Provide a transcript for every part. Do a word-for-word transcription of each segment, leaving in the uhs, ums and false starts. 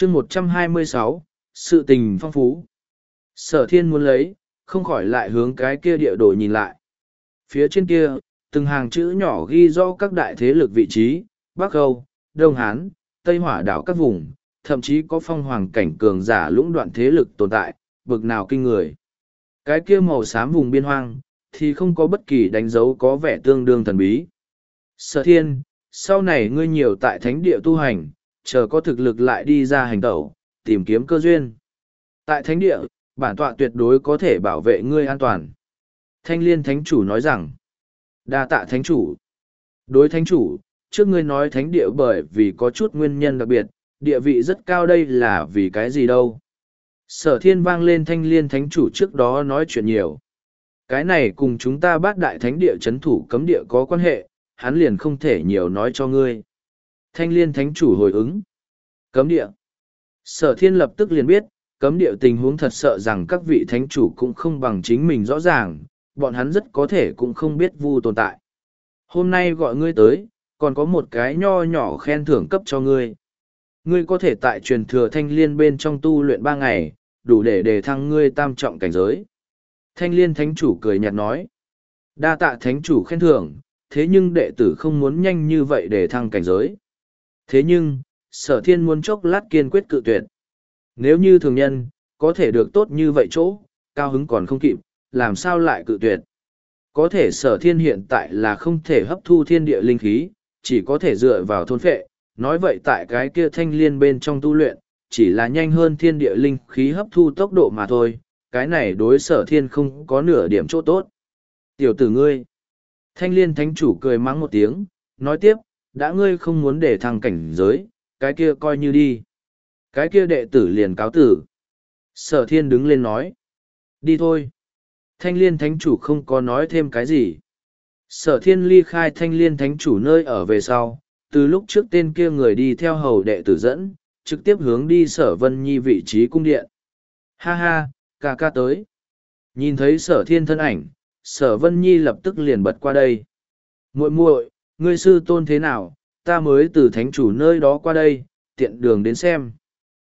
chương một trăm hai mươi sáu, sự tình phong phú. Sở thiên muốn lấy, không khỏi lại hướng cái kia địa đồ nhìn lại. Phía trên kia, từng hàng chữ nhỏ ghi rõ các đại thế lực vị trí, Bắc Âu, Đông Hán, Tây Hỏa đảo các vùng, thậm chí có phong hoàng cảnh cường giả lũng đoạn thế lực tồn tại, bực nào kinh người. Cái kia màu xám vùng biên hoang, thì không có bất kỳ đánh dấu có vẻ tương đương thần bí. Sở thiên, sau này ngươi nhiều tại thánh địa tu hành, chờ có thực lực lại đi ra hành tẩu, tìm kiếm cơ duyên. Tại thánh địa, bản tọa tuyệt đối có thể bảo vệ ngươi an toàn. Thanh liên thánh chủ nói rằng, đa tạ thánh chủ. Đối thánh chủ, trước ngươi nói thánh địa bởi vì có chút nguyên nhân đặc biệt, địa vị rất cao đây là vì cái gì đâu. Sở thiên vang lên thanh liên thánh chủ trước đó nói chuyện nhiều. Cái này cùng chúng ta bát đại thánh địa chấn thủ cấm địa có quan hệ, hắn liền không thể nhiều nói cho ngươi. Thanh liên thánh chủ hồi ứng. Cấm địa. Sở thiên lập tức liền biết, cấm địa tình huống thật sợ rằng các vị thánh chủ cũng không bằng chính mình rõ ràng, bọn hắn rất có thể cũng không biết vu tồn tại. Hôm nay gọi ngươi tới, còn có một cái nho nhỏ khen thưởng cấp cho ngươi. Ngươi có thể tại truyền thừa thanh liên bên trong tu luyện ba ngày, đủ để đề thăng ngươi tam trọng cảnh giới. Thanh liên thánh chủ cười nhạt nói. Đa tạ thánh chủ khen thưởng, thế nhưng đệ tử không muốn nhanh như vậy để thăng cảnh giới. Thế nhưng, sở thiên muốn chốc lát kiên quyết cự tuyệt. Nếu như thường nhân, có thể được tốt như vậy chỗ, cao hứng còn không kịp, làm sao lại cự tuyệt. Có thể sở thiên hiện tại là không thể hấp thu thiên địa linh khí, chỉ có thể dựa vào thôn phệ. Nói vậy tại cái kia thanh liên bên trong tu luyện, chỉ là nhanh hơn thiên địa linh khí hấp thu tốc độ mà thôi, cái này đối sở thiên không có nửa điểm chỗ tốt. Tiểu tử ngươi, thanh liên thánh chủ cười mắng một tiếng, nói tiếp, đã ngươi không muốn để thăng cảnh giới, cái kia coi như đi. Cái kia đệ tử liền cáo tử. Sở thiên đứng lên nói, đi thôi. Thanh liên thánh chủ không có nói thêm cái gì. Sở thiên ly khai thanh liên thánh chủ nơi ở về sau, từ lúc trước tên kia người đi theo hầu đệ tử dẫn, trực tiếp hướng đi sở vân nhi vị trí cung điện. Ha ha, ca ca tới. Nhìn thấy sở thiên thân ảnh, sở vân nhi lập tức liền bật qua đây. Muội muội, ngươi sư tôn thế nào, ta mới từ thánh chủ nơi đó qua đây, tiện đường đến xem.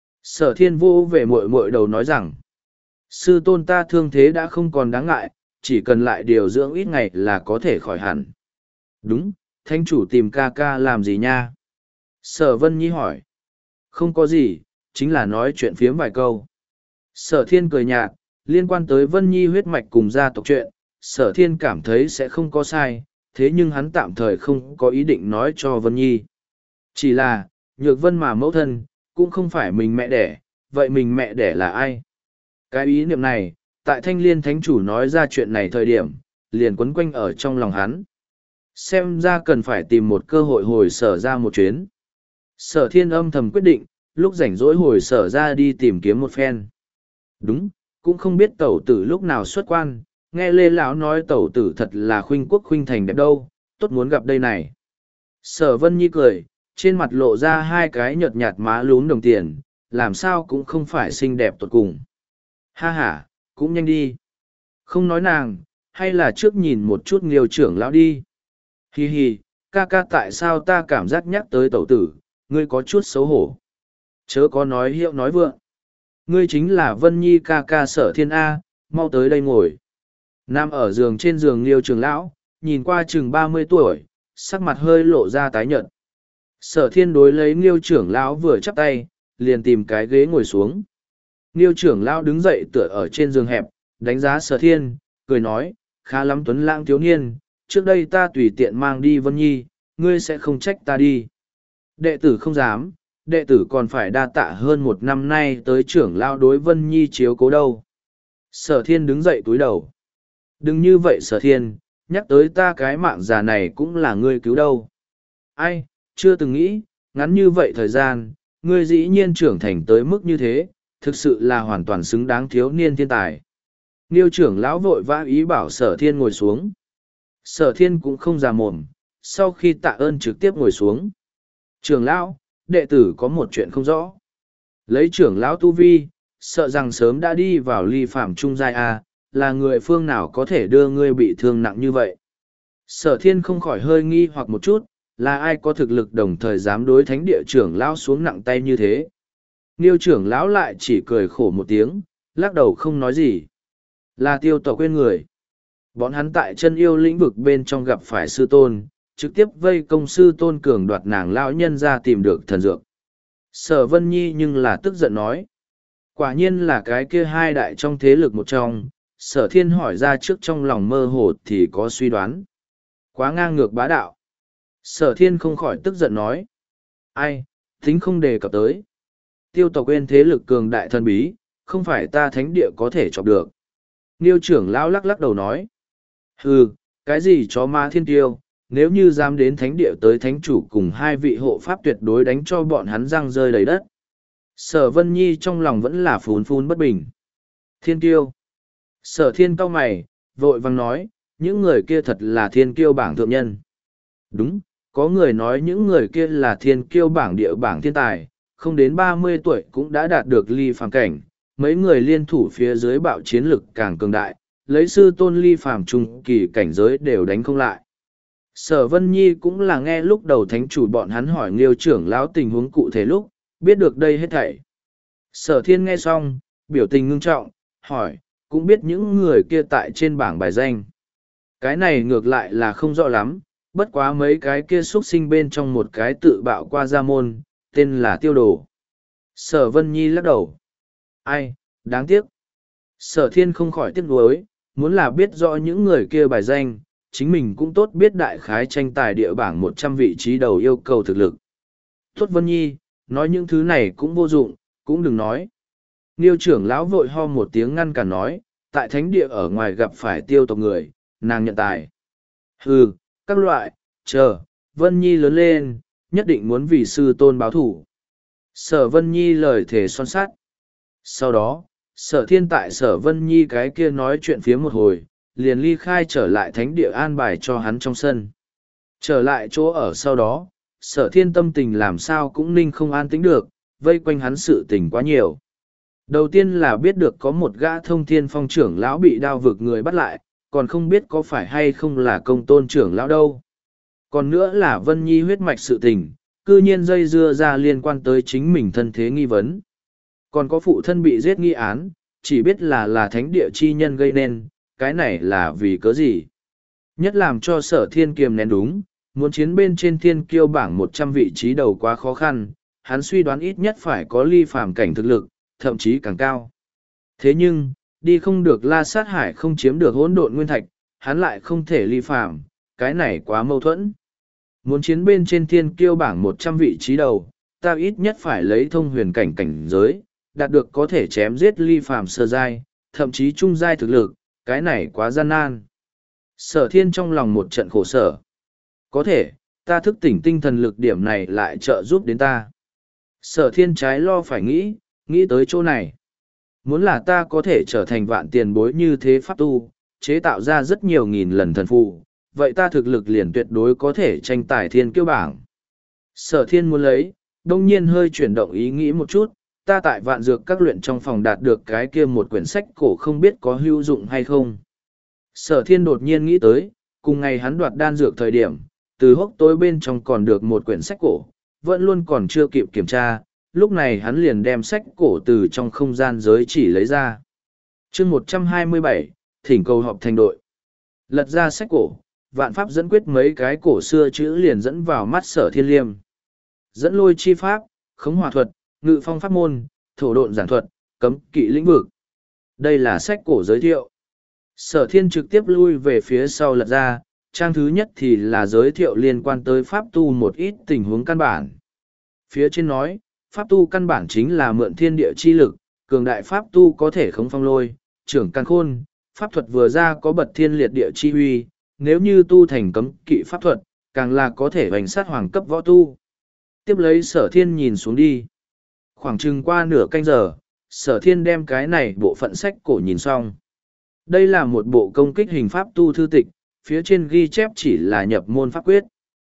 Sở thiên vô về muội muội đầu nói rằng, sư tôn ta thương thế đã không còn đáng ngại, chỉ cần lại điều dưỡng ít ngày là có thể khỏi hẳn. Đúng, thánh chủ tìm ca ca làm gì nha? Sở vân nhi hỏi. Không có gì, chính là nói chuyện phiếm vài câu. Sở thiên cười nhạt, liên quan tới vân nhi huyết mạch cùng gia tộc chuyện, sở thiên cảm thấy sẽ không có sai, thế nhưng hắn tạm thời không có ý định nói cho vân nhi. Chỉ là, nhược vân mà mẫu thân, cũng không phải mình mẹ đẻ, vậy mình mẹ đẻ là ai? Cái ý niệm này, tại thanh liên thánh chủ nói ra chuyện này thời điểm, liền quấn quanh ở trong lòng hắn. Xem ra cần phải tìm một cơ hội hồi sở ra một chuyến. Sở thiên âm thầm quyết định, lúc rảnh rỗi hồi sở ra đi tìm kiếm một phen. Đúng, cũng không biết tẩu tử lúc nào xuất quan, nghe lê lão nói tẩu tử thật là khuynh quốc khuynh thành đẹp đâu, tốt muốn gặp đây này. Sở vân nhi cười, trên mặt lộ ra hai cái nhợt nhạt má lún đồng tiền, làm sao cũng không phải xinh đẹp tuột cùng. Ha ha, cũng nhanh đi. Không nói nàng, hay là trước nhìn một chút Nghiêu trưởng lão đi. Hi hi, ca ca tại sao ta cảm giác nhắc tới tẩu tử, ngươi có chút xấu hổ. Chớ có nói hiệu nói vượng. Ngươi chính là Vân Nhi ca ca Sở Thiên A, mau tới đây ngồi. Nam ở giường trên giường Liêu Trường Lão, nhìn qua chừng ba mươi tuổi, sắc mặt hơi lộ ra tái nhợt. Sở Thiên đối lấy Liêu Trưởng Lão vừa chắp tay, liền tìm cái ghế ngồi xuống. Liêu Trưởng Lão đứng dậy tựa ở trên giường hẹp, đánh giá Sở Thiên, cười nói, khá lắm tuấn lãng thiếu niên, trước đây ta tùy tiện mang đi Vân Nhi, ngươi sẽ không trách ta đi. Đệ tử không dám, đệ tử còn phải đa tạ hơn một năm nay tới trưởng lao đối Vân Nhi chiếu cố đâu. Sở Thiên đứng dậy cúi đầu. Đừng như vậy Sở Thiên, nhắc tới ta cái mạng già này cũng là ngươi cứu đâu. Ai, chưa từng nghĩ, ngắn như vậy thời gian, ngươi dĩ nhiên trưởng thành tới mức như thế, thực sự là hoàn toàn xứng đáng thiếu niên thiên tài. Nghiêu trưởng lão vội vã ý bảo Sở Thiên ngồi xuống. Sở Thiên cũng không già mồm, sau khi tạ ơn trực tiếp ngồi xuống. Trưởng lão, đệ tử có một chuyện không rõ. Lấy trưởng lão tu vi, sợ rằng sớm đã đi vào ly phạm trung giai A, là người phương nào có thể đưa ngươi bị thương nặng như vậy. Sở Thiên không khỏi hơi nghi hoặc một chút, là ai có thực lực đồng thời dám đối thánh địa trưởng lão xuống nặng tay như thế. Nghiêu trưởng lão lại chỉ cười khổ một tiếng, lắc đầu không nói gì. Là tiêu tộc quên người. Bọn hắn tại chân yêu lĩnh vực bên trong gặp phải sư tôn, trực tiếp vây công sư tôn cường đoạt nàng lão nhân ra tìm được thần dược. Sở Vân Nhi nhưng là tức giận nói. Quả nhiên là cái kia hai đại trong thế lực một trong, sở thiên hỏi ra trước trong lòng mơ hồ thì có suy đoán. Quá ngang ngược bá đạo. Sở thiên không khỏi tức giận nói. Ai, tính không đề cập tới. Tiêu tộc quên thế lực cường đại thần bí, không phải ta thánh địa có thể chọc được. Niêu trưởng lão lắc lắc đầu nói. Hừ, cái gì chó ma thiên tiêu, nếu như dám đến thánh địa tới thánh chủ cùng hai vị hộ pháp tuyệt đối đánh cho bọn hắn răng rơi đầy đất. Sở Vân Nhi trong lòng vẫn là phún phún bất bình. Thiên tiêu. Sở thiên cao mày, vội vàng nói, những người kia thật là thiên kiêu bảng thượng nhân. Đúng, có người nói những người kia là thiên kiêu bảng địa bảng thiên tài, không đến ba mươi tuổi cũng đã đạt được ly phàm cảnh, mấy người liên thủ phía dưới bạo chiến lực càng cường đại, lấy sư tôn ly phàm trung kỳ cảnh giới đều đánh không lại. Sở Vân Nhi cũng là nghe lúc đầu thánh chủ bọn hắn hỏi Nghiêu trưởng lão tình huống cụ thể lúc, biết được đây hết thảy. Sở Thiên nghe xong, biểu tình ngưng trọng, hỏi, cũng biết những người kia tại trên bảng bài danh. Cái này ngược lại là không rõ lắm, bất quá mấy cái kia xuất sinh bên trong một cái tự bạo qua gia môn, tên là Tiêu Đồ. Sở Vân Nhi lắc đầu. Ai, đáng tiếc. Sở Thiên không khỏi tiếc nuối, muốn là biết rõ những người kia bài danh, chính mình cũng tốt biết đại khái tranh tài địa bảng một trăm vị trí đầu yêu cầu thực lực. Tốt Vân Nhi, nói những thứ này cũng vô dụng, cũng đừng nói. Nghiêu trưởng lão vội ho một tiếng ngăn cản nói, tại thánh địa ở ngoài gặp phải tiêu tộc người, nàng nhận tài. Hừ, các loại, chờ, Vân Nhi lớn lên, nhất định muốn vì sư tôn báo thủ. Sở Vân Nhi lời thề son sắt. Sau đó, sở thiên tại sở Vân Nhi cái kia nói chuyện phía một hồi, liền ly khai trở lại thánh địa an bài cho hắn trong sân. Trở lại chỗ ở sau đó, sở thiên tâm tình làm sao cũng ninh không an tĩnh được, vây quanh hắn sự tình quá nhiều. Đầu tiên là biết được có một gã thông thiên phong trưởng lão bị đao vực người bắt lại, còn không biết có phải hay không là công tôn trưởng lão đâu. Còn nữa là Vân Nhi huyết mạch sự tình, cư nhiên dây dưa ra liên quan tới chính mình thân thế nghi vấn. Còn có phụ thân bị giết nghi án, chỉ biết là là thánh địa chi nhân gây nên, cái này là vì cớ gì. Nhất làm cho sở thiên kiềm nén đúng, muốn chiến bên trên thiên kiêu bảng một trăm vị trí đầu quá khó khăn, hắn suy đoán ít nhất phải có ly phàm cảnh thực lực, thậm chí càng cao. Thế nhưng, đi không được La Sát Hải không chiếm được hỗn độn nguyên thạch, hắn lại không thể ly phàm, cái này quá mâu thuẫn. Muốn chiến bên trên thiên kiêu bảng một trăm vị trí đầu, ta ít nhất phải lấy thông huyền cảnh cảnh giới, đạt được có thể chém giết ly phàm sơ giai, thậm chí trung giai thực lực, cái này quá gian nan. Sở thiên trong lòng một trận khổ sở. Có thể, ta thức tỉnh tinh thần lực điểm này lại trợ giúp đến ta. Sở thiên trái lo phải nghĩ, nghĩ tới chỗ này. Muốn là ta có thể trở thành vạn tiền bối như thế pháp tu, chế tạo ra rất nhiều nghìn lần thần phù, vậy ta thực lực liền tuyệt đối có thể tranh tài thiên kiêu bảng. Sở thiên muốn lấy, đông nhiên hơi chuyển động ý nghĩ một chút, ta tại vạn dược các luyện trong phòng đạt được cái kia một quyển sách cổ không biết có hữu dụng hay không. Sở thiên đột nhiên nghĩ tới, cùng ngày hắn đoạt đan dược thời điểm, từ hốc tối bên trong còn được một quyển sách cổ, vẫn luôn còn chưa kịp kiểm tra, lúc này hắn liền đem sách cổ từ trong không gian giới chỉ lấy ra. chương một trăm hai mươi bảy, thỉnh cầu họp thành đội. Lật ra sách cổ, vạn pháp dẫn quyết mấy cái cổ xưa chữ liền dẫn vào mắt sở thiên liêm. Dẫn lôi chi pháp, khống hỏa thuật, ngự phong pháp môn, thổ độn giản thuật, cấm kỵ lĩnh vực. Đây là sách cổ giới thiệu. Sở thiên trực tiếp lui về phía sau lật ra, trang thứ nhất thì là giới thiệu liên quan tới pháp tu một ít tình huống căn bản. Phía trên nói, pháp tu căn bản chính là mượn thiên địa chi lực, cường đại pháp tu có thể khống phong lôi, trưởng căn khôn, pháp thuật vừa ra có bật thiên liệt địa chi huy, nếu như tu thành cấm kỵ pháp thuật, càng là có thể hoành sát hoàng cấp võ tu. Tiếp lấy sở thiên nhìn xuống đi. Khoảng chừng qua nửa canh giờ, sở thiên đem cái này bộ phận sách cổ nhìn xong. Đây là một bộ công kích hình pháp tu thư tịch, phía trên ghi chép chỉ là nhập môn pháp quyết.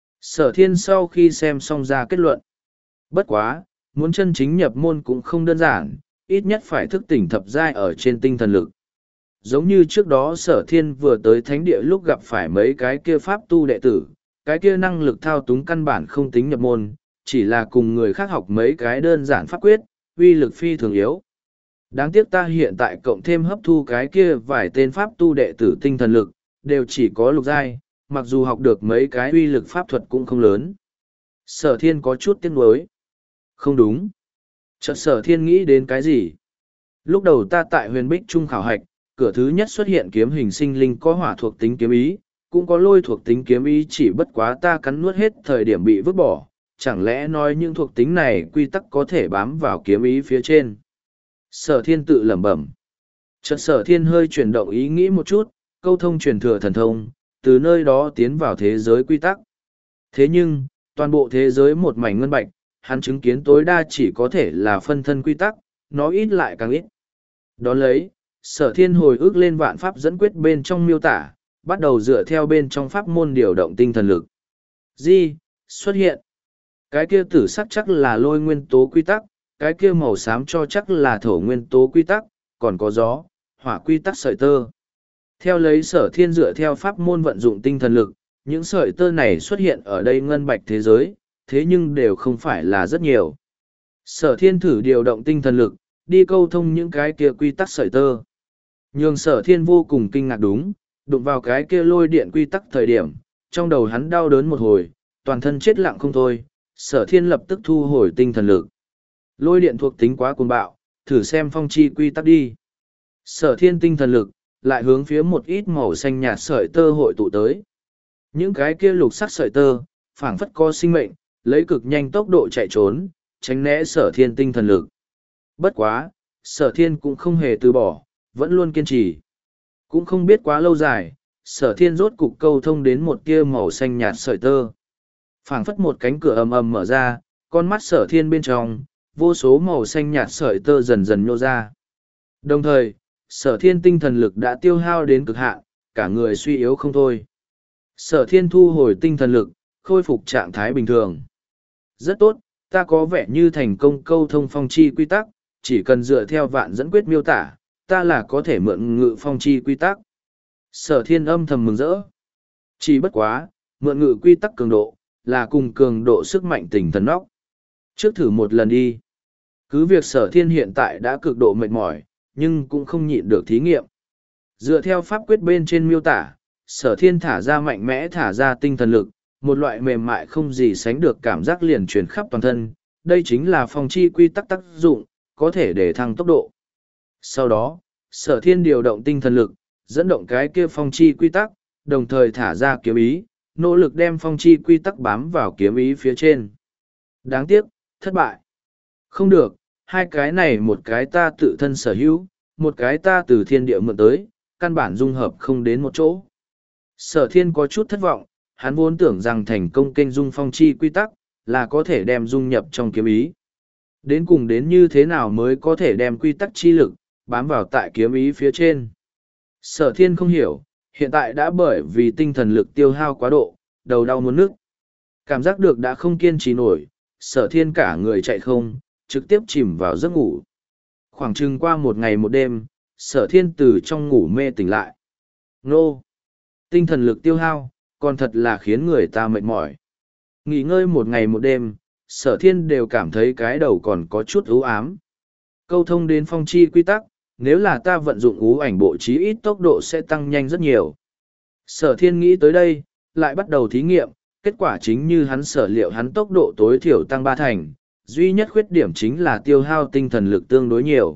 Sở thiên sau khi xem xong ra kết luận. Bất quá, muốn chân chính nhập môn cũng không đơn giản, ít nhất phải thức tỉnh thập giai ở trên tinh thần lực. Giống như trước đó sở thiên vừa tới thánh địa lúc gặp phải mấy cái kia pháp tu đệ tử, cái kia năng lực thao túng căn bản không tính nhập môn, chỉ là cùng người khác học mấy cái đơn giản pháp quyết, uy lực phi thường yếu. Đáng tiếc ta hiện tại cộng thêm hấp thu cái kia vài tên pháp tu đệ tử tinh thần lực, đều chỉ có lục giai, mặc dù học được mấy cái uy lực pháp thuật cũng không lớn. Sở thiên có chút tiếc nuối. Không đúng. Chợt sở thiên nghĩ đến cái gì? Lúc đầu ta tại huyền bích trung khảo hạch, cửa thứ nhất xuất hiện kiếm hình sinh linh có hỏa thuộc tính kiếm ý, cũng có lôi thuộc tính kiếm ý, chỉ bất quá ta cắn nuốt hết thời điểm bị vứt bỏ. Chẳng lẽ nói những thuộc tính này quy tắc có thể bám vào kiếm ý phía trên? Sở thiên tự lẩm bẩm. Chợt sở thiên hơi chuyển động ý nghĩ một chút, câu thông truyền thừa thần thông, từ nơi đó tiến vào thế giới quy tắc. Thế nhưng, toàn bộ thế giới một mảnh ngân bạch, hắn chứng kiến tối đa chỉ có thể là phân thân quy tắc, nó ít lại càng ít. Đón lấy, sở thiên hồi ức lên vạn pháp dẫn quyết bên trong miêu tả, bắt đầu dựa theo bên trong pháp môn điều động tinh thần lực. Di, xuất hiện. Cái kia tử sắc chắc là lôi nguyên tố quy tắc, cái kia màu xám cho chắc là thổ nguyên tố quy tắc, còn có gió, hỏa quy tắc sợi tơ. Theo lấy sở thiên dựa theo pháp môn vận dụng tinh thần lực, những sợi tơ này xuất hiện ở đây ngân bạch thế giới, thế nhưng đều không phải là rất nhiều. Sở thiên thử điều động tinh thần lực, đi câu thông những cái kia quy tắc sợi tơ. Nhưng sở thiên vô cùng kinh ngạc đúng, đụng vào cái kia lôi điện quy tắc thời điểm, trong đầu hắn đau đớn một hồi, toàn thân chết lặng không thôi, sở thiên lập tức thu hồi tinh thần lực. Lôi điện thuộc tính quá cuồng bạo, thử xem phong chi quy tắc đi. Sở thiên tinh thần lực, lại hướng phía một ít màu xanh nhạt sợi tơ hội tụ tới. Những cái kia lục sắc sợi tơ, phảng phất có sinh mệnh, lấy cực nhanh tốc độ chạy trốn, tránh né sở thiên tinh thần lực. Bất quá, sở thiên cũng không hề từ bỏ, vẫn luôn kiên trì. Cũng không biết quá lâu dài, sở thiên rốt cục câu thông đến một tia màu xanh nhạt sợi tơ. Phảng phất một cánh cửa ầm ầm mở ra, con mắt sở thiên bên trong, vô số màu xanh nhạt sợi tơ dần dần nhô ra. Đồng thời, sở thiên tinh thần lực đã tiêu hao đến cực hạn, cả người suy yếu không thôi. Sở thiên thu hồi tinh thần lực, khôi phục trạng thái bình thường. Rất tốt, ta có vẻ như thành công câu thông phong chi quy tắc, chỉ cần dựa theo vạn dẫn quyết miêu tả, ta là có thể mượn ngự phong chi quy tắc. Sở thiên âm thầm mừng rỡ. Chỉ bất quá, mượn ngự quy tắc cường độ, là cùng cường độ sức mạnh tỉnh thần nóc. Trước thử một lần đi. Cứ việc sở thiên hiện tại đã cực độ mệt mỏi, nhưng cũng không nhịn được thí nghiệm. Dựa theo pháp quyết bên trên miêu tả, sở thiên thả ra mạnh mẽ thả ra tinh thần lực, một loại mềm mại không gì sánh được cảm giác liền truyền khắp toàn thân. Đây chính là phong chi quy tắc tác dụng, có thể để thăng tốc độ. Sau đó, sở thiên điều động tinh thần lực, dẫn động cái kia phong chi quy tắc, đồng thời thả ra kiếm ý, nỗ lực đem phong chi quy tắc bám vào kiếm ý phía trên. Đáng tiếc, thất bại. Không được, hai cái này một cái ta tự thân sở hữu, một cái ta từ thiên địa mượn tới, căn bản dung hợp không đến một chỗ. Sở thiên có chút thất vọng, hắn vốn tưởng rằng thành công kênh dung phong chi quy tắc, là có thể đem dung nhập trong kiếm ý. Đến cùng đến như thế nào mới có thể đem quy tắc chi lực, bám vào tại kiếm ý phía trên. Sở thiên không hiểu, hiện tại đã bởi vì tinh thần lực tiêu hao quá độ, đầu đau muốn nức. Cảm giác được đã không kiên trì nổi, sở thiên cả người chạy không, trực tiếp chìm vào giấc ngủ. Khoảng chừng qua một ngày một đêm, sở thiên từ trong ngủ mê tỉnh lại. Nô! Tinh thần lực tiêu hao, còn thật là khiến người ta mệt mỏi. Nghỉ ngơi một ngày một đêm, sở thiên đều cảm thấy cái đầu còn có chút ưu ám. Câu thông đến phong chi quy tắc, nếu là ta vận dụng ú ảnh bộ chí ít tốc độ sẽ tăng nhanh rất nhiều. Sở thiên nghĩ tới đây, lại bắt đầu thí nghiệm, kết quả chính như hắn sở liệu hắn tốc độ tối thiểu tăng ba thành, duy nhất khuyết điểm chính là tiêu hao tinh thần lực tương đối nhiều.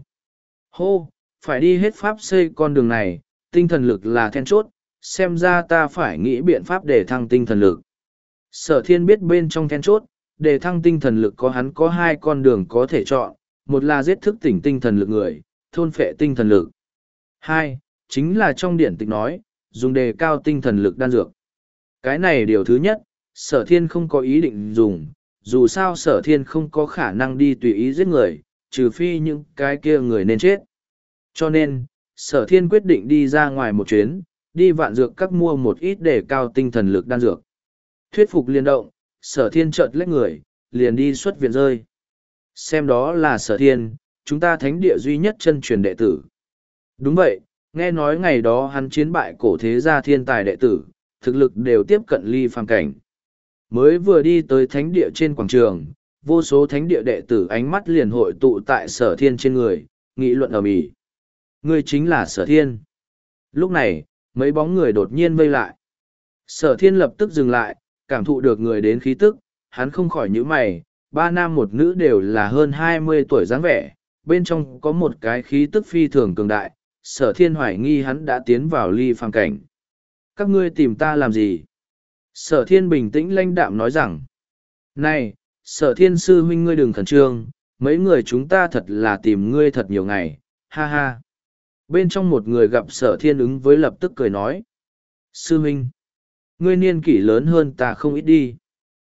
Hô, phải đi hết pháp xây con đường này, tinh thần lực là then chốt, xem ra ta phải nghĩ biện pháp để thăng tinh thần lực. Sở thiên biết bên trong then chốt, để thăng tinh thần lực có hắn có hai con đường có thể chọn, một là giết thức tỉnh tinh thần lực người, thôn phệ tinh thần lực. Hai, chính là trong điển tịch nói, dùng đề cao tinh thần lực đan dược. Cái này điều thứ nhất, sở thiên không có ý định dùng, dù sao sở thiên không có khả năng đi tùy ý giết người, trừ phi những cái kia người nên chết. Cho nên, sở thiên quyết định đi ra ngoài một chuyến, đi vạn dược các mua một ít để cao tinh thần lực đan dược. Thuyết phục liên động, sở thiên chợt lách người, liền đi xuất viện rơi. Xem đó là sở thiên, chúng ta thánh địa duy nhất chân truyền đệ tử. Đúng vậy, nghe nói ngày đó hắn chiến bại cổ thế gia thiên tài đệ tử, thực lực đều tiếp cận ly phàm cảnh. Mới vừa đi tới thánh địa trên quảng trường, vô số thánh địa đệ tử ánh mắt liền hội tụ tại sở thiên trên người, nghị luận ầm ĩ. Ngươi chính là sở thiên. Lúc này, mấy bóng người đột nhiên vây lại. Sở thiên lập tức dừng lại, cảm thụ được người đến khí tức, hắn không khỏi nhíu mày, ba nam một nữ đều là hơn hai mươi tuổi dáng vẻ, bên trong có một cái khí tức phi thường cường đại, sở thiên hoài nghi hắn đã tiến vào ly phàm cảnh. Các ngươi tìm ta làm gì? Sở thiên bình tĩnh lãnh đạm nói rằng, này, sở thiên sư huynh ngươi đừng khẩn trương, mấy người chúng ta thật là tìm ngươi thật nhiều ngày, ha ha. Bên trong một người gặp sở thiên ứng với lập tức cười nói, sư huynh, ngươi niên kỷ lớn hơn ta không ít đi.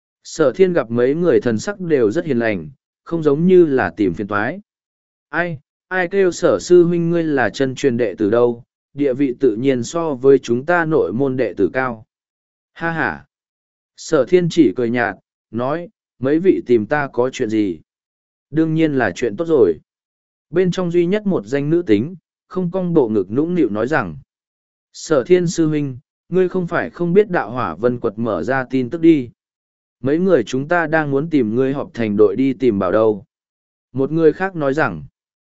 Sở thiên gặp mấy người thần sắc đều rất hiền lành, không giống như là tìm phiền toái. Ai, ai kêu sở sư huynh ngươi là chân truyền đệ tử đâu, địa vị tự nhiên so với chúng ta nội môn đệ tử cao. Ha ha. Sở thiên chỉ cười nhạt, nói, mấy vị tìm ta có chuyện gì? Đương nhiên là chuyện tốt rồi. Bên trong duy nhất một danh nữ tính, không cong bộ ngực nũng nịu nói rằng, sở thiên sư huynh, ngươi không phải không biết đạo hỏa vân quật mở ra tin tức đi. Mấy người chúng ta đang muốn tìm ngươi họp thành đội đi tìm bảo đâu. Một người khác nói rằng,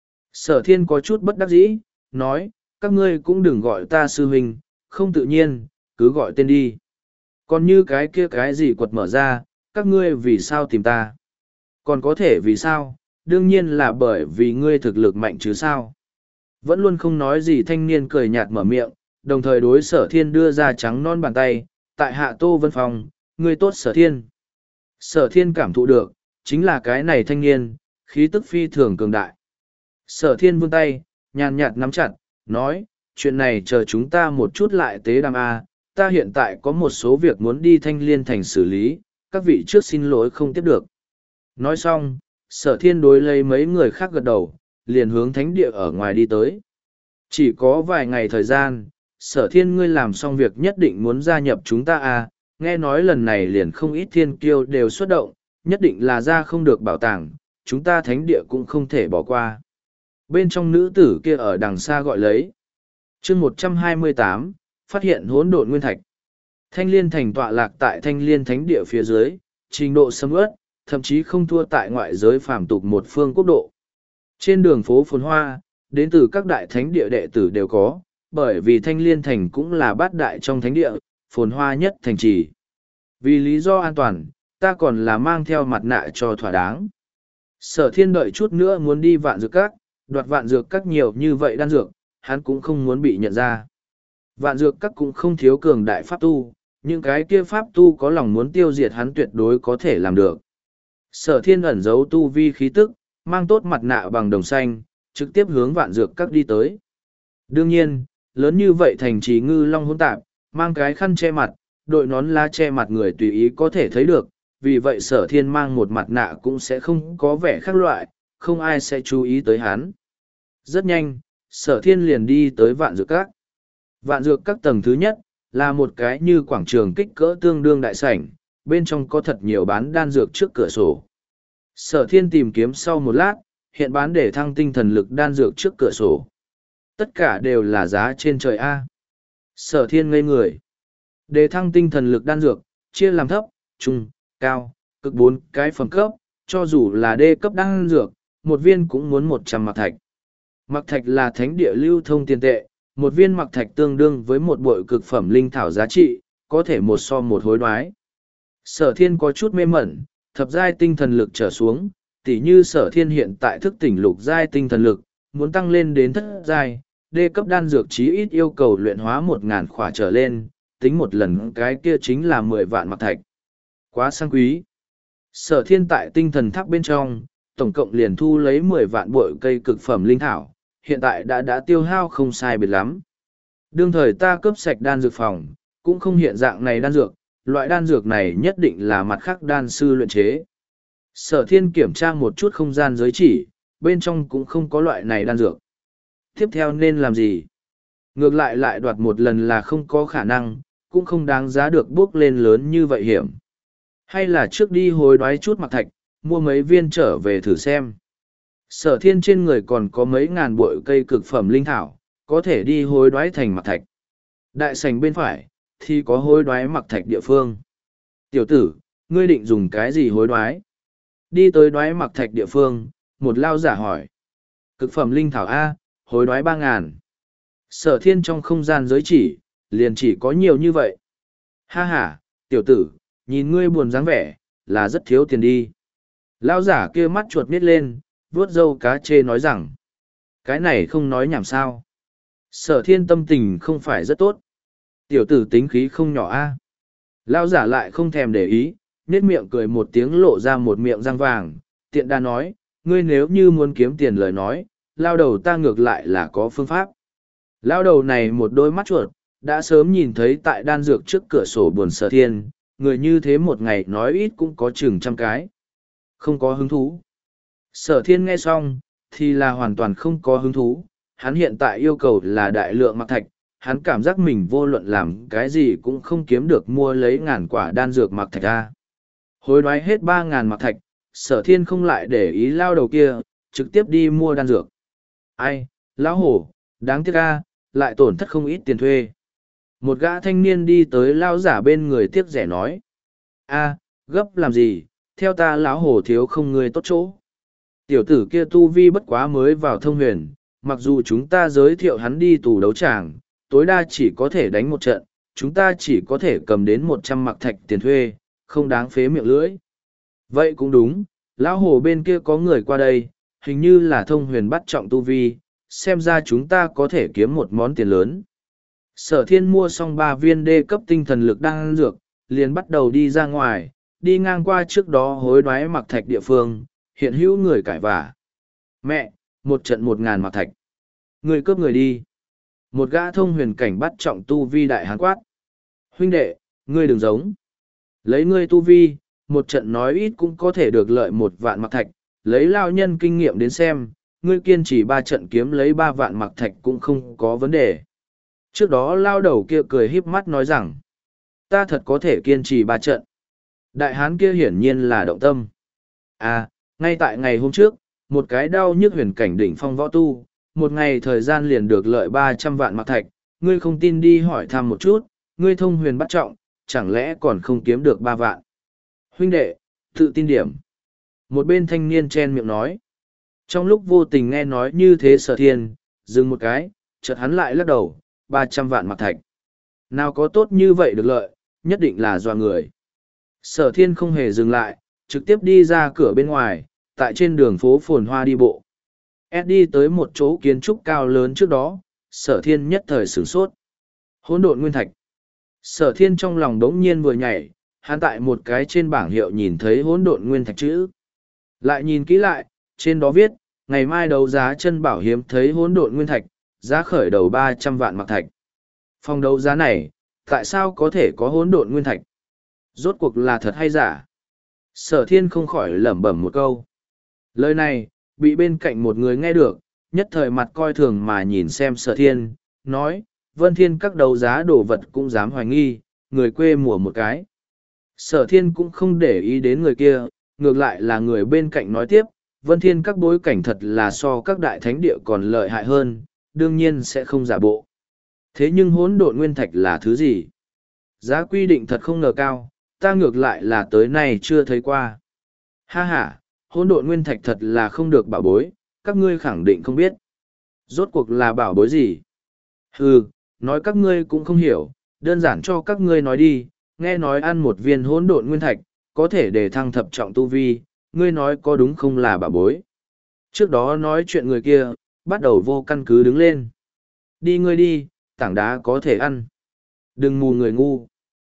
sở thiên có chút bất đắc dĩ, nói, các ngươi cũng đừng gọi ta sư huynh, không tự nhiên, cứ gọi tên đi. Còn như cái kia cái gì quật mở ra, các ngươi vì sao tìm ta? Còn có thể vì sao? Đương nhiên là bởi vì ngươi thực lực mạnh chứ sao? Vẫn luôn không nói gì thanh niên cười nhạt mở miệng, đồng thời đối sở thiên đưa ra trắng non bàn tay, tại hạ Tô Vân Phong, ngươi tốt sở thiên. Sở thiên cảm thụ được, chính là cái này thanh niên, khí tức phi thường cường đại. Sở thiên vươn tay, nhàn nhạt nắm chặt, nói, chuyện này chờ chúng ta một chút lại tế đàm A, ta hiện tại có một số việc muốn đi Thanh Liên thành xử lý, các vị trước xin lỗi không tiếp được. Nói xong, sở thiên đối lấy mấy người khác gật đầu, liền hướng thánh địa ở ngoài đi tới. Chỉ có vài ngày thời gian, sở thiên ngươi làm xong việc nhất định muốn gia nhập chúng ta à, nghe nói lần này liền không ít thiên kiêu đều xuất động, nhất định là ra không được bảo tàng, chúng ta thánh địa cũng không thể bỏ qua. Bên trong nữ tử kia ở đằng xa gọi lấy. chương một trăm hai mươi tám, phát hiện hỗn độn nguyên thạch. Thanh Liên thành tọa lạc tại Thanh Liên thánh địa phía dưới, trình độ sầm uất, thậm chí không thua tại ngoại giới phàm tục một phương quốc độ. Trên đường phố phồn hoa, đến từ các đại thánh địa đệ tử đều có, bởi vì Thanh Liên thành cũng là bát đại trong thánh địa, phồn hoa nhất thành trì. Vì lý do an toàn, ta còn là mang theo mặt nạ cho thỏa đáng. Sở thiên đợi chút nữa muốn đi vạn dược các, đoạt vạn dược các nhiều như vậy đan dược, hắn cũng không muốn bị nhận ra. Vạn dược các cũng không thiếu cường đại pháp tu, những cái kia pháp tu có lòng muốn tiêu diệt hắn tuyệt đối có thể làm được. Sở thiên ẩn giấu tu vi khí tức, mang tốt mặt nạ bằng đồng xanh, trực tiếp hướng vạn dược các đi tới. Đương nhiên, lớn như vậy thành trì ngư long hỗn tạp, mang cái khăn che mặt, đội nón lá che mặt người tùy ý có thể thấy được, vì vậy sở thiên mang một mặt nạ cũng sẽ không có vẻ khác loại, không ai sẽ chú ý tới hắn. Rất nhanh, sở thiên liền đi tới vạn dược các. Vạn dược các tầng thứ nhất, là một cái như quảng trường kích cỡ tương đương đại sảnh, bên trong có thật nhiều bán đan dược trước cửa sổ. Sở thiên tìm kiếm sau một lát, hiện bán để thăng tinh thần lực đan dược trước cửa sổ. Tất cả đều là giá trên trời A. Sở thiên ngây người. Để thăng tinh thần lực đan dược, chia làm thấp, trung, cao, cực bốn cái phẩm cấp, cho dù là đê cấp đan dược, một viên cũng muốn một trăm mặc thạch. Mặc thạch là thánh địa lưu thông tiền tệ, một viên mặc thạch tương đương với một bội cực phẩm linh thảo giá trị, có thể một so một hối đoái. Sở thiên có chút mê mẩn, thập giai tinh thần lực trở xuống, tỉ như sở thiên hiện tại thức tỉnh lục giai tinh thần lực, muốn tăng lên đến thất giai, đê cấp đan dược chí ít yêu cầu luyện hóa một ngàn khỏa trở lên, tính một lần cái kia chính là mười vạn mặc thạch. Quá sang quý. Sở thiên tại tinh thần tháp bên trong, tổng cộng liền thu lấy mười vạn bội cây cực phẩm linh thảo, hiện tại đã đã tiêu hao không sai biệt lắm. Đương thời ta cướp sạch đan dược phòng, cũng không hiện dạng này đan dược, loại đan dược này nhất định là mặt khác đan sư luyện chế. Sở thiên kiểm tra một chút không gian giới chỉ, bên trong cũng không có loại này đan dược. Tiếp theo nên làm gì? Ngược lại lại đoạt một lần là không có khả năng, cũng không đáng giá được bước lên lớn như vậy hiểm. Hay là trước đi hối đoái chút mặc thạch, mua mấy viên trở về thử xem. Sở thiên trên người còn có mấy ngàn bội cây cực phẩm linh thảo, có thể đi hối đoái thành mặc thạch. Đại sảnh bên phải, thì có hối đoái mặc thạch địa phương. Tiểu tử, ngươi định dùng cái gì hối đoái? Đi tới đoái mặc thạch địa phương, một lao giả hỏi. Cực phẩm linh thảo A, hối đoái ba ngàn. Sở thiên trong không gian giới chỉ, liền chỉ có nhiều như vậy. Ha ha, tiểu tử, nhìn ngươi buồn dáng vẻ, là rất thiếu tiền đi. Lao giả kia mắt chuột nít lên, vuốt râu cá chê nói rằng. Cái này không nói nhảm sao. Sở thiên tâm tình không phải rất tốt. Tiểu tử tính khí không nhỏ a. Lao giả lại không thèm để ý, nết miệng cười một tiếng lộ ra một miệng răng vàng, tiện đa nói, ngươi nếu như muốn kiếm tiền lời nói, lao đầu ta ngược lại là có phương pháp. Lao đầu này một đôi mắt chuột, đã sớm nhìn thấy tại đan dược trước cửa sổ buồn sở thiên, người như thế một ngày nói ít cũng có chừng trăm cái. Không có hứng thú. Sở thiên nghe xong, thì là hoàn toàn không có hứng thú, hắn hiện tại yêu cầu là đại lượng mặc thạch, hắn cảm giác mình vô luận làm cái gì cũng không kiếm được mua lấy ngàn quả đan dược mặc thạch ra. Hối đoái hết ba ngàn mặc thạch, sở thiên không lại để ý lao đầu kia, trực tiếp đi mua đan dược. Ai, lão hổ, đáng tiếc ca, lại tổn thất không ít tiền thuê. Một gã thanh niên đi tới lao giả bên người tiếc rẻ nói. A, gấp làm gì, theo ta lão hổ thiếu không người tốt chỗ. Tiểu tử kia tu vi bất quá mới vào thông huyền, mặc dù chúng ta giới thiệu hắn đi tù đấu tràng, tối đa chỉ có thể đánh một trận, chúng ta chỉ có thể cầm đến một trăm mặc thạch tiền thuê, không đáng phế miệng lưỡi. Vậy cũng đúng, lão hồ bên kia có người qua đây, hình như là thông huyền bắt trọng tu vi, xem ra chúng ta có thể kiếm một món tiền lớn. Sở thiên mua xong ba viên đê cấp tinh thần lực đang dược, liền bắt đầu đi ra ngoài, đi ngang qua trước đó hối đoái mặc thạch địa phương, hiện hữu người cãi vả. Mẹ, một trận một ngàn mặc thạch. Người cướp người đi. Một gã thông huyền cảnh bắt trọng tu vi đại hán quát. Huynh đệ, ngươi đừng giống. Lấy ngươi tu vi, một trận nói ít cũng có thể được lợi một vạn mặc thạch. Lấy lao nhân kinh nghiệm đến xem, ngươi kiên trì ba trận kiếm lấy ba vạn mặc thạch cũng không có vấn đề. Trước đó lao đầu kia cười híp mắt nói rằng, ta thật có thể kiên trì ba trận. Đại hán kia hiển nhiên là động tâm. À, ngay tại ngày hôm trước, một cái đau nhức huyền cảnh đỉnh phong võ tu, một ngày thời gian liền được lợi ba trăm vạn mặc thạch, ngươi không tin đi hỏi thăm một chút, ngươi thông huyền bắt trọng, chẳng lẽ còn không kiếm được ba vạn. Huynh đệ, tự tin điểm. Một bên thanh niên chen miệng nói. Trong lúc vô tình nghe nói như thế sở thiên, dừng một cái, chợt hắn lại lắc đầu, ba trăm vạn mặc thạch. Nào có tốt như vậy được lợi, nhất định là do người. Sở thiên không hề dừng lại, trực tiếp đi ra cửa bên ngoài, tại trên đường phố phồn hoa đi bộ. Ed đi tới một chỗ kiến trúc cao lớn trước đó, sở thiên nhất thời sửng sốt. Hỗn độn nguyên thạch. Sở thiên trong lòng đống nhiên vừa nhảy, hắn tại một cái trên bảng hiệu nhìn thấy hỗn độn nguyên thạch chữ. Lại nhìn kỹ lại, trên đó viết, ngày mai đấu giá chân bảo hiếm thấy hỗn độn nguyên thạch, giá khởi đầu ba trăm vạn mặc thạch. Phòng đấu giá này, tại sao có thể có hỗn độn nguyên thạch? Rốt cuộc là thật hay giả? Sở thiên không khỏi lẩm bẩm một câu. Lời này, bị bên cạnh một người nghe được, nhất thời mặt coi thường mà nhìn xem sở thiên, nói, vân thiên các đấu giá đồ vật cũng dám hoài nghi, người quê mùa một cái. Sở thiên cũng không để ý đến người kia, ngược lại là người bên cạnh nói tiếp, vân thiên các bối cảnh thật là so các đại thánh địa còn lợi hại hơn, đương nhiên sẽ không giả bộ. Thế nhưng hỗn độn nguyên thạch là thứ gì? Giá quy định thật không ngờ cao, ta ngược lại là tới nay chưa thấy qua. Ha ha, hỗn độn nguyên thạch thật là không được bảo bối, các ngươi khẳng định không biết. Rốt cuộc là bảo bối gì? Hừ, nói các ngươi cũng không hiểu, đơn giản cho các ngươi nói đi, nghe nói ăn một viên hỗn độn nguyên thạch, có thể để thăng thập trọng tu vi, ngươi nói có đúng không là bảo bối. Trước đó nói chuyện người kia, bắt đầu vô căn cứ đứng lên. Đi ngươi đi, tảng đá có thể ăn. Đừng mù người ngu.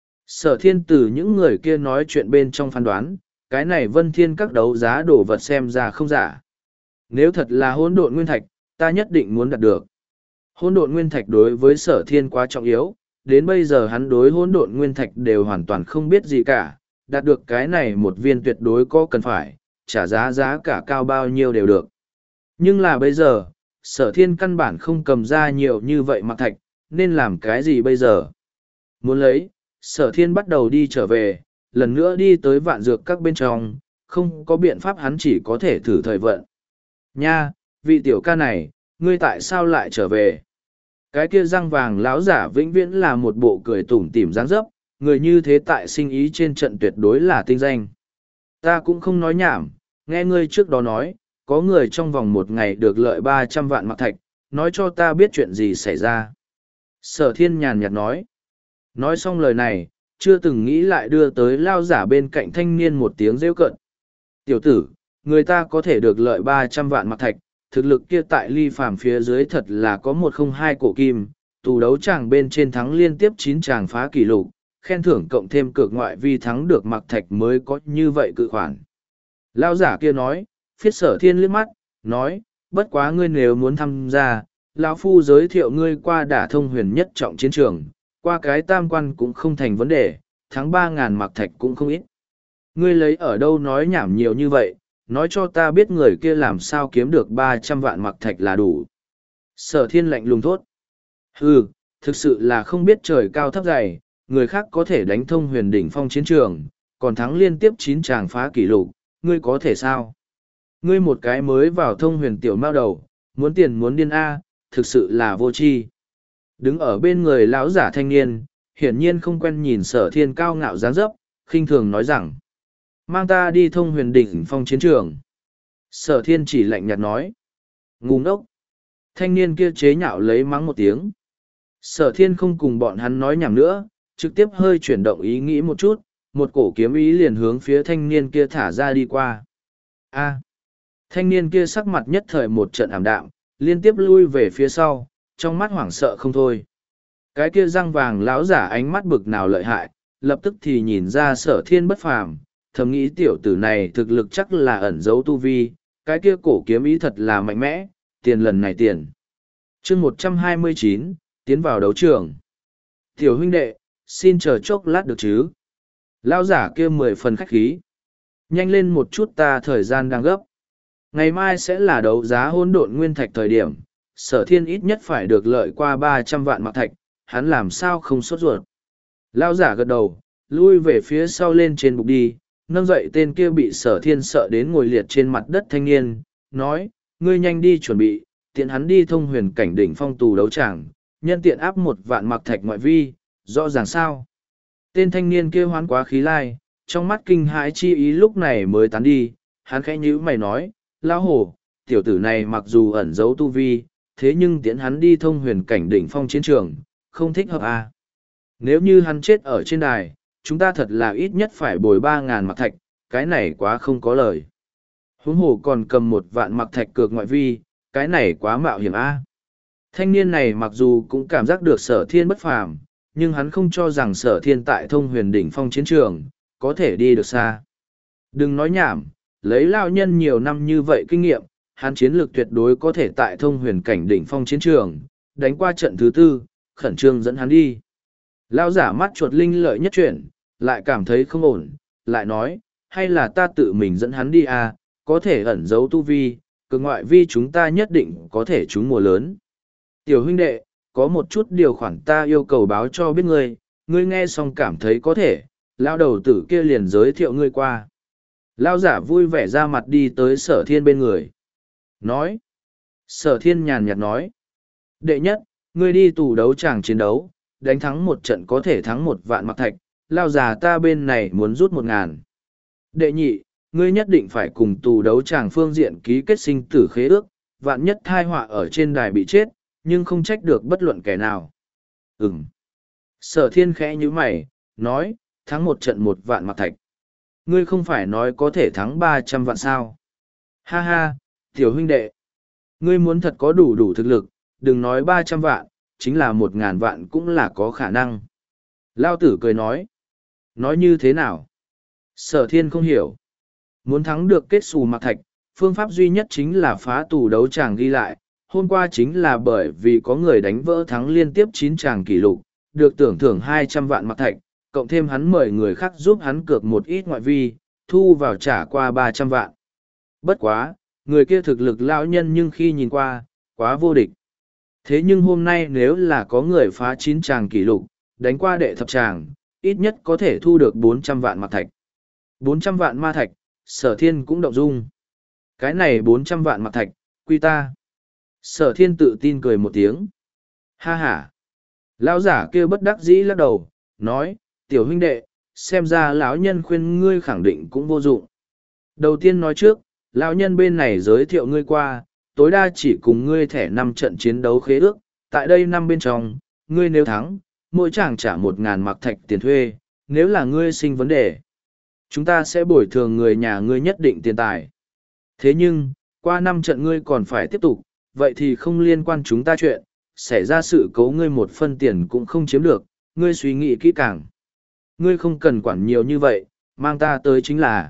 Sở thiên từ những người kia nói chuyện bên trong phán đoán, cái này vân thiên các đấu giá đồ vật xem ra không giả. Nếu thật là hỗn độn nguyên thạch, ta nhất định muốn đạt được. Hỗn độn nguyên thạch đối với sở thiên quá trọng yếu, đến bây giờ hắn đối hỗn độn nguyên thạch đều hoàn toàn không biết gì cả, đạt được cái này một viên tuyệt đối có cần phải, trả giá giá cả cao bao nhiêu đều được. Nhưng là bây giờ, sở thiên căn bản không cầm ra nhiều như vậy mặc thạch, nên làm cái gì bây giờ? Muốn lấy, sở thiên bắt đầu đi trở về, lần nữa đi tới vạn dược các bên trong, không có biện pháp hắn chỉ có thể thử thời vận. Nha, vị tiểu ca này, ngươi tại sao lại trở về? Cái kia răng vàng láo giả vĩnh viễn là một bộ cười tủm tỉm dáng dấp, người như thế tại sinh ý trên trận tuyệt đối là tinh danh. Ta cũng không nói nhảm, Nghe ngươi trước đó nói, có người trong vòng một ngày được lợi ba trăm vạn mặc thạch, nói cho ta biết chuyện gì xảy ra. Sở thiên nhàn nhạt nói. Nói xong lời này, chưa từng nghĩ lại đưa tới lao giả bên cạnh thanh niên một tiếng rêu cợt. Tiểu tử, người ta có thể được lợi ba trăm vạn mặc thạch, thực lực kia tại ly phàm phía dưới thật là có một không hai cổ kim, tù đấu chàng bên trên thắng liên tiếp chín chàng phá kỷ lục, khen thưởng cộng thêm cược ngoại vi thắng được mặc thạch mới có như vậy cự khoản. Lao giả kia nói, phiết sở thiên liếc mắt, nói, bất quá ngươi nếu muốn tham gia, lão phu giới thiệu ngươi qua đả thông huyền nhất trọng chiến trường, qua cái tam quan cũng không thành vấn đề, thắng ba ngàn mặc thạch cũng không ít. Ngươi lấy ở đâu nói nhảm nhiều như vậy, nói cho ta biết người kia làm sao kiếm được ba trăm vạn mặc thạch là đủ. Sở thiên lạnh lùng thốt. Hừ, thực sự là không biết trời cao thấp dày, người khác có thể đánh thông huyền đỉnh phong chiến trường, còn thắng liên tiếp chín tràng phá kỷ lục, ngươi có thể sao? Ngươi một cái mới vào thông huyền tiểu mao đầu, muốn tiền muốn điên A, thực sự là vô tri. Đứng ở bên người lão giả thanh niên, hiển nhiên không quen nhìn sở thiên cao ngạo dáng dấp, khinh thường nói rằng, mang ta đi thông huyền đỉnh phong chiến trường. Sở thiên chỉ lạnh nhạt nói, ngu ngốc. Thanh niên kia chế nhạo lấy mắng một tiếng. Sở thiên không cùng bọn hắn nói nhảm nữa, trực tiếp hơi chuyển động ý nghĩ một chút, một cổ kiếm ý liền hướng phía thanh niên kia thả ra đi qua. A. Thanh niên kia sắc mặt nhất thời một trận ảm đạm, liên tiếp lui về phía sau, trong mắt hoảng sợ không thôi. Cái kia răng vàng lão giả ánh mắt bực nào lợi hại, lập tức thì nhìn ra sở thiên bất phàm, thầm nghĩ tiểu tử này thực lực chắc là ẩn giấu tu vi, cái kia cổ kiếm ý thật là mạnh mẽ, tiền lần này tiền. chương một trăm hai mươi chín, tiến vào đấu trường. Tiểu huynh đệ, xin chờ chốc lát được chứ. Lão giả kia mười phần khách khí. Nhanh lên một chút ta thời gian đang gấp. Ngày mai sẽ là đấu giá hỗn độn nguyên thạch thời điểm, sở thiên ít nhất phải được lợi qua ba trăm vạn mặc thạch, hắn làm sao không sốt ruột. Lão giả gật đầu, lui về phía sau lên trên bục đi, nâng dậy tên kia bị sở thiên sợ đến ngồi liệt trên mặt đất thanh niên, nói, ngươi nhanh đi chuẩn bị, tiện hắn đi thông huyền cảnh đỉnh phong tù đấu tràng, nhân tiện áp một vạn mặc thạch ngoại vi, rõ ràng sao. Tên thanh niên kia hoán quá khí lai, trong mắt kinh hãi chi ý lúc này mới tán đi, hắn khẽ nhíu mày nói, lão hổ, tiểu tử này mặc dù ẩn giấu tu vi, thế nhưng tiễn hắn đi thông huyền cảnh đỉnh phong chiến trường, không thích hợp à. Nếu như hắn chết ở trên đài, chúng ta thật là ít nhất phải bồi ba ngàn mặc thạch, cái này quá không có lời. Huống hồ còn cầm một vạn mặc thạch cược ngoại vi, cái này quá mạo hiểm a. À. Thanh niên này mặc dù cũng cảm giác được sở thiên bất phàm, nhưng hắn không cho rằng sở thiên tại thông huyền đỉnh phong chiến trường, có thể đi được xa. Đừng nói nhảm, lấy lao nhân nhiều năm như vậy kinh nghiệm, hắn chiến lược tuyệt đối có thể tại thông huyền cảnh đỉnh phong chiến trường, đánh qua trận thứ tư, khẩn trương dẫn hắn đi. Lao giả mắt chuột linh lợi nhất chuyển, lại cảm thấy không ổn, lại nói, hay là ta tự mình dẫn hắn đi à, có thể ẩn giấu tu vi, cực ngoại vi chúng ta nhất định có thể trúng mùa lớn. Tiểu huynh đệ, có một chút điều khoản ta yêu cầu báo cho biết ngươi, ngươi nghe xong cảm thấy có thể, lao đầu tử kia liền giới thiệu ngươi qua. Lao giả vui vẻ ra mặt đi tới sở thiên bên người. Nói. Sở thiên nhàn nhạt nói. Đệ nhất, ngươi đi tù đấu tràng chiến đấu, đánh thắng một trận có thể thắng một vạn mặc thạch, lao giả ta bên này muốn rút một ngàn. Đệ nhị, ngươi nhất định phải cùng tù đấu tràng phương diện ký kết sinh tử khế ước, vạn nhất thai họa ở trên đài bị chết, nhưng không trách được bất luận kẻ nào. Ừm. Sở thiên khẽ như mày, nói, thắng một trận một vạn mặc thạch. Ngươi không phải nói có thể thắng ba trăm vạn sao. Ha ha, tiểu huynh đệ. Ngươi muốn thật có đủ đủ thực lực, đừng nói ba trăm vạn, chính là một ngàn vạn cũng là có khả năng. Lao tử cười nói. Nói như thế nào? Sở thiên không hiểu. Muốn thắng được kết xù mặc thạch, phương pháp duy nhất chính là phá tù đấu tràng ghi lại. Hôm qua chính là bởi vì có người đánh vỡ thắng liên tiếp chín tràng kỷ lục, được tưởng thưởng hai trăm vạn mặc thạch, cộng thêm hắn mời người khác giúp hắn cược một ít ngoại vi, thu vào trả qua ba trăm vạn. Bất quá, người kia thực lực lão nhân nhưng khi nhìn qua, quá vô địch. Thế nhưng hôm nay nếu là có người phá chín tràng kỷ lục, đánh qua đệ thập tràng, ít nhất có thể thu được bốn trăm vạn mặc thạch. bốn trăm vạn ma thạch, sở thiên cũng động dung. Cái này bốn trăm vạn mặc thạch, quy ta. Sở thiên tự tin cười một tiếng. Ha ha. Lão giả kia bất đắc dĩ lắc đầu, nói, tiểu huynh đệ, xem ra lão nhân khuyên ngươi khẳng định cũng vô dụng. Đầu tiên nói trước, Lão nhân bên này giới thiệu ngươi qua, tối đa chỉ cùng ngươi thẻ năm trận chiến đấu khế ước, tại đây năm bên trong, ngươi nếu thắng, mỗi chàng trả một ngàn mặc thạch tiền thuê, nếu là ngươi sinh vấn đề. Chúng ta sẽ bồi thường người nhà ngươi nhất định tiền tài. Thế nhưng, qua năm trận ngươi còn phải tiếp tục, vậy thì không liên quan chúng ta chuyện, xảy ra sự cố ngươi một phân tiền cũng không chiếm được, ngươi suy nghĩ kỹ càng. Ngươi không cần quản nhiều như vậy, mang ta tới chính là.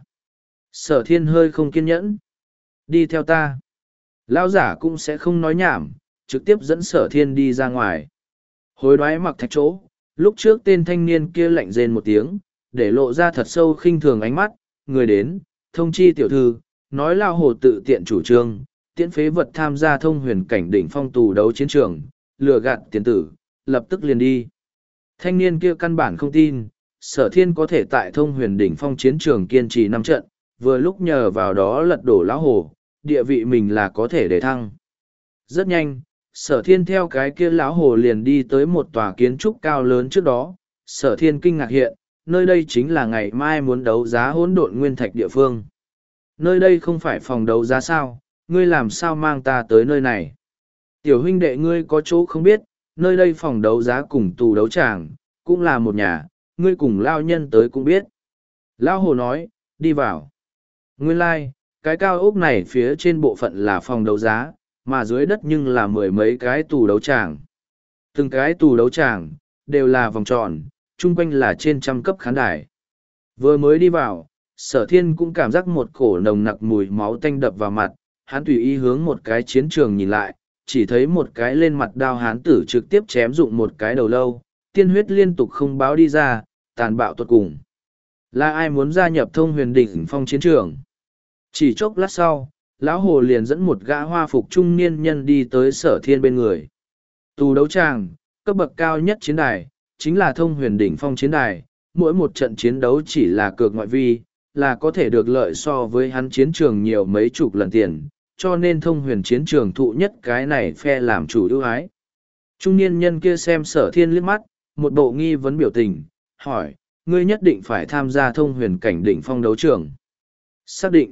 Sở thiên hơi không kiên nhẫn. Đi theo ta. Lão giả cũng sẽ không nói nhảm, trực tiếp dẫn sở thiên đi ra ngoài. Hối đoái mặc thạch chỗ, lúc trước tên thanh niên kia lạnh rên một tiếng, để lộ ra thật sâu khinh thường ánh mắt, người đến, thông chi tiểu thư, nói lao hồ tự tiện chủ trương, tiễn phế vật tham gia thông huyền cảnh đỉnh phong tù đấu chiến trường, lừa gạt tiền tử, lập tức liền đi. Thanh niên kia căn bản không tin, sở thiên có thể tại thông huyền đỉnh phong chiến trường kiên trì năm trận, vừa lúc nhờ vào đó lật đổ lão hồ, địa vị mình là có thể để thăng. Rất nhanh, sở thiên theo cái kia lão hồ liền đi tới một tòa kiến trúc cao lớn trước đó, sở thiên kinh ngạc hiện, nơi đây chính là ngày mai muốn đấu giá hỗn độn nguyên thạch địa phương. Nơi đây không phải phòng đấu giá sao, ngươi làm sao mang ta tới nơi này? Tiểu huynh đệ ngươi có chỗ không biết, nơi đây phòng đấu giá cùng tù đấu tràng, cũng là một nhà, ngươi cùng lao nhân tới cũng biết. Lão hồ nói, đi vào. Nguyên lai, like, cái cao ốc này phía trên bộ phận là phòng đấu giá, mà dưới đất nhưng là mười mấy cái tù đấu tràng. Từng cái tù đấu tràng, đều là vòng tròn, chung quanh là trên trăm cấp khán đài. Vừa mới đi vào, sở thiên cũng cảm giác một cổ nồng nặc mùi máu tanh đập vào mặt, hắn tùy ý hướng một cái chiến trường nhìn lại, chỉ thấy một cái lên mặt đao hán tử trực tiếp chém dụng một cái đầu lâu, tiên huyết liên tục không báo đi ra, tàn bạo tuột cùng. Là ai muốn gia nhập thông huyền đỉnh phong chiến trường? Chỉ chốc lát sau, lão hồ liền dẫn một gã hoa phục trung niên nhân đi tới sở thiên bên người. Tù đấu tràng, cấp bậc cao nhất chiến đài, chính là thông huyền đỉnh phong chiến đài, mỗi một trận chiến đấu chỉ là cược ngoại vi, là có thể được lợi so với hắn chiến trường nhiều mấy chục lần tiền, cho nên thông huyền chiến trường thụ nhất cái này phe làm chủ ưu ái. Trung niên nhân kia xem sở thiên liếc mắt, một bộ nghi vấn biểu tình, hỏi, ngươi nhất định phải tham gia thông huyền cảnh đỉnh phong đấu trường. Xác định.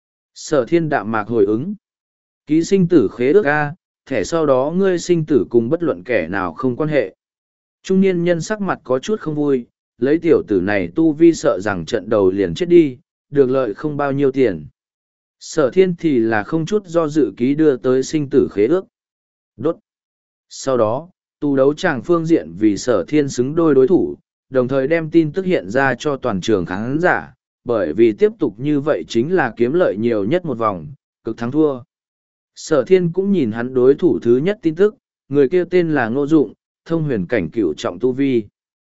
Sở thiên đạm mạc hồi ứng. Ký sinh tử khế ước A, thẻ sau đó ngươi sinh tử cùng bất luận kẻ nào không quan hệ. Trung niên nhân sắc mặt có chút không vui, lấy tiểu tử này tu vi sợ rằng trận đầu liền chết đi, được lợi không bao nhiêu tiền. Sở thiên thì là không chút do dự ký đưa tới sinh tử khế ước. Đốt. Sau đó, tù đấu tràng phương diện vì sở thiên xứng đôi đối thủ, đồng thời đem tin tức hiện ra cho toàn trường khán giả, bởi vì tiếp tục như vậy chính là kiếm lợi nhiều nhất một vòng, cực thắng thua. Sở thiên cũng nhìn hắn đối thủ thứ nhất tin tức, người kia tên là Ngô Dụng, thông huyền cảnh cửu trọng tu vi.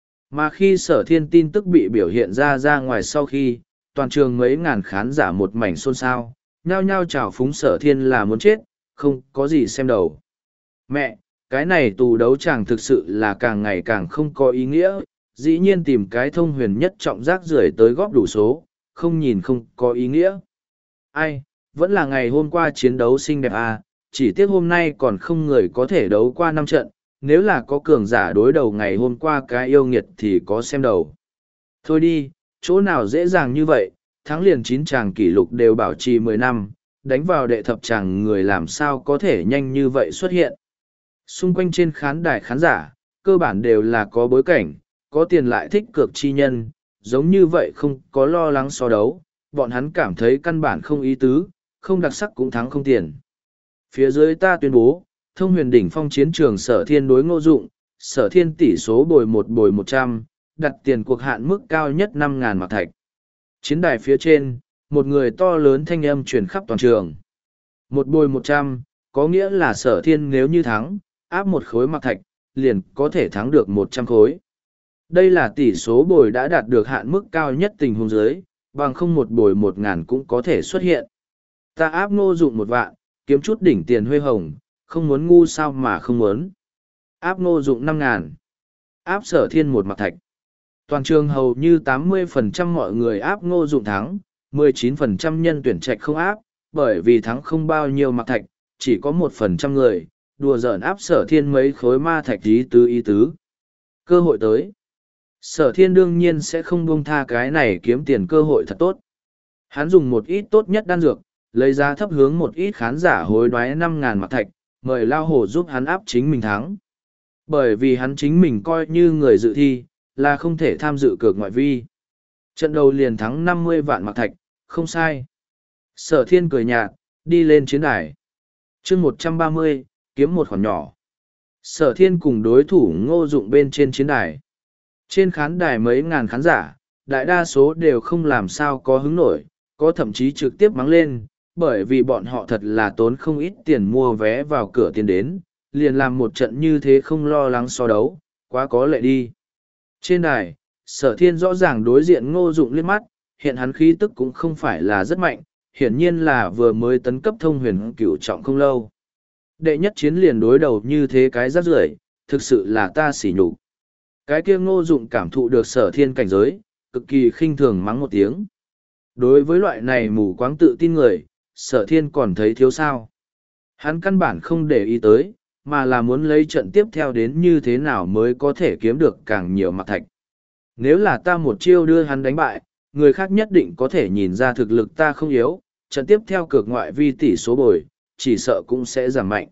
Mà khi sở thiên tin tức bị biểu hiện ra ra ngoài sau khi, toàn trường mấy ngàn khán giả một mảnh xôn xao, nhao nhao chào phúng sở thiên là muốn chết, không có gì xem đầu. Mẹ, cái này tù đấu chàng thực sự là càng ngày càng không có ý nghĩa, dĩ nhiên tìm cái thông huyền nhất trọng rác rưởi tới góp đủ số, không nhìn không có ý nghĩa. Ai, vẫn là ngày hôm qua chiến đấu xinh đẹp à, chỉ tiếc hôm nay còn không người có thể đấu qua năm trận, nếu là có cường giả đối đầu ngày hôm qua cái yêu nghiệt thì có xem đầu. Thôi đi, chỗ nào dễ dàng như vậy, thắng liền chín chàng kỷ lục đều bảo trì mười năm, đánh vào đệ thập chàng người làm sao có thể nhanh như vậy xuất hiện. Xung quanh trên khán đài khán giả, cơ bản đều là có bối cảnh, có tiền lại thích cược chi nhân, giống như vậy không có lo lắng so đấu, bọn hắn cảm thấy căn bản không ý tứ, không đặc sắc cũng thắng không tiền. Phía dưới ta tuyên bố, thông huyền đỉnh phong chiến trường sở thiên đối Ngô Dụng, sở thiên tỷ số bồi một bồi một trăm, đặt tiền cuộc hạn mức cao nhất năm ngàn mặc thạch. Chiến đài phía trên, một người to lớn thanh âm truyền khắp toàn trường. Một bồi một trăm, có nghĩa là sở thiên nếu như thắng, áp một khối mặc thạch, liền có thể thắng được một trăm khối. Đây là tỷ số bồi đã đạt được hạn mức cao nhất tình huống dưới, bằng không một bồi một ngàn cũng có thể xuất hiện. Ta áp Ngô Dụng một vạn, kiếm chút đỉnh tiền huê hồng, không muốn ngu sao mà không muốn. Áp Ngô Dụng năm ngàn. Áp sở thiên một mặc thạch. Toàn trường hầu như tám mươi phần trăm mọi người áp Ngô Dụng thắng, mười chín phần trăm nhân tuyển trạch không áp, bởi vì thắng không bao nhiêu mặc thạch, chỉ có một phần trăm người, đùa giỡn áp sở thiên mấy khối ma thạch ý tứ ý tứ. Cơ hội tới. Sở thiên đương nhiên sẽ không buông tha cái này kiếm tiền cơ hội thật tốt. Hắn dùng một ít tốt nhất đan dược, lấy giá thấp hướng một ít khán giả hối đoái năm ngàn mặc thạch, mời Lao Hổ giúp hắn áp chính mình thắng. Bởi vì hắn chính mình coi như người dự thi, là không thể tham dự cược ngoại vi. Trận đầu liền thắng năm mươi vạn mặc thạch, không sai. Sở Thiên cười nhạt, đi lên chiến đài. chương một trăm ba mươi, kiếm một khoản nhỏ. Sở Thiên cùng đối thủ Ngô Dụng bên trên chiến đài. Trên khán đài mấy ngàn khán giả, đại đa số đều không làm sao có hứng nổi, có thậm chí trực tiếp mắng lên, bởi vì bọn họ thật là tốn không ít tiền mua vé vào cửa tiền đến, liền làm một trận như thế không lo lắng so đấu, quá có lệ đi. Trên đài, Sở Thiên rõ ràng đối diện Ngô Dụng liếc mắt, hiện hắn khí tức cũng không phải là rất mạnh, hiển nhiên là vừa mới tấn cấp thông huyền cửu trọng không lâu. Đệ nhất chiến liền đối đầu như thế cái rác rưởi, thực sự là ta xỉ nhục. Cái kia Ngô Dụng cảm thụ được Sở Thiên cảnh giới, cực kỳ khinh thường mắng một tiếng. Đối với loại này mù quáng tự tin người, Sở Thiên còn thấy thiếu sao. Hắn căn bản không để ý tới, mà là muốn lấy trận tiếp theo đến như thế nào mới có thể kiếm được càng nhiều mặc thạch. Nếu là ta một chiêu đưa hắn đánh bại, người khác nhất định có thể nhìn ra thực lực ta không yếu, trận tiếp theo cược ngoại vi tỷ số bồi, chỉ sợ cũng sẽ giảm mạnh.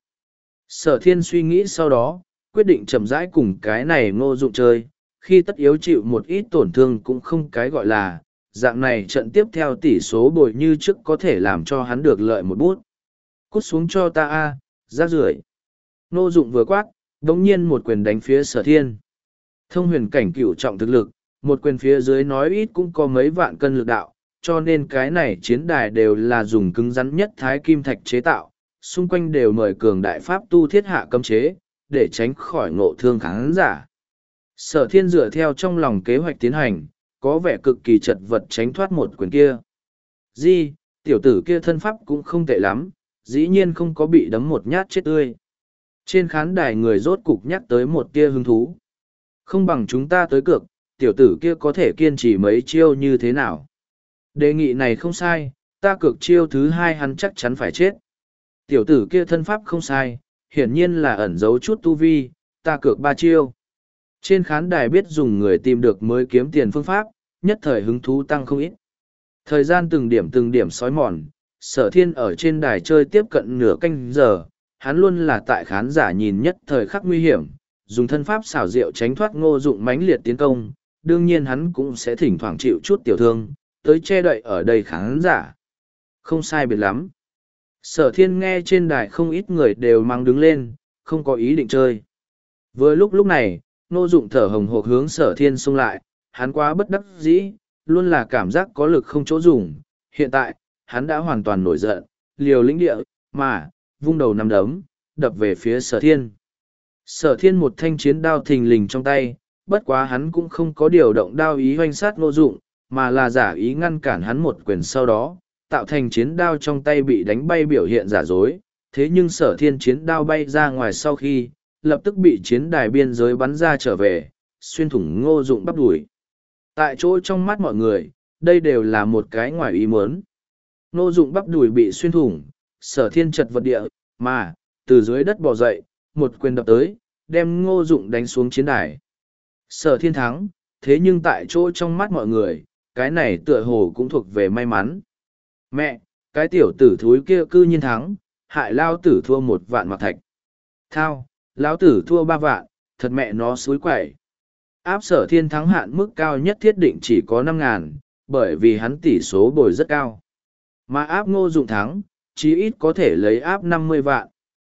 Sở Thiên suy nghĩ sau đó, quyết định chậm rãi cùng cái này Ngô Dụng chơi, khi tất yếu chịu một ít tổn thương cũng không cái gọi là, dạng này trận tiếp theo tỷ số bồi như trước có thể làm cho hắn được lợi một bút. Cút xuống cho ta a, rác rưởi. Ngô Dụng vừa quát, đống nhiên một quyền đánh phía Sở Thiên. Thông huyền cảnh cửu trọng thực lực, một quyền phía dưới nói ít cũng có mấy vạn cân lực đạo, cho nên cái này chiến đài đều là dùng cứng rắn nhất thái kim thạch chế tạo, xung quanh đều mời cường đại pháp tu thiết hạ cấm chế, để tránh khỏi ngộ thương khán giả. Sở Thiên dựa theo trong lòng kế hoạch tiến hành, có vẻ cực kỳ chật vật tránh thoát một quyền kia. Di, tiểu tử kia thân pháp cũng không tệ lắm, dĩ nhiên không có bị đấm một nhát chết tươi. Trên khán đài người rốt cục nhắc tới một tia hứng thú. Không bằng chúng ta tới cược, tiểu tử kia có thể kiên trì mấy chiêu như thế nào. Đề nghị này không sai, ta cược chiêu thứ hai hắn chắc chắn phải chết. Tiểu tử kia thân pháp không sai, hiển nhiên là ẩn giấu chút tu vi, ta cược ba chiêu. Trên khán đài biết dùng người tìm được mới kiếm tiền phương pháp, nhất thời hứng thú tăng không ít. Thời gian từng điểm từng điểm sói mòn, Sở Thiên ở trên đài chơi tiếp cận nửa canh giờ, hắn luôn là tại khán giả nhìn nhất thời khắc nguy hiểm, dùng thân pháp xảo diệu tránh thoát Ngô Dụng mãnh liệt tiến công, đương nhiên hắn cũng sẽ thỉnh thoảng chịu chút tiểu thương, tới che đậy ở đây khán giả. Không sai biệt lắm. Sở Thiên nghe trên đài không ít người đều mang đứng lên, không có ý định chơi. Vừa lúc lúc này, Ngô Dụng thở hồng hộc hướng Sở Thiên xông lại, hắn quá bất đắc dĩ, luôn là cảm giác có lực không chỗ dùng. Hiện tại, hắn đã hoàn toàn nổi giận, liều lĩnh địa, mà, vung đầu nắm đấm, đập về phía Sở Thiên. Sở Thiên một thanh chiến đao thình lình trong tay, bất quá hắn cũng không có điều động đao ý hoành sát Ngô Dụng, mà là giả ý ngăn cản hắn một quyền sau đó, tạo thành chiến đao trong tay bị đánh bay biểu hiện giả dối. Thế nhưng Sở Thiên chiến đao bay ra ngoài sau khi, lập tức bị chiến đài biên giới bắn ra trở về, xuyên thủng Ngô Dụng bắp đùi. Tại chỗ trong mắt mọi người, đây đều là một cái ngoài ý muốn. Ngô Dụng bắp đùi bị xuyên thủng, Sở Thiên chật vật địa, mà, từ dưới đất bò dậy, một quyền đập tới, đem Ngô Dụng đánh xuống chiến đài. Sở Thiên thắng, thế nhưng tại chỗ trong mắt mọi người, cái này tựa hồ cũng thuộc về may mắn. Mẹ, cái tiểu tử thúi kia cư nhiên thắng, hại lao tử thua một vạn mặc thạch. Thao, lão tử thua ba vạn, thật mẹ nó xúi quẩy. Áp Sở Thiên thắng hạn mức cao nhất thiết định chỉ có năm ngàn, bởi vì hắn tỷ số bồi rất cao. Mà áp Ngô Dụng thắng, chí ít có thể lấy áp năm mươi vạn.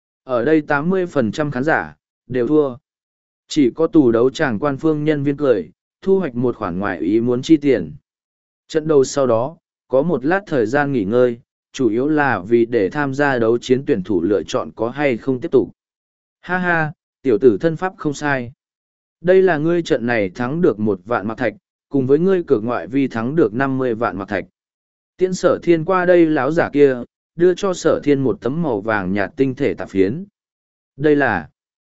Ở đây tám mươi phần trăm khán giả, đều thua. Chỉ có tù đấu tràng quan phương nhân viên cười, thu hoạch một khoản ngoại ý muốn chi tiền. Trận đầu sau đó, có một lát thời gian nghỉ ngơi, chủ yếu là vì để tham gia đấu chiến tuyển thủ lựa chọn có hay không tiếp tục. Ha ha, tiểu tử thân pháp không sai. Đây là ngươi trận này thắng được một vạn mặc thạch, cùng với ngươi cược ngoại vi thắng được năm mươi vạn mặc thạch. Tiễn Sở Thiên qua đây láo giả kia, đưa cho Sở Thiên một tấm màu vàng nhạt tinh thể tạp phiến. Đây là...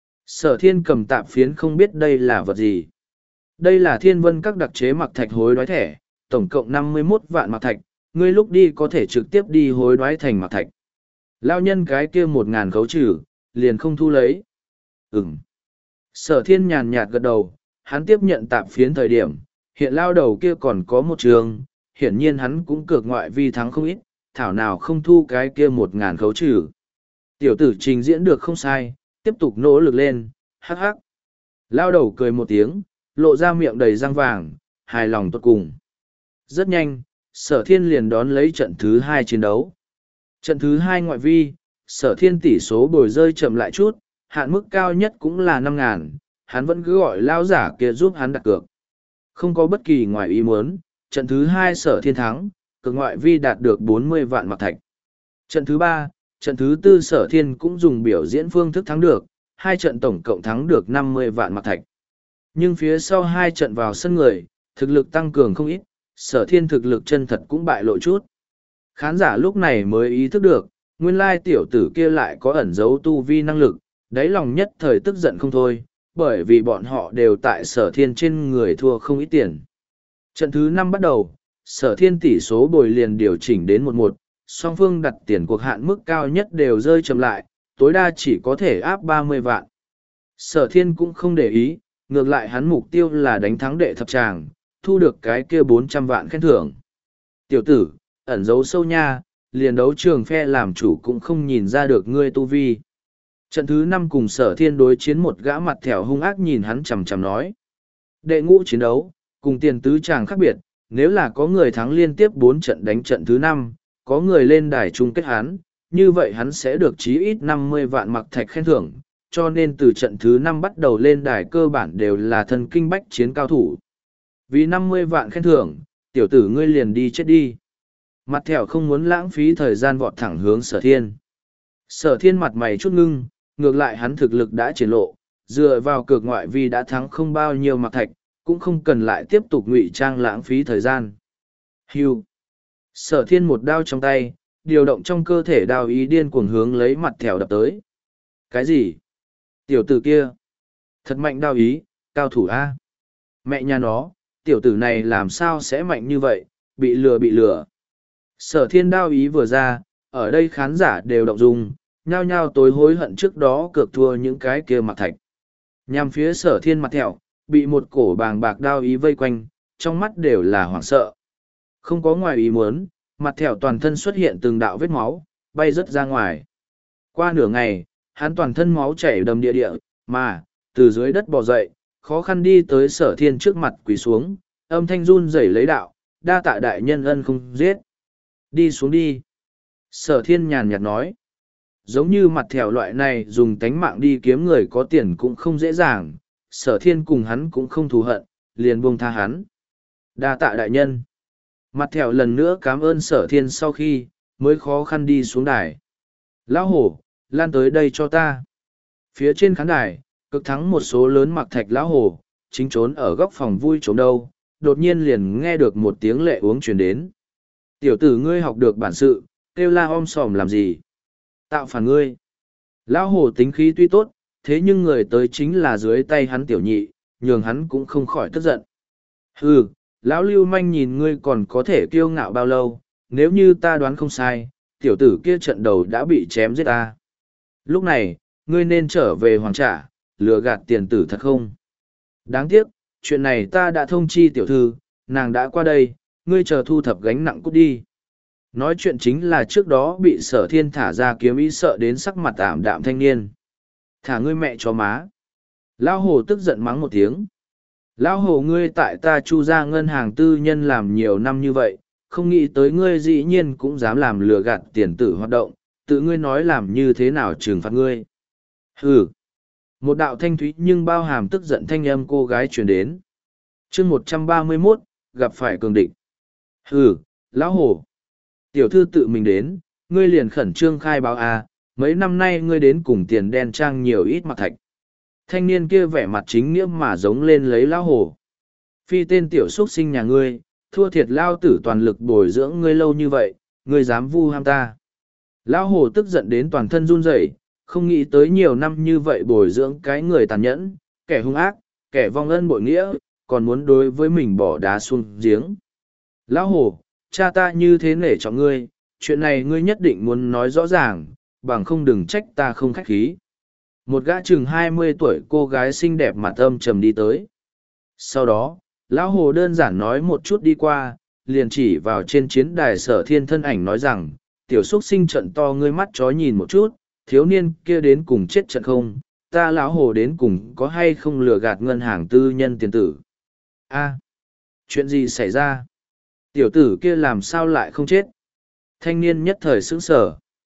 Sở Thiên cầm tạp phiến không biết đây là vật gì. Đây là Thiên Vân các đặc chế mặc thạch hối đoái thẻ, tổng cộng năm mươi mốt vạn mặc thạch, ngươi lúc đi có thể trực tiếp đi hối đoái thành mặc thạch. Lao nhân cái kia một ngàn khấu trừ, liền không thu lấy. Ừm. Sở Thiên nhàn nhạt gật đầu, hắn tiếp nhận tạp phiến thời điểm, hiện lao đầu kia còn có một trường, hiển nhiên hắn cũng cược ngoại vi thắng không ít, thảo nào không thu cái kia một ngàn khấu trừ. Tiểu tử trình diễn được không sai, tiếp tục nỗ lực lên, hắc hắc. Lao đầu cười một tiếng, lộ ra miệng đầy răng vàng, hài lòng tốt cùng. Rất nhanh, sở thiên liền đón lấy trận thứ hai chiến đấu. Trận thứ hai ngoại vi, sở thiên tỷ số bồi rơi chậm lại chút, hạn mức cao nhất cũng là năm ngàn, hắn vẫn cứ gọi lao giả kia giúp hắn đặt cược. Không có bất kỳ ngoài ý muốn, trận thứ hai sở thiên thắng, cực ngoại vi đạt được bốn mươi vạn mặc thạch. Trận thứ ba, trận thứ tư sở thiên cũng dùng biểu diễn phương thức thắng được, hai trận tổng cộng thắng được năm mươi vạn mặc thạch. Nhưng phía sau hai trận vào sân người, thực lực tăng cường không ít, sở thiên thực lực chân thật cũng bại lộ chút. Khán giả lúc này mới ý thức được, nguyên lai tiểu tử kia lại có ẩn giấu tu vi năng lực, đáy lòng nhất thời tức giận không thôi, bởi vì bọn họ đều tại sở thiên trên người thua không ít tiền. Trận thứ năm bắt đầu, sở thiên tỷ số bồi liền điều chỉnh đến một một, song phương đặt tiền cuộc hạn mức cao nhất đều rơi chậm lại, tối đa chỉ có thể áp ba mươi vạn. Sở thiên cũng không để ý, ngược lại hắn mục tiêu là đánh thắng đệ thập tràng, thu được cái kia bốn trăm vạn khen thưởng. Tiểu tử, ẩn giấu sâu nha, liền đấu trường phe làm chủ cũng không nhìn ra được ngươi tu vi. Trận thứ năm cùng sở thiên đối chiến một gã mặt thẻo hung ác nhìn hắn chằm chằm nói. Đệ ngũ chiến đấu, cùng tiền tứ tràng khác biệt, nếu là có người thắng liên tiếp bốn trận đánh trận thứ năm, có người lên đài chung kết hắn, như vậy hắn sẽ được chí ít năm mươi vạn mặc thạch khen thưởng, cho nên từ trận thứ năm bắt đầu lên đài cơ bản đều là thần kinh bách chiến cao thủ. Vì năm mươi vạn khen thưởng, tiểu tử ngươi liền đi chết đi. Mặt thẻo không muốn lãng phí thời gian vọt thẳng hướng sở thiên. Sở thiên mặt mày chút ngưng, ngược lại hắn thực lực đã triển lộ, dựa vào cược ngoại vi đã thắng không bao nhiêu mặc thạch, cũng không cần lại tiếp tục ngụy trang lãng phí thời gian. Hưu. Sở thiên một đao trong tay, điều động trong cơ thể đao ý điên cuồng hướng lấy mặt thẻo đập tới. Cái gì? Tiểu tử kia. Thật mạnh đao ý, cao thủ A. Mẹ nhà nó, tiểu tử này làm sao sẽ mạnh như vậy, bị lừa bị lừa. Sở thiên đao ý vừa ra, ở đây khán giả đều động dung, nhao nhao tối hối hận trước đó cược thua những cái kia mặc thạch. Nhằm phía sở thiên mặt thẹo, bị một cổ bàng bạc đao ý vây quanh, trong mắt đều là hoảng sợ. Không có ngoài ý muốn, mặt thẹo toàn thân xuất hiện từng đạo vết máu, bay rớt ra ngoài. Qua nửa ngày, hắn toàn thân máu chảy đầm địa địa, mà, từ dưới đất bò dậy, khó khăn đi tới sở thiên trước mặt quỳ xuống, âm thanh run rẩy lấy đạo, đa tạ đại nhân ân không giết. Đi xuống đi. Sở thiên nhàn nhạt nói. Giống như mặt thẻo loại này dùng tánh mạng đi kiếm người có tiền cũng không dễ dàng, sở thiên cùng hắn cũng không thù hận, liền buông tha hắn. Đa tạ đại nhân. Mặt thẻo lần nữa cảm ơn sở thiên sau khi, mới khó khăn đi xuống đài. Lão hổ, lan tới đây cho ta. Phía trên khán đài, cực thắng một số lớn mặc thạch lão hổ, chính trốn ở góc phòng vui trốn đâu, đột nhiên liền nghe được một tiếng lệ uống truyền đến. Tiểu tử ngươi học được bản sự, kêu la om sòm làm gì? Tạo phản ngươi. Lão hổ tính khí tuy tốt, thế nhưng người tới chính là dưới tay hắn tiểu nhị, nhường hắn cũng không khỏi tức giận. Hừ, lão lưu manh nhìn ngươi còn có thể kiêu ngạo bao lâu, nếu như ta đoán không sai, tiểu tử kia trận đầu đã bị chém giết ta. Lúc này, ngươi nên trở về hoàng trả, lừa gạt tiền tử thật không? Đáng tiếc, chuyện này ta đã thông chi tiểu thư, nàng đã qua đây, ngươi chờ thu thập gánh nặng cút đi. Nói chuyện chính là trước đó bị sở thiên thả ra kiếm ý sợ đến sắc mặt ảm đạm thanh niên. Thả ngươi mẹ cho má. Lão hồ tức giận mắng một tiếng. Lão hồ ngươi tại ta chu ra ngân hàng tư nhân làm nhiều năm như vậy, không nghĩ tới ngươi dĩ nhiên cũng dám làm lừa gạt tiền tử hoạt động, tự ngươi nói làm như thế nào trừng phạt ngươi. Hừ. Một đạo thanh thúy nhưng bao hàm tức giận thanh âm cô gái truyền đến. chương một trăm ba mươi mốt, gặp phải cường địch. Hừ, lão hồ. Tiểu thư tự mình đến, ngươi liền khẩn trương khai báo à, mấy năm nay ngươi đến cùng tiền đen trang nhiều ít mặc thạch. Thanh niên kia vẻ mặt chính nghĩa mà giống lên lấy lão hồ. Phi tên tiểu xuất sinh nhà ngươi, thua thiệt lao tử toàn lực bồi dưỡng ngươi lâu như vậy, ngươi dám vu ham ta. Lão hồ tức giận đến toàn thân run rẩy, không nghĩ tới nhiều năm như vậy bồi dưỡng cái người tàn nhẫn, kẻ hung ác, kẻ vong ân bội nghĩa, còn muốn đối với mình bỏ đá xuống giếng. Lão hồ, cha ta như thế nể trọng ngươi, chuyện này ngươi nhất định muốn nói rõ ràng, bằng không đừng trách ta không khách khí. Một gã chừng hai mươi tuổi cô gái xinh đẹp mặt âm trầm đi tới. Sau đó, lão hồ đơn giản nói một chút đi qua, liền chỉ vào trên chiến đài sở thiên thân ảnh nói rằng, tiểu xúc sinh trận to ngươi mắt chó nhìn một chút, thiếu niên kia đến cùng chết trận không, ta lão hồ đến cùng có hay không lừa gạt ngân hàng tư nhân tiền tử. A, chuyện gì xảy ra? Tiểu tử kia làm sao lại không chết? Thanh niên nhất thời sững sờ.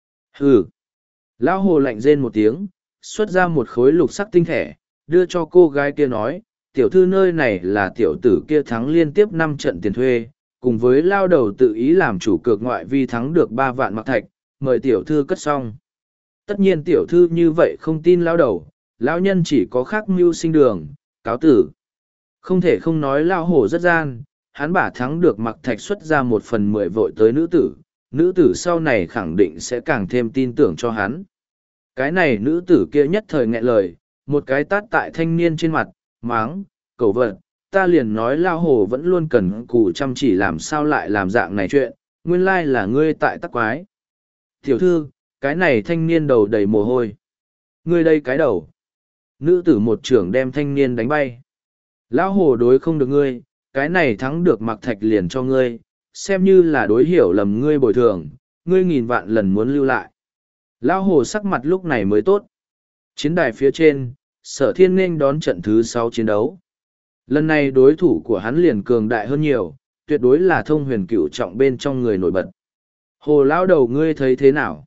Hừ. Lão hồ lạnh rên một tiếng, xuất ra một khối lục sắc tinh thể, đưa cho cô gái kia nói, tiểu thư nơi này là tiểu tử kia thắng liên tiếp năm trận tiền thuê, cùng với lao đầu tự ý làm chủ cược ngoại vi thắng được ba vạn mặc thạch, mời tiểu thư cất xong. Tất nhiên tiểu thư như vậy không tin lao đầu, lão nhân chỉ có khác mưu sinh đường, cáo tử. Không thể không nói lao hổ rất gian, hắn bả thắng được mặc thạch xuất ra một phần mười vội tới nữ tử, nữ tử sau này khẳng định sẽ càng thêm tin tưởng cho hắn. Cái này nữ tử kia nhất thời nghẹn lời, một cái tát tại thanh niên trên mặt, máng, cầu vật, ta liền nói lao hổ vẫn luôn cần cù chăm chỉ làm sao lại làm dạng này chuyện, nguyên lai là ngươi tại tắc quái. Tiểu thư, cái này thanh niên đầu đầy mồ hôi. Ngươi đây cái đầu. Nữ tử một trưởng đem thanh niên đánh bay. Lão hồ đối không được ngươi, cái này thắng được mặc thạch liền cho ngươi, xem như là đối hiểu lầm ngươi bồi thường, ngươi nghìn vạn lần muốn lưu lại. Lão hồ sắc mặt lúc này mới tốt. Chiến đài phía trên, sở thiên nghênh đón trận thứ sáu chiến đấu. Lần này đối thủ của hắn liền cường đại hơn nhiều, tuyệt đối là thông huyền cựu trọng bên trong người nổi bật. Hồ lão đầu ngươi thấy thế nào?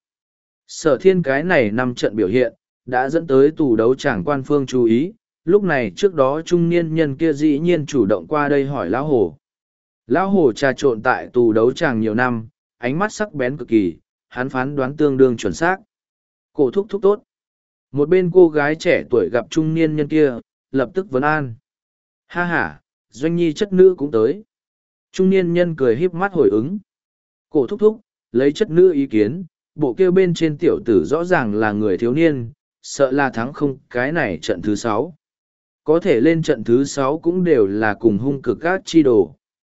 Sở thiên cái này năm trận biểu hiện, đã dẫn tới tù đấu tràng quan phương chú ý, lúc này trước đó trung niên nhân kia dĩ nhiên chủ động qua đây hỏi lão hồ. Lão hồ trà trộn tại tù đấu tràng nhiều năm, ánh mắt sắc bén cực kỳ, hắn phán đoán tương đương chuẩn xác. Cổ thúc thúc tốt. Một bên cô gái trẻ tuổi gặp trung niên nhân kia, lập tức vấn an. Ha ha, doanh nhi chất nữ cũng tới. Trung niên nhân cười híp mắt hồi ứng. Cổ thúc thúc, lấy chất nữ ý kiến, bộ kia bên trên tiểu tử rõ ràng là người thiếu niên, sợ là thắng không cái này trận thứ sáu. Có thể lên trận thứ sáu cũng đều là cùng hung cực các chi đồ.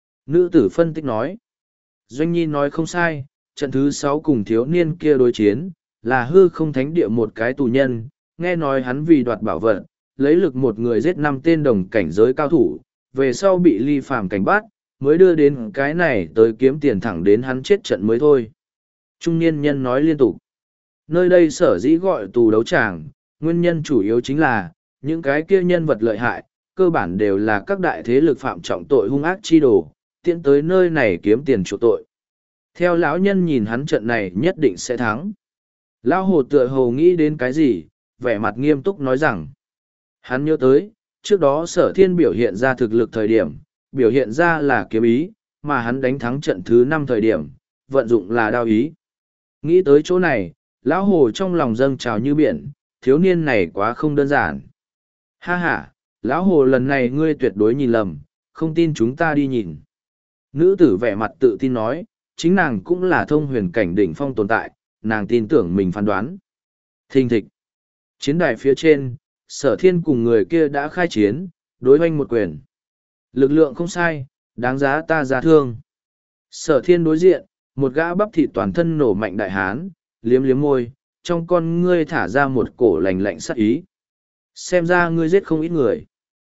Nữ tử phân tích nói. Doanh nhi nói không sai, trận thứ sáu cùng thiếu niên kia đối chiến, là hư không thánh địa một cái tù nhân, nghe nói hắn vì đoạt bảo vật, lấy lực một người giết năm tên đồng cảnh giới cao thủ, về sau bị ly phàm cảnh bắt, mới đưa đến cái này tới kiếm tiền thẳng đến hắn chết trận mới thôi. Trung niên nhân nói liên tục. Nơi đây sở dĩ gọi tù đấu tràng, nguyên nhân chủ yếu chính là, những cái kia nhân vật lợi hại, cơ bản đều là các đại thế lực phạm trọng tội hung ác chi đồ, tiện tới nơi này kiếm tiền chuộc tội. Theo lão nhân nhìn hắn trận này nhất định sẽ thắng. Lão hồ tựa hồ nghĩ đến cái gì, vẻ mặt nghiêm túc nói rằng, hắn nhớ tới, trước đó sở thiên biểu hiện ra thực lực thời điểm, biểu hiện ra là kiếm ý, mà hắn đánh thắng trận thứ năm thời điểm, vận dụng là đao ý. Nghĩ tới chỗ này, lão hồ trong lòng dâng trào như biển, thiếu niên này quá không đơn giản. Ha ha, lão hồ lần này ngươi tuyệt đối nhìn lầm, không tin chúng ta đi nhìn. Nữ tử vẻ mặt tự tin nói, chính nàng cũng là thông huyền cảnh đỉnh phong tồn tại, nàng tin tưởng mình phán đoán. Thình thịch. Chiến đài phía trên, sở thiên cùng người kia đã khai chiến, đối hoanh một quyền. Lực lượng không sai, đáng giá ta ra thương. Sở thiên đối diện, một gã bắp thịt toàn thân nổ mạnh đại hán, liếm liếm môi, trong con ngươi thả ra một cổ lành lạnh sát ý. Xem ra ngươi giết không ít người.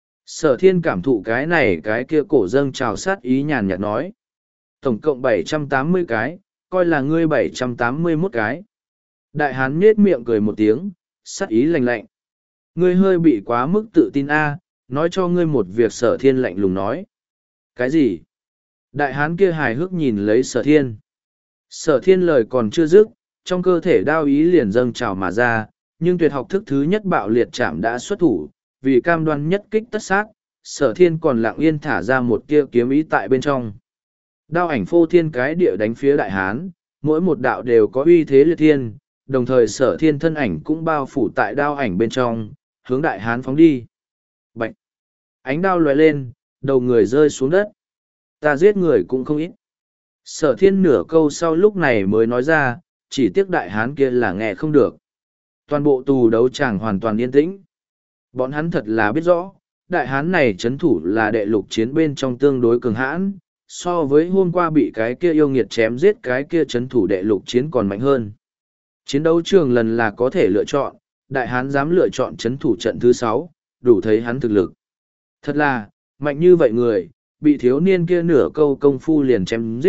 Sở thiên cảm thụ cái này cái kia cổ dâng trào sát ý nhàn nhạt nói. Tổng cộng bảy trăm tám mươi cái, coi là ngươi bảy trăm tám mươi mốt cái. Đại hán nhết miệng cười một tiếng, sát ý lành lạnh. Ngươi hơi bị quá mức tự tin a, nói cho ngươi một việc sở thiên lạnh lùng nói. Cái gì? Đại hán kia hài hước nhìn lấy sở thiên. Sở thiên lời còn chưa dứt, trong cơ thể đao ý liền dâng trào mà ra, nhưng tuyệt học thức thứ nhất bạo liệt chạm đã xuất thủ, vì cam đoan nhất kích tất sát, sở thiên còn lặng yên thả ra một kia kiếm ý tại bên trong. Đao ảnh phô thiên cái địa đánh phía đại hán, mỗi một đạo đều có uy thế liệt thiên, đồng thời sở thiên thân ảnh cũng bao phủ tại đao ảnh bên trong, hướng đại hán phóng đi. Bạch! Ánh đao lóe lên, đầu người rơi xuống đất. Ta giết người cũng không ít. Sở thiên nửa câu sau lúc này mới nói ra, chỉ tiếc đại hán kia là nghe không được. Toàn bộ tù đấu tràng hoàn toàn yên tĩnh. Bọn hắn thật là biết rõ, đại hán này chấn thủ là đệ lục chiến bên trong tương đối cường hãn, so với hôm qua bị cái kia yêu nghiệt chém giết cái kia chấn thủ đệ lục chiến còn mạnh hơn. Chiến đấu trường lần là có thể lựa chọn, đại hán dám lựa chọn chấn thủ trận thứ sáu, đủ thấy hắn thực lực. Thật là, mạnh như vậy người, bị thiếu niên kia nửa câu công phu liền chém giết,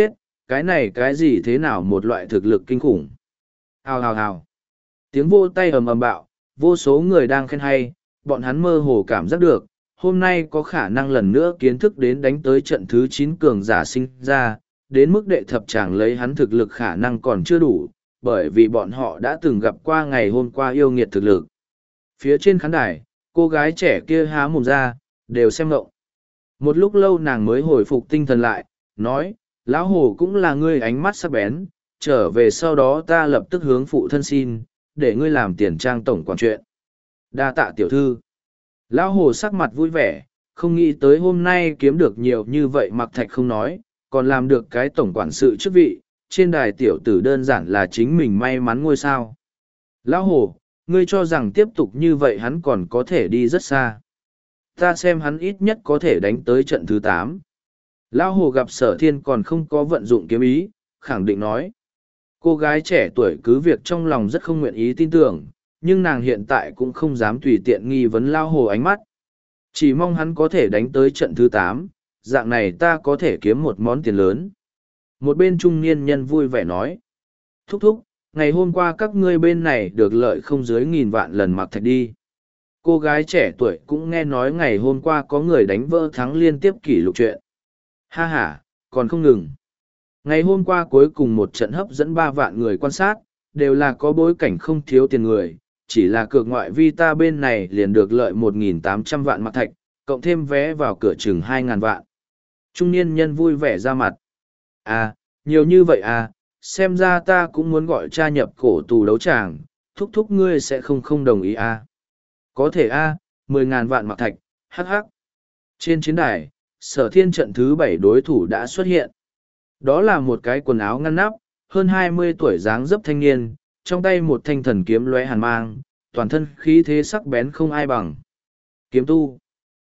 cái này cái gì thế nào một loại thực lực kinh khủng. Hào hào hào. Tiếng vô tay ầm ầm bạo, vô số người đang khen hay, bọn hắn mơ hồ cảm giác được, hôm nay có khả năng lần nữa kiến thức đến đánh tới trận thứ chín cường giả sinh ra, đến mức đệ thập tràng lấy hắn thực lực khả năng còn chưa đủ, bởi vì bọn họ đã từng gặp qua ngày hôm qua yêu nghiệt thực lực. Phía trên khán đài, cô gái trẻ kia há mồm ra, đều xem ngộng. Một lúc lâu nàng mới hồi phục tinh thần lại, nói, lão hồ cũng là ngươi ánh mắt sắc bén, trở về sau đó ta lập tức hướng phụ thân xin, để ngươi làm tiền trang tổng quản chuyện. Đa tạ tiểu thư. Lão hồ sắc mặt vui vẻ, không nghĩ tới hôm nay kiếm được nhiều như vậy mặc thạch không nói, còn làm được cái tổng quản sự chức vị, trên đài tiểu tử đơn giản là chính mình may mắn ngôi sao. Lão hồ, ngươi cho rằng tiếp tục như vậy hắn còn có thể đi rất xa. Ta xem hắn ít nhất có thể đánh tới trận thứ tám. Lão hồ gặp sở thiên còn không có vận dụng kiếm ý, khẳng định nói. Cô gái trẻ tuổi cứ việc trong lòng rất không nguyện ý tin tưởng, nhưng nàng hiện tại cũng không dám tùy tiện nghi vấn Lão hồ ánh mắt. Chỉ mong hắn có thể đánh tới trận thứ tám, dạng này ta có thể kiếm một món tiền lớn. Một bên trung niên nhân vui vẻ nói. Thúc thúc, ngày hôm qua các ngươi bên này được lợi không dưới nghìn vạn lần mặc thạch đi. Cô gái trẻ tuổi cũng nghe nói ngày hôm qua có người đánh vỡ thắng liên tiếp kỷ lục chuyện. Ha ha, còn không ngừng. Ngày hôm qua cuối cùng một trận hấp dẫn ba vạn người quan sát, đều là có bối cảnh không thiếu tiền người, chỉ là cược ngoại vi ta bên này liền được lợi một nghìn tám trăm vạn mặc thạch, cộng thêm vé vào cửa chừng hai ngàn vạn. Trung niên nhân vui vẻ ra mặt. À, nhiều như vậy à, xem ra ta cũng muốn gọi cha nhập cổ tù đấu tràng, thúc thúc ngươi sẽ không không đồng ý à. Có thể a, mười ngàn vạn mặc thạch, hắc hắc. Trên chiến đài, sở thiên trận thứ bảy đối thủ đã xuất hiện. Đó là một cái quần áo ngăn nắp, hơn hai mươi tuổi dáng dấp thanh niên, trong tay một thanh thần kiếm lóe hàn mang, toàn thân khí thế sắc bén không ai bằng. Kiếm tu.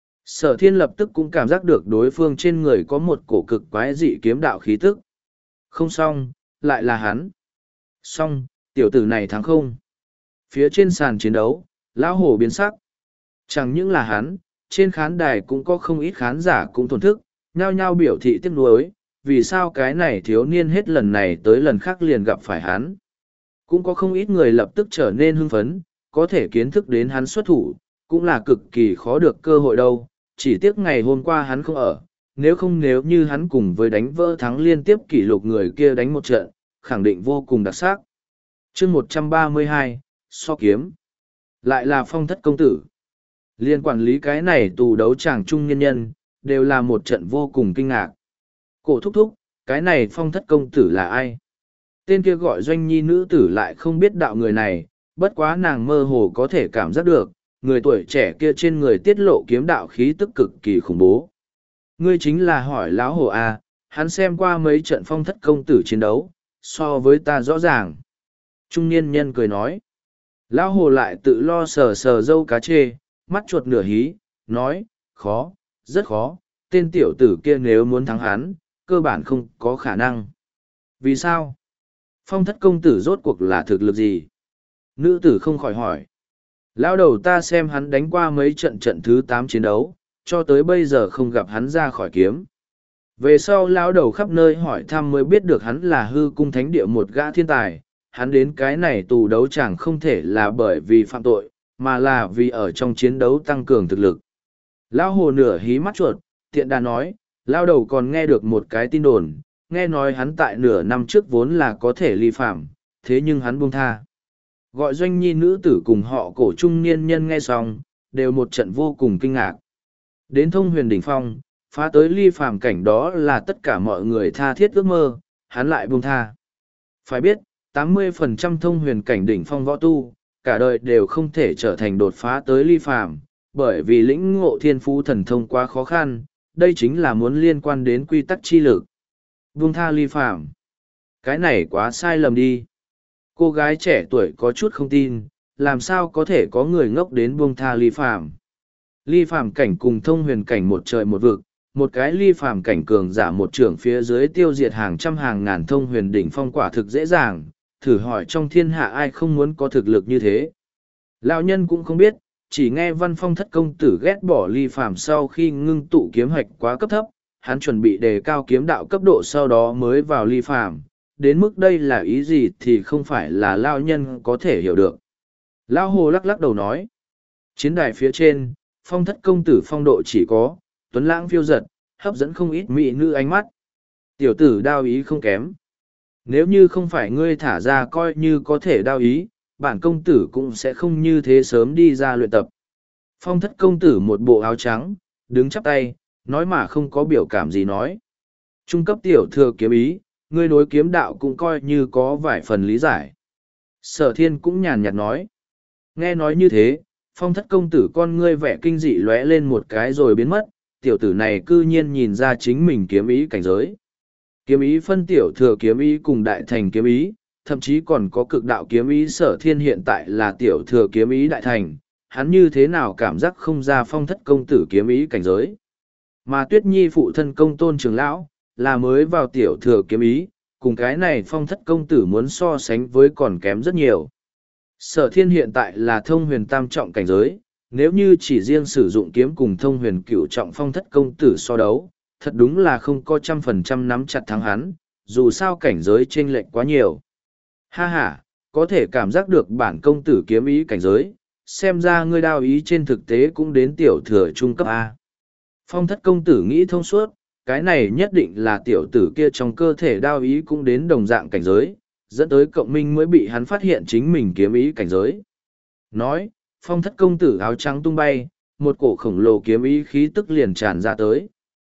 Sở thiên lập tức cũng cảm giác được đối phương trên người có một cổ cực quái dị kiếm đạo khí tức. Không xong, lại là hắn. Xong, tiểu tử này thắng không. Phía trên sàn chiến đấu, lão hổ biến sắc. Chẳng những là hắn, trên khán đài cũng có không ít khán giả cũng thổn thức, nhao nhao biểu thị tiếc nuối, vì sao cái này thiếu niên hết lần này tới lần khác liền gặp phải hắn. Cũng có không ít người lập tức trở nên hưng phấn, có thể kiến thức đến hắn xuất thủ, cũng là cực kỳ khó được cơ hội đâu, chỉ tiếc ngày hôm qua hắn không ở, nếu không nếu như hắn cùng với đánh vỡ thắng liên tiếp kỷ lục người kia đánh một trận, khẳng định vô cùng đặc sắc. chương một trăm ba mươi hai, so kiếm. Lại là phong thất công tử. Liên quản lý cái này tù đấu tràng trung nhân nhân, đều là một trận vô cùng kinh ngạc. Cổ thúc thúc, cái này phong thất công tử là ai? Tên kia gọi doanh nhi nữ tử lại không biết đạo người này, bất quá nàng mơ hồ có thể cảm giác được, người tuổi trẻ kia trên người tiết lộ kiếm đạo khí tức cực kỳ khủng bố. Ngươi chính là hỏi lão hồ à, hắn xem qua mấy trận phong thất công tử chiến đấu, so với ta rõ ràng. Trung niên nhân cười nói. Lão hồ lại tự lo sờ sờ dâu cá chê, mắt chuột nửa hí, nói, khó, rất khó, tên tiểu tử kia nếu muốn thắng hắn, cơ bản không có khả năng. Vì sao? Phong thất công tử rốt cuộc là thực lực gì? Nữ tử không khỏi hỏi. Lão đầu ta xem hắn đánh qua mấy trận trận thứ tám chiến đấu, cho tới bây giờ không gặp hắn ra khỏi kiếm. Về sau lão đầu khắp nơi hỏi thăm mới biết được hắn là hư cung thánh địa một gã thiên tài, hắn đến cái này tù đấu chẳng không thể là bởi vì phạm tội, mà là vì ở trong chiến đấu tăng cường thực lực. Lão hồ nửa hí mắt chuột, tiện đà nói, lão đầu còn nghe được một cái tin đồn, nghe nói hắn tại nửa năm trước vốn là có thể ly phạm, thế nhưng hắn buông tha. Gọi doanh nhi nữ tử cùng họ cổ trung niên nhân nghe xong, đều một trận vô cùng kinh ngạc. Đến thông huyền đỉnh phong, phá tới ly phàm cảnh đó là tất cả mọi người tha thiết ước mơ, hắn lại buông tha. Phải biết, tám mươi phần trăm thông huyền cảnh đỉnh phong võ tu, cả đời đều không thể trở thành đột phá tới ly phàm, bởi vì lĩnh ngộ thiên phú thần thông quá khó khăn, đây chính là muốn liên quan đến quy tắc chi lực. Buông tha ly phàm. Cái này quá sai lầm đi. Cô gái trẻ tuổi có chút không tin, làm sao có thể có người ngốc đến buông tha ly phàm. Ly phàm cảnh cùng thông huyền cảnh một trời một vực, một cái ly phàm cảnh cường giả một trưởng phía dưới tiêu diệt hàng trăm hàng ngàn thông huyền đỉnh phong quả thực dễ dàng, thử hỏi trong thiên hạ ai không muốn có thực lực như thế. Lão nhân cũng không biết, chỉ nghe văn phong thất công tử ghét bỏ ly phàm sau khi ngưng tụ kiếm hạch quá cấp thấp, hắn chuẩn bị đề cao kiếm đạo cấp độ sau đó mới vào ly phàm, đến mức đây là ý gì thì không phải là lao nhân có thể hiểu được. Lao hồ lắc lắc đầu nói, chiến đài phía trên, Phong Thất công tử phong độ chỉ có, tuấn lãng phiêu giật, hấp dẫn không ít mỹ nữ ánh mắt. Tiểu tử đao ý không kém. Nếu như không phải ngươi thả ra coi như có thể đao ý, bản công tử cũng sẽ không như thế sớm đi ra luyện tập. Phong Thất công tử một bộ áo trắng, đứng chắp tay, nói mà không có biểu cảm gì nói. Trung cấp tiểu thừa kiếm ý, ngươi đối kiếm đạo cũng coi như có vài phần lý giải. Sở thiên cũng nhàn nhạt nói. Nghe nói như thế, Phong Thất công tử con ngươi vẻ kinh dị lóe lên một cái rồi biến mất, tiểu tử này cư nhiên nhìn ra chính mình kiếm ý cảnh giới. Kiếm ý phân tiểu thừa kiếm ý cùng đại thành kiếm ý, thậm chí còn có cực đạo kiếm ý. Sở thiên hiện tại là tiểu thừa kiếm ý đại thành, hắn như thế nào cảm giác không ra Phong Thất công tử kiếm ý cảnh giới. Mà Tuyết Nhi phụ thân Công Tôn trưởng lão, là mới vào tiểu thừa kiếm ý, cùng cái này Phong Thất công tử muốn so sánh với còn kém rất nhiều. Sở thiên hiện tại là thông huyền tam trọng cảnh giới, nếu như chỉ riêng sử dụng kiếm cùng thông huyền cửu trọng Phong Thất công tử so đấu, thật đúng là không có trăm phần trăm nắm chặt thắng hắn, dù sao cảnh giới chênh lệch quá nhiều. Ha ha, có thể cảm giác được bản công tử kiếm ý cảnh giới, xem ra ngươi đao ý trên thực tế cũng đến tiểu thừa trung cấp A. Phong Thất công tử nghĩ thông suốt, cái này nhất định là tiểu tử kia trong cơ thể đao ý cũng đến đồng dạng cảnh giới, dẫn tới cộng minh mới bị hắn phát hiện chính mình kiếm ý cảnh giới. Nói, Phong Thất công tử áo trắng tung bay, một cổ khổng lồ kiếm ý khí tức liền tràn ra tới.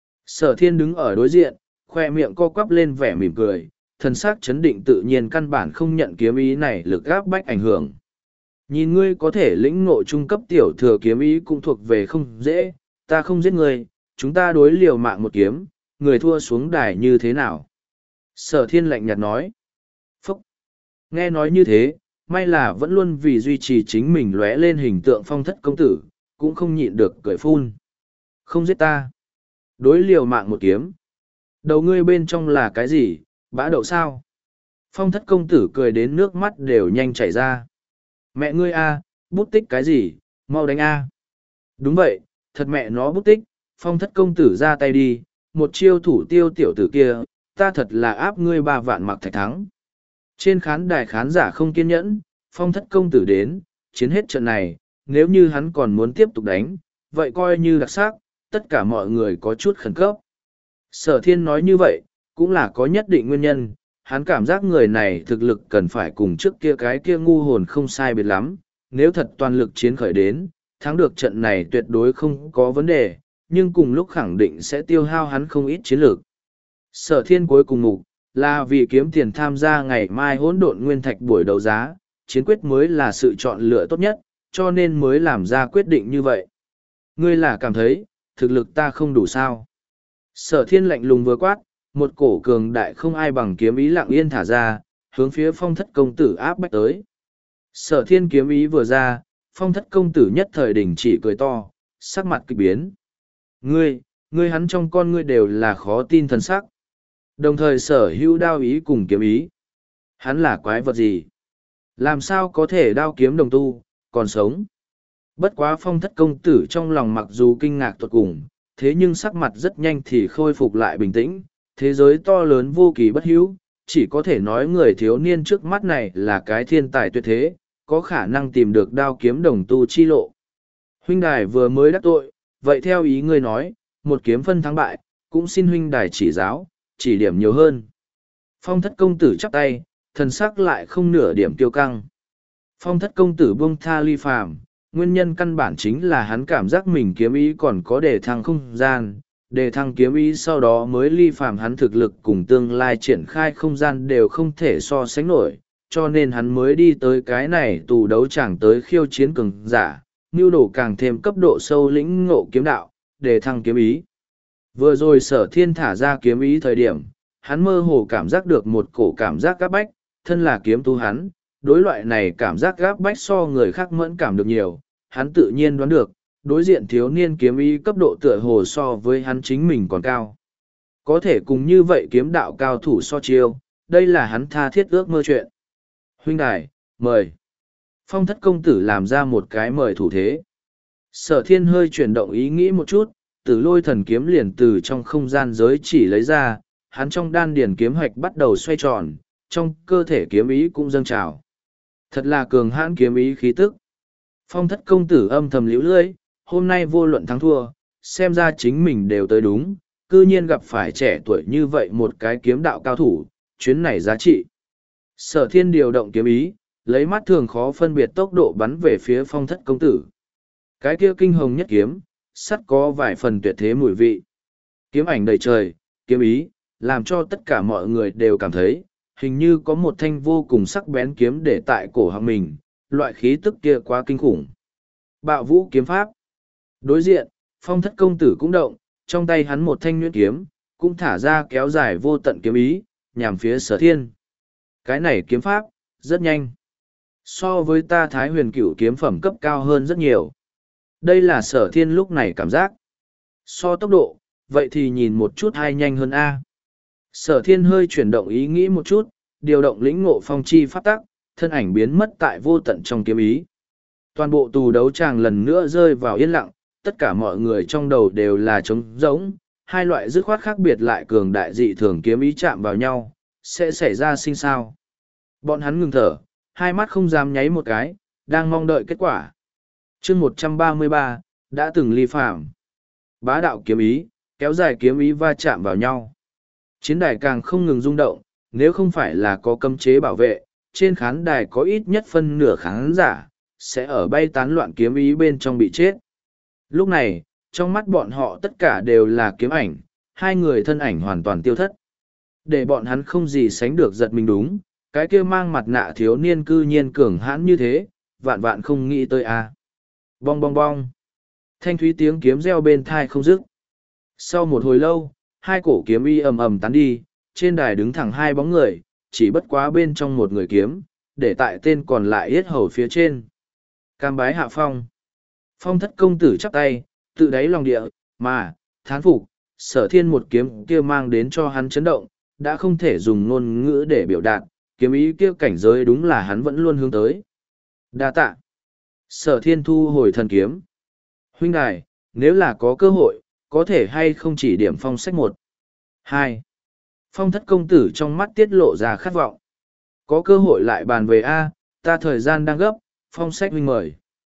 Sở thiên đứng ở đối diện, khoe miệng co quắp lên vẻ mỉm cười, thần sắc chấn định tự nhiên căn bản không nhận kiếm ý này lực gáp bách ảnh hưởng. Nhìn ngươi có thể lĩnh ngộ trung cấp tiểu thừa kiếm ý cũng thuộc về không dễ, ta không giết ngươi, chúng ta đối liều mạng một kiếm, người thua xuống đài như thế nào? Sở thiên lạnh nhạt nói. Phúc! Nghe nói như thế, may là vẫn luôn vì duy trì chính mình lóe lên hình tượng Phong Thất công tử, cũng không nhịn được cười phun. Không giết ta. Đối liều mạng một kiếm. Đầu ngươi bên trong là cái gì, bã đậu sao? Phong Thất công tử cười đến nước mắt đều nhanh chảy ra. Mẹ ngươi a, bút tích cái gì, mau đánh a. Đúng vậy, thật mẹ nó bút tích, Phong Thất công tử ra tay đi, một chiêu thủ tiêu tiểu tử kia, ta thật là áp ngươi ba vạn mặc thạch thắng. Trên khán đài khán giả không kiên nhẫn, Phong Thất công tử đến, chiến hết trận này, nếu như hắn còn muốn tiếp tục đánh, vậy coi như đặc sắc, tất cả mọi người có chút khẩn cấp. Sở thiên nói như vậy, cũng là có nhất định nguyên nhân, hắn cảm giác người này thực lực cần phải cùng trước kia cái kia ngu hồn không sai biệt lắm, nếu thật toàn lực chiến khởi đến, thắng được trận này tuyệt đối không có vấn đề, nhưng cùng lúc khẳng định sẽ tiêu hao hắn không ít chiến lược. Sở thiên cuối cùng mục, là vì kiếm tiền tham gia ngày mai hỗn độn nguyên thạch buổi đấu giá, chiến quyết mới là sự chọn lựa tốt nhất, cho nên mới làm ra quyết định như vậy. Ngươi là cảm thấy, thực lực ta không đủ sao. Sở thiên lạnh lùng vừa quát, một cổ cường đại không ai bằng kiếm ý lặng yên thả ra, hướng phía Phong Thất công tử áp bách tới. Sở thiên kiếm ý vừa ra, Phong Thất công tử nhất thời đình chỉ cười to, sắc mặt kịch biến. Ngươi, ngươi hắn trong con ngươi đều là khó tin thần sắc. Đồng thời sở hữu đao ý cùng kiếm ý. Hắn là quái vật gì? Làm sao có thể đao kiếm đồng tu, còn sống? Bất quá Phong Thất công tử trong lòng mặc dù kinh ngạc tột cùng, thế nhưng sắc mặt rất nhanh thì khôi phục lại bình tĩnh. Thế giới to lớn vô kỳ bất hữu, chỉ có thể nói người thiếu niên trước mắt này là cái thiên tài tuyệt thế, có khả năng tìm được đao kiếm đồng tu chi lộ. Huynh đài vừa mới đắc tội, vậy theo ý ngươi nói, một kiếm phân thắng bại, cũng xin huynh đài chỉ giáo, chỉ điểm nhiều hơn. Phong Thất công tử chắp tay, thần sắc lại không nửa điểm tiêu căng. Phong Thất công tử buông tha ly phàm, nguyên nhân căn bản chính là hắn cảm giác mình kiếm ý còn có đề thăng không gian, đề thăng kiếm ý sau đó mới ly phàm hắn thực lực cùng tương lai triển khai không gian đều không thể so sánh nổi, cho nên hắn mới đi tới cái này tù đấu chẳng tới khiêu chiến cường giả, mưu đồ càng thêm cấp độ sâu lĩnh ngộ kiếm đạo, đề thăng kiếm ý. Vừa rồi sở thiên thả ra kiếm ý thời điểm, hắn mơ hồ cảm giác được một cổ cảm giác gáp bách, thân là kiếm tu hắn, đối loại này cảm giác gáp bách so người khác mẫn cảm được nhiều, hắn tự nhiên đoán được, đối diện thiếu niên kiếm ý cấp độ tựa hồ so với hắn chính mình còn cao. Có thể cùng như vậy kiếm đạo cao thủ so chiêu, đây là hắn tha thiết ước mơ chuyện. Huynh đài, mời. Phong Thất công tử làm ra một cái mời thủ thế. Sở thiên hơi chuyển động ý nghĩ một chút, tử lôi thần kiếm liền từ trong không gian giới chỉ lấy ra, hắn trong đan điền kiếm hạch bắt đầu xoay tròn, trong cơ thể kiếm ý cũng dâng trào. Thật là cường hãn kiếm ý khí tức. Phong thất công tử âm thầm liễu lưỡi, hôm nay vô luận thắng thua, xem ra chính mình đều tới đúng, cư nhiên gặp phải trẻ tuổi như vậy một cái kiếm đạo cao thủ, chuyến này giá trị. Sở thiên điều động kiếm ý, lấy mắt thường khó phân biệt tốc độ bắn về phía phong thất công tử. Cái kia kinh hồng nhất kiếm, sắt có vài phần tuyệt thế mùi vị. Kiếm ảnh đầy trời, kiếm ý, làm cho tất cả mọi người đều cảm thấy, hình như có một thanh vô cùng sắc bén kiếm để tại cổ họng mình, loại khí tức kia quá kinh khủng. Bạo vũ kiếm pháp. Đối diện, phong thất công tử cũng động, trong tay hắn một thanh nhuyễn kiếm, cũng thả ra kéo dài vô tận kiếm ý, nhằm phía sở thiên. Cái này kiếm pháp, rất nhanh. So với ta thái huyền cửu kiếm phẩm cấp cao hơn rất nhiều. Đây là sở thiên lúc này cảm giác. So tốc độ, vậy thì nhìn một chút hay nhanh hơn A. Sở thiên hơi chuyển động ý nghĩ một chút, điều động lĩnh ngộ phong chi pháp tắc, thân ảnh biến mất tại vô tận trong kiếm ý. Toàn bộ tù đấu tràng lần nữa rơi vào yên lặng, tất cả mọi người trong đầu đều là trống rỗng, hai loại dứt khoát khác biệt lại cường đại dị thường kiếm ý chạm vào nhau, sẽ xảy ra sinh sao. Bọn hắn ngừng thở, hai mắt không dám nháy một cái, đang mong đợi kết quả. Chương một trăm ba mươi ba, đã từng ly phạm. Bá đạo kiếm ý, kéo dài kiếm ý va chạm vào nhau. Chiến đài càng không ngừng rung động, nếu không phải là có cấm chế bảo vệ, trên khán đài có ít nhất phân nửa khán giả, sẽ ở bay tán loạn kiếm ý bên trong bị chết. Lúc này, trong mắt bọn họ tất cả đều là kiếm ảnh, hai người thân ảnh hoàn toàn tiêu thất. Để bọn hắn không gì sánh được giật mình đúng, cái kia mang mặt nạ thiếu niên cư nhiên cường hãn như thế, vạn vạn không nghĩ tới a. À. Bong bong bong. Thanh thúy tiếng kiếm reo bên thai không dứt. Sau một hồi lâu, hai cổ kiếm y ầm ầm tán đi, trên đài đứng thẳng hai bóng người, chỉ bất quá bên trong một người kiếm, để tại tên còn lại yết hầu phía trên. Cam bái hạ phong. Phong thất công tử chắp tay, tự đáy lòng địa, mà, thán phục, sở thiên một kiếm kia mang đến cho hắn chấn động, đã không thể dùng ngôn ngữ để biểu đạt, kiếm ý kia cảnh giới đúng là hắn vẫn luôn hướng tới. Đa tạ. Sở thiên thu hồi thần kiếm. Huynh đài, nếu là có cơ hội, có thể hay không chỉ điểm phong sách một. Hai. Phong thất công tử trong mắt tiết lộ ra khát vọng. Có cơ hội lại bàn về A, ta thời gian đang gấp, phong sách huynh mời.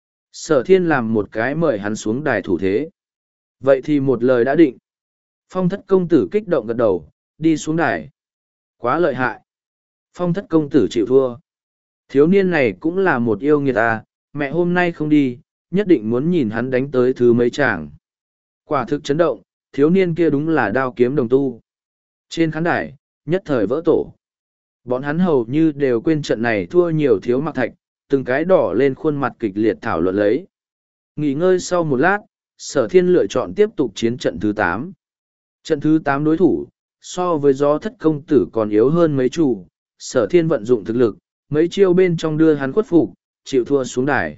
Sở thiên làm một cái mời hắn xuống đài thủ thế. Vậy thì một lời đã định. Phong thất công tử kích động gật đầu, đi xuống đài. Quá lợi hại. Phong thất công tử chịu thua. Thiếu niên này cũng là một yêu nghiệt à, mẹ hôm nay không đi, nhất định muốn nhìn hắn đánh tới thứ mấy chàng. Quả thực chấn động, thiếu niên kia đúng là đao kiếm đồng tu. Trên khán đài, nhất thời vỡ tổ. Bọn hắn hầu như đều quên trận này thua nhiều thiếu mặc thạch, từng cái đỏ lên khuôn mặt kịch liệt thảo luận lấy. Nghỉ ngơi sau một lát, sở thiên lựa chọn tiếp tục chiến trận thứ tám. Trận thứ tám đối thủ, so với gió thất công tử còn yếu hơn mấy chủ, sở thiên vận dụng thực lực, mấy chiêu bên trong đưa hắn khuất phục, chịu thua xuống đài.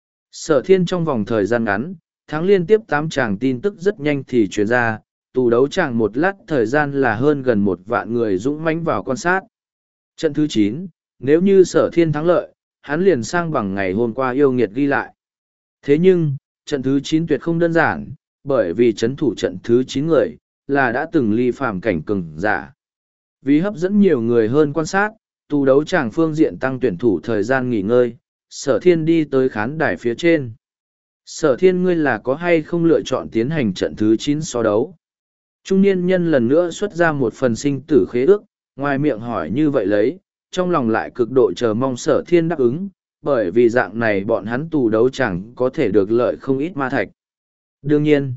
Sở thiên trong vòng thời gian ngắn, thắng liên tiếp tám tràng tin tức rất nhanh thì truyền ra, tù đấu tràng một lát thời gian là hơn gần một vạn người dũng mãnh vào quan sát. Trận thứ chín, nếu như sở thiên thắng lợi, hắn liền sang bằng ngày hôm qua yêu nghiệt ghi lại. Thế nhưng, trận thứ chín tuyệt không đơn giản, bởi vì chấn thủ trận thứ chín người, là đã từng ly phàm cảnh cường giả. Vì hấp dẫn nhiều người hơn quan sát, tù đấu tràng phương diện tăng tuyển thủ thời gian nghỉ ngơi, sở thiên đi tới khán đài phía trên. Sở thiên ngươi là có hay không lựa chọn tiến hành trận thứ chín so đấu? Trung niên nhân lần nữa xuất ra một phần sinh tử khế ước, ngoài miệng hỏi như vậy lấy, trong lòng lại cực độ chờ mong sở thiên đáp ứng, bởi vì dạng này bọn hắn tù đấu chẳng có thể được lợi không ít ma thạch. Đương nhiên,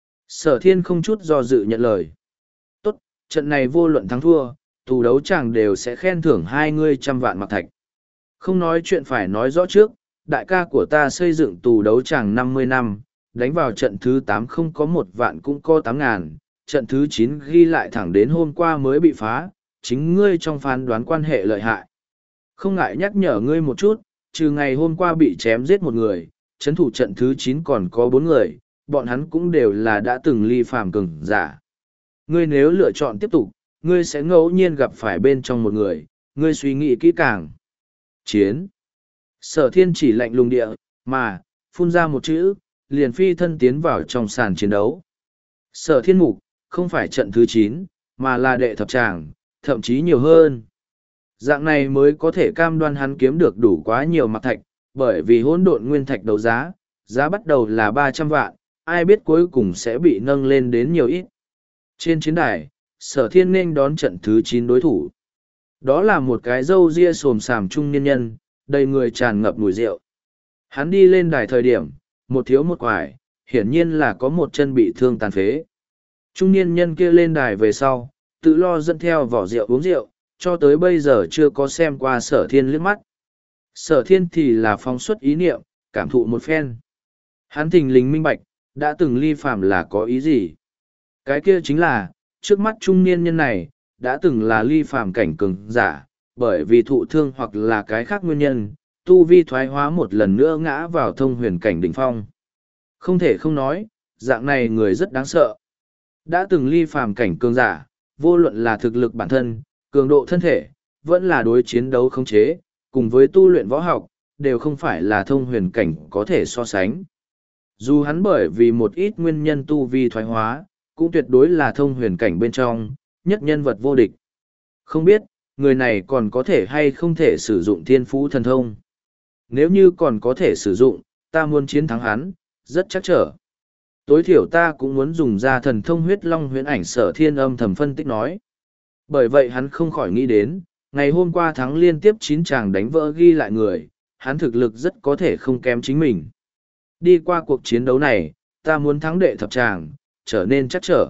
sở thiên không chút do dự nhận lời. Tốt, trận này vô luận thắng thua, tù đấu chẳng đều sẽ khen thưởng hai ngươi trăm vạn mặc thạch. Không nói chuyện phải nói rõ trước, đại ca của ta xây dựng tù đấu chẳng năm mươi năm, đánh vào trận thứ tám không có một vạn cũng có tám ngàn, trận thứ chín ghi lại thẳng đến hôm qua mới bị phá, chính ngươi trong phán đoán quan hệ lợi hại. Không ngại nhắc nhở ngươi một chút, trừ ngày hôm qua bị chém giết một người, chấn thủ trận thứ chín còn có bốn người, bọn hắn cũng đều là đã từng ly phàm cường giả. Ngươi nếu lựa chọn tiếp tục, ngươi sẽ ngẫu nhiên gặp phải bên trong một người, ngươi suy nghĩ kỹ càng. Chiến. Sở thiên chỉ lạnh lùng địa, mà, phun ra một chữ, liền phi thân tiến vào trong sàn chiến đấu. Sở thiên mục, không phải trận thứ chín, mà là đệ thập tràng, thậm chí nhiều hơn. Dạng này mới có thể cam đoan hắn kiếm được đủ quá nhiều mặc thạch, bởi vì hỗn độn nguyên thạch đấu giá, giá bắt đầu là ba trăm vạn, ai biết cuối cùng sẽ bị nâng lên đến nhiều ít. Trên chiến đài, sở thiên nên đón trận thứ chín đối thủ. Đó là một cái râu ria xồm xàm trung niên nhân, đầy người tràn ngập mùi rượu. Hắn đi lên đài thời điểm, một thiếu một quải, hiển nhiên là có một chân bị thương tàn phế. Trung niên nhân kia lên đài về sau, tự lo dẫn theo vỏ rượu uống rượu, cho tới bây giờ chưa có xem qua sở thiên liếc mắt. Sở thiên thì là phóng xuất ý niệm, cảm thụ một phen. Hắn thình lình minh bạch, đã từng ly phàm là có ý gì. Cái kia chính là, trước mắt trung niên nhân này, đã từng là ly phàm cảnh cường giả, bởi vì thụ thương hoặc là cái khác nguyên nhân, tu vi thoái hóa một lần nữa ngã vào thông huyền cảnh đỉnh phong. Không thể không nói, dạng này người rất đáng sợ. Đã từng ly phàm cảnh cường giả, vô luận là thực lực bản thân, cường độ thân thể, vẫn là đối chiến đấu khống chế, cùng với tu luyện võ học, đều không phải là thông huyền cảnh có thể so sánh. Dù hắn bởi vì một ít nguyên nhân tu vi thoái hóa, cũng tuyệt đối là thông huyền cảnh bên trong, nhất nhân vật vô địch. Không biết, người này còn có thể hay không thể sử dụng thiên phú thần thông. Nếu như còn có thể sử dụng, ta muốn chiến thắng hắn, rất chắc trở. Tối thiểu ta cũng muốn dùng ra thần thông huyết long huyễn ảnh sở thiên âm thầm phân tích nói. Bởi vậy hắn không khỏi nghĩ đến, ngày hôm qua thắng liên tiếp chín chàng đánh vỡ ghi lại người, hắn thực lực rất có thể không kém chính mình. Đi qua cuộc chiến đấu này, ta muốn thắng đệ thập tràng, trở nên chắc trở.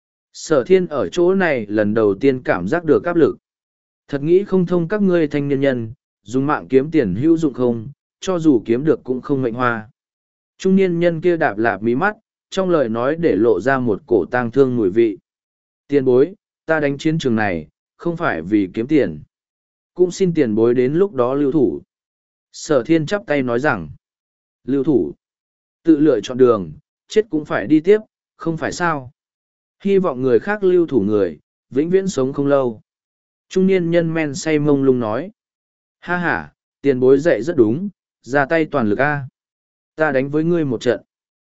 Sở thiên ở chỗ này lần đầu tiên cảm giác được áp lực. Thật nghĩ không thông các ngươi thanh niên nhân, dùng mạng kiếm tiền hữu dụng không, cho dù kiếm được cũng không mệnh hoa. Trung niên nhân kia đạp lạp mí mắt, trong lời nói để lộ ra một cổ tang thương mùi vị. Tiền bối, ta đánh chiến trường này, không phải vì kiếm tiền. Cũng xin tiền bối đến lúc đó lưu thủ. Sở thiên chắp tay nói rằng, lưu thủ, tự lựa chọn đường, chết cũng phải đi tiếp, không phải sao. Hy vọng người khác lưu thủ người, vĩnh viễn sống không lâu. Trung niên nhân men say mông lung nói, ha ha, tiền bối dạy rất đúng, ra tay toàn lực a. Ta đánh với ngươi một trận.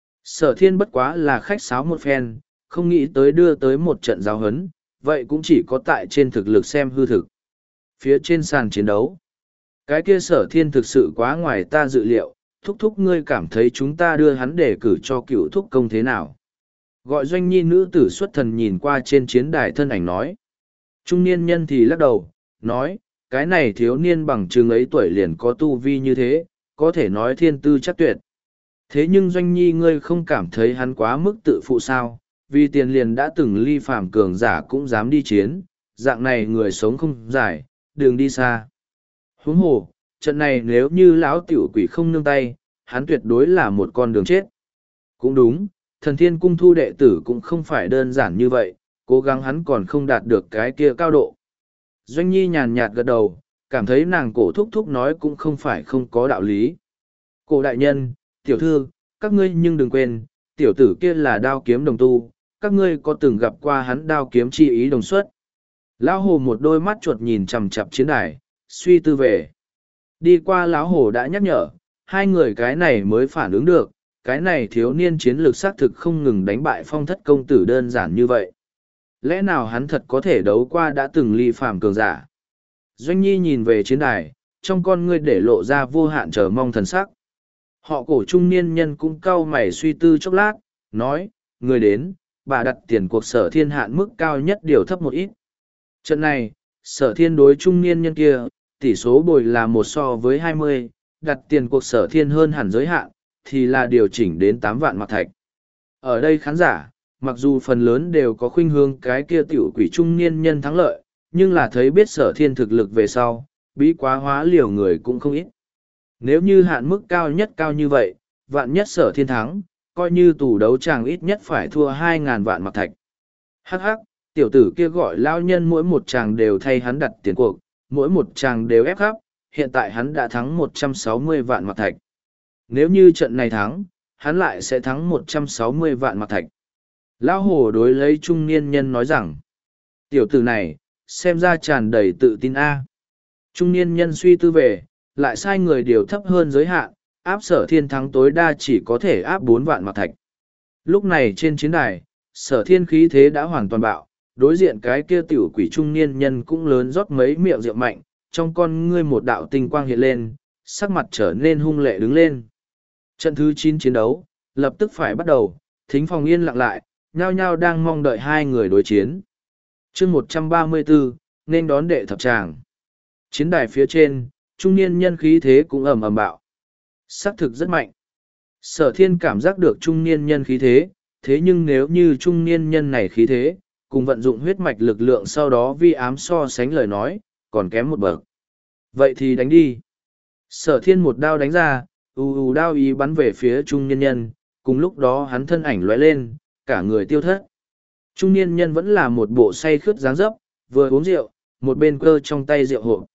Sở thiên bất quá là khách sáo một phen, không nghĩ tới đưa tới một trận giáo hấn, vậy cũng chỉ có tại trên thực lực xem hư thực. Phía trên sàn chiến đấu, cái kia sở thiên thực sự quá ngoài ta dự liệu, thúc thúc ngươi cảm thấy chúng ta đưa hắn để cử cho cựu thúc công thế nào. Gọi doanh nhi nữ tử xuất thần nhìn qua trên chiến đài thân ảnh nói. Trung niên nhân thì lắc đầu, nói, cái này thiếu niên bằng chừng ấy tuổi liền có tu vi như thế, có thể nói thiên tư chắc tuyệt. Thế nhưng doanh nhi ngươi không cảm thấy hắn quá mức tự phụ sao, vì tiền liền đã từng ly phàm cường giả cũng dám đi chiến, dạng này người sống không dài, đường đi xa. Huống hồ, trận này nếu như lão tiểu quỷ không nương tay, hắn tuyệt đối là một con đường chết. Cũng đúng, thần thiên cung thu đệ tử cũng không phải đơn giản như vậy, cố gắng hắn còn không đạt được cái kia cao độ. Doanh nhi nhàn nhạt gật đầu, cảm thấy nàng cổ thúc thúc nói cũng không phải không có đạo lý. Cổ đại nhân, tiểu thư, các ngươi nhưng đừng quên, tiểu tử kia là đao kiếm đồng tu, các ngươi có từng gặp qua hắn đao kiếm chi ý đồng xuất. Lão hồ một đôi mắt chuột nhìn chằm chằm chiến đài, suy tư về. Đi qua lão hồ đã nhắc nhở, hai người cái này mới phản ứng được, cái này thiếu niên chiến lược xác thực không ngừng đánh bại phong thất công tử đơn giản như vậy. Lẽ nào hắn thật có thể đấu qua đã từng ly phàm cường giả? Doanh nhi nhìn về chiến đài, trong con ngươi để lộ ra vô hạn chờ mong thần sắc. Họ cổ trung niên nhân cũng cau mày suy tư chốc lát, nói, người đến, bà đặt tiền cuộc sở thiên hạn mức cao nhất điều thấp một ít. Trận này, sở thiên đối trung niên nhân kia, tỷ số bồi là một so với hai mươi, đặt tiền cuộc sở thiên hơn hẳn giới hạn, thì là điều chỉnh đến tám vạn mặc thạch. Ở đây khán giả, mặc dù phần lớn đều có khuynh hướng cái kia tiểu quỷ trung niên nhân thắng lợi, nhưng là thấy biết sở thiên thực lực về sau, bí quá hóa liều người cũng không ít. Nếu như hạn mức cao nhất cao như vậy, vạn nhất sở thiên thắng, coi như tù đấu chàng ít nhất phải thua hai ngàn vạn mặc thạch. Hắc hắc, tiểu tử kia gọi lao nhân mỗi một chàng đều thay hắn đặt tiền cuộc, mỗi một chàng đều ép khắp, hiện tại hắn đã thắng một trăm sáu mươi vạn mặc thạch. Nếu như trận này thắng, hắn lại sẽ thắng một trăm sáu mươi vạn mặc thạch. Lão hồ đối lấy trung niên nhân nói rằng, tiểu tử này, xem ra tràn đầy tự tin a. Trung niên nhân suy tư về, lại sai người điều thấp hơn giới hạn, áp sở thiên thắng tối đa chỉ có thể áp bốn vạn mặc thạch. Lúc này trên chiến đài, Sở thiên khí thế đã hoàn toàn bạo, đối diện cái kia tiểu quỷ trung niên nhân cũng lớn rót mấy miệng rượu mạnh, trong con ngươi một đạo tinh quang hiện lên, sắc mặt trở nên hung lệ đứng lên. Trận thứ chín chiến đấu, lập tức phải bắt đầu, thính phòng yên lặng lại, nhao nhao đang mong đợi hai người đối chiến. chương một trăm ba mươi bốn, nên đón đệ thập tràng. Chiến đài phía trên, trung niên nhân khí thế cũng ầm ầm bạo. Sắc thực rất mạnh. Sở thiên cảm giác được trung niên nhân khí thế, thế nhưng nếu như trung niên nhân này khí thế, cùng vận dụng huyết mạch lực lượng sau đó vi ám so sánh lời nói, còn kém một bậc. Vậy thì đánh đi. Sở thiên một đao đánh ra, ù ù đao ý bắn về phía trung niên nhân, cùng lúc đó hắn thân ảnh lóe lên, cả người tiêu thất. Trung niên nhân vẫn là một bộ say khướt dáng dấp, vừa uống rượu, một bên cơ trong tay rượu hộp.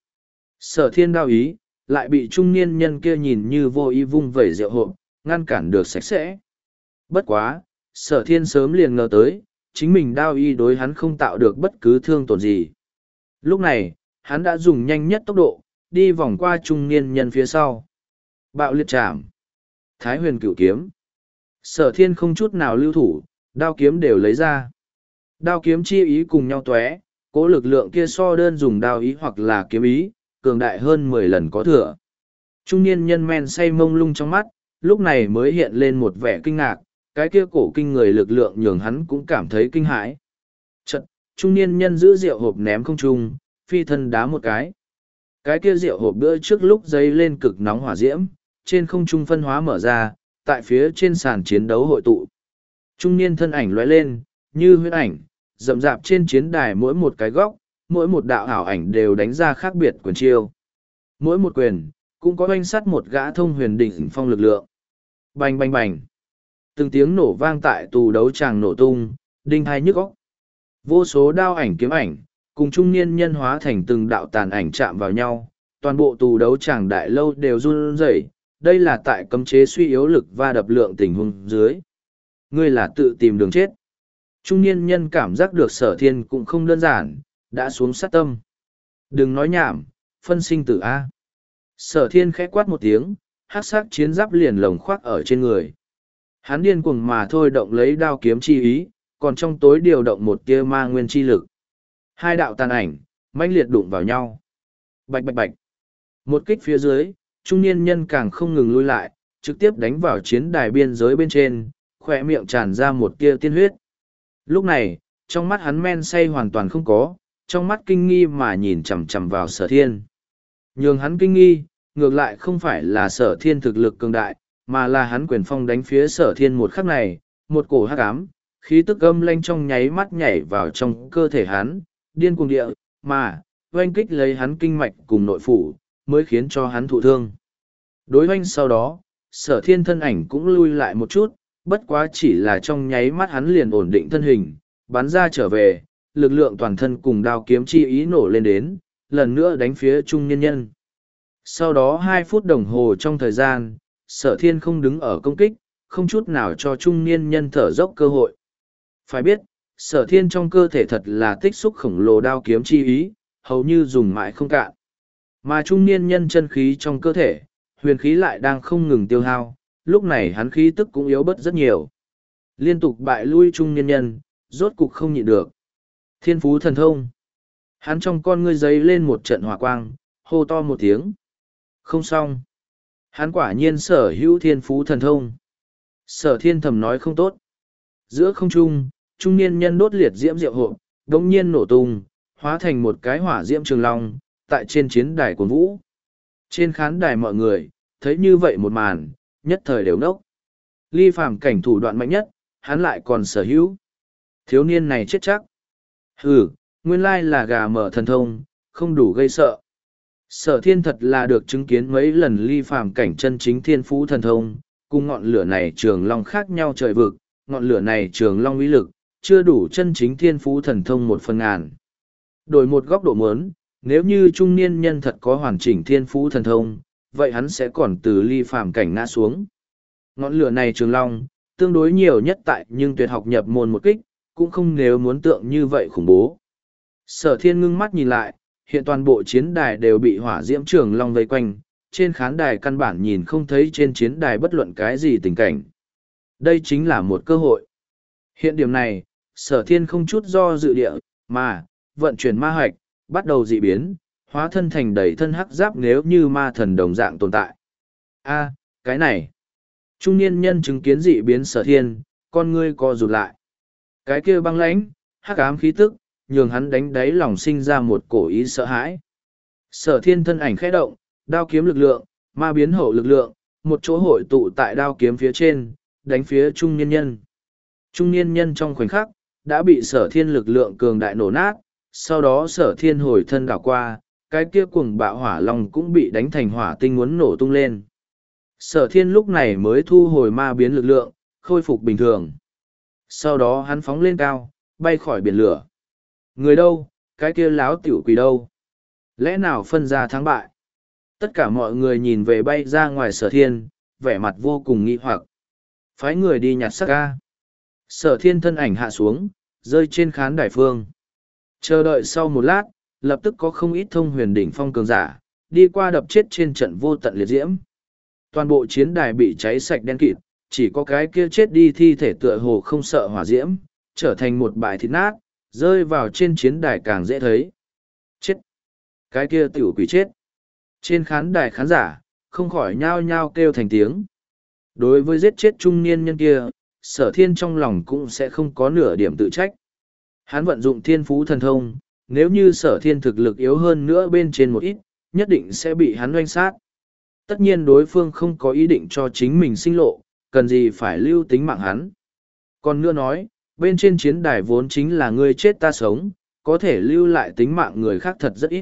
Sở thiên đao ý, lại bị trung niên nhân kia nhìn như vô ý vung vẩy rượu hộp, ngăn cản được sạch sẽ. Bất quá, sở thiên sớm liền ngờ tới, chính mình đao y đối hắn không tạo được bất cứ thương tổn gì. Lúc này, hắn đã dùng nhanh nhất tốc độ, đi vòng qua trung niên nhân phía sau. Bạo liệt chạm. Thái huyền cửu kiếm. Sở thiên không chút nào lưu thủ, đao kiếm đều lấy ra. Đao kiếm chi ý cùng nhau tóe, cố lực lượng kia so đơn dùng đao ý hoặc là kiếm ý, cường đại hơn mười lần có thừa. Trung niên nhân men say mông lung trong mắt, lúc này mới hiện lên một vẻ kinh ngạc, cái kia cổ kinh người lực lượng nhường hắn cũng cảm thấy kinh hãi. Chật, trung niên nhân giữ rượu hộp ném không trung, phi thân đá một cái. Cái kia rượu hộp bữa trước lúc dấy lên cực nóng hỏa diễm, trên không trung phân hóa mở ra, tại phía trên sàn chiến đấu hội tụ. Trung niên thân ảnh lóe lên, như huyết ảnh, rậm rạp trên chiến đài mỗi một cái góc, mỗi một đạo ảo ảnh đều đánh ra khác biệt quyền chiêu. Mỗi một quyền, cũng có oanh sắt một gã thông huyền đỉnh phong lực lượng. Bành bành bành. Từng tiếng nổ vang tại tù đấu tràng nổ tung, đinh hai nhức óc. Vô số đao ảnh kiếm ảnh, cùng trung niên nhân hóa thành từng đạo tàn ảnh chạm vào nhau, toàn bộ tù đấu tràng đại lâu đều run rẩy. Đây là tại cấm chế suy yếu lực và đập lượng tình huống dưới. Ngươi là tự tìm đường chết. Trung niên nhân cảm giác được sở thiên cũng không đơn giản, đã xuống sát tâm. Đừng nói nhảm, phân sinh tử A. Sở thiên khẽ quát một tiếng, hắc sắc chiến giáp liền lồng khoác ở trên người. Hắn điên cuồng mà thôi động lấy đao kiếm chi ý, còn trong tối điều động một tia ma nguyên chi lực. Hai đạo tàn ảnh, mãnh liệt đụng vào nhau. Bạch bạch bạch. Một kích phía dưới, trung niên nhân càng không ngừng lui lại, trực tiếp đánh vào chiến đài biên giới bên trên, khỏe miệng tràn ra một tia tiên huyết. Lúc này, trong mắt hắn men say hoàn toàn không có, trong mắt kinh nghi mà nhìn chằm chằm vào sở thiên. Nhường hắn kinh nghi, ngược lại không phải là sở thiên thực lực cường đại, mà là hắn quyền phong đánh phía sở thiên một khắc này, một cổ hắc ám, khí tức âm lanh trong nháy mắt nhảy vào trong cơ thể hắn, điên cuồng địa, mà, oanh kích lấy hắn kinh mạch cùng nội phủ, mới khiến cho hắn thụ thương. Đối oanh sau đó, sở thiên thân ảnh cũng lui lại một chút, bất quá chỉ là trong nháy mắt hắn liền ổn định thân hình, bắn ra trở về, lực lượng toàn thân cùng đao kiếm chi ý nổ lên đến, lần nữa đánh phía trung niên nhân. Sau đó hai phút đồng hồ trong thời gian, sở thiên không đứng ở công kích, không chút nào cho trung niên nhân thở dốc cơ hội. Phải biết, sở thiên trong cơ thể thật là tích xúc khổng lồ đao kiếm chi ý, hầu như dùng mãi không cạn. Mà trung niên nhân chân khí trong cơ thể, huyền khí lại đang không ngừng tiêu hao, lúc này hắn khí tức cũng yếu bớt rất nhiều. Liên tục bại lui trung niên nhân, rốt cục không nhịn được. Thiên phú thần thông. Hắn trong con ngươi giấy lên một trận hỏa quang, hô to một tiếng. Không xong. Hắn quả nhiên sở hữu thiên phú thần thông. Sở thiên thầm nói không tốt. Giữa không trung, trung niên nhân đốt liệt diễm diệu hộp, đống nhiên nổ tung, hóa thành một cái hỏa diễm trường long, tại trên chiến đài cuồng vũ. Trên khán đài mọi người, thấy như vậy một màn, nhất thời đều nốc. Ly phàm cảnh thủ đoạn mạnh nhất, hắn lại còn sở hữu. Thiếu niên này chết chắc. Hừ, nguyên lai là gà mở thần thông, không đủ gây sợ. Sở thiên thật là được chứng kiến mấy lần ly phàm cảnh chân chính thiên phú thần thông, cùng ngọn lửa này trường long khác nhau trời vực, ngọn lửa này trường long uy lực, chưa đủ chân chính thiên phú thần thông một phần ngàn. Đổi một góc độ muốn, nếu như trung niên nhân thật có hoàn chỉnh thiên phú thần thông, vậy hắn sẽ còn từ ly phàm cảnh ngã xuống. Ngọn lửa này trường long, tương đối nhiều nhất tại nhưng tuyệt học nhập môn một kích, cũng không nếu muốn tượng như vậy khủng bố. Sở thiên ngưng mắt nhìn lại, hiện toàn bộ chiến đài đều bị hỏa diễm trường long vây quanh, trên khán đài căn bản nhìn không thấy trên chiến đài bất luận cái gì tình cảnh. Đây chính là một cơ hội. Hiện điểm này, Sở thiên không chút do dự địa, mà, vận chuyển ma hạch, bắt đầu dị biến, hóa thân thành đầy thân hắc giáp nếu như ma thần đồng dạng tồn tại. A, cái này. Trung niên nhân chứng kiến dị biến sở thiên, con ngươi co rụt lại. Cái kia băng lãnh, hắc ám khí tức, nhường hắn đánh đáy lòng sinh ra một cổ ý sợ hãi. Sở thiên thân ảnh khẽ động, đao kiếm lực lượng, ma biến hậu lực lượng, một chỗ hội tụ tại đao kiếm phía trên, đánh phía trung niên nhân. Trung niên nhân trong khoảnh khắc, đã bị sở thiên lực lượng cường đại nổ nát, sau đó sở thiên hồi thân đảo qua, cái kia cuồng bạo hỏa long cũng bị đánh thành hỏa tinh muốn nổ tung lên. Sở thiên lúc này mới thu hồi ma biến lực lượng, khôi phục bình thường. Sau đó hắn phóng lên cao, bay khỏi biển lửa. Người đâu, cái kia láo tiểu quỷ đâu? Lẽ nào phân ra thắng bại? Tất cả mọi người nhìn về bay ra ngoài sở thiên, vẻ mặt vô cùng nghi hoặc. Phái người đi nhặt xác ca. Sở thiên thân ảnh hạ xuống, rơi trên khán đài phương. Chờ đợi sau một lát, lập tức có không ít thông huyền đỉnh phong cường giả, đi qua đập chết trên trận vô tận liệt diễm. Toàn bộ chiến đài bị cháy sạch đen kịt, chỉ có cái kia chết đi thi thể tựa hồ không sợ hỏa diễm, trở thành một bãi thịt nát, rơi vào trên chiến đài càng dễ thấy. Chết! Cái kia tiểu quỷ chết! Trên khán đài khán giả, không khỏi nhao nhao kêu thành tiếng. Đối với giết chết trung niên nhân kia, sở thiên trong lòng cũng sẽ không có nửa điểm tự trách. Hắn vận dụng thiên phú thần thông, nếu như sở thiên thực lực yếu hơn nữa bên trên một ít, nhất định sẽ bị hắn oanh sát. Tất nhiên đối phương không có ý định cho chính mình sinh lộ, cần gì phải lưu tính mạng hắn. Còn nữa nói, bên trên chiến đài vốn chính là ngươi chết ta sống, có thể lưu lại tính mạng người khác thật rất ít.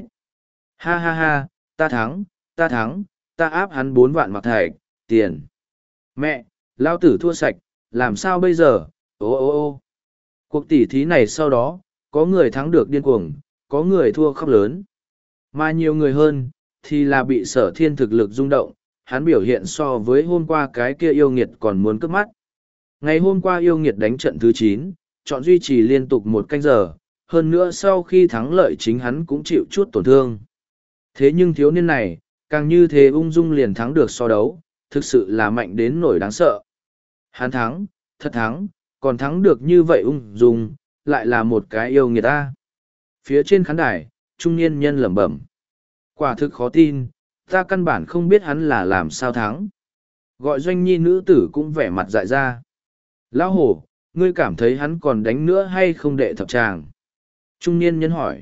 Ha ha ha, ta thắng, ta thắng, ta áp hắn bốn vạn mặc thạch, tiền. Mẹ, lao tử thua sạch, làm sao bây giờ, ô ô ô. Cuộc tỉ thí này sau đó, có người thắng được điên cuồng, có người thua khóc lớn. Mà nhiều người hơn, thì là bị sở thiên thực lực rung động, hắn biểu hiện so với hôm qua cái kia yêu nghiệt còn muốn cướp mắt. Ngày hôm qua yêu nghiệt đánh trận thứ chín, chọn duy trì liên tục một canh giờ, hơn nữa sau khi thắng lợi chính hắn cũng chịu chút tổn thương. Thế nhưng thiếu niên này, càng như thế ung dung liền thắng được so đấu, thực sự là mạnh đến nỗi đáng sợ. Hắn thắng, thật thắng, còn thắng được như vậy ung dung, lại là một cái yêu nghiệt ta. Phía trên khán đài, trung niên nhân lẩm bẩm. Quả thực khó tin, ta căn bản không biết hắn là làm sao thắng. Gọi doanh nhi nữ tử cũng vẻ mặt dại ra. Lão hổ, ngươi cảm thấy hắn còn đánh nữa hay không đệ thập tràng? Trung niên nhân hỏi.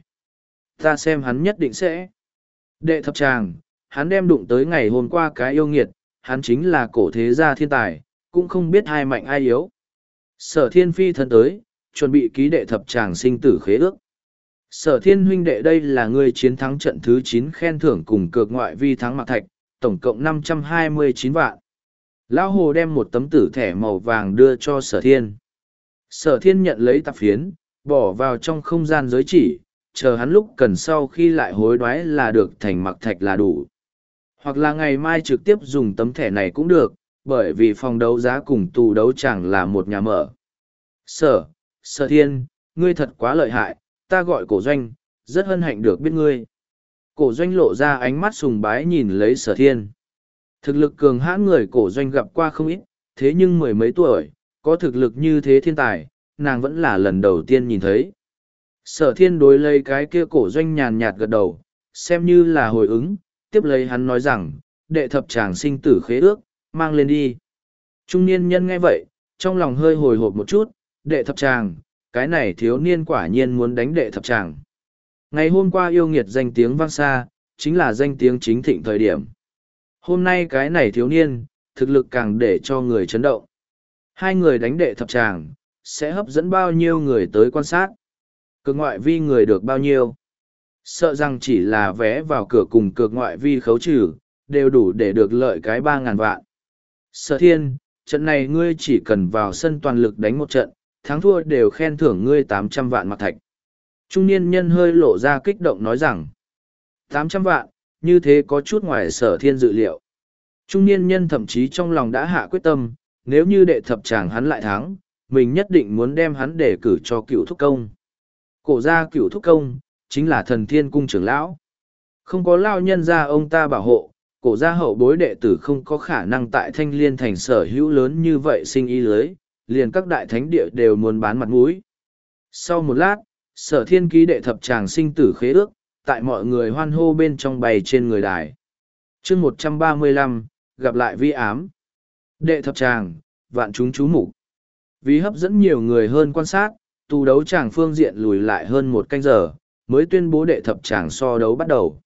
Ta xem hắn nhất định sẽ. Đệ thập tràng, hắn đem đụng tới ngày hôm qua cái yêu nghiệt, hắn chính là cổ thế gia thiên tài, cũng không biết ai mạnh ai yếu. Sở thiên phi thân tới, chuẩn bị ký đệ thập tràng sinh tử khế ước. Sở thiên huynh đệ đây là người chiến thắng trận thứ chín khen thưởng cùng cược ngoại vi thắng mạc thạch, tổng cộng năm trăm hai mươi chín vạn. Lão Hồ đem một tấm tử thẻ màu vàng đưa cho sở thiên. Sở thiên nhận lấy tạp phiến, bỏ vào trong không gian giới chỉ, chờ hắn lúc cần sau khi lại hối đoái là được thành mạc thạch là đủ. Hoặc là ngày mai trực tiếp dùng tấm thẻ này cũng được, bởi vì phòng đấu giá cùng tù đấu chẳng là một nhà mở. Sở, sở thiên, ngươi thật quá lợi hại, ta gọi cổ doanh, rất hân hạnh được biết ngươi. Cổ doanh lộ ra ánh mắt sùng bái nhìn lấy sở thiên. Thực lực cường hãn người cổ doanh gặp qua không ít, thế nhưng mười mấy tuổi, có thực lực như thế thiên tài, nàng vẫn là lần đầu tiên nhìn thấy. Sở thiên đối lấy cái kia cổ doanh nhàn nhạt gật đầu, xem như là hồi ứng, tiếp lấy hắn nói rằng, đệ thập tràng sinh tử khế ước, mang lên đi. Trung niên nhân nghe vậy, trong lòng hơi hồi hộp một chút, đệ thập tràng, cái này thiếu niên quả nhiên muốn đánh đệ thập tràng. Ngày hôm qua yêu nghiệt danh tiếng vang xa, chính là danh tiếng chính thịnh thời điểm. Hôm nay cái này thiếu niên, thực lực càng để cho người chấn động. Hai người đánh đệ thập tràng, sẽ hấp dẫn bao nhiêu người tới quan sát. Cực ngoại vi người được bao nhiêu. Sợ rằng chỉ là vé vào cửa cùng cực ngoại vi khấu trừ, đều đủ để được lợi cái ba ngàn vạn. Sở thiên, trận này ngươi chỉ cần vào sân toàn lực đánh một trận, thắng thua đều khen thưởng ngươi tám trăm vạn mặc thạch. Trung niên nhân hơi lộ ra kích động nói rằng, tám trăm vạn, như thế có chút ngoài sở thiên dự liệu. Trung niên nhân thậm chí trong lòng đã hạ quyết tâm, nếu như đệ thập tràng hắn lại thắng, mình nhất định muốn đem hắn để cử cho cựu thúc công. Cổ gia cựu thúc công, chính là thần thiên cung trưởng lão. Không có lao nhân gia ông ta bảo hộ, cổ gia hậu bối đệ tử không có khả năng tại thanh liên thành sở hữu lớn như vậy sinh ý lưới, liền các đại thánh địa đều muốn bán mặt mũi. Sau một lát, sở thiên ký đệ thập tràng sinh tử khế ước, tại mọi người hoan hô bên trong bày trên người đài. chương một trăm ba mươi lăm, gặp lại vi ám. Đệ thập tràng, vạn chúng chú mục. Vì hấp dẫn nhiều người hơn quan sát, tù đấu tràng phương diện lùi lại hơn một canh giờ, mới tuyên bố đệ thập tràng so đấu bắt đầu.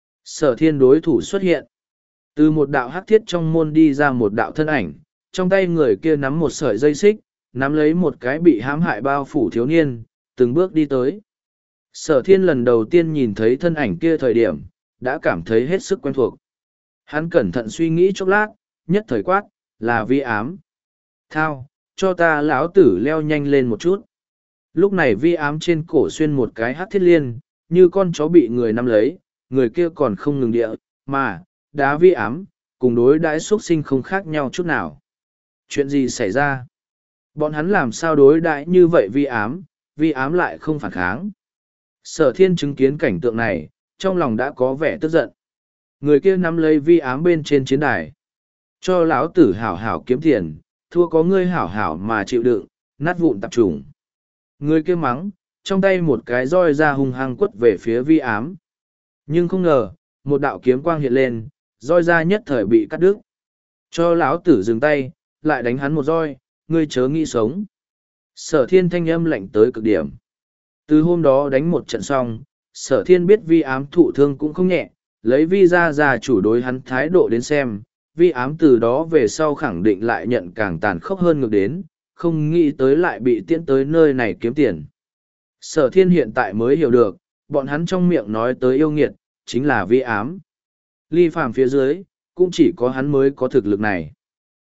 Sở thiên đối thủ xuất hiện. Từ một đạo hắc thiết trong môn đi ra một đạo thân ảnh, trong tay người kia nắm một sợi dây xích, nắm lấy một cái bị hãm hại bao phủ thiếu niên, từng bước đi tới. Sở thiên lần đầu tiên nhìn thấy thân ảnh kia thời điểm, đã cảm thấy hết sức quen thuộc. Hắn cẩn thận suy nghĩ chốc lát, nhất thời quát, là vi ám. Thao, cho ta lão tử leo nhanh lên một chút. Lúc này vi ám trên cổ xuyên một cái hắc thiết liên, như con chó bị người nắm lấy, người kia còn không ngừng địa, mà, đá vi ám, cùng đối đãi xuất sinh không khác nhau chút nào. Chuyện gì xảy ra? Bọn hắn làm sao đối đãi như vậy vi ám, vi ám lại không phản kháng. Sở thiên chứng kiến cảnh tượng này, trong lòng đã có vẻ tức giận. Người kia nắm lấy vi ám bên trên chiến đài. Cho lão tử hảo hảo kiếm tiền, thua có ngươi hảo hảo mà chịu đựng, nát vụn tạp trùng. Người kia mắng, trong tay một cái roi ra hung hăng quất về phía vi ám. Nhưng không ngờ, một đạo kiếm quang hiện lên, roi ra nhất thời bị cắt đứt. Cho lão tử dừng tay, lại đánh hắn một roi, ngươi chớ nghĩ sống. Sở thiên thanh âm lạnh tới cực điểm. Từ hôm đó đánh một trận xong, sở thiên biết vi ám thụ thương cũng không nhẹ, lấy vi ra ra chủ đối hắn thái độ đến xem, vi ám từ đó về sau khẳng định lại nhận càng tàn khốc hơn ngược đến, không nghĩ tới lại bị tiễn tới nơi này kiếm tiền. Sở thiên hiện tại mới hiểu được, bọn hắn trong miệng nói tới yêu nghiệt, chính là vi ám. Ly phàm phía dưới, cũng chỉ có hắn mới có thực lực này.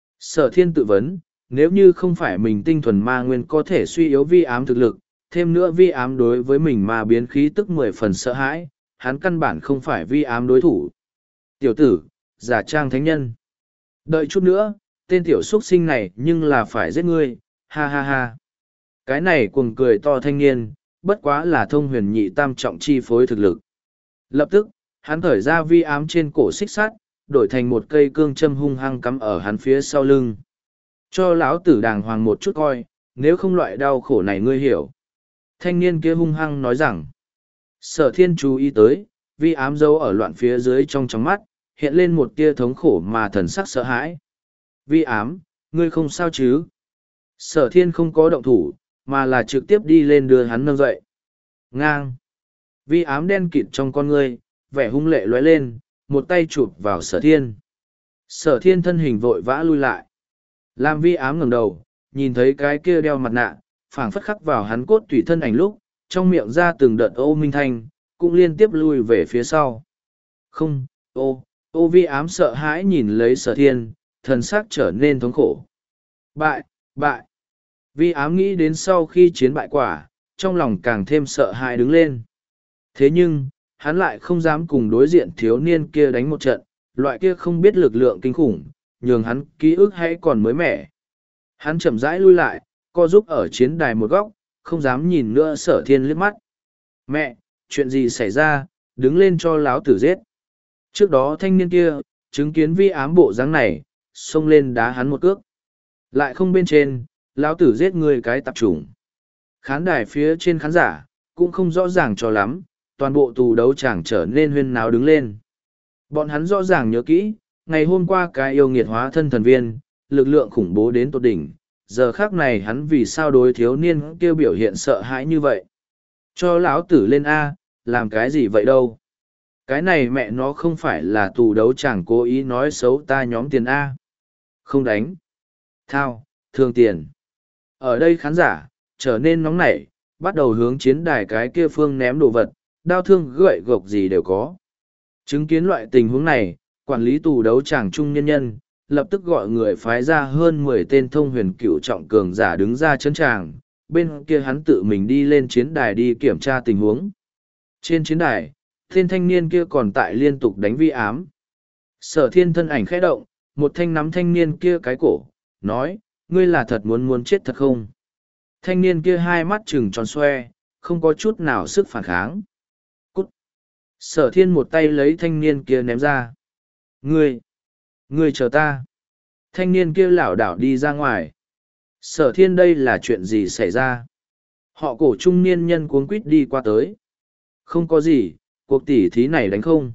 Sở thiên tự vấn, nếu như không phải mình tinh thuần ma nguyên có thể suy yếu vi ám thực lực, thêm nữa vi ám đối với mình mà biến khí tức mười phần sợ hãi, hắn căn bản không phải vi ám đối thủ. Tiểu tử, giả trang thánh nhân. Đợi chút nữa, tên tiểu xuất sinh này nhưng là phải giết ngươi, ha ha ha. Cái này cuồng cười to thanh niên, bất quá là thông huyền nhị tam trọng chi phối thực lực. Lập tức, hắn thởi ra vi ám trên cổ xích sắt, đổi thành một cây cương châm hung hăng cắm ở hắn phía sau lưng. Cho lão tử đàng hoàng một chút coi, nếu không loại đau khổ này ngươi hiểu. Thanh niên kia hung hăng nói rằng, sở thiên chú ý tới, vi ám dấu ở loạn phía dưới trong trong mắt, hiện lên một tia thống khổ mà thần sắc sợ hãi. Vi ám, ngươi không sao chứ? Sở thiên không có động thủ, mà là trực tiếp đi lên đưa hắn nâng dậy. Ngang. Vi ám đen kịt trong con ngươi, vẻ hung lệ lóe lên, một tay chụp vào sở thiên. Sở thiên thân hình vội vã lui lại. Làm vi ám ngẩng đầu, nhìn thấy cái kia đeo mặt nạ, phảng phất khắc vào hắn cốt tủy thân ảnh lúc, trong miệng ra từng đợt ô minh thanh, cũng liên tiếp lui về phía sau. Không, ô, ô vi ám sợ hãi nhìn lấy sở thiên, thần sắc trở nên thống khổ. Bại, bại. Vi ám nghĩ đến sau khi chiến bại quả, trong lòng càng thêm sợ hãi đứng lên. Thế nhưng, hắn lại không dám cùng đối diện thiếu niên kia đánh một trận, loại kia không biết lực lượng kinh khủng, nhường hắn ký ức hay còn mới mẻ. Hắn chậm rãi lui lại, co giúp ở chiến đài một góc, không dám nhìn nữa sở thiên liếc mắt. Mẹ, chuyện gì xảy ra, đứng lên cho láo tử giết. Trước đó thanh niên kia, chứng kiến vi ám bộ dáng này, xông lên đá hắn một cước. Lại không bên trên, lão tử giết người cái tạp chủng. Khán đài phía trên khán giả, cũng không rõ ràng cho lắm, toàn bộ tù đấu chẳng trở nên huyên náo đứng lên. Bọn hắn rõ ràng nhớ kỹ, ngày hôm qua cái yêu nghiệt hóa thân thần viên, lực lượng khủng bố đến tột đỉnh, giờ khác này hắn vì sao đối thiếu niên kêu biểu hiện sợ hãi như vậy. Cho lão tử lên A, làm cái gì vậy đâu. Cái này mẹ nó không phải là tù đấu chẳng cố ý nói xấu ta nhóm tiền A. Không đánh. Thao, thương tiền. Ở đây khán giả, trở nên nóng nảy, bắt đầu hướng chiến đài cái kia phương ném đồ vật, đao thương gậy gộc gì đều có. Chứng kiến loại tình huống này, quản lý tù đấu tràng trung nhân nhân, lập tức gọi người phái ra hơn mười tên thông huyền cựu trọng cường giả đứng ra chấn tràng, bên kia hắn tự mình đi lên chiến đài đi kiểm tra tình huống. Trên chiến đài, tên thanh niên kia còn tại liên tục đánh vi ám. Sở thiên thân ảnh khẽ động, một thanh nắm thanh niên kia cái cổ, nói, ngươi là thật muốn muốn chết thật không? Thanh niên kia hai mắt trừng tròn xoe, không có chút nào sức phản kháng. Cút! Sở thiên một tay lấy thanh niên kia ném ra. Ngươi! Ngươi chờ ta! Thanh niên kia lảo đảo đi ra ngoài. Sở thiên đây là chuyện gì xảy ra? Họ cổ trung niên nhân cuống quýt đi qua tới. Không có gì, cuộc tỉ thí này đánh không.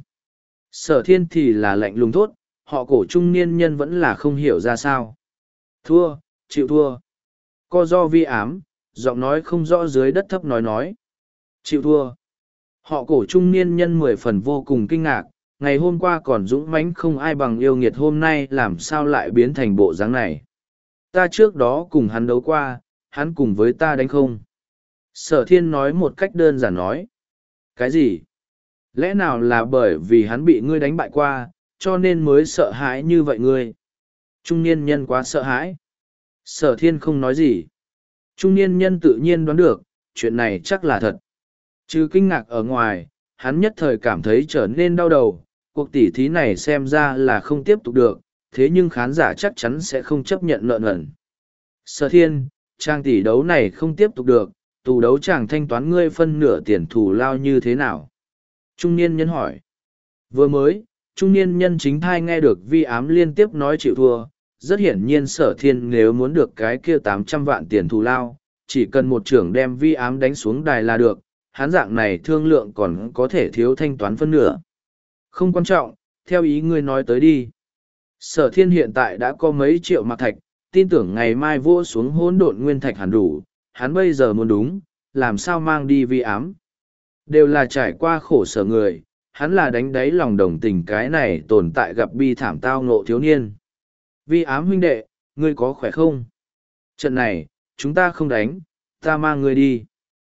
Sở thiên thì là lạnh lùng thốt, họ cổ trung niên nhân vẫn là không hiểu ra sao. Thua, chịu thua. Co do vi ám, giọng nói không rõ dưới đất thấp nói nói. Chịu thua. Họ cổ trung niên nhân mười phần vô cùng kinh ngạc, ngày hôm qua còn dũng mãnh không ai bằng yêu nghiệt hôm nay làm sao lại biến thành bộ dáng này. Ta trước đó cùng hắn đấu qua, hắn cùng với ta đánh không. Sở thiên nói một cách đơn giản nói. Cái gì? Lẽ nào là bởi vì hắn bị ngươi đánh bại qua, cho nên mới sợ hãi như vậy ngươi? Trung niên nhân quá sợ hãi. Sở thiên không nói gì. Trung niên nhân tự nhiên đoán được, chuyện này chắc là thật. Trừ kinh ngạc ở ngoài, hắn nhất thời cảm thấy trở nên đau đầu. Cuộc tỉ thí này xem ra là không tiếp tục được, thế nhưng khán giả chắc chắn sẽ không chấp nhận lợn ẩn. Sở thiên, trang tỷ đấu này không tiếp tục được, tù đấu chàng thanh toán ngươi phân nửa tiền thù lao như thế nào? Trung niên nhân hỏi. Vừa mới, trung niên nhân chính thai nghe được vi ám liên tiếp nói chịu thua. Rất hiển nhiên sở thiên nếu muốn được cái kia tám trăm vạn tiền thù lao, chỉ cần một trưởng đem vi ám đánh xuống đài là được, hán dạng này thương lượng còn có thể thiếu thanh toán phân nửa. Không quan trọng, theo ý ngươi nói tới đi. Sở thiên hiện tại đã có mấy triệu mạc thạch, tin tưởng ngày mai vua xuống hỗn độn nguyên thạch hẳn đủ, hắn bây giờ muốn đúng, làm sao mang đi vi ám. Đều là trải qua khổ sở người, hắn là đánh đáy lòng đồng tình cái này tồn tại gặp bi thảm tao ngộ thiếu niên. Vi ám huynh đệ, ngươi có khỏe không? Trận này, chúng ta không đánh, ta mang ngươi đi.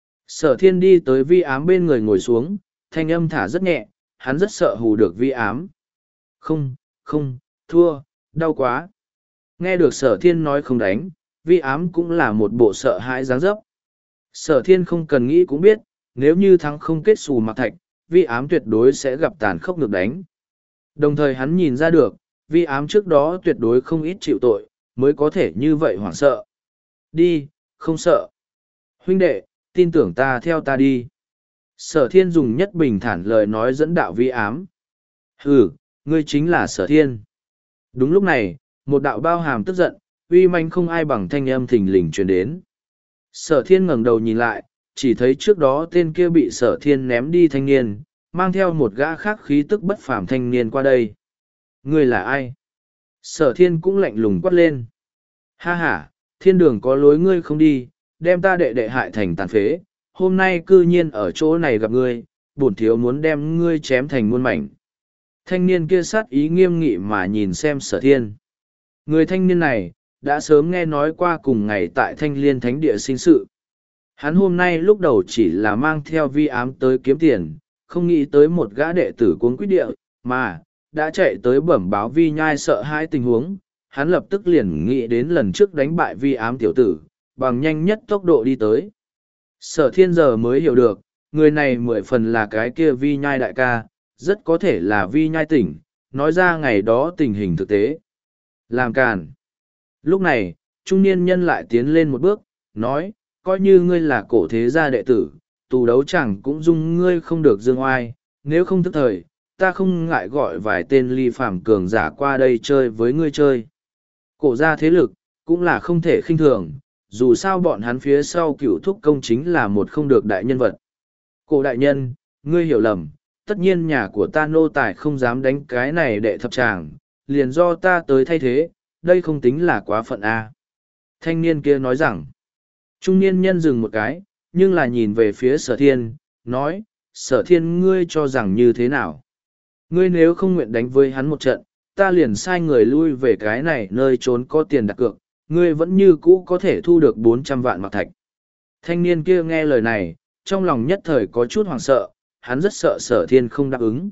Sở thiên đi tới vi ám bên người ngồi xuống, thanh âm thả rất nhẹ, hắn rất sợ hù được vi ám. Không, không, thua, đau quá. Nghe được sở thiên nói không đánh, vi ám cũng là một bộ sợ hãi dáng dấp. Sở thiên không cần nghĩ cũng biết, nếu như thắng không kết xù mặc thạch, vi ám tuyệt đối sẽ gặp tàn khốc được đánh. Đồng thời hắn nhìn ra được, vi ám trước đó tuyệt đối không ít chịu tội, mới có thể như vậy hoảng sợ. Đi, không sợ. Huynh đệ, tin tưởng ta theo ta đi. Sở thiên dùng nhất bình thản lời nói dẫn đạo vi ám. Hừ, ngươi chính là sở thiên. Đúng lúc này, một đạo bao hàm tức giận, uy manh không ai bằng thanh âm thình lình truyền đến. Sở thiên ngẩng đầu nhìn lại, chỉ thấy trước đó tên kia bị sở thiên ném đi thanh niên, mang theo một gã khác khí tức bất phàm thanh niên qua đây. Ngươi là ai? Sở thiên cũng lạnh lùng quát lên. Ha ha, thiên đường có lối ngươi không đi, đem ta đệ đệ hại thành tàn phế, hôm nay cư nhiên ở chỗ này gặp ngươi, bổn thiếu muốn đem ngươi chém thành muôn mảnh. Thanh niên kia sát ý nghiêm nghị mà nhìn xem sở thiên. Người thanh niên này, đã sớm nghe nói qua cùng ngày tại thanh liên thánh địa sinh sự. Hắn hôm nay lúc đầu chỉ là mang theo vi ám tới kiếm tiền, không nghĩ tới một gã đệ tử cuốn quyết địa, mà, đã chạy tới bẩm báo vi nhai sợ hai tình huống, hắn lập tức liền nghĩ đến lần trước đánh bại vi ám tiểu tử, bằng nhanh nhất tốc độ đi tới. Sở thiên giờ mới hiểu được, người này mười phần là cái kia vi nhai đại ca, rất có thể là vi nhai tỉnh, nói ra ngày đó tình hình thực tế. Làm càn. Lúc này, trung niên nhân lại tiến lên một bước, nói, coi như ngươi là cổ thế gia đệ tử, tù đấu chẳng cũng dung ngươi không được dương oai, nếu không thức thời, ta không ngại gọi vài tên ly phàm cường giả qua đây chơi với ngươi chơi. Cổ gia thế lực, cũng là không thể khinh thường, dù sao bọn hắn phía sau cựu thúc công chính là một không được đại nhân vật. Cổ đại nhân, ngươi hiểu lầm, tất nhiên nhà của ta nô tài không dám đánh cái này đệ thập tràng, liền do ta tới thay thế, đây không tính là quá phận A. Thanh niên kia nói rằng, trung niên nhân dừng một cái, nhưng là nhìn về phía sở thiên, nói, sở thiên ngươi cho rằng như thế nào? Ngươi nếu không nguyện đánh với hắn một trận, ta liền sai người lui về cái này nơi trốn có tiền đặt cược, ngươi vẫn như cũ có thể thu được bốn trăm vạn mặc thạch. Thanh niên kia nghe lời này, trong lòng nhất thời có chút hoảng sợ, hắn rất sợ sở thiên không đáp ứng.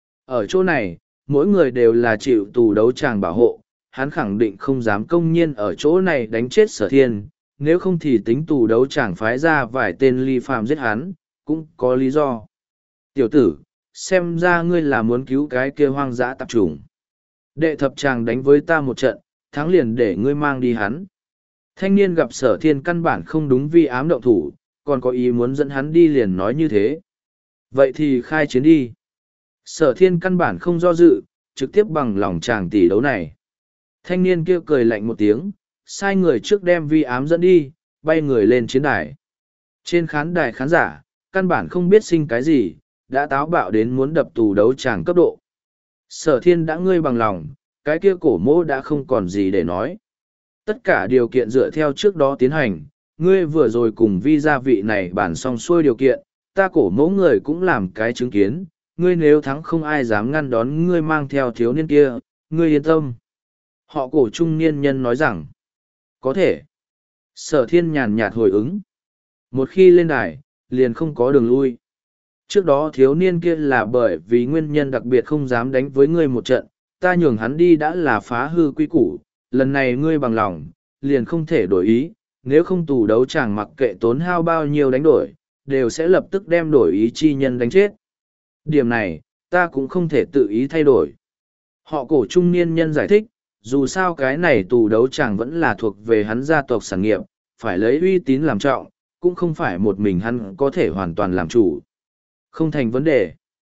Ở chỗ này, mỗi người đều là chịu tù đấu tràng bảo hộ, hắn khẳng định không dám công nhiên ở chỗ này đánh chết sở thiên, nếu không thì tính tù đấu tràng phái ra vài tên ly phàm giết hắn, cũng có lý do. Tiểu tử, xem ra ngươi là muốn cứu cái kia hoang dã tạp chủng. Đệ thập tràng đánh với ta một trận, thắng liền để ngươi mang đi hắn. Thanh niên gặp sở thiên căn bản không đúng vi ám động thủ, còn có ý muốn dẫn hắn đi liền nói như thế. Vậy thì khai chiến đi. Sở thiên căn bản không do dự, trực tiếp bằng lòng chàng tỷ đấu này. Thanh niên kia cười lạnh một tiếng, sai người trước đem vi ám dẫn đi, bay người lên chiến đài. Trên khán đài khán giả, căn bản không biết sinh cái gì, đã táo bạo đến muốn đập tù đấu tràng cấp độ. Sở thiên đã ngươi bằng lòng, cái kia cổ mô đã không còn gì để nói. Tất cả điều kiện dựa theo trước đó tiến hành, ngươi vừa rồi cùng vi gia vị này bản xong xuôi điều kiện, ta cổ mẫu người cũng làm cái chứng kiến, ngươi nếu thắng không ai dám ngăn đón ngươi mang theo thiếu niên kia, ngươi yên tâm. Họ cổ trung niên nhân nói rằng, có thể. Sở thiên nhàn nhạt hồi ứng. Một khi lên đài, liền không có đường lui. Trước đó thiếu niên kia là bởi vì nguyên nhân đặc biệt không dám đánh với ngươi một trận, ta nhường hắn đi đã là phá hư quy củ, lần này ngươi bằng lòng, liền không thể đổi ý, nếu không tù đấu chẳng mặc kệ tốn hao bao nhiêu đánh đổi, đều sẽ lập tức đem đổi ý chi nhân đánh chết. Điểm này, ta cũng không thể tự ý thay đổi. Họ cổ trung niên nhân giải thích, dù sao cái này tù đấu chẳng vẫn là thuộc về hắn gia tộc sản nghiệp, phải lấy uy tín làm trọng, cũng không phải một mình hắn có thể hoàn toàn làm chủ. Không thành vấn đề.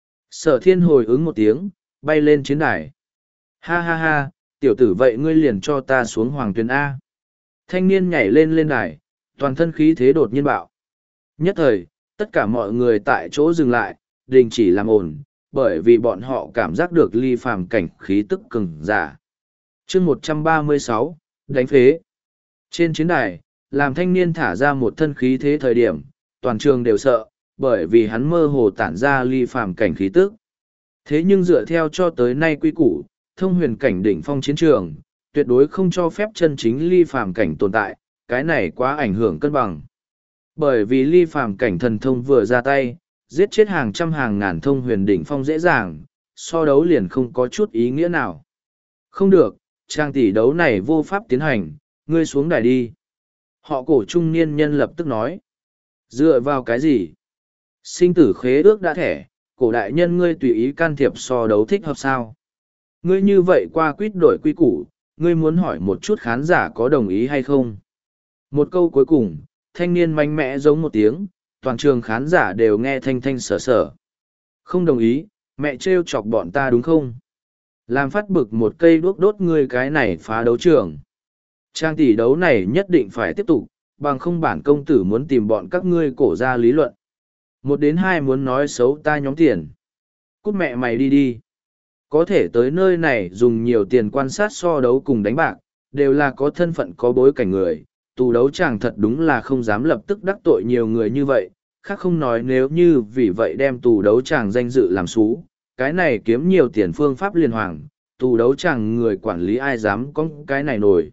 Sở thiên hồi ứng một tiếng, bay lên chiến đài. Ha ha ha, tiểu tử vậy ngươi liền cho ta xuống hoàng tuyến A. Thanh niên nhảy lên lên đài, toàn thân khí thế đột nhiên bạo. Nhất thời, tất cả mọi người tại chỗ dừng lại, đình chỉ làm ồn, bởi vì bọn họ cảm giác được ly phàm cảnh khí tức cứng giả. chương một trăm ba mươi sáu, đánh phế. Trên chiến đài, làm thanh niên thả ra một thân khí thế thời điểm, toàn trường đều sợ, bởi vì hắn mơ hồ tản ra ly phàm cảnh khí tức. Thế nhưng dựa theo cho tới nay quy củ, thông huyền cảnh đỉnh phong chiến trường, tuyệt đối không cho phép chân chính ly phàm cảnh tồn tại, cái này quá ảnh hưởng cân bằng. Bởi vì ly phàm cảnh thần thông vừa ra tay, giết chết hàng trăm hàng ngàn thông huyền đỉnh phong dễ dàng, so đấu liền không có chút ý nghĩa nào. Không được, trang tỷ đấu này vô pháp tiến hành, ngươi xuống đài đi. Họ cổ trung niên nhân lập tức nói. Dựa vào cái gì? Sinh tử khế ước đã thẻ, cổ đại nhân ngươi tùy ý can thiệp so đấu thích hợp sao? Ngươi như vậy qua quýt đổi quy củ, ngươi muốn hỏi một chút khán giả có đồng ý hay không? Một câu cuối cùng, thanh niên mạnh mẽ giống một tiếng, toàn trường khán giả đều nghe thanh thanh sở sở. Không đồng ý, mẹ trêu chọc bọn ta đúng không? Làm phát bực một cây đuốc đốt ngươi cái này phá đấu trường. Trang tỷ đấu này nhất định phải tiếp tục, bằng không bản công tử muốn tìm bọn các ngươi cổ ra lý luận. Một đến hai muốn nói xấu ta nhóm tiền. Cút mẹ mày đi đi. Có thể tới nơi này dùng nhiều tiền quan sát so đấu cùng đánh bạc, đều là có thân phận có bối cảnh người. Tù đấu chàng thật đúng là không dám lập tức đắc tội nhiều người như vậy, khác không nói nếu như vì vậy đem tù đấu chàng danh dự làm xú, cái này kiếm nhiều tiền phương pháp liên hoàng, tù đấu chàng người quản lý ai dám có cái này nổi.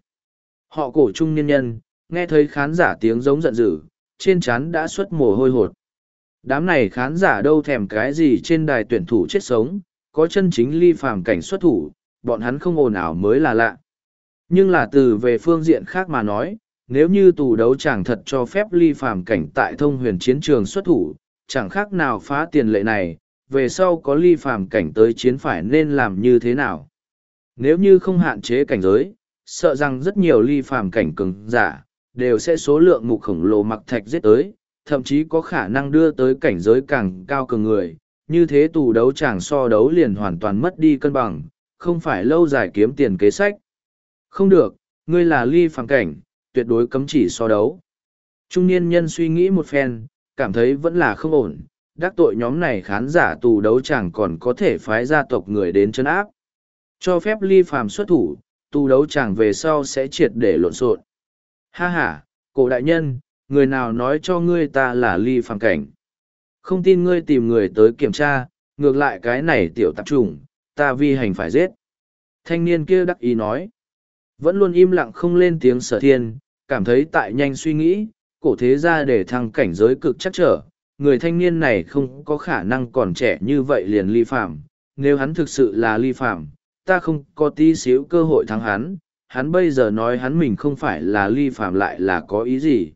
Họ cổ trung niên nhân, nghe thấy khán giả tiếng giống giận dữ, trên trán đã xuất mồ hôi hột. Đám này khán giả đâu thèm cái gì trên đài tuyển thủ chết sống, có chân chính ly phàm cảnh xuất thủ, bọn hắn không ồn ào mới là lạ. Nhưng là từ về phương diện khác mà nói, nếu như tù đấu chẳng thật cho phép ly phàm cảnh tại thông huyền chiến trường xuất thủ, chẳng khác nào phá tiền lệ này, về sau có ly phàm cảnh tới chiến phải nên làm như thế nào. Nếu như không hạn chế cảnh giới, sợ rằng rất nhiều ly phàm cảnh cường giả, đều sẽ số lượng mục khổng lồ mặc thạch giết tới, thậm chí có khả năng đưa tới cảnh giới càng cao cường người, như thế tù đấu chẳng so đấu liền hoàn toàn mất đi cân bằng, không phải lâu dài kiếm tiền kế sách. Không được, ngươi là ly phàm cảnh, tuyệt đối cấm chỉ so đấu. Trung niên nhân suy nghĩ một phen, cảm thấy vẫn là không ổn, đắc tội nhóm này khán giả tù đấu chẳng còn có thể phái gia tộc người đến chân áp. Cho phép ly phàm xuất thủ, tù đấu chẳng về sau sẽ triệt để lộn xộn. Ha ha, cổ đại nhân, người nào nói cho ngươi ta là ly phàm cảnh. Không tin ngươi tìm người tới kiểm tra, ngược lại cái này tiểu tạp trùng, ta vi hành phải giết. Thanh niên kia đắc ý nói. Vẫn luôn im lặng không lên tiếng Sở Thiên, cảm thấy tại nhanh suy nghĩ, cổ thế gia để thăng cảnh giới cực chắc trở, người thanh niên này không có khả năng còn trẻ như vậy liền ly phàm. Nếu hắn thực sự là ly phàm, ta không có tí xíu cơ hội thắng hắn, hắn bây giờ nói hắn mình không phải là ly phàm lại là có ý gì.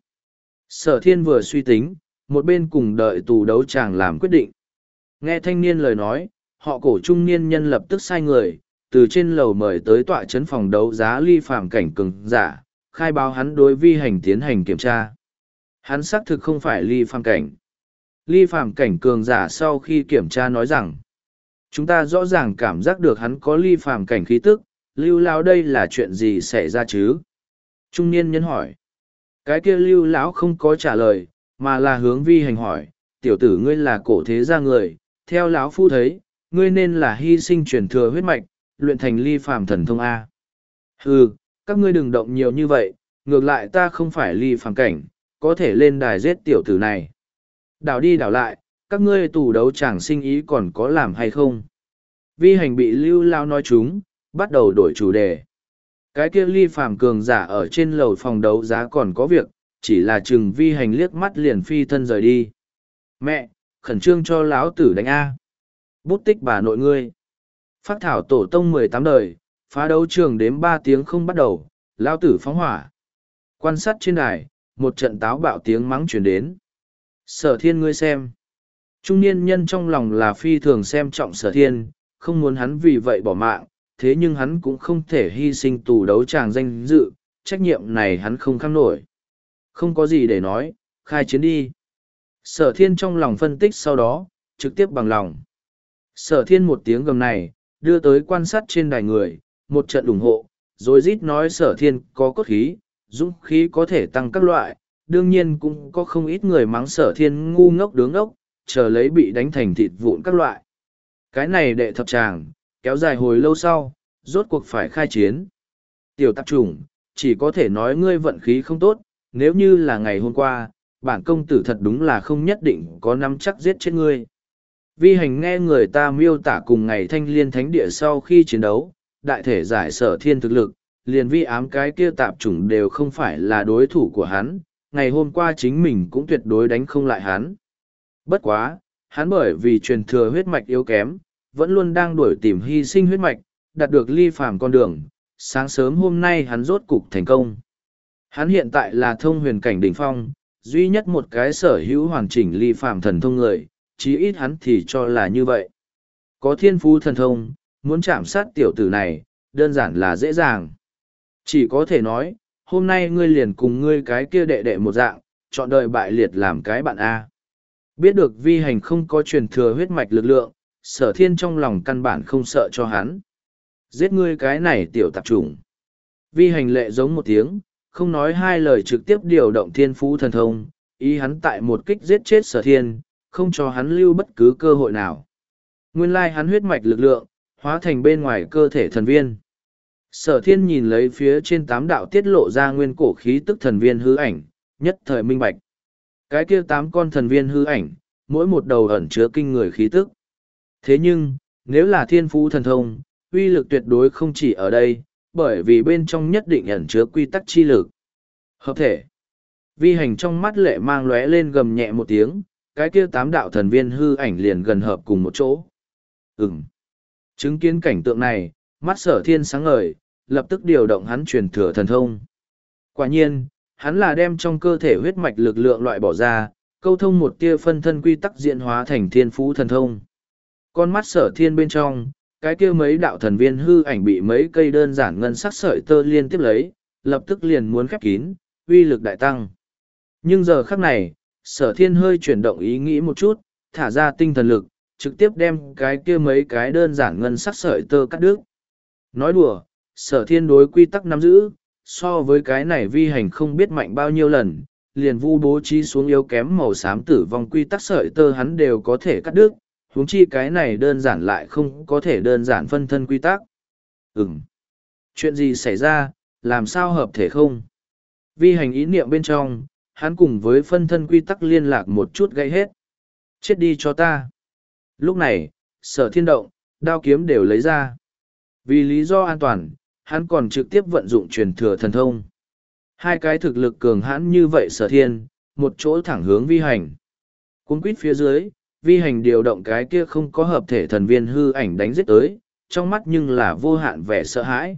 Sở Thiên vừa suy tính, một bên cùng đợi tù đấu chàng làm quyết định. Nghe thanh niên lời nói, họ cổ trung niên nhân lập tức sai người, từ trên lầu mời tới tọa trấn phòng đấu giá ly phàm cảnh cường giả, khai báo hắn đối vi hành tiến hành kiểm tra. Hắn xác thực không phải ly phàm cảnh. Ly phàm cảnh cường giả sau khi kiểm tra nói rằng, chúng ta rõ ràng cảm giác được hắn có ly phàm cảnh khí tức, lưu lão đây là chuyện gì xảy ra chứ? Trung niên nhân hỏi. Cái kia lưu lão không có trả lời, mà là hướng vi hành hỏi, tiểu tử ngươi là cổ thế gia người, theo lão phu thấy, ngươi nên là hy sinh truyền thừa huyết mạch, luyện thành ly phàm thần thông A. Ừ, các ngươi đừng động nhiều như vậy, ngược lại ta không phải ly phàm cảnh, có thể lên đài giết tiểu tử này. Đảo đi đảo lại, các ngươi tù đấu chẳng sinh ý còn có làm hay không? Vi hành bị lưu lao nói chúng, bắt đầu đổi chủ đề. Cái kia ly phàm cường giả ở trên lầu phòng đấu giá còn có việc, chỉ là chừng vi hành liếc mắt liền phi thân rời đi. Mẹ, khẩn trương cho lão tử đánh A. Bút tích bà nội ngươi. Phát thảo tổ tông mười tám đời, phá đấu trường đếm ba tiếng không bắt đầu, lão tử phóng hỏa. Quan sát trên đài, một trận táo bạo tiếng mắng chuyển đến. Sở thiên ngươi xem. Trung niên nhân trong lòng là phi thường xem trọng sở thiên, không muốn hắn vì vậy bỏ mạng, thế nhưng hắn cũng không thể hy sinh tù đấu tràng danh dự, trách nhiệm này hắn không kham nổi. Không có gì để nói, khai chiến đi. Sở thiên trong lòng phân tích sau đó, trực tiếp bằng lòng. Sở thiên một tiếng gầm này, đưa tới quan sát trên đài người, một trận ủng hộ, rồi rít nói sở thiên có cốt khí, dũng khí có thể tăng các loại, đương nhiên cũng có không ít người mắng sở thiên ngu ngốc đứng ốc, chờ lấy bị đánh thành thịt vụn các loại. Cái này đệ thập tràng, kéo dài hồi lâu sau, rốt cuộc phải khai chiến. Tiểu tạp chủng, chỉ có thể nói ngươi vận khí không tốt, nếu như là ngày hôm qua, bản công tử thật đúng là không nhất định có nắm chắc giết chết ngươi. Vi hành nghe người ta miêu tả cùng ngày thanh liên thánh địa sau khi chiến đấu, đại thể giải sở thiên thực lực, liền vi ám cái kia tạp chủng đều không phải là đối thủ của hắn, ngày hôm qua chính mình cũng tuyệt đối đánh không lại hắn. Bất quá, hắn bởi vì truyền thừa huyết mạch yếu kém, vẫn luôn đang đuổi tìm hy sinh huyết mạch, đạt được ly phàm con đường, sáng sớm hôm nay hắn rốt cục thành công. Hắn hiện tại là thông huyền cảnh đỉnh phong, duy nhất một cái sở hữu hoàn chỉnh ly phàm thần thông người, chí ít hắn thì cho là như vậy. Có thiên phú thần thông, muốn chạm sát tiểu tử này, đơn giản là dễ dàng. Chỉ có thể nói, hôm nay ngươi liền cùng ngươi cái kia đệ đệ một dạng, chọn đời bại liệt làm cái bạn A. Biết được vi hành không có truyền thừa huyết mạch lực lượng, sở thiên trong lòng căn bản không sợ cho hắn. Giết ngươi cái này tiểu tạp chủng. Vi hành lệ giống một tiếng, không nói hai lời trực tiếp điều động thiên phú thần thông, ý hắn tại một kích giết chết sở thiên, không cho hắn lưu bất cứ cơ hội nào. Nguyên lai hắn huyết mạch lực lượng, hóa thành bên ngoài cơ thể thần viên. Sở thiên nhìn lấy phía trên tám đạo tiết lộ ra nguyên cổ khí tức thần viên hư ảnh, nhất thời minh bạch. Cái kia tám con thần viên hư ảnh, mỗi một đầu ẩn chứa kinh người khí tức. Thế nhưng, nếu là thiên phú thần thông, uy lực tuyệt đối không chỉ ở đây, bởi vì bên trong nhất định ẩn chứa quy tắc chi lực. Hợp thể. Vi hành trong mắt lệ mang lóe lên gầm nhẹ một tiếng, cái kia tám đạo thần viên hư ảnh liền gần hợp cùng một chỗ. Ừm. Chứng kiến cảnh tượng này, mắt sở thiên sáng ngời, lập tức điều động hắn truyền thừa thần thông. Quả nhiên, hắn là đem trong cơ thể huyết mạch lực lượng loại bỏ ra, câu thông một tia phân thân quy tắc diễn hóa thành thiên phú thần thông. Con mắt sở thiên bên trong, cái kia mấy đạo thần viên hư ảnh bị mấy cây đơn giản ngân sắc sợi tơ liên tiếp lấy, lập tức liền muốn khép kín, uy lực đại tăng. Nhưng giờ khắc này, sở thiên hơi chuyển động ý nghĩ một chút, thả ra tinh thần lực, trực tiếp đem cái kia mấy cái đơn giản ngân sắc sợi tơ cắt đứt. Nói đùa, sở thiên đối quy tắc nắm giữ, so với cái này vi hành không biết mạnh bao nhiêu lần, liền vu bố trí xuống yếu kém màu xám tử vong quy tắc sợi tơ hắn đều có thể cắt đứt, huống chi cái này đơn giản lại không có thể đơn giản phân thân quy tắc. Ừm. Chuyện gì xảy ra, làm sao hợp thể không? Vi hành ý niệm bên trong, hắn cùng với phân thân quy tắc liên lạc một chút gây hết. Chết đi cho ta. Lúc này, sở thiên động, đao kiếm đều lấy ra. Vì lý do an toàn, hắn còn trực tiếp vận dụng truyền thừa thần thông. Hai cái thực lực cường hãn như vậy sở thiên, một chỗ thẳng hướng vi hành. Cuốn quýt phía dưới, vi hành điều động cái kia không có hợp thể thần viên hư ảnh đánh giết tới, trong mắt nhưng là vô hạn vẻ sợ hãi.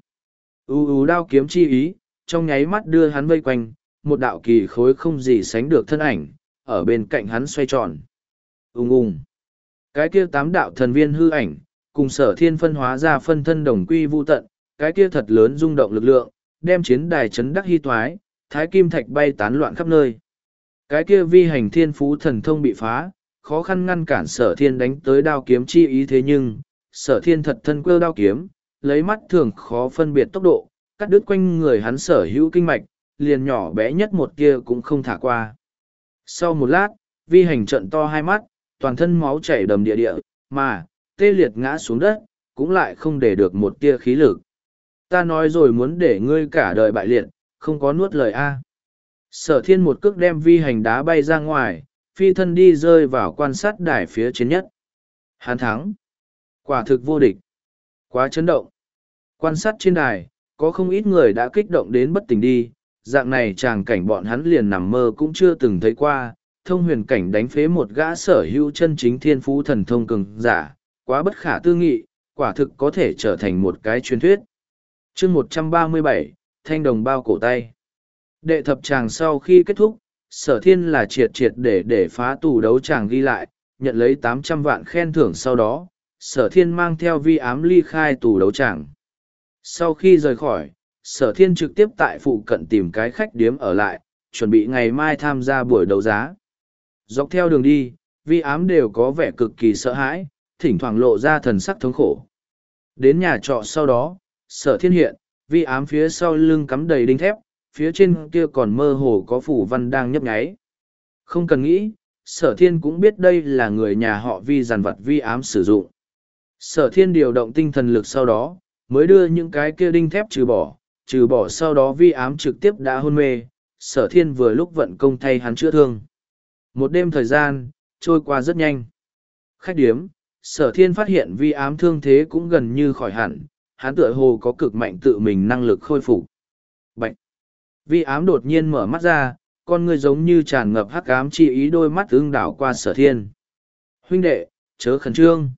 U u đao kiếm chi ý, trong nháy mắt đưa hắn vây quanh, một đạo kỳ khối không gì sánh được thân ảnh, ở bên cạnh hắn xoay tròn. Ung ung. Cái kia tám đạo thần viên hư ảnh, cùng sở thiên phân hóa ra phân thân đồng quy vu tận, cái kia thật lớn rung động lực lượng, đem chiến đài chấn đắc hy toái, thái kim thạch bay tán loạn khắp nơi. Cái kia vi hành thiên phú thần thông bị phá, khó khăn ngăn cản sở thiên đánh tới đao kiếm chi ý thế nhưng, sở thiên thật thân quơ đao kiếm, lấy mắt thường khó phân biệt tốc độ, cắt đứt quanh người hắn sở hữu kinh mạch, liền nhỏ bé nhất một kia cũng không thả qua. Sau một lát, vi hành trận to hai mắt, toàn thân máu chảy đầm địa địa, mà, tê liệt ngã xuống đất, cũng lại không để được một tia khí lực. Ta nói rồi muốn để ngươi cả đời bại liệt, không có nuốt lời a. Sở thiên một cước đem vi hành đá bay ra ngoài, phi thân đi rơi vào quan sát đài phía trên nhất. Hắn thắng. Quả thực vô địch. Quá chấn động. Quan sát trên đài, có không ít người đã kích động đến bất tỉnh đi, dạng này tràng cảnh bọn hắn liền nằm mơ cũng chưa từng thấy qua, thông huyền cảnh đánh phế một gã sở hữu chân chính thiên phú thần thông cường giả, quá bất khả tư nghị, quả thực có thể trở thành một cái truyền thuyết. chương một trăm ba mươi bảy, thanh đồng bao cổ tay. Đệ thập tràng sau khi kết thúc, sở thiên là triệt triệt để để phá tù đấu tràng ghi lại, nhận lấy tám trăm vạn khen thưởng sau đó, sở thiên mang theo vi ám ly khai tù đấu tràng. Sau khi rời khỏi, sở thiên trực tiếp tại phụ cận tìm cái khách điếm ở lại, chuẩn bị ngày mai tham gia buổi đấu giá. Dọc theo đường đi, vi ám đều có vẻ cực kỳ sợ hãi, thỉnh thoảng lộ ra thần sắc thống khổ. Đến nhà trọ sau đó, sở thiên hiện, vi ám phía sau lưng cắm đầy đinh thép, phía trên kia còn mơ hồ có phủ văn đang nhấp nháy. Không cần nghĩ, sở thiên cũng biết đây là người nhà họ vi giàn vật vi ám sử dụng. Sở thiên điều động tinh thần lực sau đó, mới đưa những cái kia đinh thép trừ bỏ, trừ bỏ sau đó vi ám trực tiếp đã hôn mê, sở thiên vừa lúc vận công thay hắn chữa thương. Một đêm thời gian, trôi qua rất nhanh. Khách điếm, sở thiên phát hiện vi ám thương thế cũng gần như khỏi hẳn, hắn tựa hồ có cực mạnh tự mình năng lực khôi phục. Bạch! Vi ám đột nhiên mở mắt ra, con ngươi giống như tràn ngập hắc ám chi ý, đôi mắt ưng đảo qua sở thiên. Huynh đệ, chớ khẩn trương.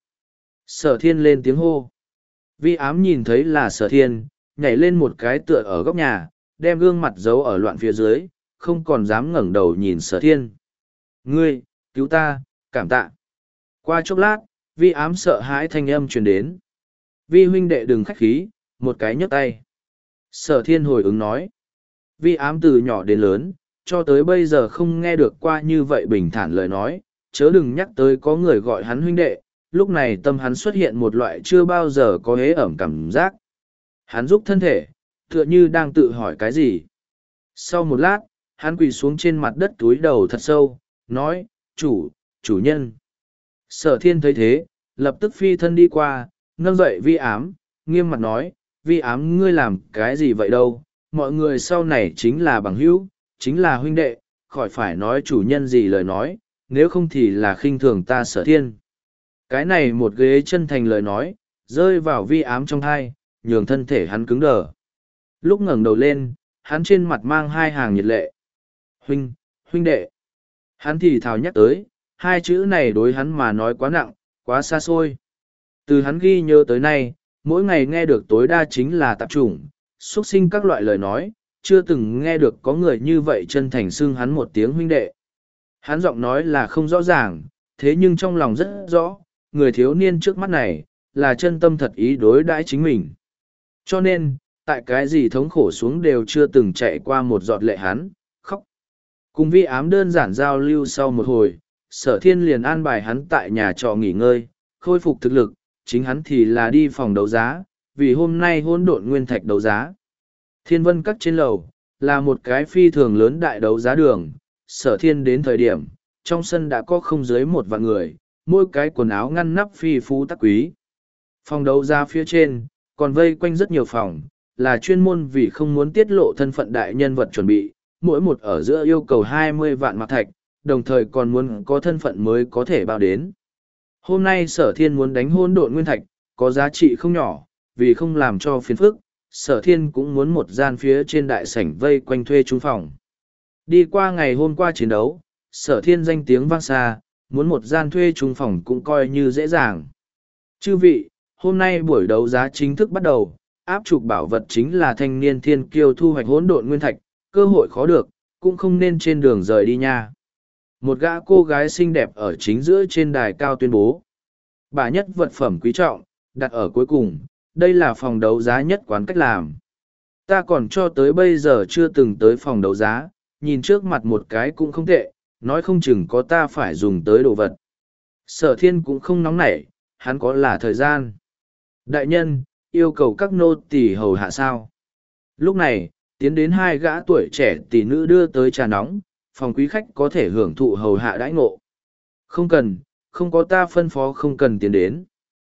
Sở thiên lên tiếng hô. Vi ám nhìn thấy là sở thiên, nhảy lên một cái tựa ở góc nhà, đem gương mặt giấu ở loạn phía dưới, không còn dám ngẩng đầu nhìn sở thiên. Ngươi, cứu ta, cảm tạ. Qua chốc lát, vi ám sợ hãi thanh âm truyền đến. Vi huynh đệ đừng khách khí, một cái nhấc tay. Sở thiên hồi ứng nói. Vi ám từ nhỏ đến lớn, cho tới bây giờ không nghe được qua như vậy bình thản lời nói, chớ đừng nhắc tới có người gọi hắn huynh đệ, lúc này tâm hắn xuất hiện một loại chưa bao giờ có hế ẩm cảm giác. Hắn rúc thân thể, tựa như đang tự hỏi cái gì. Sau một lát, hắn quỳ xuống trên mặt đất túi đầu thật sâu, nói, chủ, chủ nhân. Sở thiên thấy thế, lập tức phi thân đi qua, nâng dậy vi ám, nghiêm mặt nói, vi ám ngươi làm cái gì vậy đâu, mọi người sau này chính là bằng hữu, chính là huynh đệ, khỏi phải nói chủ nhân gì lời nói, nếu không thì là khinh thường ta sở thiên. Cái này một ghế chân thành lời nói, rơi vào vi ám trong thai, nhường thân thể hắn cứng đờ. Lúc ngẩng đầu lên, hắn trên mặt mang hai hàng nhiệt lệ. Huynh, huynh đệ. Hắn thì thào nhắc tới, hai chữ này đối hắn mà nói quá nặng, quá xa xôi. Từ hắn ghi nhớ tới nay, mỗi ngày nghe được tối đa chính là tạp chủng, xuất sinh các loại lời nói, chưa từng nghe được có người như vậy chân thành xưng hắn một tiếng huynh đệ. Hắn giọng nói là không rõ ràng, thế nhưng trong lòng rất rõ, người thiếu niên trước mắt này, là chân tâm thật ý đối đãi chính mình. Cho nên, tại cái gì thống khổ xuống đều chưa từng chạy qua một giọt lệ hắn, khóc. Cùng vi ám đơn giản giao lưu sau một hồi, sở thiên liền an bài hắn tại nhà trọ nghỉ ngơi, khôi phục thực lực, chính hắn thì là đi phòng đấu giá, vì hôm nay hỗn độn nguyên thạch đấu giá. Thiên vân các trên lầu, là một cái phi thường lớn đại đấu giá đường, sở thiên đến thời điểm, trong sân đã có không dưới một vạn người, mỗi cái quần áo ngăn nắp phi phú tắc quý. Phòng đấu giá phía trên, còn vây quanh rất nhiều phòng, là chuyên môn vì không muốn tiết lộ thân phận đại nhân vật chuẩn bị, mỗi một ở giữa yêu cầu hai mươi vạn mạc thạch, đồng thời còn muốn có thân phận mới có thể bao đến. Hôm nay sở thiên muốn đánh hôn độn nguyên thạch, có giá trị không nhỏ, vì không làm cho phiền phức, sở thiên cũng muốn một gian phía trên đại sảnh vây quanh thuê trung phòng. Đi qua ngày hôm qua chiến đấu, sở thiên danh tiếng vang xa, muốn một gian thuê trung phòng cũng coi như dễ dàng. Chư vị, hôm nay buổi đấu giá chính thức bắt đầu, áp trục bảo vật chính là thanh niên thiên kiêu thu hoạch hỗn độn nguyên thạch, cơ hội khó được, cũng không nên trên đường rời đi nha. Một gã cô gái xinh đẹp ở chính giữa trên đài cao tuyên bố. Bà nhất vật phẩm quý trọng, đặt ở cuối cùng, đây là phòng đấu giá nhất quán cách làm. Ta còn cho tới bây giờ chưa từng tới phòng đấu giá, nhìn trước mặt một cái cũng không tệ, nói không chừng có ta phải dùng tới đồ vật. Sở thiên cũng không nóng nảy, hắn có là thời gian. Đại nhân, yêu cầu các nô tỳ hầu hạ sao. Lúc này, tiến đến hai gã tuổi trẻ tỷ nữ đưa tới trà nóng, phòng quý khách có thể hưởng thụ hầu hạ đãi ngộ. Không cần, không có ta phân phó không cần tiến đến.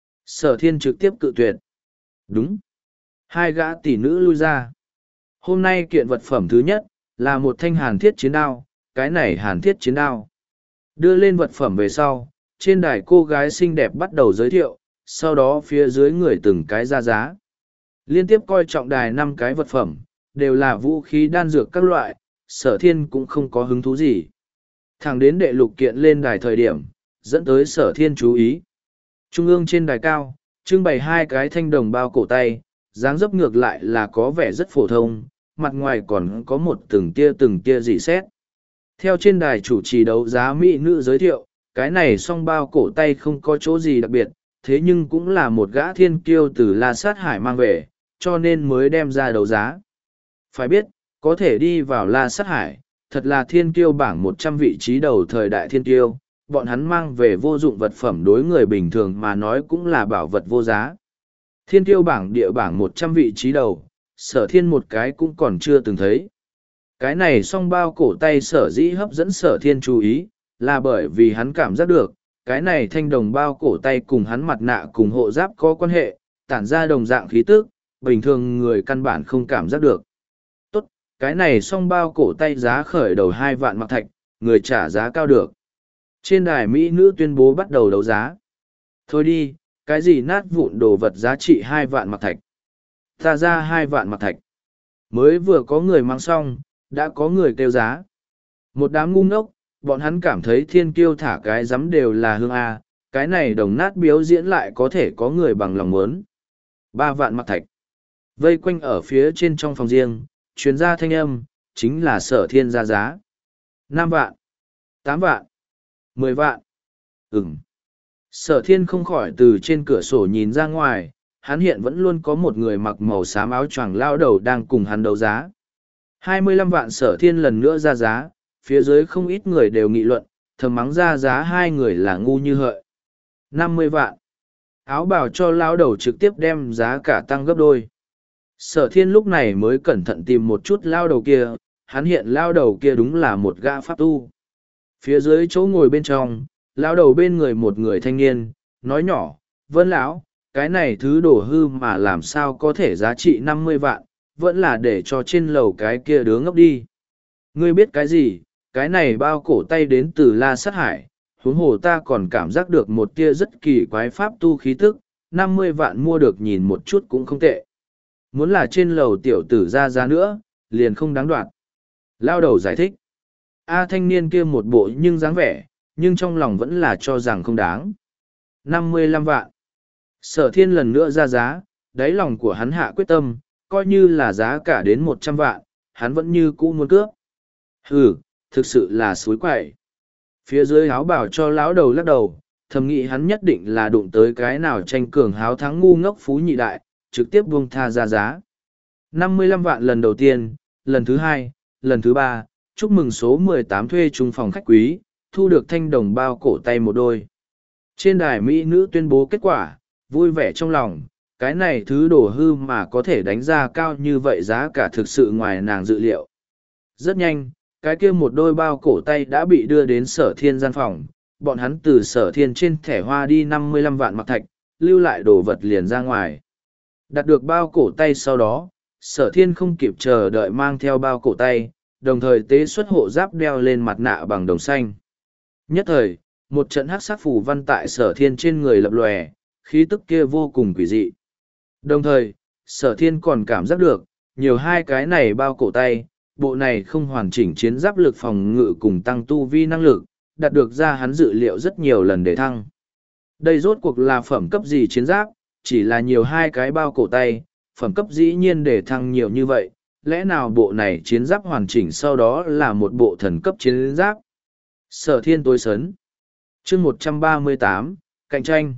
Sở thiên trực tiếp cự tuyệt. Đúng. Hai gã tỷ nữ lui ra. Hôm nay kiện vật phẩm thứ nhất, là một thanh hàn thiết chiến đao, cái này hàn thiết chiến đao. Đưa lên vật phẩm về sau, trên đài cô gái xinh đẹp bắt đầu giới thiệu, sau đó phía dưới người từng cái ra giá. Liên tiếp coi trọng đài năm cái vật phẩm, đều là vũ khí đan dược các loại, sở thiên cũng không có hứng thú gì. Thẳng đến đệ lục kiện lên đài thời điểm, dẫn tới sở thiên chú ý. Trung ương trên đài cao, trưng bày hai cái thanh đồng bao cổ tay, dáng dấp ngược lại là có vẻ rất phổ thông, mặt ngoài còn có một từng tia từng tia dị xét. Theo trên đài chủ trì đấu giá mỹ nữ giới thiệu, cái này song bao cổ tay không có chỗ gì đặc biệt, thế nhưng cũng là một gã thiên kiêu từ La Sát Hải mang về, cho nên mới đem ra đấu giá. Phải biết, có thể đi vào La Sát Hải, thật là thiên kiêu bảng một trăm vị trí đầu thời đại thiên kiêu, bọn hắn mang về vô dụng vật phẩm đối người bình thường mà nói cũng là bảo vật vô giá. Thiên kiêu bảng địa bảng một trăm vị trí đầu, sở thiên một cái cũng còn chưa từng thấy. Cái này song bao cổ tay sở dĩ hấp dẫn sở thiên chú ý, là bởi vì hắn cảm giác được, cái này thanh đồng bao cổ tay cùng hắn mặt nạ cùng hộ giáp có quan hệ, tản ra đồng dạng khí tức, bình thường người căn bản không cảm giác được. Tốt, cái này song bao cổ tay giá khởi đầu hai vạn mặc thạch, người trả giá cao được. Trên đài Mỹ nữ tuyên bố bắt đầu đấu giá. Thôi đi, cái gì nát vụn đồ vật giá trị hai vạn mặc thạch. Ta ra hai vạn mặc thạch. Mới vừa có người mang xong, đã có người kêu giá. Một đám ngu ngốc, bọn hắn cảm thấy thiên kiêu thả cái giấm đều là hương A, cái này đồng nát biếu diễn lại có thể có người bằng lòng muốn. Ba vạn mặc thạch. Vây quanh ở phía trên trong phòng riêng, chuyên gia thanh âm, chính là sở thiên ra giá. Năm vạn. Tám vạn. Mười vạn. Ừm. Sở thiên không khỏi từ trên cửa sổ nhìn ra ngoài, hắn hiện vẫn luôn có một người mặc màu xám áo choàng lao đầu đang cùng hắn đấu giá. hai mươi lăm vạn sở thiên lần nữa ra giá, phía dưới không ít người đều nghị luận, thầm mắng ra giá hai người là ngu như hợi. năm mươi vạn. Áo bào cho lao đầu trực tiếp đem giá cả tăng gấp đôi. Sở thiên lúc này mới cẩn thận tìm một chút lao đầu kia, hắn hiện lao đầu kia đúng là một gã pháp tu. Phía dưới chỗ ngồi bên trong, lao đầu bên người một người thanh niên, nói nhỏ, Vân lão, cái này thứ đổ hư mà làm sao có thể giá trị năm mươi vạn, vẫn là để cho trên lầu cái kia đứa ngốc đi. Ngươi biết cái gì, cái này bao cổ tay đến từ La Sát Hải, huống hồ ta còn cảm giác được một tia rất kỳ quái pháp tu khí tức, năm mươi vạn mua được nhìn một chút cũng không tệ. Muốn là trên lầu tiểu tử ra giá nữa, liền không đáng đoạt. Lao đầu giải thích. A thanh niên kia một bộ nhưng dáng vẻ, nhưng trong lòng vẫn là cho rằng không đáng. năm mươi lăm vạn. Sở thiên lần nữa ra giá, đáy lòng của hắn hạ quyết tâm, coi như là giá cả đến một trăm vạn, hắn vẫn như cũ muốn cướp. Hừ, thực sự là suối quậy. Phía dưới áo bảo cho lão đầu lắc đầu, thầm nghĩ hắn nhất định là đụng tới cái nào tranh cường háo thắng ngu ngốc phú nhị đại, trực tiếp buông tha ra giá. năm mươi lăm vạn lần đầu tiên, lần thứ hai, lần thứ ba, chúc mừng số mười tám thuê trung phòng khách quý, thu được thanh đồng bao cổ tay một đôi. Trên đài Mỹ nữ tuyên bố kết quả, vui vẻ trong lòng, cái này thứ đồ hư mà có thể đánh ra cao như vậy giá cả thực sự ngoài nàng dự liệu. Rất nhanh, cái kia một đôi bao cổ tay đã bị đưa đến sở thiên gian phòng, bọn hắn từ sở thiên trên thẻ hoa đi năm mươi lăm vạn mặc thạch, lưu lại đồ vật liền ra ngoài. Đặt được bao cổ tay sau đó, sở thiên không kịp chờ đợi mang theo bao cổ tay, đồng thời tế xuất hộ giáp đeo lên mặt nạ bằng đồng xanh. Nhất thời, một trận hắc sắc phù văn tại sở thiên trên người lập lòe, khí tức kia vô cùng quỷ dị. Đồng thời, sở thiên còn cảm giác được, nhiều hai cái này bao cổ tay, bộ này không hoàn chỉnh chiến giáp lực phòng ngự cùng tăng tu vi năng lực, đạt được ra hắn dự liệu rất nhiều lần để thăng. Đây rốt cuộc là phẩm cấp gì chiến giáp, chỉ là nhiều hai cái bao cổ tay, phẩm cấp dĩ nhiên để thăng nhiều như vậy, lẽ nào bộ này chiến giáp hoàn chỉnh sau đó là một bộ thần cấp chiến giáp? Sở thiên tối sấn. Chương một trăm ba mươi tám, cạnh tranh.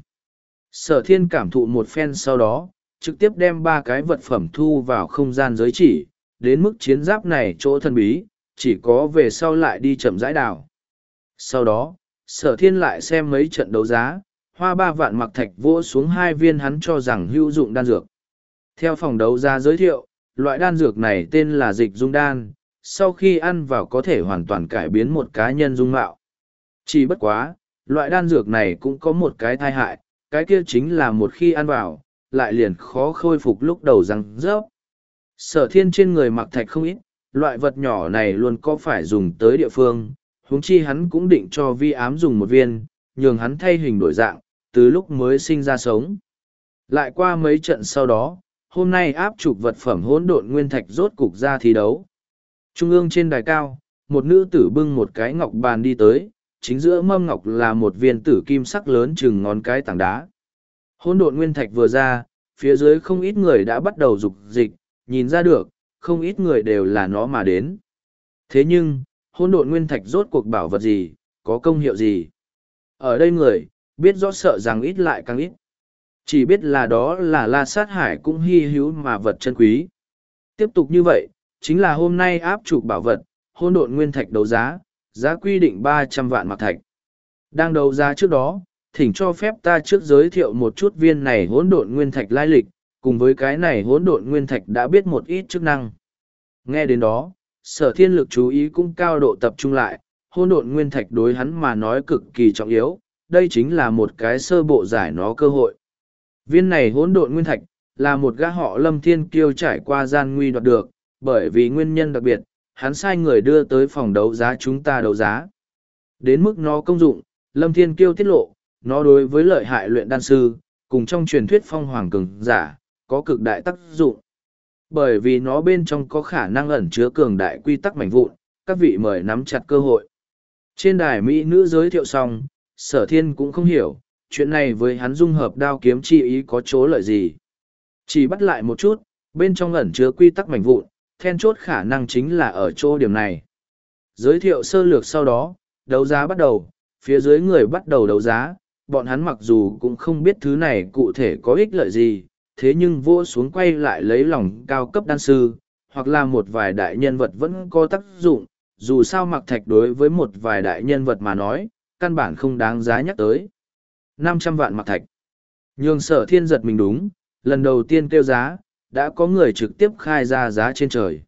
Sở thiên cảm thụ một phen sau đó, trực tiếp đem ba cái vật phẩm thu vào không gian giới chỉ, đến mức chiến giáp này chỗ thần bí, chỉ có về sau lại đi chậm rãi đào. Sau đó, sở thiên lại xem mấy trận đấu giá, hoa ba vạn mặc thạch vỗ xuống hai viên hắn cho rằng hữu dụng đan dược. Theo phòng đấu giá giới thiệu, loại đan dược này tên là dịch dung đan, sau khi ăn vào có thể hoàn toàn cải biến một cá nhân dung mạo. Chỉ bất quá, loại đan dược này cũng có một cái tai hại, cái kia chính là một khi ăn vào, lại liền khó khôi phục lúc đầu răng rớp. Sở thiên trên người mặc thạch không ít, loại vật nhỏ này luôn có phải dùng tới địa phương, huống chi hắn cũng định cho vi ám dùng một viên, nhường hắn thay hình đổi dạng, từ lúc mới sinh ra sống. Lại qua mấy trận sau đó, hôm nay áp trục vật phẩm hỗn độn nguyên thạch rốt cục ra thi đấu. Trung ương trên đài cao, một nữ tử bưng một cái ngọc bàn đi tới, chính giữa mâm ngọc là một viên tử kim sắc lớn chừng ngón cái tảng đá. Hỗn độn nguyên thạch vừa ra, phía dưới không ít người đã bắt đầu rục dịch, nhìn ra được, không ít người đều là nó mà đến. Thế nhưng, hỗn độn nguyên thạch rốt cuộc bảo vật gì, có công hiệu gì? Ở đây người, biết rõ sợ rằng ít lại càng ít. Chỉ biết là đó là La Sát Hải cũng hy hữu mà vật chân quý. Tiếp tục như vậy, chính là hôm nay áp trục bảo vật, hỗn độn nguyên thạch đấu giá, giá quy định ba trăm vạn mặc thạch. Đang đấu giá trước đó, thỉnh cho phép ta trước giới thiệu một chút viên này hỗn độn nguyên thạch lai lịch, cùng với cái này hỗn độn nguyên thạch đã biết một ít chức năng. Nghe đến đó, sở thiên lực chú ý cũng cao độ tập trung lại, hỗn độn nguyên thạch đối hắn mà nói cực kỳ trọng yếu, đây chính là một cái sơ bộ giải nó cơ hội. Viên này hỗn độn nguyên thạch, là một gã họ Lâm Thiên Kiêu trải qua gian nguy đoạt được, bởi vì nguyên nhân đặc biệt, hắn sai người đưa tới phòng đấu giá chúng ta đấu giá. Đến mức nó công dụng, Lâm Thiên Kiêu tiết lộ, nó đối với lợi hại luyện đan sư, cùng trong truyền thuyết phong hoàng cường giả, có cực đại tác dụng. Bởi vì nó bên trong có khả năng ẩn chứa cường đại quy tắc mảnh vụn, các vị mời nắm chặt cơ hội. Trên đài Mỹ nữ giới thiệu xong, sở thiên cũng không hiểu, chuyện này với hắn dung hợp đao kiếm chi ý có chỗ lợi gì. Chỉ bắt lại một chút, bên trong ẩn chứa quy tắc mảnh vụn, then chốt khả năng chính là ở chỗ điểm này. Giới thiệu sơ lược sau đó, đấu giá bắt đầu, phía dưới người bắt đầu đấu giá, bọn hắn mặc dù cũng không biết thứ này cụ thể có ích lợi gì, thế nhưng vua xuống quay lại lấy lòng cao cấp đan sư, hoặc là một vài đại nhân vật vẫn có tác dụng, dù sao mặc thạch đối với một vài đại nhân vật mà nói, căn bản không đáng giá nhắc tới. năm trăm vạn mặc thạch. Nhường sở thiên giật mình đúng, lần đầu tiên kêu giá, đã có người trực tiếp khai ra giá trên trời.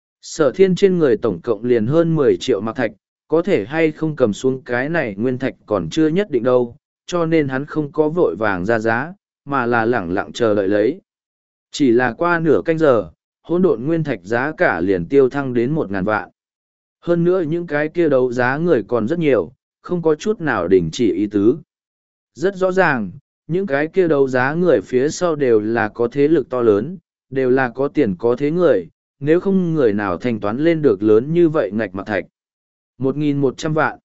Sở thiên trên người tổng cộng liền hơn mười triệu mặc thạch, có thể hay không cầm xuống cái này nguyên thạch còn chưa nhất định đâu, cho nên hắn không có vội vàng ra giá, mà là lẳng lặng chờ đợi lấy. Chỉ là qua nửa canh giờ, hỗn độn nguyên thạch giá cả liền tiêu thăng đến một ngàn vạn. Hơn nữa những cái kia đấu giá người còn rất nhiều, không có chút nào đình chỉ ý tứ. Rất rõ ràng, những cái kia đấu giá người phía sau đều là có thế lực to lớn, đều là có tiền có thế người, nếu không người nào thanh toán lên được lớn như vậy ngạch mặc thạch. một nghìn một trăm vạn.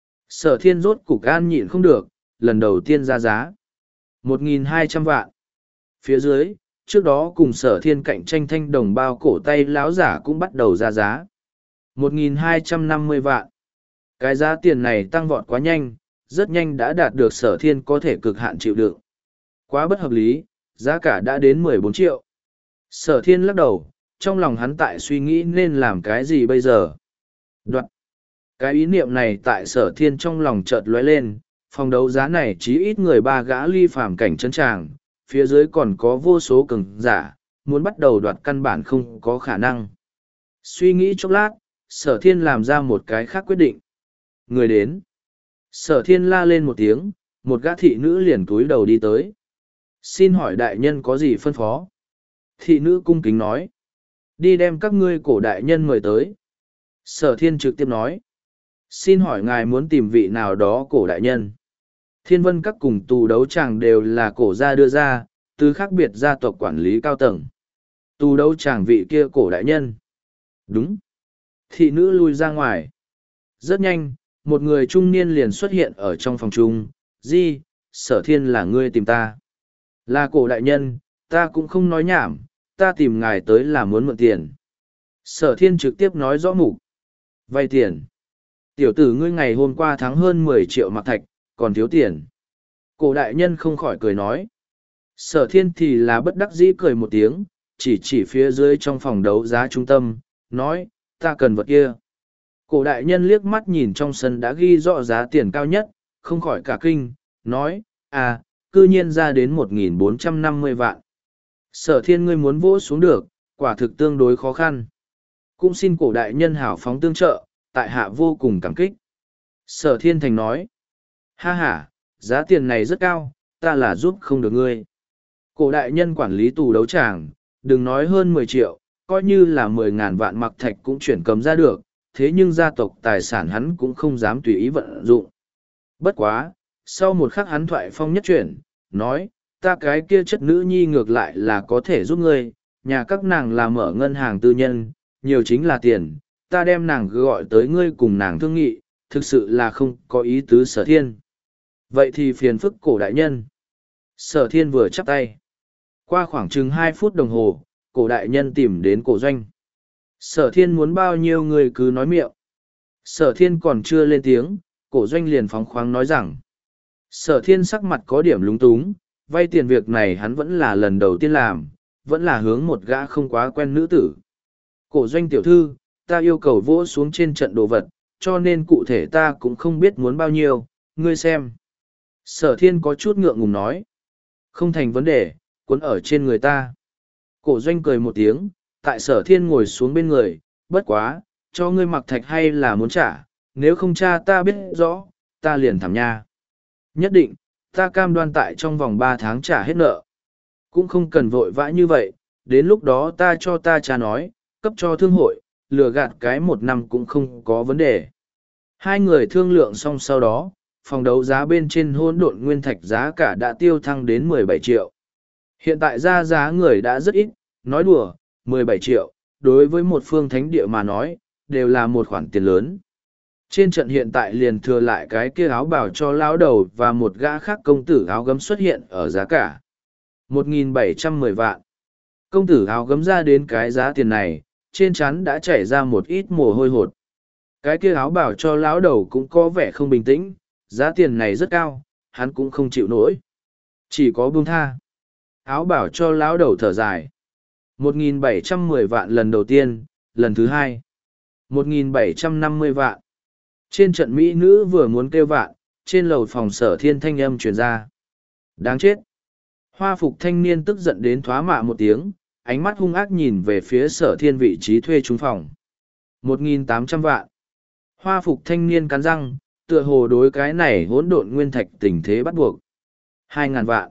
Sở thiên rốt cục an nhịn không được, lần đầu tiên ra giá. một nghìn hai trăm vạn. Phía dưới, trước đó cùng sở thiên cạnh tranh thanh đồng bao cổ tay láo giả cũng bắt đầu ra giá. một nghìn hai trăm năm mươi vạn. Cái giá tiền này tăng vọt quá nhanh, rất nhanh đã đạt được sở thiên có thể cực hạn chịu đựng. Quá bất hợp lý, giá cả đã đến mười bốn triệu. Sở thiên lắc đầu, trong lòng hắn tại suy nghĩ nên làm cái gì bây giờ. Đoạn. Cái ý niệm này tại sở thiên trong lòng chợt lóe lên, phòng đấu giá này chí ít người ba gã ly phàm cảnh chân tràng, phía dưới còn có vô số cường giả, muốn bắt đầu đoạt căn bản không có khả năng. Suy nghĩ chốc lát, sở thiên làm ra một cái khác quyết định. Người đến. Sở thiên la lên một tiếng, một gã thị nữ liền cúi đầu đi tới. Xin hỏi đại nhân có gì phân phó? Thị nữ cung kính nói. Đi đem các ngươi cổ đại nhân mời tới. Sở thiên trực tiếp nói. Xin hỏi ngài muốn tìm vị nào đó cổ đại nhân? Thiên vân các cùng tù đấu tràng đều là cổ gia đưa ra, từ khác biệt gia tộc quản lý cao tầng. Tù đấu tràng vị kia cổ đại nhân. Đúng. Thị nữ lui ra ngoài. Rất nhanh, một người trung niên liền xuất hiện ở trong phòng chung. Di, sở thiên là ngươi tìm ta. Là cổ đại nhân, ta cũng không nói nhảm, ta tìm ngài tới là muốn mượn tiền. Sở thiên trực tiếp nói rõ mục. Vay tiền. Tiểu tử ngươi ngày hôm qua thắng hơn mười triệu mặc thạch, còn thiếu tiền. Cổ đại nhân không khỏi cười nói. Sở thiên thì là bất đắc dĩ cười một tiếng, chỉ chỉ phía dưới trong phòng đấu giá trung tâm, nói, ta cần vật kia. Cổ đại nhân liếc mắt nhìn trong sân đã ghi rõ giá tiền cao nhất, không khỏi cả kinh, nói, à, cư nhiên ra đến một nghìn bốn trăm năm mươi vạn. Sở thiên ngươi muốn vỗ xuống được, quả thực tương đối khó khăn. Cũng xin cổ đại nhân hảo phóng tương trợ, tại hạ vô cùng cảm kích. Sở Thiên Thành nói, ha ha, giá tiền này rất cao, ta là giúp không được ngươi. Cổ đại nhân quản lý tù đấu tràng, đừng nói hơn mười triệu, coi như là mười ngàn vạn mặc thạch cũng chuyển cầm ra được, thế nhưng gia tộc tài sản hắn cũng không dám tùy ý vận dụng. Bất quá, sau một khắc hắn thoại phong nhất chuyển, nói, ta cái kia chất nữ nhi ngược lại là có thể giúp ngươi, nhà các nàng làm mở ngân hàng tư nhân, nhiều chính là tiền, ta đem nàng gọi tới ngươi cùng nàng thương nghị, thực sự là không có ý tứ Sở Thiên. Vậy thì phiền phức cổ đại nhân. Sở Thiên vừa chắp tay. Qua khoảng chừng hai phút đồng hồ, cổ đại nhân tìm đến cổ doanh. Sở Thiên muốn bao nhiêu người cứ nói miệng. Sở Thiên còn chưa lên tiếng, cổ doanh liền phóng khoáng nói rằng. Sở Thiên sắc mặt có điểm lúng túng, vay tiền việc này hắn vẫn là lần đầu tiên làm, vẫn là hướng một gã không quá quen nữ tử. Cổ doanh tiểu thư, ta yêu cầu vỗ xuống trên trận đồ vật, cho nên cụ thể ta cũng không biết muốn bao nhiêu, ngươi xem. Sở Thiên có chút ngượng ngùng nói. Không thành vấn đề, cuốn ở trên người ta. Cổ doanh cười một tiếng, tại Sở Thiên ngồi xuống bên người, bất quá, cho ngươi mặc thạch hay là muốn trả, nếu không cha ta biết rõ, ta liền thảm nha. Nhất định, ta cam đoan tại trong vòng ba tháng trả hết nợ. Cũng không cần vội vã như vậy, đến lúc đó ta cho ta cha nói, cấp cho thương hội, lừa gạt cái một năm cũng không có vấn đề. Hai người thương lượng xong sau đó, phòng đấu giá bên trên hỗn độn nguyên thạch giá cả đã tiêu thăng đến mười bảy triệu. Hiện tại ra giá người đã rất ít, nói đùa, mười bảy triệu, đối với một phương thánh địa mà nói, đều là một khoản tiền lớn. Trên trận hiện tại liền thừa lại cái kia áo bảo cho lão đầu và một gã khác công tử áo gấm xuất hiện ở giá cả một nghìn bảy trăm mười vạn. Công tử áo gấm ra đến cái giá tiền này, trên trán đã chảy ra một ít mồ hôi hột. Cái kia áo bảo cho lão đầu cũng có vẻ không bình tĩnh, giá tiền này rất cao, hắn cũng không chịu nổi. Chỉ có buông tha. Áo bảo cho lão đầu thở dài. một nghìn bảy trăm mười vạn lần đầu tiên, lần thứ hai. một nghìn bảy trăm năm mươi vạn. Trên trận Mỹ nữ vừa muốn kêu vạn, trên lầu phòng Sở Thiên thanh âm truyền ra. Đáng chết. Hoa phục thanh niên tức giận đến thoá mạ một tiếng, ánh mắt hung ác nhìn về phía Sở Thiên vị trí thuê trúng phòng. một nghìn tám trăm vạn. Hoa phục thanh niên cắn răng, tựa hồ đối cái này hỗn độn nguyên thạch tình thế bắt buộc. hai ngàn vạn.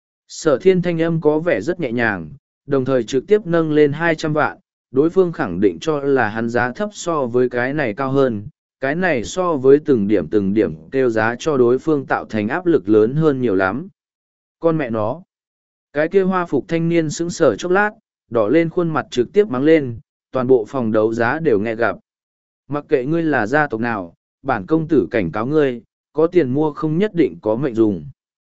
Sở Thiên thanh âm có vẻ rất nhẹ nhàng, đồng thời trực tiếp nâng lên hai trăm vạn, đối phương khẳng định cho là hắn giá thấp so với cái này cao hơn, cái này so với từng điểm từng điểm kêu giá cho đối phương tạo thành áp lực lớn hơn nhiều lắm. Con mẹ nó. Cái kia hoa phục thanh niên sững sờ chốc lát, đỏ lên khuôn mặt trực tiếp mắng lên, toàn bộ phòng đấu giá đều nghe gặp. Mặc kệ ngươi là gia tộc nào, bản công tử cảnh cáo ngươi, có tiền mua không nhất định có mệnh dùng.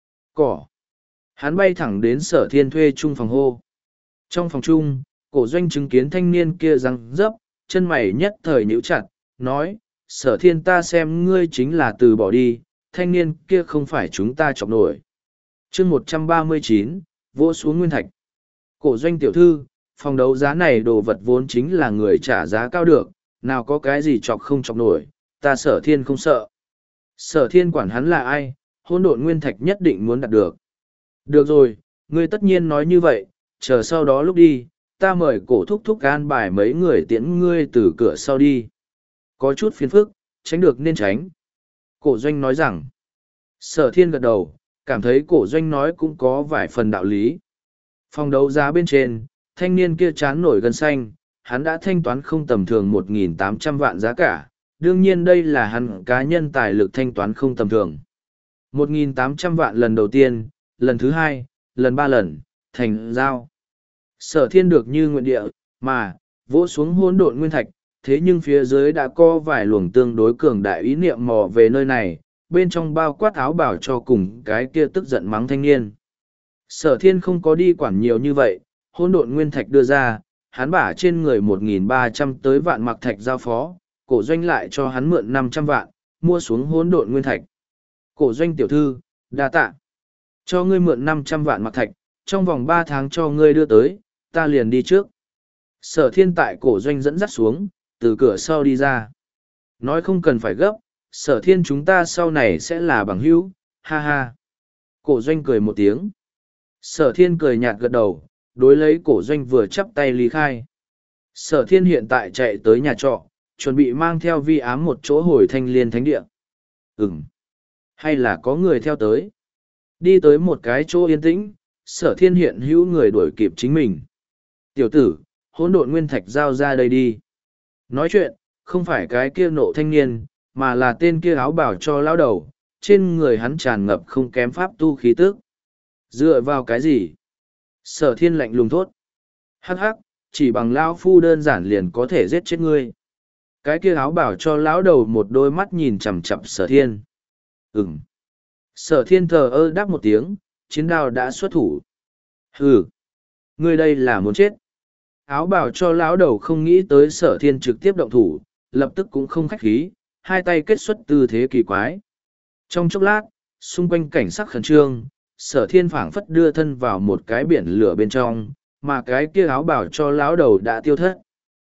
Cỏ. Hắn bay thẳng đến Sở Thiên thuê chung phòng hô. Trong phòng chung, cổ doanh chứng kiến thanh niên kia răng rấp, chân mày nhất thời nhíu chặt, nói, Sở Thiên ta xem ngươi chính là từ bỏ đi, thanh niên kia không phải chúng ta chọc nổi. chương một trăm ba mươi chín, vỗ xuống nguyên thạch. Cổ doanh tiểu thư, phòng đấu giá này đồ vật vốn chính là người trả giá cao được, nào có cái gì chọc không chọc nổi, ta Sở Thiên không sợ. Sở Thiên quản hắn là ai, hỗn độn nguyên thạch nhất định muốn đạt được. Được rồi, ngươi tất nhiên nói như vậy, chờ sau đó lúc đi, ta mời cổ thúc thúc an bài mấy người tiễn ngươi từ cửa sau đi. Có chút phiền phức, tránh được nên tránh. Cổ doanh nói rằng, Sở Thiên gật đầu, cảm thấy cổ doanh nói cũng có vài phần đạo lý. Phòng đấu giá bên trên, thanh niên kia chán nổi gân xanh, hắn đã thanh toán không tầm thường một nghìn tám trăm vạn giá cả, đương nhiên đây là hắn cá nhân tài lực thanh toán không tầm thường. một nghìn tám trăm vạn lần đầu tiên, lần thứ hai, lần ba lần, thành giao. Sở Thiên được như nguyện địa, mà, vỗ xuống hỗn độn nguyên thạch, thế nhưng phía dưới đã có vài luồng tương đối cường đại ý niệm mò về nơi này, bên trong bao quát áo bảo cho cùng cái kia tức giận mắng thanh niên. Sở Thiên không có đi quản nhiều như vậy, hỗn độn nguyên thạch đưa ra, hắn bả trên người một nghìn ba trăm tới vạn mặc thạch giao phó, cổ doanh lại cho hắn mượn năm trăm vạn, mua xuống hỗn độn nguyên thạch. Cổ doanh tiểu thư, đa tạ. Cho ngươi mượn năm trăm vạn mặc thạch, trong vòng ba tháng cho ngươi đưa tới, ta liền đi trước. Sở Thiên tại cổ doanh dẫn dắt xuống, từ cửa sau đi ra. Nói không cần phải gấp, Sở Thiên chúng ta sau này sẽ là bằng hữu, ha ha. Cổ doanh cười một tiếng. Sở Thiên cười nhạt gật đầu, đối lấy cổ doanh vừa chắp tay ly khai. Sở thiên hiện tại chạy tới nhà trọ, chuẩn bị mang theo vi ám một chỗ hồi thanh liên thánh địa. Ừm. Hay là có người theo tới. Đi tới một cái chỗ yên tĩnh, sở thiên hiện hữu người đuổi kịp chính mình. Tiểu tử, hỗn độn nguyên thạch giao ra đây đi. Nói chuyện, không phải cái kia nộ thanh niên, mà là tên kia áo bảo cho lão đầu, trên người hắn tràn ngập không kém pháp tu khí tức. Dựa vào cái gì? Sở thiên lạnh lùng thốt. Hắc hắc, chỉ bằng lão phu đơn giản liền có thể giết chết ngươi. Cái kia áo bảo cho lão đầu một đôi mắt nhìn chằm chằm sở thiên. Ừm. Sở thiên thờ ơ đáp một tiếng, chiến đao đã xuất thủ. Hừ. Ngươi đây là muốn chết. Áo bảo cho lão đầu không nghĩ tới sở thiên trực tiếp động thủ, lập tức cũng không khách khí, hai tay kết xuất tư thế kỳ quái. Trong chốc lát, xung quanh cảnh sắc khẩn trương, sở thiên phảng phất đưa thân vào một cái biển lửa bên trong, mà cái kia áo bảo cho lão đầu đã tiêu thất.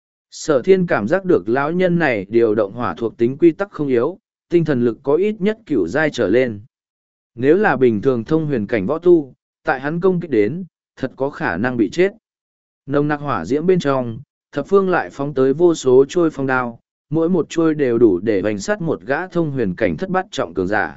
Sở thiên cảm giác được lão nhân này điều động hỏa thuộc tính quy tắc không yếu, tinh thần lực có ít nhất cửu giai trở lên. Nếu là bình thường thông huyền cảnh võ tu, tại hắn công kích đến, thật có khả năng bị chết. Nồng nặc hỏa diễm bên trong, thập phương lại phóng tới vô số trôi phong đao, mỗi một trôi đều đủ để bành sát một gã thông huyền cảnh thất bát trọng cường giả.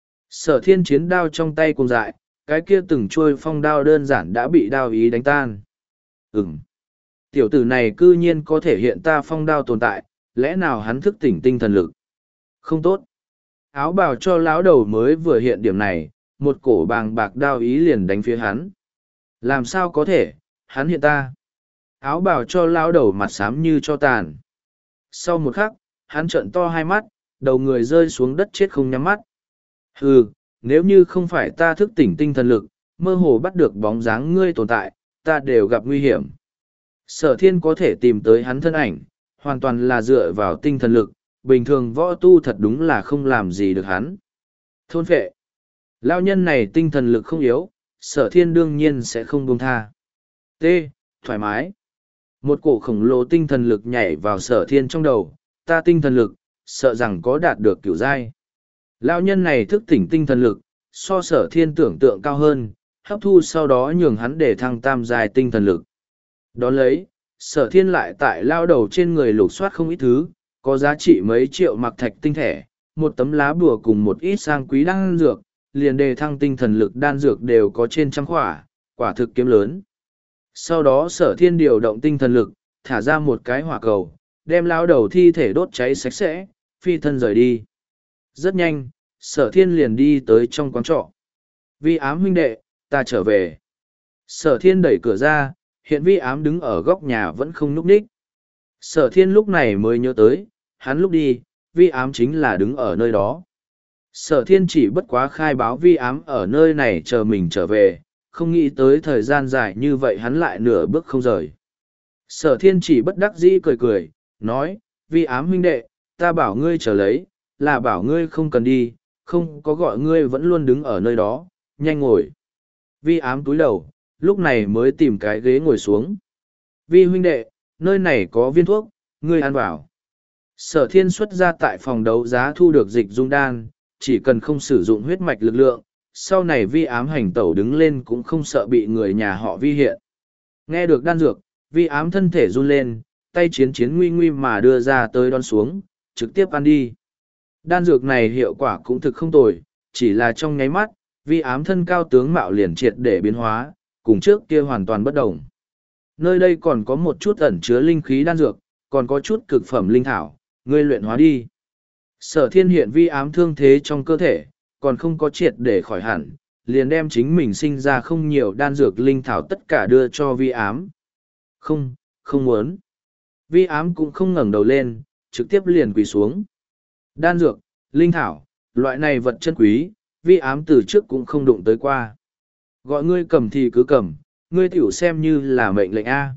Sở thiên chiến đao trong tay cùng dại, cái kia từng trôi phong đao đơn giản đã bị đao ý đánh tan. Ừm. Tiểu tử này cư nhiên có thể hiện ta phong đao tồn tại, lẽ nào hắn thức tỉnh tinh thần lực? Không tốt. Áo bào cho lão đầu mới vừa hiện điểm này, một cổ bàng bạc đao ý liền đánh phía hắn. Làm sao có thể, hắn hiện ta. Áo bào cho lão đầu mặt xám như cho tàn. Sau một khắc, hắn trợn to hai mắt, đầu người rơi xuống đất chết không nhắm mắt. Hừ, nếu như không phải ta thức tỉnh tinh thần lực, mơ hồ bắt được bóng dáng ngươi tồn tại, ta đều gặp nguy hiểm. Sở thiên có thể tìm tới hắn thân ảnh, hoàn toàn là dựa vào tinh thần lực, bình thường võ tu thật đúng là không làm gì được hắn. Thôn phệ. Lao nhân này tinh thần lực không yếu, sở thiên đương nhiên sẽ không buông tha. T. Thoải mái. Một cổ khổng lồ tinh thần lực nhảy vào sở thiên trong đầu, ta tinh thần lực, sợ rằng có đạt được cửu giai. Lao nhân này thức tỉnh tinh thần lực, so sở thiên tưởng tượng cao hơn, hấp thu sau đó nhường hắn để thăng tam giai tinh thần lực. Đón lấy, sở thiên lại tại lao đầu trên người lục soát không ít thứ, có giá trị mấy triệu mặc thạch tinh thể, một tấm lá bùa cùng một ít sang quý đan dược, liền đề thăng tinh thần lực đan dược đều có trên trăm khỏa, quả thực kiếm lớn. Sau đó sở thiên điều động tinh thần lực, thả ra một cái hỏa cầu, đem lao đầu thi thể đốt cháy sạch sẽ, phi thân rời đi. Rất nhanh, sở thiên liền đi tới trong quán trọ. Vi ám huynh đệ, ta trở về. Sở thiên đẩy cửa ra, hiện vi ám đứng ở góc nhà vẫn không núp đích. Sở thiên lúc này mới nhớ tới, hắn lúc đi, vi ám chính là đứng ở nơi đó. Sở thiên chỉ bất quá khai báo vi ám ở nơi này chờ mình trở về, không nghĩ tới thời gian dài như vậy hắn lại nửa bước không rời. Sở thiên chỉ bất đắc dĩ cười cười, nói, vi ám huynh đệ, ta bảo ngươi trở lấy, là bảo ngươi không cần đi, không có gọi ngươi vẫn luôn đứng ở nơi đó, nhanh ngồi. Vi ám túi đầu, lúc này mới tìm cái ghế ngồi xuống. Vi huynh đệ, nơi này có viên thuốc, ngươi ăn vào. Sở thiên xuất ra tại phòng đấu giá thu được dịch dung đan, chỉ cần không sử dụng huyết mạch lực lượng, sau này vi ám hành tẩu đứng lên cũng không sợ bị người nhà họ vi hiện. Nghe được đan dược, vi ám thân thể run lên, tay chiến chiến nguy nguy mà đưa ra tới đón xuống, trực tiếp ăn đi. Đan dược này hiệu quả cũng thực không tồi, chỉ là trong nháy mắt, vi ám thân cao tướng mạo liền triệt để biến hóa, cùng trước kia hoàn toàn bất đồng. Nơi đây còn có một chút ẩn chứa linh khí đan dược, còn có chút cực phẩm linh thảo, ngươi luyện hóa đi. Sở thiên hiện vi ám thương thế trong cơ thể, còn không có triệt để khỏi hẳn, liền đem chính mình sinh ra không nhiều đan dược linh thảo tất cả đưa cho vi ám. Không, không muốn. Vi ám cũng không ngẩng đầu lên, trực tiếp liền quỳ xuống. Đan dược, linh thảo, loại này vật chân quý, vi ám từ trước cũng không đụng tới qua. Gọi ngươi cầm thì cứ cầm, ngươi tiểu xem như là mệnh lệnh A.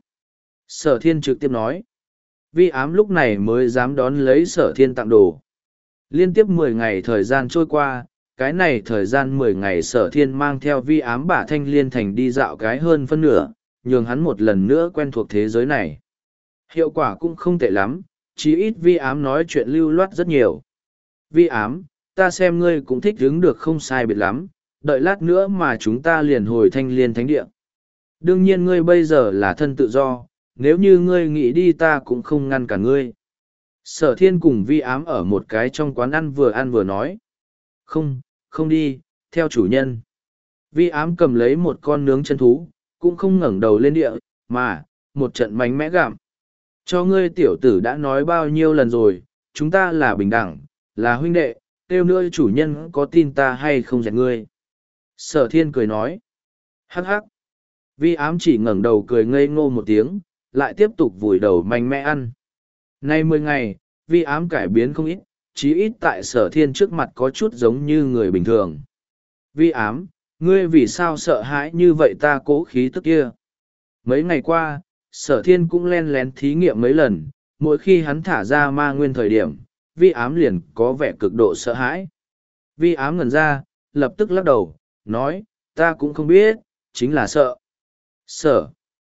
Sở thiên trực tiếp nói. Vi ám lúc này mới dám đón lấy sở thiên tặng đồ. Liên tiếp mười ngày thời gian trôi qua, cái này thời gian mười ngày sở thiên mang theo vi ám bả thanh liên thành đi dạo cái hơn phân nửa, nhường hắn một lần nữa quen thuộc thế giới này. Hiệu quả cũng không tệ lắm, chí ít vi ám nói chuyện lưu loát rất nhiều. Vi ám, ta xem ngươi cũng thích hứng được không sai biệt lắm, đợi lát nữa mà chúng ta liền hồi thanh liên thánh địa. Đương nhiên ngươi bây giờ là thân tự do, nếu như ngươi nghĩ đi ta cũng không ngăn cả ngươi. Sở thiên cùng vi ám ở một cái trong quán ăn vừa ăn vừa nói. Không, không đi, theo chủ nhân. Vi ám cầm lấy một con nướng chân thú, cũng không ngẩng đầu lên địa, mà, một trận mạnh mẽ gặm. Cho ngươi tiểu tử đã nói bao nhiêu lần rồi, chúng ta là bình đẳng, là huynh đệ, tiêu nữa chủ nhân có tin ta hay không dạy ngươi. Sở thiên cười nói. Hắc hắc. Vi ám chỉ ngẩng đầu cười ngây ngô một tiếng, lại tiếp tục vùi đầu mạnh mẽ ăn. Nay mười ngày, vi ám cải biến không ít, chí ít tại sở thiên trước mặt có chút giống như người bình thường. Vi ám, ngươi vì sao sợ hãi như vậy ta cố khí tức kia? Mấy ngày qua, sở thiên cũng len lén thí nghiệm mấy lần, mỗi khi hắn thả ra ma nguyên thời điểm, vi ám liền có vẻ cực độ sợ hãi. Vi ám ngẩn ra, lập tức lắc đầu, nói, ta cũng không biết, chính là sợ. Sở.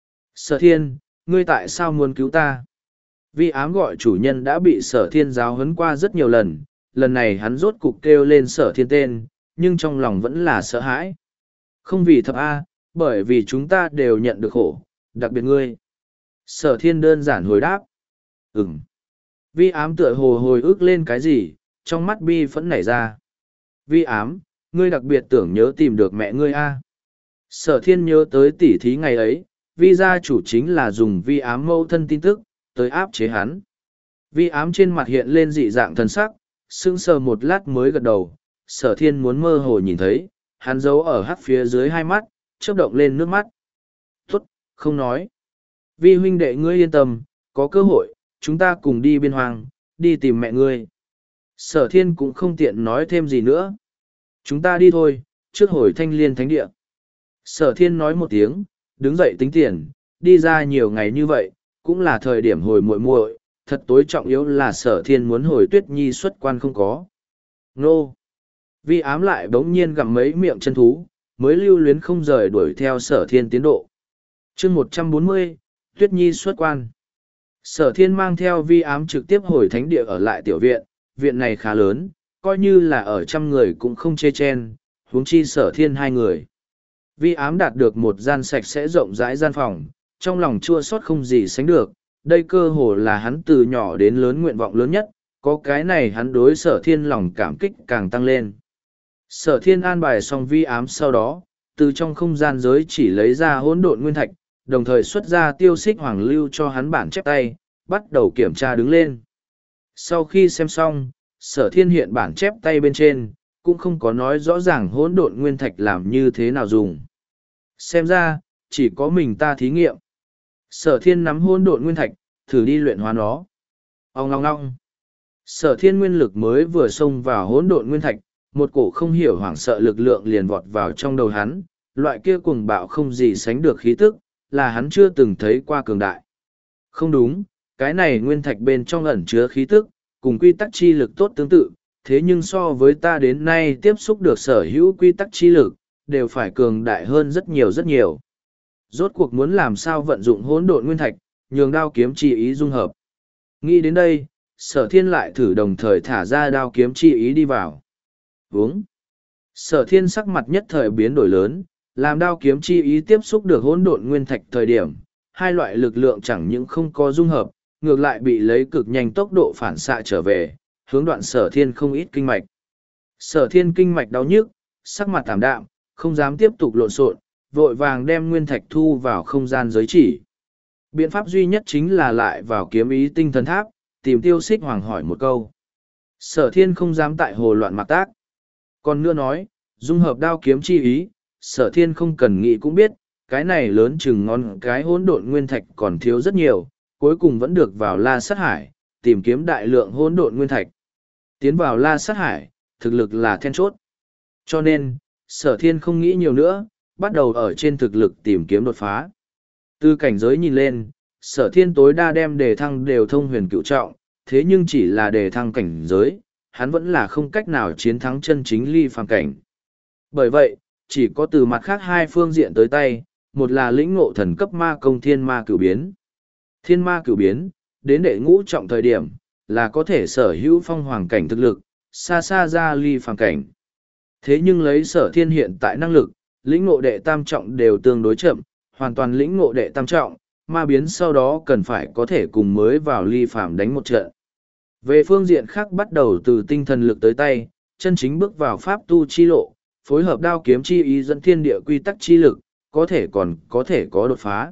Sở thiên, ngươi tại sao muốn cứu ta? Vi ám gọi chủ nhân đã bị sở thiên giáo huấn qua rất nhiều lần, lần này hắn rốt cục kêu lên sở thiên tên, nhưng trong lòng vẫn là sợ hãi. Không vì thập A, bởi vì chúng ta đều nhận được khổ, đặc biệt ngươi. Sở thiên đơn giản hồi đáp. Ừm. Vi ám tựa hồ hồi ức lên cái gì, trong mắt bi phẫn nảy ra. Vi ám, ngươi đặc biệt tưởng nhớ tìm được mẹ ngươi A. Sở thiên nhớ tới tỉ thí ngày ấy, vi gia chủ chính là dùng vi ám mâu thân tin tức, tới áp chế hắn. Vi ám trên mặt hiện lên dị dạng thần sắc, sững sờ một lát mới gật đầu, sở thiên muốn mơ hồ nhìn thấy, hắn giấu ở hắt phía dưới hai mắt, chớp động lên nước mắt. Tốt, không nói. Vi huynh đệ ngươi yên tâm, có cơ hội, chúng ta cùng đi biên hoang, đi tìm mẹ ngươi. Sở thiên cũng không tiện nói thêm gì nữa. Chúng ta đi thôi, trước hồi thanh liên thánh địa. Sở thiên nói một tiếng, đứng dậy tính tiền, đi ra nhiều ngày như vậy, cũng là thời điểm hồi muội muội, thật tối trọng yếu là sở thiên muốn hồi tuyết nhi xuất quan không có. Nô! Vi ám lại bỗng nhiên gặm mấy miệng chân thú, mới lưu luyến không rời đuổi theo sở thiên tiến độ. chương một trăm bốn mươi, tuyết nhi xuất quan. Sở thiên mang theo vi ám trực tiếp hồi thánh địa ở lại tiểu viện, viện này khá lớn, coi như là ở trăm người cũng không chê chen, huống chi sở thiên hai người. Vi ám đạt được một gian sạch sẽ rộng rãi gian phòng, trong lòng chua xót không gì sánh được, đây cơ hồ là hắn từ nhỏ đến lớn nguyện vọng lớn nhất, có cái này hắn đối sở thiên lòng cảm kích càng tăng lên. Sở thiên an bài xong vi ám sau đó, từ trong không gian giới chỉ lấy ra hỗn độn nguyên thạch, đồng thời xuất ra tiêu xích hoàng lưu cho hắn bản chép tay, bắt đầu kiểm tra đứng lên. Sau khi xem xong, sở thiên hiện bản chép tay bên trên, cũng không có nói rõ ràng hỗn độn nguyên thạch làm như thế nào dùng. Xem ra, chỉ có mình ta thí nghiệm. Sở thiên nắm hỗn độn nguyên thạch, thử đi luyện hóa nó. Ông ngong ngong. Sở thiên nguyên lực mới vừa xông vào hỗn độn nguyên thạch, một cổ không hiểu hoảng sợ lực lượng liền vọt vào trong đầu hắn, loại kia cuồng bạo không gì sánh được khí tức, là hắn chưa từng thấy qua cường đại. Không đúng, cái này nguyên thạch bên trong ẩn chứa khí tức, cùng quy tắc chi lực tốt tương tự, thế nhưng so với ta đến nay tiếp xúc được sở hữu quy tắc chi lực, đều phải cường đại hơn rất nhiều rất nhiều. Rốt cuộc muốn làm sao vận dụng hỗn độn nguyên thạch, nhường đao kiếm chi ý dung hợp. Nghĩ đến đây, sở thiên lại thử đồng thời thả ra đao kiếm chi ý đi vào. Vúng. Sở thiên sắc mặt nhất thời biến đổi lớn, làm đao kiếm chi ý tiếp xúc được hỗn độn nguyên thạch thời điểm, hai loại lực lượng chẳng những không có dung hợp, ngược lại bị lấy cực nhanh tốc độ phản xạ trở về, hướng đoạn sở thiên không ít kinh mạch. Sở thiên kinh mạch đau nhức, sắc mặt thảm đạm, không dám tiếp tục lộn xộn, vội vàng đem nguyên thạch thu vào không gian giới chỉ. Biện pháp duy nhất chính là lại vào kiếm ý tinh thần tháp, tìm tiêu xích hoàng hỏi một câu. Sở thiên không dám tại hồ loạn mặc tác. Còn nữa nói, dung hợp đao kiếm chi ý, sở thiên không cần nghĩ cũng biết, cái này lớn chừng ngon cái hỗn độn nguyên thạch còn thiếu rất nhiều, cuối cùng vẫn được vào La Sát Hải, tìm kiếm đại lượng hỗn độn nguyên thạch. Tiến vào La Sát Hải, thực lực là then chốt. Cho nên, sở thiên không nghĩ nhiều nữa, bắt đầu ở trên thực lực tìm kiếm đột phá. Từ cảnh giới nhìn lên, sở thiên tối đa đem đề thăng đều thông huyền cựu trọng, thế nhưng chỉ là đề thăng cảnh giới, hắn vẫn là không cách nào chiến thắng chân chính ly phàm cảnh. Bởi vậy, chỉ có từ mặt khác hai phương diện tới tay, một là lĩnh ngộ thần cấp ma công thiên ma cửu biến. Thiên ma cửu biến, đến đệ ngũ trọng thời điểm, là có thể sở hữu phong hoàng cảnh thực lực, xa xa ra ly phàm cảnh. Thế nhưng lấy sở thiên hiện tại năng lực, lĩnh ngộ đệ tam trọng đều tương đối chậm, hoàn toàn lĩnh ngộ đệ tam trọng, ma biến sau đó cần phải có thể cùng mới vào ly phàm đánh một trận. Về phương diện khác bắt đầu từ tinh thần lực tới tay, chân chính bước vào pháp tu chi lộ, phối hợp đao kiếm chi ý dẫn thiên địa quy tắc chi lực, có thể còn có thể có đột phá.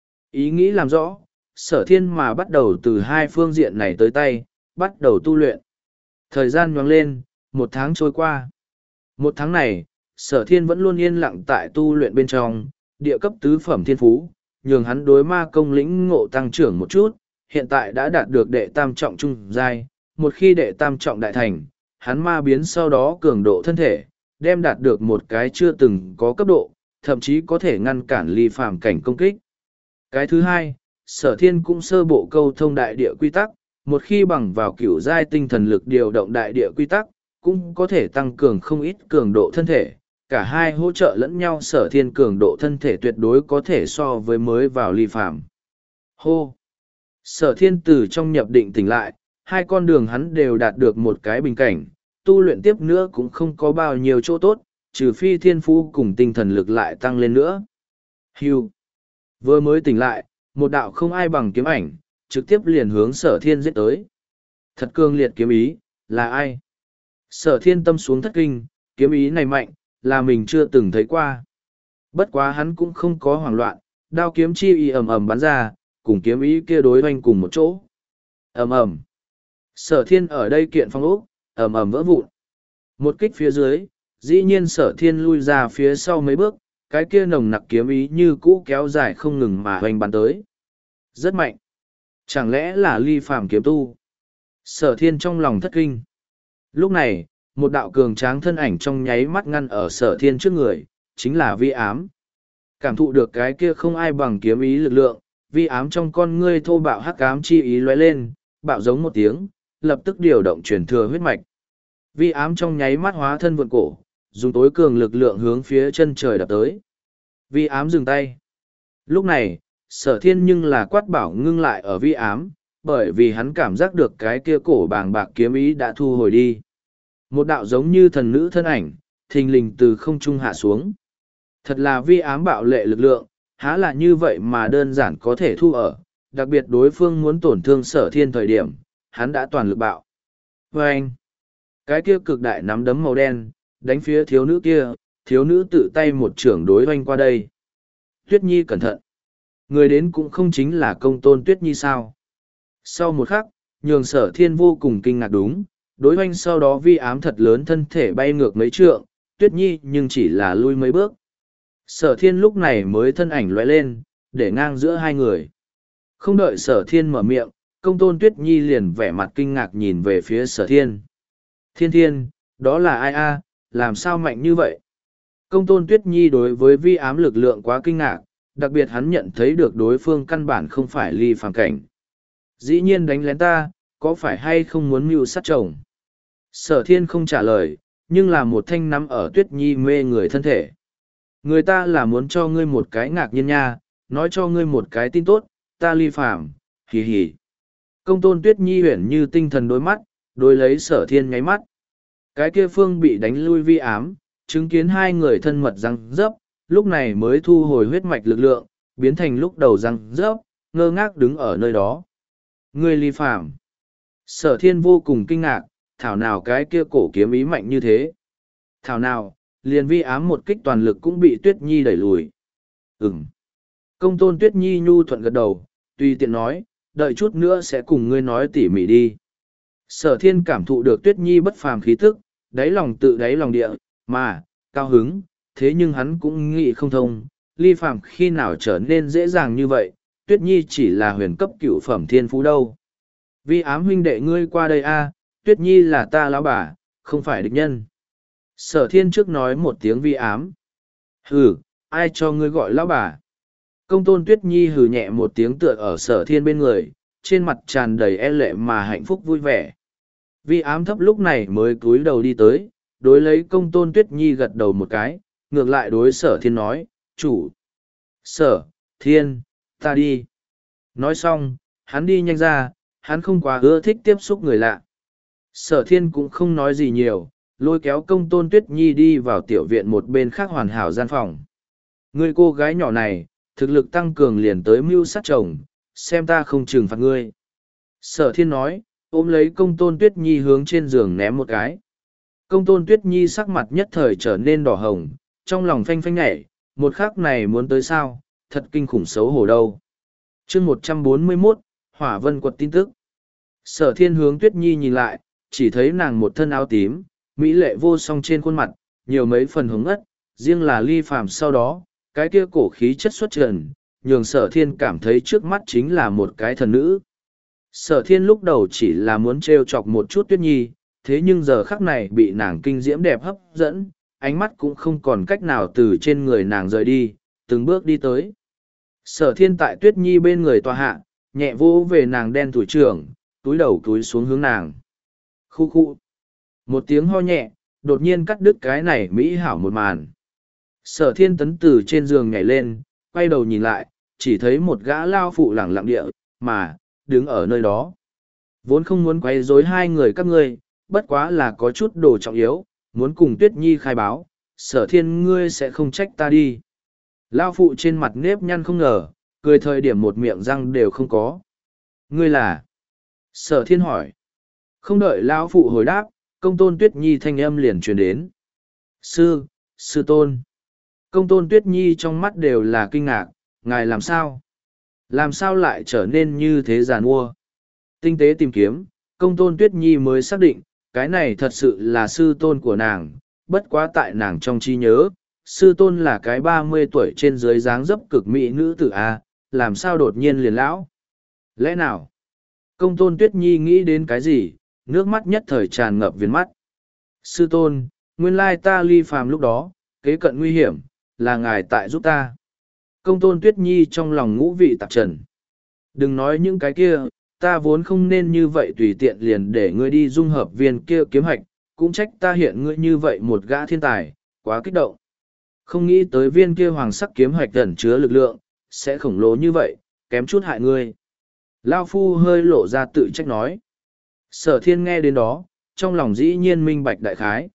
Ý nghĩ làm rõ, sở thiên mà bắt đầu từ hai phương diện này tới tay, bắt đầu tu luyện. Thời gian nhoáng lên, một tháng trôi qua. Một tháng này, sở thiên vẫn luôn yên lặng tại tu luyện bên trong, địa cấp tứ phẩm thiên phú, nhường hắn đối ma công lĩnh ngộ tăng trưởng một chút, hiện tại đã đạt được đệ tam trọng trung giai. Một khi đệ tam trọng đại thành, hắn ma biến sau đó cường độ thân thể, đem đạt được một cái chưa từng có cấp độ, thậm chí có thể ngăn cản ly phàm cảnh công kích. Cái thứ hai, sở thiên cũng sơ bộ câu thông đại địa quy tắc, một khi bằng vào cửu giai tinh thần lực điều động đại địa quy tắc, cũng có thể tăng cường không ít cường độ thân thể. Cả hai hỗ trợ lẫn nhau, sở thiên cường độ thân thể tuyệt đối có thể so với mới vào ly phàm. Hô! Sở thiên từ trong nhập định tỉnh lại, hai con đường hắn đều đạt được một cái bình cảnh, tu luyện tiếp nữa cũng không có bao nhiêu chỗ tốt, trừ phi thiên phú cùng tinh thần lực lại tăng lên nữa. Hưu! Vừa mới tỉnh lại, một đạo không ai bằng kiếm ảnh, trực tiếp liền hướng sở thiên giết tới. Thật cương liệt kiếm ý, là ai? Sở thiên tâm xuống thất kinh, kiếm ý này mạnh, là mình chưa từng thấy qua. Bất quá hắn cũng không có hoảng loạn, đao kiếm chi y ầm ầm bắn ra, cùng kiếm ý kia đối hoành cùng một chỗ. Ầm ầm. Sở thiên ở đây kiện phong ốc, ầm ầm vỡ vụn. Một kích phía dưới, dĩ nhiên sở thiên lui ra phía sau mấy bước, cái kia nồng nặc kiếm ý như cũ kéo dài không ngừng mà hoành bắn tới. Rất mạnh. Chẳng lẽ là ly phàm kiếm tu? Sở thiên trong lòng thất kinh. Lúc này, một đạo cường tráng thân ảnh trong nháy mắt ngăn ở sở thiên trước người, chính là vi ám. Cảm thụ được cái kia không ai bằng kiếm ý lực lượng, vi ám trong con ngươi thô bạo hắc ám chi ý lóe lên, bạo giống một tiếng, lập tức điều động chuyển thừa huyết mạch. Vi ám trong nháy mắt hóa thân vượn cổ, dùng tối cường lực lượng hướng phía chân trời đập tới. Vi ám dừng tay. Lúc này, sở thiên nhưng là quát bảo ngưng lại ở vi ám, bởi vì hắn cảm giác được cái kia cổ bàng bạc kiếm ý đã thu hồi đi. Một đạo giống như thần nữ thân ảnh, thình lình từ không trung hạ xuống. Thật là vi ám bạo lệ lực lượng, há là như vậy mà đơn giản có thể thu ở, đặc biệt đối phương muốn tổn thương sở thiên thời điểm, hắn đã toàn lực bạo. Và anh, cái kia cực đại nắm đấm màu đen, đánh phía thiếu nữ kia, thiếu nữ tự tay một trưởng đối hoanh qua đây. Tuyết Nhi cẩn thận. Người đến cũng không chính là công tôn Tuyết Nhi sao. Sau một khắc, nhường sở thiên vô cùng kinh ngạc đúng, đối hoanh sau đó vi ám thật lớn thân thể bay ngược mấy trượng, Tuyết Nhi nhưng chỉ là lui mấy bước. Sở thiên lúc này mới thân ảnh lóe lên, để ngang giữa hai người. Không đợi sở thiên mở miệng, công tôn Tuyết Nhi liền vẻ mặt kinh ngạc nhìn về phía sở thiên. Thiên thiên, đó là ai a? Làm sao mạnh như vậy? Công tôn Tuyết Nhi đối với vi ám lực lượng quá kinh ngạc, đặc biệt hắn nhận thấy được đối phương căn bản không phải ly phàm cảnh. Dĩ nhiên đánh lén ta, có phải hay không muốn mưu sát chồng? Sở thiên không trả lời, nhưng là một thanh nắm ở Tuyết Nhi mê người thân thể. Người ta là muốn cho ngươi một cái ngạc nhiên nha, nói cho ngươi một cái tin tốt, ta ly phàm, hì hì. Công tôn Tuyết Nhi huyển như tinh thần đôi mắt, đối lấy sở thiên nháy mắt. Cái kia phương bị đánh lui vi ám, chứng kiến hai người thân mật răng rớp, lúc này mới thu hồi huyết mạch lực lượng, biến thành lúc đầu răng rớp, ngơ ngác đứng ở nơi đó. Ngươi ly phàm. Sở thiên vô cùng kinh ngạc, thảo nào cái kia cổ kiếm ý mạnh như thế. Thảo nào, liền vi ám một kích toàn lực cũng bị Tuyết Nhi đẩy lùi. Ừm. Công tôn Tuyết Nhi nhu thuận gật đầu, tùy tiện nói, đợi chút nữa sẽ cùng ngươi nói tỉ mỉ đi. Sở thiên cảm thụ được Tuyết Nhi bất phàm khí tức, đáy lòng tự đáy lòng địa, mà, cao hứng, thế nhưng hắn cũng nghĩ không thông, ly phàm khi nào trở nên dễ dàng như vậy, Tuyết Nhi chỉ là huyền cấp cửu phẩm thiên phú đâu. Vi ám huynh đệ ngươi qua đây a, Tuyết Nhi là ta lão bà, không phải địch nhân. Sở thiên trước nói một tiếng vi ám. Hừ, ai cho ngươi gọi lão bà? Công tôn Tuyết Nhi hừ nhẹ một tiếng tựa ở sở thiên bên người, trên mặt tràn đầy e lệ mà hạnh phúc vui vẻ. Vi ám thấp lúc này mới cúi đầu đi tới, đối lấy công tôn Tuyết Nhi gật đầu một cái, ngược lại đối sở thiên nói, chủ. Sở, thiên, ta đi. Nói xong, hắn đi nhanh ra, hắn không quá ưa thích tiếp xúc người lạ. Sở thiên cũng không nói gì nhiều, lôi kéo công tôn Tuyết Nhi đi vào tiểu viện một bên khác hoàn hảo gian phòng. Người cô gái nhỏ này, thực lực tăng cường liền tới mưu sát chồng, xem ta không trừng phạt ngươi. Sở thiên nói, ôm lấy công tôn tuyết nhi hướng trên giường ném một cái. Công tôn tuyết nhi sắc mặt nhất thời trở nên đỏ hồng, trong lòng phanh phanh nhảy, một khắc này muốn tới sao, thật kinh khủng xấu hổ đâu. chương một trăm bốn mươi mốt, Hỏa Vân Quật tin tức. Sở thiên hướng tuyết nhi nhìn lại, chỉ thấy nàng một thân áo tím, mỹ lệ vô song trên khuôn mặt, nhiều mấy phần hứng ất, riêng là ly phàm sau đó, cái kia cổ khí chất xuất trần, nhường sở thiên cảm thấy trước mắt chính là một cái thần nữ. Sở thiên lúc đầu chỉ là muốn trêu chọc một chút tuyết nhi, thế nhưng giờ khắc này bị nàng kinh diễm đẹp hấp dẫn, ánh mắt cũng không còn cách nào từ trên người nàng rời đi, từng bước đi tới. Sở thiên tại tuyết nhi bên người tòa hạ, nhẹ vô về nàng đen tuổi trưởng, túi đầu túi xuống hướng nàng. Khu khu. Một tiếng ho nhẹ, đột nhiên cắt đứt cái này mỹ hảo một màn. Sở thiên tấn từ trên giường nhảy lên, quay đầu nhìn lại, chỉ thấy một gã lao phụ lẳng lặng địa, mà, đứng ở nơi đó. Vốn không muốn quay rối hai người các ngươi, bất quá là có chút đồ trọng yếu, muốn cùng Tuyết Nhi khai báo, sở thiên ngươi sẽ không trách ta đi. Lao phụ trên mặt nếp nhăn không ngờ, cười thời điểm một miệng răng đều không có. Ngươi là? Sở thiên hỏi. Không đợi Lao phụ hồi đáp, công tôn Tuyết Nhi thanh âm liền truyền đến. Sư, sư tôn. Công tôn Tuyết Nhi trong mắt đều là kinh ngạc, ngài làm sao? Làm sao lại trở nên như thế giàn mua? Tinh tế tìm kiếm, công tôn Tuyết Nhi mới xác định, cái này thật sự là sư tôn của nàng, bất quá tại nàng trong trí nhớ, sư tôn là cái ba mươi tuổi trên dưới dáng dấp cực mỹ nữ tử A, làm sao đột nhiên liền lão? Lẽ nào? Công tôn Tuyết Nhi nghĩ đến cái gì, nước mắt nhất thời tràn ngập viền mắt. Sư tôn, nguyên lai ta ly phàm lúc đó, kế cận nguy hiểm, là ngài tại giúp ta. Công tôn Tuyết Nhi trong lòng ngũ vị tạp trần. Đừng nói những cái kia, ta vốn không nên như vậy tùy tiện liền để ngươi đi dung hợp viên kia kiếm hạch, cũng trách ta hiện ngươi như vậy một gã thiên tài, quá kích động. Không nghĩ tới viên kia hoàng sắc kiếm hạch ẩn chứa lực lượng, sẽ khổng lồ như vậy, kém chút hại ngươi. Lao Phu hơi lộ ra tự trách nói. Sở thiên nghe đến đó, trong lòng dĩ nhiên minh bạch đại khái.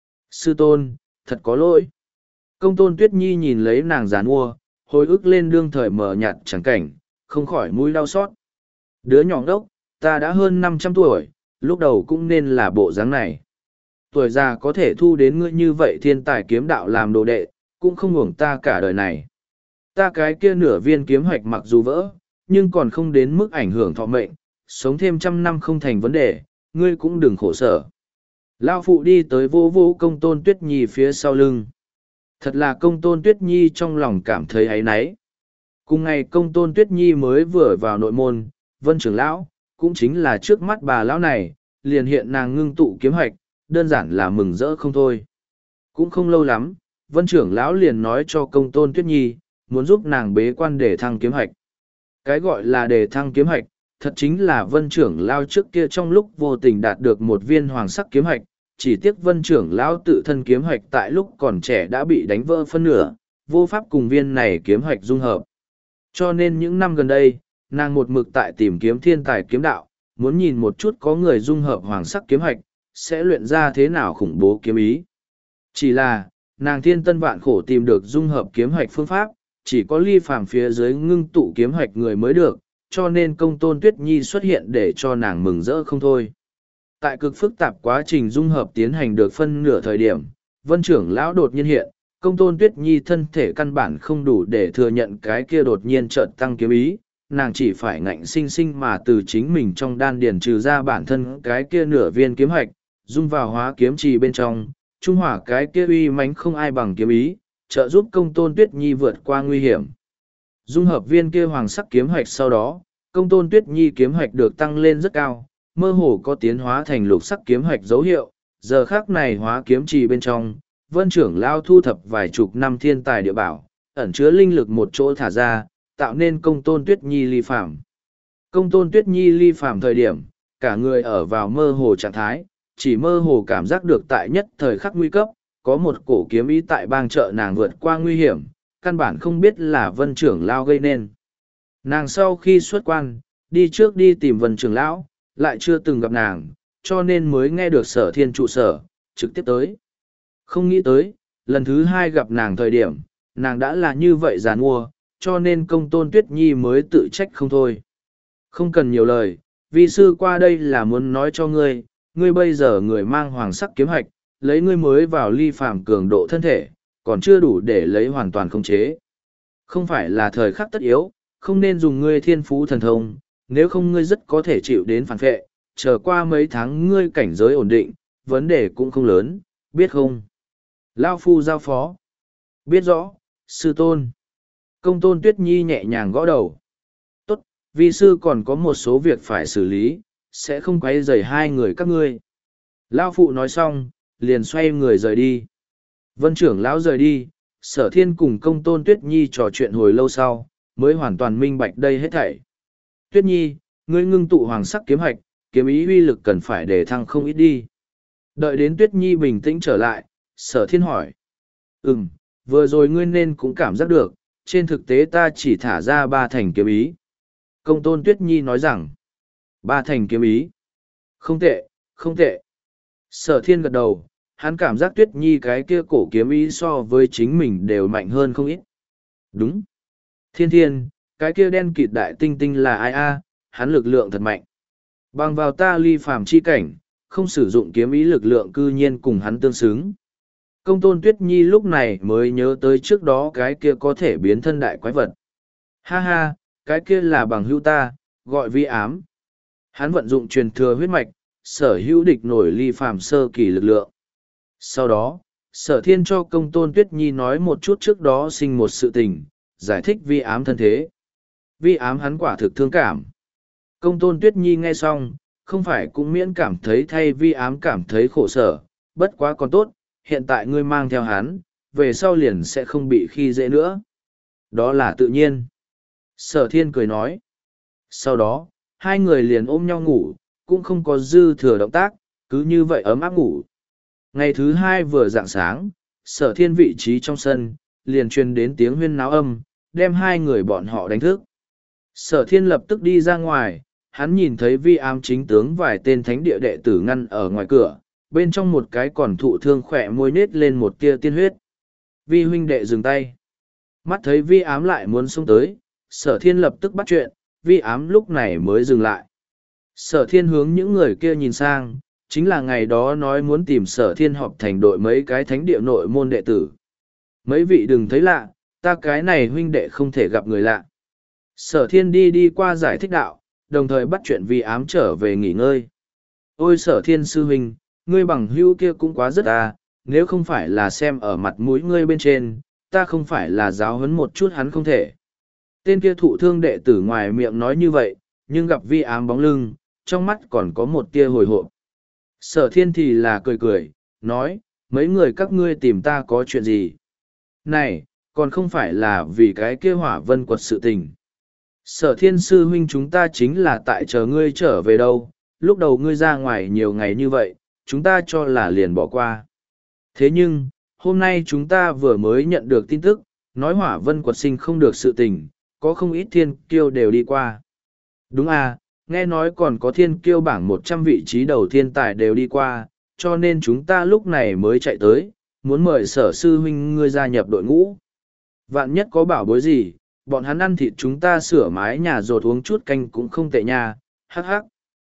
Sư tôn, thật có lỗi. Công tôn Tuyết Nhi nhìn lấy nàng giàn mua, hồi ức lên đương thời mờ nhạt chẳng cảnh, không khỏi mũi đau xót. Đứa nhỏ đốc, ta đã hơn năm trăm tuổi, lúc đầu cũng nên là bộ dáng này. Tuổi già có thể thu đến ngươi như vậy thiên tài kiếm đạo làm đồ đệ, cũng không ngủng ta cả đời này. Ta cái kia nửa viên kiếm hoạch mặc dù vỡ, nhưng còn không đến mức ảnh hưởng thọ mệnh, sống thêm trăm năm không thành vấn đề, ngươi cũng đừng khổ sở. Lao phụ đi tới vô vô công tôn Tuyết Nhi phía sau lưng. Thật là công tôn Tuyết Nhi trong lòng cảm thấy áy náy. Cùng ngày công tôn Tuyết Nhi mới vừa vào nội môn, Vân trưởng lão, cũng chính là trước mắt bà lão này, liền hiện nàng ngưng tụ kiếm hoạch, đơn giản là mừng rỡ không thôi. Cũng không lâu lắm, Vân trưởng lão liền nói cho công tôn Tuyết Nhi, muốn giúp nàng bế quan để thăng kiếm hoạch. Cái gọi là để thăng kiếm hoạch, thật chính là Vân trưởng lão trước kia trong lúc vô tình đạt được một viên hoàng sắc kiếm hoạch, chỉ tiếc Vân trưởng lão tự thân kiếm hoạch tại lúc còn trẻ đã bị đánh vỡ phân nửa, vô pháp cùng viên này kiếm hoạch dung hợp. Cho nên những năm gần đây, nàng một mực tại tìm kiếm thiên tài kiếm đạo, muốn nhìn một chút có người dung hợp hoàng sắc kiếm hoạch, sẽ luyện ra thế nào khủng bố kiếm ý. Chỉ là, nàng thiên tân vạn khổ tìm được dung hợp kiếm hoạch phương pháp, chỉ có ly phàm phía dưới ngưng tụ kiếm hoạch người mới được, cho nên công tôn Tuyết Nhi xuất hiện để cho nàng mừng rỡ không thôi. Tại cực phức tạp quá trình dung hợp tiến hành được phân nửa thời điểm, Vân trưởng lão đột nhiên hiện, công tôn Tuyết Nhi thân thể căn bản không đủ để thừa nhận cái kia đột nhiên chợt tăng kiếm ý, nàng chỉ phải ngạnh sinh sinh mà từ chính mình trong đan điền trừ ra bản thân cái kia nửa viên kiếm hạch, dung vào hóa kiếm trì bên trong, trung hỏa cái kia uy mãnh không ai bằng kiếm ý, trợ giúp công tôn Tuyết Nhi vượt qua nguy hiểm. Dung hợp viên kia hoàng sắc kiếm hạch sau đó, công tôn Tuyết Nhi kiếm hạch được tăng lên rất cao, mơ hồ có tiến hóa thành lục sắc kiếm hạch dấu hiệu, giờ khác này hóa kiếm trì bên trong, Vân trưởng lao thu thập vài chục năm thiên tài địa bảo, ẩn chứa linh lực một chỗ thả ra, tạo nên công tôn Tuyết Nhi ly phàm. Công tôn Tuyết Nhi ly phàm thời điểm, cả người ở vào mơ hồ trạng thái, chỉ mơ hồ cảm giác được tại nhất thời khắc nguy cấp, có một cổ kiếm ý tại bang trợ nàng vượt qua nguy hiểm, căn bản không biết là Vân trưởng lao gây nên. Nàng sau khi xuất quan, đi trước đi tìm Vân trưởng lão, lại chưa từng gặp nàng, cho nên mới nghe được sở thiên trụ sở, trực tiếp tới. Không nghĩ tới, lần thứ hai gặp nàng thời điểm, nàng đã là như vậy giàn mua, cho nên công tôn Tuyết Nhi mới tự trách không thôi. Không cần nhiều lời, vi sư qua đây là muốn nói cho ngươi, ngươi bây giờ người mang hoàng sắc kiếm hạch, lấy ngươi mới vào ly phàm cường độ thân thể, còn chưa đủ để lấy hoàn toàn khống chế. Không phải là thời khắc tất yếu, không nên dùng ngươi thiên phú thần thông, nếu không ngươi rất có thể chịu đến phản vệ, chờ qua mấy tháng ngươi cảnh giới ổn định, vấn đề cũng không lớn, biết không? Lao phu giao phó. Biết rõ, sư tôn. Công tôn Tuyết Nhi nhẹ nhàng gõ đầu. Tốt, vi sư còn có một số việc phải xử lý, sẽ không quấy rầy hai người các ngươi. Lao phụ nói xong, liền xoay người rời đi. Vân trưởng lão rời đi, Sở Thiên cùng công tôn Tuyết Nhi trò chuyện hồi lâu sau, mới hoàn toàn minh bạch đây hết thảy. Tuyết Nhi, ngươi ngưng tụ hoàng sắc kiếm hạch, kiếm ý uy lực cần phải để thăng không ít đi. Đợi đến Tuyết Nhi bình tĩnh trở lại, Sở Thiên hỏi. Ừm, vừa rồi ngươi nên cũng cảm giác được, trên thực tế ta chỉ thả ra ba thành kiếm ý. Công tôn Tuyết Nhi nói rằng, ba thành kiếm ý. Không tệ, không tệ. Sở Thiên gật đầu, hắn cảm giác Tuyết Nhi cái kia cổ kiếm ý so với chính mình đều mạnh hơn không ít. Đúng. Thiên Thiên, cái kia đen kịt đại tinh tinh là ai a? Hắn lực lượng thật mạnh. Bằng vào ta ly phàm chi cảnh, không sử dụng kiếm ý lực lượng cư nhiên cùng hắn tương xứng. Công tôn Tuyết Nhi lúc này mới nhớ tới trước đó cái kia có thể biến thân đại quái vật. Ha ha, cái kia là bằng hữu ta, gọi vi ám. Hắn vận dụng truyền thừa huyết mạch, sở hữu địch nổi ly phàm sơ kỳ lực lượng. Sau đó, Sở Thiên cho công tôn Tuyết Nhi nói một chút trước đó sinh một sự tình, giải thích vi ám thân thế. Vi ám hắn quả thực thương cảm. Công tôn Tuyết Nhi nghe xong, không phải cũng miễn cảm thấy thay vi ám cảm thấy khổ sở, bất quá còn tốt, hiện tại ngươi mang theo hắn, về sau liền sẽ không bị khi dễ nữa. Đó là tự nhiên. Sở Thiên cười nói. Sau đó, hai người liền ôm nhau ngủ, cũng không có dư thừa động tác, cứ như vậy ấm áp ngủ. Ngày thứ hai vừa rạng sáng, Sở Thiên vị trí trong sân, liền truyền đến tiếng huyên náo âm, đem hai người bọn họ đánh thức. Sở Thiên lập tức đi ra ngoài, hắn nhìn thấy vi ám chính tướng vài tên thánh địa đệ tử ngăn ở ngoài cửa, bên trong một cái còn thụ thương khỏe môi nết lên một tia tiên huyết. Vi huynh đệ dừng tay. Mắt thấy vi ám lại muốn xông tới, Sở Thiên lập tức bắt chuyện, vi ám lúc này mới dừng lại. Sở Thiên hướng những người kia nhìn sang, chính là ngày đó nói muốn tìm Sở Thiên họp thành đội mấy cái thánh địa nội môn đệ tử. Mấy vị đừng thấy lạ, ta cái này huynh đệ không thể gặp người lạ. Sở Thiên đi đi qua giải thích đạo, đồng thời bắt chuyện vi ám trở về nghỉ ngơi. Ôi Sở Thiên sư huynh, ngươi bằng hữu kia cũng quá rất à, nếu không phải là xem ở mặt mũi ngươi bên trên, ta không phải là giáo huấn một chút hắn không thể. Tên kia thụ thương đệ tử ngoài miệng nói như vậy, nhưng gặp vi ám bóng lưng, trong mắt còn có một tia hồi hộp. Sở Thiên thì là cười cười, nói, mấy người các ngươi tìm ta có chuyện gì? Này, còn không phải là vì cái kia hỏa vân quật sự tình. Sở Thiên sư huynh chúng ta chính là tại chờ ngươi trở về đâu, lúc đầu ngươi ra ngoài nhiều ngày như vậy, chúng ta cho là liền bỏ qua. Thế nhưng, hôm nay chúng ta vừa mới nhận được tin tức, nói hỏa vân quật sinh không được sự tình, có không ít thiên kiêu đều đi qua. Đúng à, nghe nói còn có thiên kiêu bảng một trăm vị trí đầu thiên tài đều đi qua, cho nên chúng ta lúc này mới chạy tới, muốn mời sở sư huynh ngươi gia nhập đội ngũ. Vạn nhất có bảo bối gì, bọn hắn ăn thịt chúng ta sửa mái nhà rột uống chút canh cũng không tệ nha, hắc hắc.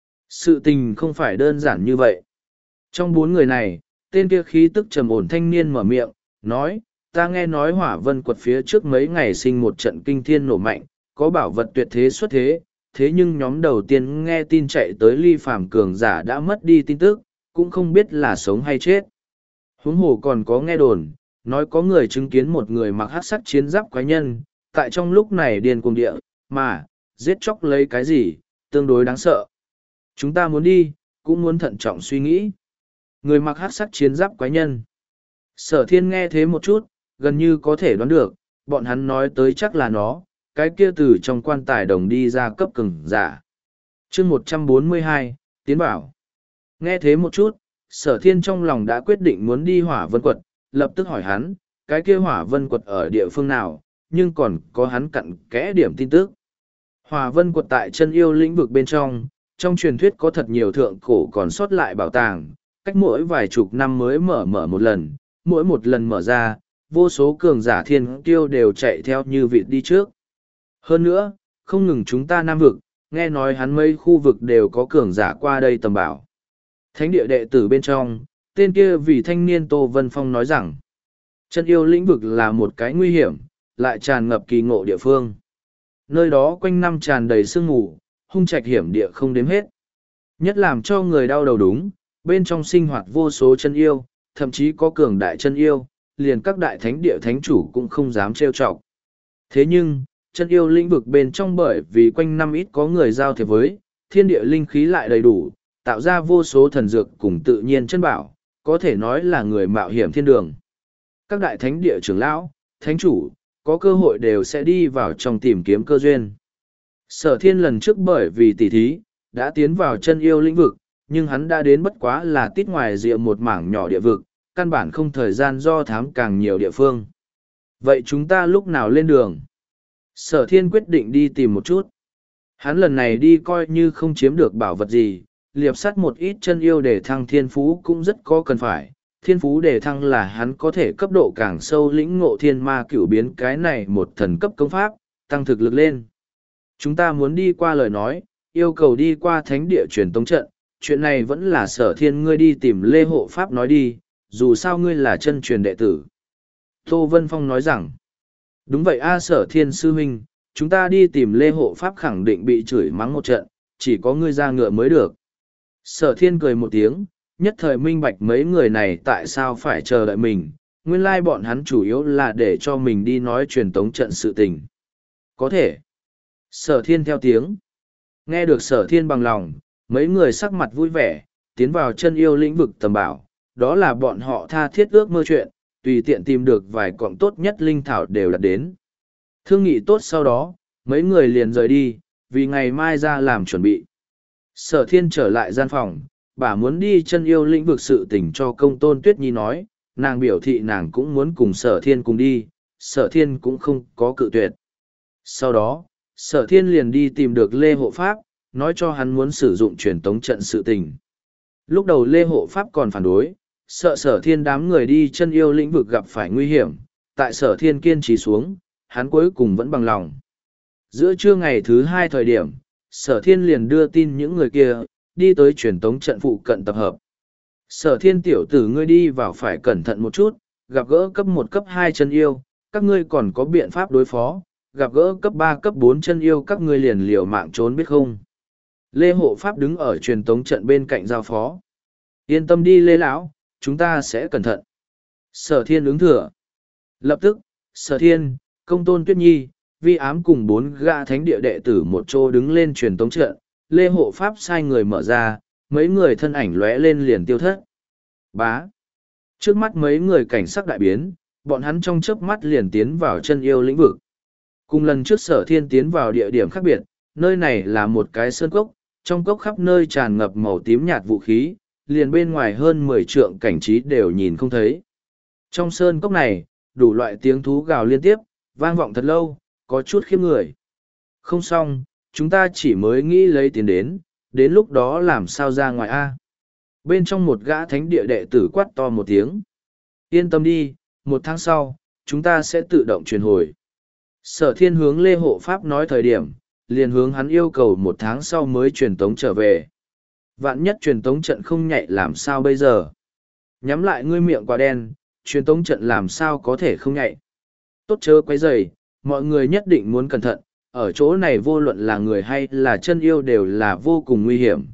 Sự tình không phải đơn giản như vậy. Trong bốn người này, tên kia khí tức trầm ổn thanh niên mở miệng, nói, ta nghe nói hỏa vân quật phía trước mấy ngày sinh một trận kinh thiên nổ mạnh, có bảo vật tuyệt thế xuất thế, thế nhưng nhóm đầu tiên nghe tin chạy tới ly phàm cường giả đã mất đi tin tức, cũng không biết là sống hay chết. Huống hồ còn có nghe đồn, nói có người chứng kiến một người mặc hắc sắc chiến giáp quái nhân, tại trong lúc này điên cuồng địa, mà, giết chóc lấy cái gì, tương đối đáng sợ. Chúng ta muốn đi, cũng muốn thận trọng suy nghĩ. Người mặc hắc sắc chiến giáp quái nhân. Sở Thiên nghe thế một chút, gần như có thể đoán được, bọn hắn nói tới chắc là nó, cái kia từ trong quan tài đồng đi ra cấp cường giả. Chương một trăm bốn mươi hai, Tiến bảo. Nghe thế một chút, Sở Thiên trong lòng đã quyết định muốn đi hỏa vân quật, lập tức hỏi hắn, cái kia hỏa vân quật ở địa phương nào, nhưng còn có hắn cặn kẽ điểm tin tức. Hỏa vân quật tại chân yêu lĩnh vực bên trong, trong truyền thuyết có thật nhiều thượng cổ còn sót lại bảo tàng, cách mỗi vài chục năm mới mở mở một lần, mỗi một lần mở ra, vô số cường giả thiên kiêu đều chạy theo như vịt đi trước. Hơn nữa, không ngừng chúng ta Nam vực, nghe nói hắn mấy khu vực đều có cường giả qua đây tầm bảo. Thánh địa đệ tử bên trong, tên kia vì thanh niên Tô Vân Phong nói rằng, chân yêu lĩnh vực là một cái nguy hiểm, lại tràn ngập kỳ ngộ địa phương. Nơi đó quanh năm tràn đầy sương mù, hung trạch hiểm địa không đếm hết. Nhất làm cho người đau đầu đúng, bên trong sinh hoạt vô số chân yêu, thậm chí có cường đại chân yêu, liền các đại thánh địa thánh chủ cũng không dám trêu chọc. Thế nhưng, chân yêu lĩnh vực bên trong bởi vì quanh năm ít có người giao thiệp với, thiên địa linh khí lại đầy đủ, tạo ra vô số thần dược cùng tự nhiên chân bảo, có thể nói là người mạo hiểm thiên đường. Các đại thánh địa trưởng lão, thánh chủ, có cơ hội đều sẽ đi vào trong tìm kiếm cơ duyên. Sở thiên lần trước bởi vì tỷ thí, đã tiến vào chân yêu lĩnh vực, nhưng hắn đã đến bất quá là tít ngoài rìa một mảng nhỏ địa vực, căn bản không thời gian do thám càng nhiều địa phương. Vậy chúng ta lúc nào lên đường? Sở thiên quyết định đi tìm một chút. Hắn lần này đi coi như không chiếm được bảo vật gì, liệp sắt một ít chân yêu để thăng thiên phú cũng rất có cần phải. Thiên phú để thăng là hắn có thể cấp độ càng sâu lĩnh ngộ thiên ma cửu biến cái này một thần cấp công pháp, tăng thực lực lên. Chúng ta muốn đi qua lời nói, yêu cầu đi qua thánh địa truyền tống trận, chuyện này vẫn là sở thiên ngươi đi tìm Lê Hộ Pháp nói đi, dù sao ngươi là chân truyền đệ tử. Tô Vân Phong nói rằng, đúng vậy a sở thiên sư huynh, chúng ta đi tìm Lê Hộ Pháp khẳng định bị chửi mắng một trận, chỉ có ngươi ra ngựa mới được. Sở thiên cười một tiếng, nhất thời minh bạch mấy người này tại sao phải chờ đợi mình, nguyên lai bọn hắn chủ yếu là để cho mình đi nói truyền tống trận sự tình. Có thể. Sở thiên theo tiếng. Nghe được sở thiên bằng lòng, mấy người sắc mặt vui vẻ, tiến vào chân yêu lĩnh vực tầm bảo, đó là bọn họ tha thiết ước mơ chuyện, tùy tiện tìm được vài cọng tốt nhất linh thảo đều đặt đến. Thương nghị tốt sau đó, mấy người liền rời đi, vì ngày mai ra làm chuẩn bị. Sở thiên trở lại gian phòng, bà muốn đi chân yêu lĩnh vực sự tình cho công tôn Tuyết Nhi nói, nàng biểu thị nàng cũng muốn cùng sở thiên cùng đi, sở thiên cũng không có cự tuyệt. Sau đó, sở thiên liền đi tìm được Lê Hộ Pháp, nói cho hắn muốn sử dụng truyền tống trận sự tình. Lúc đầu Lê Hộ Pháp còn phản đối, sợ sở thiên đám người đi chân yêu lĩnh vực gặp phải nguy hiểm, tại sở thiên kiên trì xuống, hắn cuối cùng vẫn bằng lòng. Giữa trưa ngày thứ hai thời điểm, sở thiên liền đưa tin những người kia, đi tới truyền tống trận phụ cận tập hợp. Sở thiên tiểu tử ngươi đi vào phải cẩn thận một chút, gặp gỡ cấp một cấp hai chân yêu, các ngươi còn có biện pháp đối phó, gặp gỡ cấp ba cấp bốn chân yêu các ngươi liền liều mạng trốn biết không. Lê Hộ Pháp đứng ở truyền tống trận bên cạnh giao phó. Yên tâm đi Lê Lão, chúng ta sẽ cẩn thận. Sở thiên ứng thừa. Lập tức, sở thiên, công tôn Tuyết Nhi, vi ám cùng bốn gã thánh địa đệ tử một chỗ đứng lên truyền tống trận. Lê Hộ Pháp sai người mở ra, mấy người thân ảnh lóe lên liền tiêu thất. Bá. Trước mắt mấy người cảnh sắc đại biến, bọn hắn trong chớp mắt liền tiến vào chân yêu lĩnh vực. Cùng lần trước sở thiên tiến vào địa điểm khác biệt, nơi này là một cái sơn cốc, trong cốc khắp nơi tràn ngập màu tím nhạt vũ khí, liền bên ngoài hơn mười trượng cảnh trí đều nhìn không thấy. Trong sơn cốc này, đủ loại tiếng thú gào liên tiếp, vang vọng thật lâu, có chút khiếp người. Không xong, chúng ta chỉ mới nghĩ lấy tiền đến, đến lúc đó làm sao ra ngoài a? Bên trong một gã thánh địa đệ tử quát to một tiếng. Yên tâm đi, một tháng sau, chúng ta sẽ tự động truyền hồi. Sở thiên hướng Lê Hộ Pháp nói thời điểm, liền hướng hắn yêu cầu một tháng sau mới truyền tống trở về. Vạn nhất truyền tống trận không nhạy làm sao bây giờ? Nhắm lại ngươi miệng quả đen, truyền tống trận làm sao có thể không nhạy? Tốt chớ quấy rầy, mọi người nhất định muốn cẩn thận, ở chỗ này vô luận là người hay là chân yêu đều là vô cùng nguy hiểm.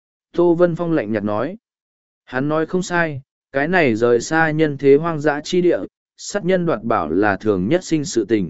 Tô Vân Phong lạnh nhạt nói. Hắn nói không sai, cái này rời xa nhân thế hoang dã chi địa, sát nhân đoạt bảo là thường nhất sinh sự tình.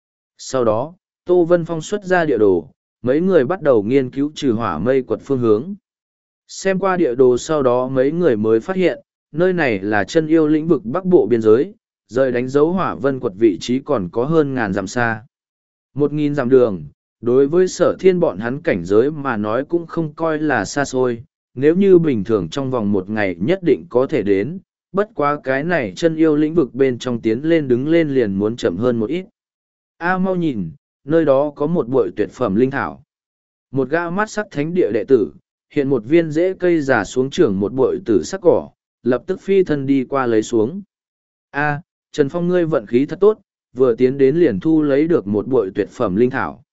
Sau đó, Tô Vân Phong xuất ra địa đồ, mấy người bắt đầu nghiên cứu trừ hỏa mây quật phương hướng. Xem qua địa đồ sau đó mấy người mới phát hiện, nơi này là chân yêu lĩnh vực bắc bộ biên giới, rời đánh dấu hỏa vân quật vị trí còn có hơn ngàn dặm xa. Một nghìn dặm đường, đối với sở thiên bọn hắn cảnh giới mà nói cũng không coi là xa xôi, nếu như bình thường trong vòng một ngày nhất định có thể đến, bất quá cái này chân yêu lĩnh vực bên trong tiến lên đứng lên liền muốn chậm hơn một ít. A mau nhìn, nơi đó có một bụi tuyệt phẩm linh thảo. Một gã mắt sắc thánh địa đệ tử, hiện một viên rễ cây già xuống trưởng một bụi tử sắc cỏ, lập tức phi thân đi qua lấy xuống. A, Trần Phong ngươi vận khí thật tốt, vừa tiến đến liền thu lấy được một bụi tuyệt phẩm linh thảo.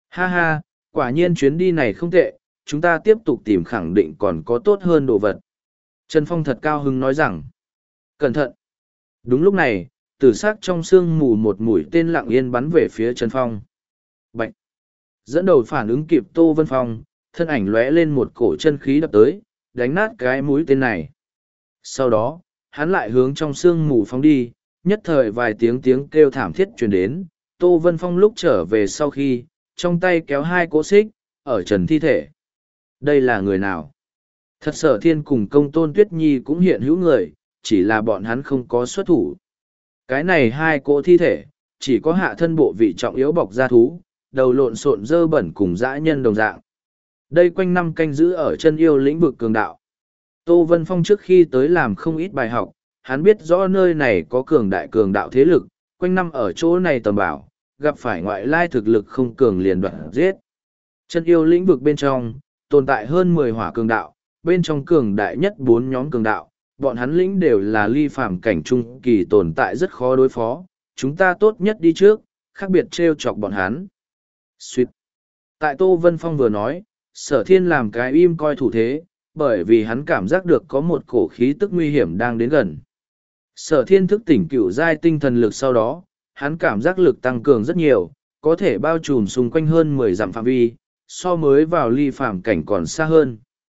Ha ha, quả nhiên chuyến đi này không tệ, chúng ta tiếp tục tìm khẳng định còn có tốt hơn đồ vật. Trần Phong thật cao hứng nói rằng, cẩn thận. Đúng lúc này, tử sắc trong sương mù một mũi tên lặng yên bắn về phía Trần Phong. Bạch! Dẫn đầu phản ứng kịp Tô Vân Phong, thân ảnh lóe lên một cổ chân khí đập tới, đánh nát cái mũi tên này. Sau đó, hắn lại hướng trong sương mù phóng đi, nhất thời vài tiếng tiếng kêu thảm thiết truyền đến. Tô Vân Phong lúc trở về sau khi, trong tay kéo hai cỗ xích, ở trần thi thể. Đây là người nào? Thật Sở Thiên cùng Công Tôn Tuyết Nhi cũng hiện hữu người, chỉ là bọn hắn không có xuất thủ. Cái này hai cỗ thi thể, chỉ có hạ thân bộ vị trọng yếu bọc da thú, đầu lộn xộn dơ bẩn cùng dã nhân đồng dạng. Đây quanh năm canh giữ ở chân yêu lĩnh vực cường đạo. Tô Vân Phong trước khi tới làm không ít bài học, hắn biết rõ nơi này có cường đại cường đạo thế lực, quanh năm ở chỗ này tầm bảo, gặp phải ngoại lai thực lực không cường liền đoạn giết. Chân yêu lĩnh vực bên trong, tồn tại hơn mười hỏa cường đạo, bên trong cường đại nhất bốn nhóm cường đạo, bọn hắn lĩnh đều là ly phàm cảnh trung kỳ tồn tại rất khó đối phó, chúng ta tốt nhất đi trước, khác biệt trêu chọc bọn hắn. Xuyệt. Tại Tô Vân Phong vừa nói, Sở Thiên làm cái im coi thủ thế, bởi vì hắn cảm giác được có một cổ khí tức nguy hiểm đang đến gần. Sở Thiên thức tỉnh cửu giai tinh thần lực sau đó, hắn cảm giác lực tăng cường rất nhiều, có thể bao trùm xung quanh hơn mười dặm phạm vi, so mới vào ly phàm cảnh còn xa hơn.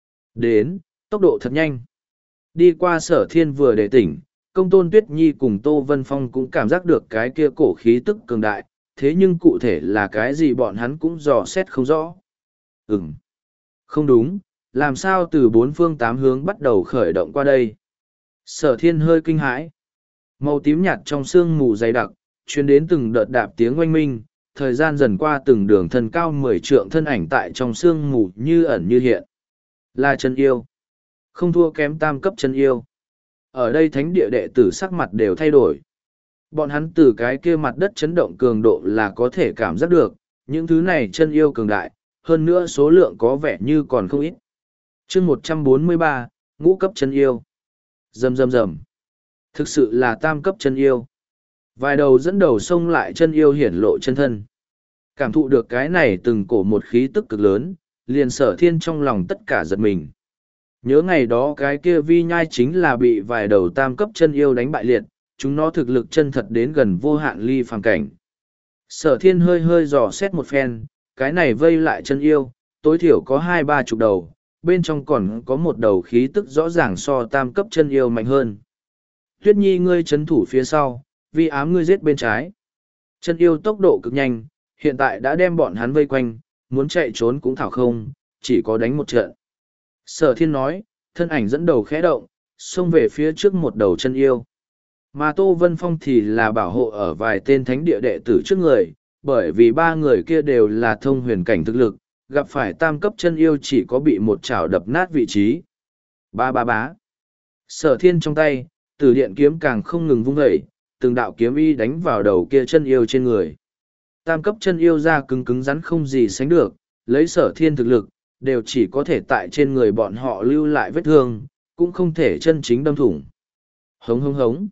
Đến, tốc độ thật nhanh. Đi qua Sở Thiên vừa để tỉnh, Công Tôn Tuyết Nhi cùng Tô Vân Phong cũng cảm giác được cái kia cổ khí tức cường đại, thế nhưng cụ thể là cái gì bọn hắn cũng dò xét không rõ. Ừm, không đúng, làm sao từ bốn phương tám hướng bắt đầu khởi động qua đây. Sở Thiên hơi kinh hãi. Màu tím nhạt trong sương mù dày đặc, truyền đến từng đợt đạp tiếng oanh minh, thời gian dần qua từng đường thân cao mười trượng thân ảnh tại trong sương mù như ẩn như hiện. Là chân yêu. Không thua kém tam cấp chân yêu. Ở đây thánh địa đệ tử sắc mặt đều thay đổi. Bọn hắn từ cái kia mặt đất chấn động cường độ là có thể cảm giác được, những thứ này chân yêu cường đại, hơn nữa số lượng có vẻ như còn không ít. chương một trăm bốn mươi ba, ngũ cấp chân yêu. Rầm rầm rầm. Thực sự là tam cấp chân yêu. Vài đầu dẫn đầu xông lại chân yêu hiển lộ chân thân. Cảm thụ được cái này từng cổ một khí tức cực lớn, liền Sở Thiên trong lòng tất cả giật mình. Nhớ ngày đó cái kia vi nhai chính là bị vài đầu tam cấp chân yêu đánh bại liệt, chúng nó thực lực chân thật đến gần vô hạn ly phàm cảnh. Sở Thiên hơi hơi dò xét một phen, cái này vây lại chân yêu, tối thiểu có hai ba chục đầu, bên trong còn có một đầu khí tức rõ ràng so tam cấp chân yêu mạnh hơn. Tuyết Nhi ngươi chấn thủ phía sau, vi ám ngươi giết bên trái. Chân yêu tốc độ cực nhanh, hiện tại đã đem bọn hắn vây quanh, muốn chạy trốn cũng thảo không, chỉ có đánh một trận. Sở Thiên nói, thân ảnh dẫn đầu khẽ động, xông về phía trước một đầu chân yêu. Mà Tô Vân Phong thì là bảo hộ ở vài tên thánh địa đệ tử trước người, bởi vì ba người kia đều là thông huyền cảnh thực lực, gặp phải tam cấp chân yêu chỉ có bị một chảo đập nát vị trí. Ba ba bá. Sở Thiên trong tay, từ điện kiếm càng không ngừng vung vẩy, từng đạo kiếm y đánh vào đầu kia chân yêu trên người. Tam cấp chân yêu ra cứng cứng rắn không gì sánh được, lấy Sở Thiên thực lực, đều chỉ có thể tại trên người bọn họ lưu lại vết thương, cũng không thể chân chính đâm thủng. Hống hống hống.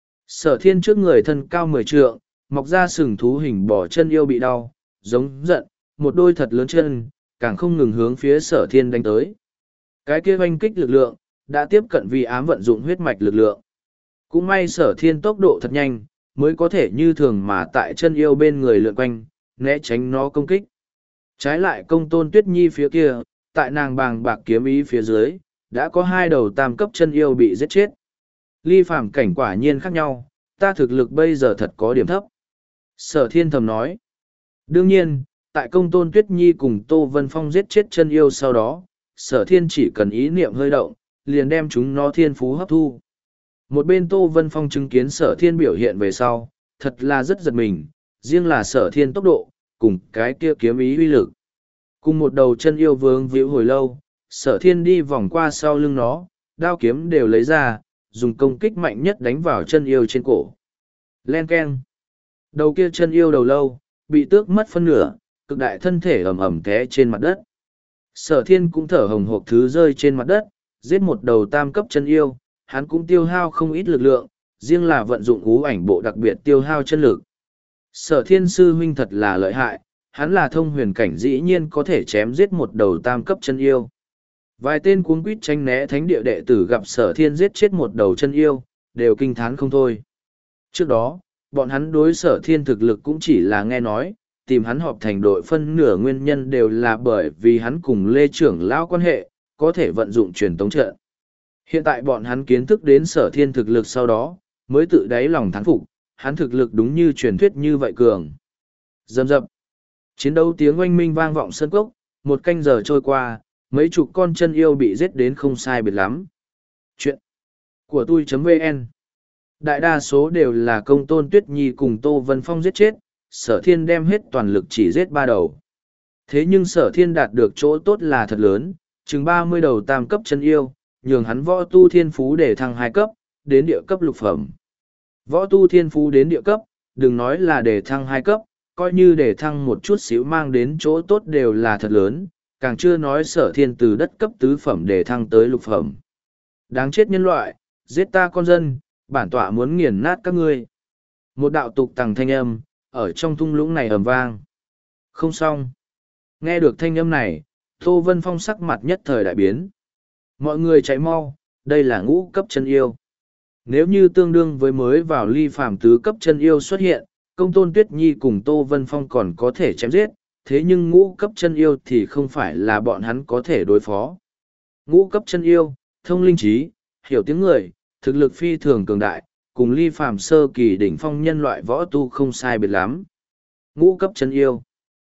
Sở Thiên trước người thân cao mười trượng, mọc ra sừng thú hình bò chân yêu bị đau, giống giận, một đôi thật lớn chân, càng không ngừng hướng phía Sở Thiên đánh tới. Cái kia oanh kích lực lượng, đã tiếp cận vì ám vận dụng huyết mạch lực lượng. Cũng may Sở Thiên tốc độ thật nhanh, mới có thể như thường mà tại chân yêu bên người lượn quanh, né tránh nó công kích. Trái lại Công Tôn Tuyết Nhi phía kia, tại nàng bàng bạc kiếm ý phía dưới, đã có hai đầu tam cấp chân yêu bị giết chết. Ly phàm cảnh quả nhiên khác nhau, ta thực lực bây giờ thật có điểm thấp. Sở Thiên thầm nói. Đương nhiên, tại Công Tôn Tuyết Nhi cùng Tô Vân Phong giết chết chân yêu sau đó, Sở Thiên chỉ cần ý niệm hơi động, liền đem chúng nó thiên phú hấp thu. Một bên Tô Vân Phong chứng kiến Sở Thiên biểu hiện về sau, thật là rất giật mình, riêng là Sở Thiên tốc độ, cùng cái kia kiếm ý uy lực. Cùng một đầu chân yêu vướng víu hồi lâu, Sở Thiên đi vòng qua sau lưng nó, đao kiếm đều lấy ra, dùng công kích mạnh nhất đánh vào chân yêu trên cổ. Len keng. Đầu kia chân yêu đầu lâu, bị tước mất phân nửa, cực đại thân thể ẩm ẩm té trên mặt đất. Sở Thiên cũng thở hồng hộc thứ rơi trên mặt đất, giết một đầu tam cấp chân yêu, hắn cũng tiêu hao không ít lực lượng, riêng là vận dụng ú ảnh bộ đặc biệt tiêu hao chân lực. Sở Thiên sư huynh thật là lợi hại, hắn là thông huyền cảnh dĩ nhiên có thể chém giết một đầu tam cấp chân yêu. Vài tên cuống quýt tranh né thánh địa đệ tử gặp sở thiên giết chết một đầu chân yêu, đều kinh thán không thôi. Trước đó, bọn hắn đối sở thiên thực lực cũng chỉ là nghe nói, tìm hắn họp thành đội phân nửa nguyên nhân đều là bởi vì hắn cùng Lê trưởng lão quan hệ, có thể vận dụng truyền tống trận. Hiện tại bọn hắn kiến thức đến sở thiên thực lực sau đó, mới tự đáy lòng thán phục, hắn thực lực đúng như truyền thuyết như vậy cường. Dầm dập. Chiến đấu tiếng oanh minh vang vọng sân cốc, một canh giờ trôi qua, mấy chục con chân yêu bị giết đến không sai biệt lắm. Chuyện của tôi.vn đại đa số đều là Công Tôn Tuyết Nhi cùng Tô Vân Phong giết chết, sở thiên đem hết toàn lực chỉ giết ba đầu. Thế nhưng sở thiên đạt được chỗ tốt là thật lớn, chừng ba mươi đầu tam cấp chân yêu, nhường hắn võ tu thiên phú để thăng hai cấp, đến địa cấp lục phẩm. Võ tu thiên phú đến địa cấp, đừng nói là để thăng hai cấp, coi như để thăng một chút xíu mang đến chỗ tốt đều là thật lớn, càng chưa nói sở thiên từ đất cấp tứ phẩm để thăng tới lục phẩm. Đáng chết nhân loại, giết ta con dân, bản tọa muốn nghiền nát các ngươi. Một đạo tục tằng thanh âm, ở trong thung lũng này ầm vang. Không xong. Nghe được thanh âm này, Tô Vân Phong sắc mặt nhất thời đại biến. Mọi người chạy mau, đây là ngũ cấp chân yêu. Nếu như tương đương với mới vào ly phàm tứ cấp chân yêu xuất hiện, Công Tôn Tuyết Nhi cùng Tô Vân Phong còn có thể chém giết, thế nhưng ngũ cấp chân yêu thì không phải là bọn hắn có thể đối phó. Ngũ cấp chân yêu, thông linh trí, hiểu tiếng người, thực lực phi thường cường đại, cùng ly phàm sơ kỳ đỉnh phong nhân loại võ tu không sai biệt lắm. Ngũ cấp chân yêu.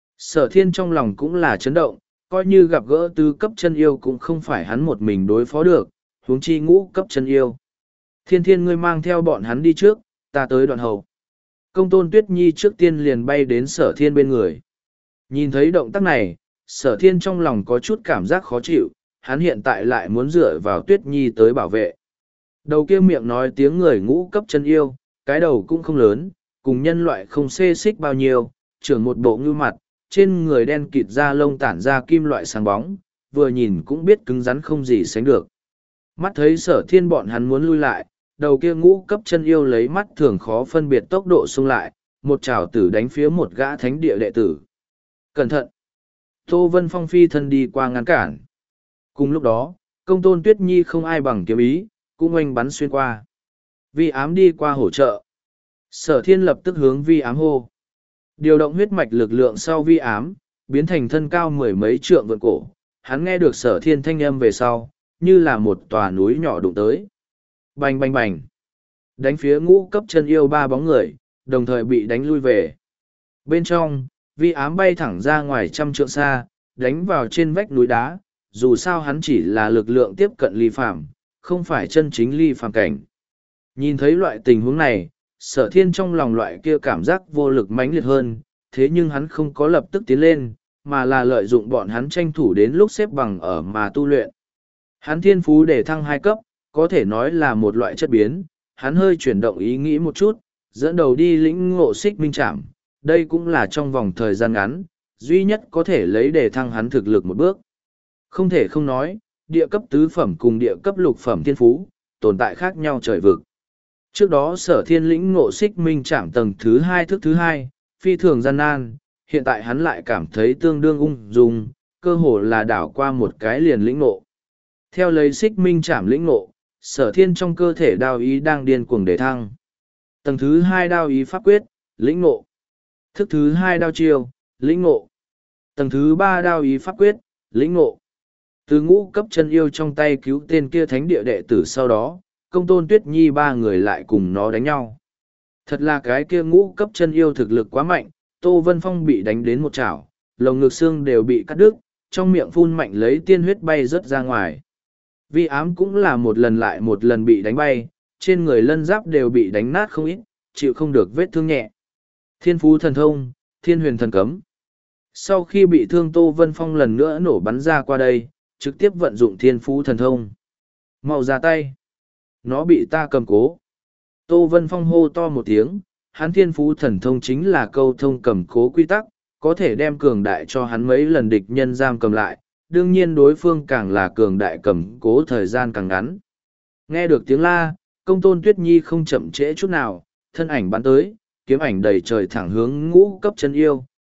Sở thiên trong lòng cũng là chấn động, coi như gặp gỡ tứ cấp chân yêu cũng không phải hắn một mình đối phó được, huống chi ngũ cấp chân yêu. Thiên thiên ngươi mang theo bọn hắn đi trước, ta tới đoạn hậu. Công Tôn Tuyết Nhi trước tiên liền bay đến sở thiên bên người. Nhìn thấy động tác này, sở thiên trong lòng có chút cảm giác khó chịu, hắn hiện tại lại muốn dựa vào Tuyết Nhi tới bảo vệ. Đầu kia miệng nói tiếng người ngũ cấp chân yêu, cái đầu cũng không lớn, cùng nhân loại không xê xích bao nhiêu, trưởng một bộ ngưu mặt, trên người đen kịt da lông tản ra kim loại sáng bóng, vừa nhìn cũng biết cứng rắn không gì sánh được. Mắt thấy sở thiên bọn hắn muốn lui lại, đầu kia ngũ cấp chân yêu lấy mắt thường khó phân biệt tốc độ xông lại, một chảo tử đánh phía một gã thánh địa đệ tử. Cẩn thận! Tô Vân Phong phi thân đi qua ngăn cản. Cùng lúc đó, Công Tôn Tuyết Nhi không ai bằng kiếm ý, cũng oanh bắn xuyên qua. Vi ám đi qua hỗ trợ. Sở thiên lập tức hướng vi ám hô. Điều động huyết mạch lực lượng sau vi ám, biến thành thân cao mười mấy trượng vượn cổ. Hắn nghe được sở thiên thanh âm về sau, như là một tòa núi nhỏ đụng tới. Bành bành bành. Đánh phía ngũ cấp chân yêu ba bóng người, đồng thời bị đánh lui về. Bên trong, vi ám bay thẳng ra ngoài trăm trượng xa, đánh vào trên vách núi đá. Dù sao hắn chỉ là lực lượng tiếp cận ly phàm, không phải chân chính ly phàm cảnh. Nhìn thấy loại tình huống này, sở thiên trong lòng loại kia cảm giác vô lực mãnh liệt hơn, thế nhưng hắn không có lập tức tiến lên, mà là lợi dụng bọn hắn tranh thủ đến lúc xếp bằng ở mà tu luyện. Hắn thiên phú để thăng hai cấp, có thể nói là một loại chất biến, hắn hơi chuyển động ý nghĩ một chút, dẫn đầu đi lĩnh ngộ xích minh trảm, đây cũng là trong vòng thời gian ngắn, duy nhất có thể lấy để thăng hắn thực lực một bước. Không thể không nói, địa cấp tứ phẩm cùng địa cấp lục phẩm thiên phú, tồn tại khác nhau trời vực. Trước đó sở thiên lĩnh ngộ xích minh trảm tầng thứ hai thức thứ hai, phi thường gian nan, hiện tại hắn lại cảm thấy tương đương ung dung, cơ hồ là đảo qua một cái liền lĩnh ngộ. Theo lấy xích minh trảm lĩnh ngộ, sở thiên trong cơ thể đao ý đang điên cuồng để thăng. Tầng thứ hai đao ý pháp quyết, lĩnh ngộ. Thức thứ hai đao chiêu, lĩnh ngộ. Tầng thứ ba đao ý pháp quyết, lĩnh ngộ. Từ ngũ cấp chân yêu trong tay cứu tên kia thánh địa đệ tử sau đó, Công Tôn Tuyết Nhi ba người lại cùng nó đánh nhau. Thật là cái kia ngũ cấp chân yêu thực lực quá mạnh, Tô Vân Phong bị đánh đến một chảo, lồng ngực xương đều bị cắt đứt, trong miệng phun mạnh lấy tiên huyết bay rớt ra ngoài. Vi ám cũng là một lần lại một lần bị đánh bay, trên người lân giáp đều bị đánh nát không ít, chịu không được vết thương nhẹ. Thiên phú thần thông, thiên huyền thần cấm. Sau khi bị thương Tô Vân Phong lần nữa nổ bắn ra qua đây, trực tiếp vận dụng thiên phú thần thông. Mau ra tay. Nó bị ta cầm cố. Tô Vân Phong hô to một tiếng, hắn thiên phú thần thông chính là câu thông cầm cố quy tắc, có thể đem cường đại cho hắn mấy lần địch nhân giam cầm lại, đương nhiên đối phương càng là cường đại cầm cố thời gian càng ngắn. Nghe được tiếng la, Công Tôn Tuyết Nhi không chậm trễ chút nào, thân ảnh bắn tới, kiếm ảnh đầy trời thẳng hướng ngũ cấp chân yêu,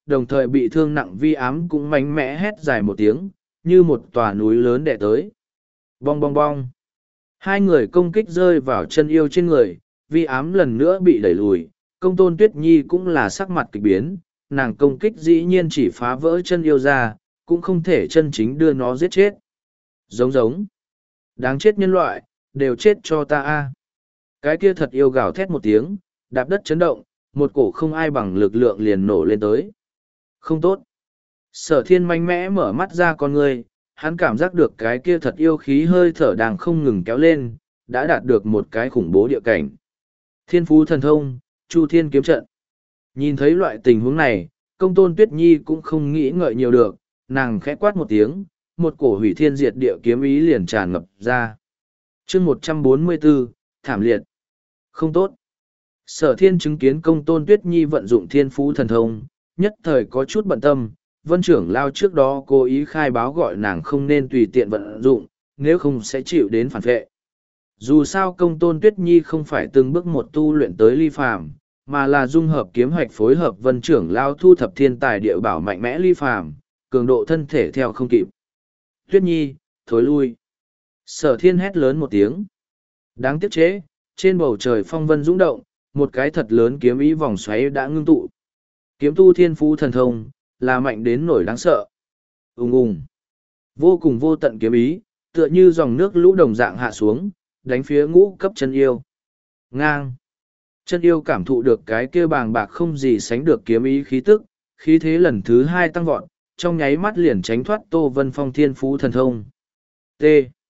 đồng thời bị thương nặng vi ám cũng mạnh mẽ hét dài một tiếng, như một tòa núi lớn đè tới. Bong bong bong. Hai người công kích rơi vào chân yêu trên người, vi ám lần nữa bị đẩy lùi, công tôn tuyết nhi cũng là sắc mặt kịch biến, nàng công kích dĩ nhiên chỉ phá vỡ chân yêu ra, cũng không thể chân chính đưa nó giết chết. Giống giống. Đáng chết nhân loại, đều chết cho ta a. Cái kia thật yêu gào thét một tiếng, đạp đất chấn động, một cổ không ai bằng lực lượng liền nổ lên tới. Không tốt. Sở thiên mạnh mẽ mở mắt ra con người, hắn cảm giác được cái kia thật yêu khí hơi thở đang không ngừng kéo lên, đã đạt được một cái khủng bố địa cảnh. Thiên phú thần thông, Chu Thiên kiếm trận. Nhìn thấy loại tình huống này, công tôn tuyết nhi cũng không nghĩ ngợi nhiều được, nàng khẽ quát một tiếng, một cổ hủy thiên diệt địa kiếm ý liền tràn ngập ra. chương một trăm bốn mươi bốn, thảm liệt. Không tốt. Sở thiên chứng kiến công tôn tuyết nhi vận dụng thiên phú thần thông, nhất thời có chút bận tâm, vân trưởng lao trước đó cố ý khai báo gọi nàng không nên tùy tiện vận dụng, nếu không sẽ chịu đến phản vệ. Dù sao công tôn tuyết nhi không phải từng bước một tu luyện tới ly phàm, mà là dung hợp kiếm hoạch phối hợp vân trưởng lao thu thập thiên tài địa bảo mạnh mẽ ly phàm, cường độ thân thể theo không kịp. Tuyết nhi, thối lui. Sở thiên hét lớn một tiếng. Đáng tiếc chế, trên bầu trời phong vân dũng động, một cái thật lớn kiếm ý vòng xoáy đã ngưng tụ. Kiếm tu thiên phú thần thông, là mạnh đến nổi đáng sợ. Ùng ùng. Vô cùng vô tận kiếm ý, tựa như dòng nước lũ đồng dạng hạ xuống, đánh phía ngũ cấp chân yêu. Ngang. Chân yêu cảm thụ được cái kia bàng bạc không gì sánh được kiếm ý khí tức, khí thế lần thứ hai tăng vọt, trong nháy mắt liền tránh thoát Tô Vân Phong thiên phú thần thông. T.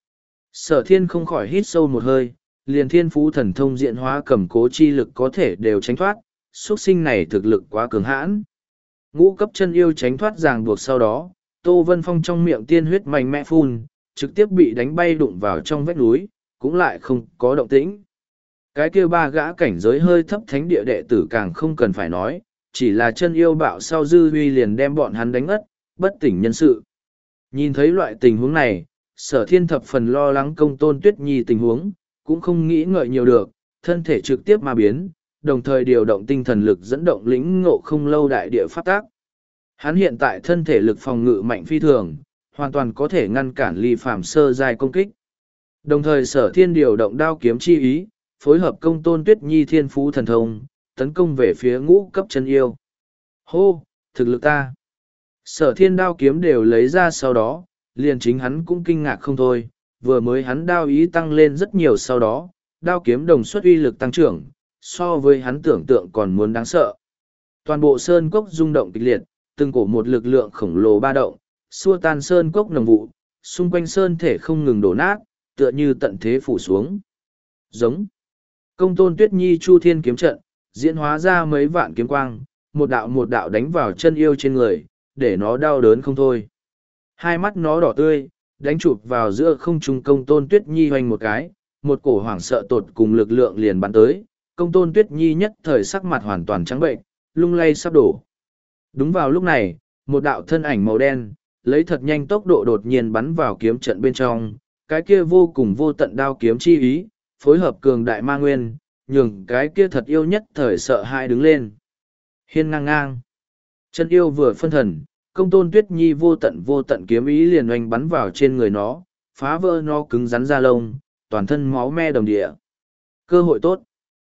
Sở thiên không khỏi hít sâu một hơi, liền thiên phú thần thông diện hóa cầm cố chi lực có thể đều tránh thoát, xuất sinh này thực lực quá cường hãn. Ngũ cấp chân yêu tránh thoát ràng buộc sau đó, Tô Vân Phong trong miệng tiên huyết mạnh mẽ phun, trực tiếp bị đánh bay đụng vào trong vách núi, cũng lại không có động tĩnh. Cái kia ba gã cảnh giới hơi thấp thánh địa đệ tử càng không cần phải nói, chỉ là chân yêu bạo sau dư huy liền đem bọn hắn đánh ngất, bất tỉnh nhân sự. Nhìn thấy loại tình huống này, sở thiên thập phần lo lắng công tôn tuyết nhi tình huống, cũng không nghĩ ngợi nhiều được, thân thể trực tiếp mà biến, đồng thời điều động tinh thần lực dẫn động lĩnh ngộ không lâu đại địa pháp tác. Hắn hiện tại thân thể lực phòng ngự mạnh phi thường, hoàn toàn có thể ngăn cản ly phàm sơ giai công kích. Đồng thời sở thiên điều động đao kiếm chi ý, phối hợp công tôn tuyết nhi thiên phú thần thông, tấn công về phía ngũ cấp chân yêu. Hô, thực lực ta. Sở thiên đao kiếm đều lấy ra sau đó, liền chính hắn cũng kinh ngạc không thôi, vừa mới hắn đao ý tăng lên rất nhiều sau đó, đao kiếm đồng suất uy lực tăng trưởng, so với hắn tưởng tượng còn muốn đáng sợ. Toàn bộ sơn cốc rung động kịch liệt, từng cổ một lực lượng khổng lồ ba động, xua tan sơn cốc nồng vụ, xung quanh sơn thể không ngừng đổ nát, tựa như tận thế phủ xuống. Giống. Công tôn tuyết nhi chu thiên kiếm trận, diễn hóa ra mấy vạn kiếm quang, một đạo một đạo đánh vào chân yêu trên người, để nó đau đớn không thôi. Hai mắt nó đỏ tươi, đánh chụp vào giữa không trung công tôn tuyết nhi hoành một cái, một cổ hoảng sợ tột cùng lực lượng liền bắn tới, công tôn tuyết nhi nhất thời sắc mặt hoàn toàn trắng bệnh, lung lay sắp đổ. Đúng vào lúc này, một đạo thân ảnh màu đen, lấy thật nhanh tốc độ đột nhiên bắn vào kiếm trận bên trong, cái kia vô cùng vô tận đao kiếm chi ý, phối hợp cường đại ma nguyên, nhường cái kia thật yêu nhất thời sợ hãi đứng lên. Hiên ngang ngang. Chân yêu vừa phân thần, công tôn tuyết nhi vô tận vô tận kiếm ý liền oanh bắn vào trên người nó, phá vỡ nó cứng rắn da lông, toàn thân máu me đồng địa. Cơ hội tốt.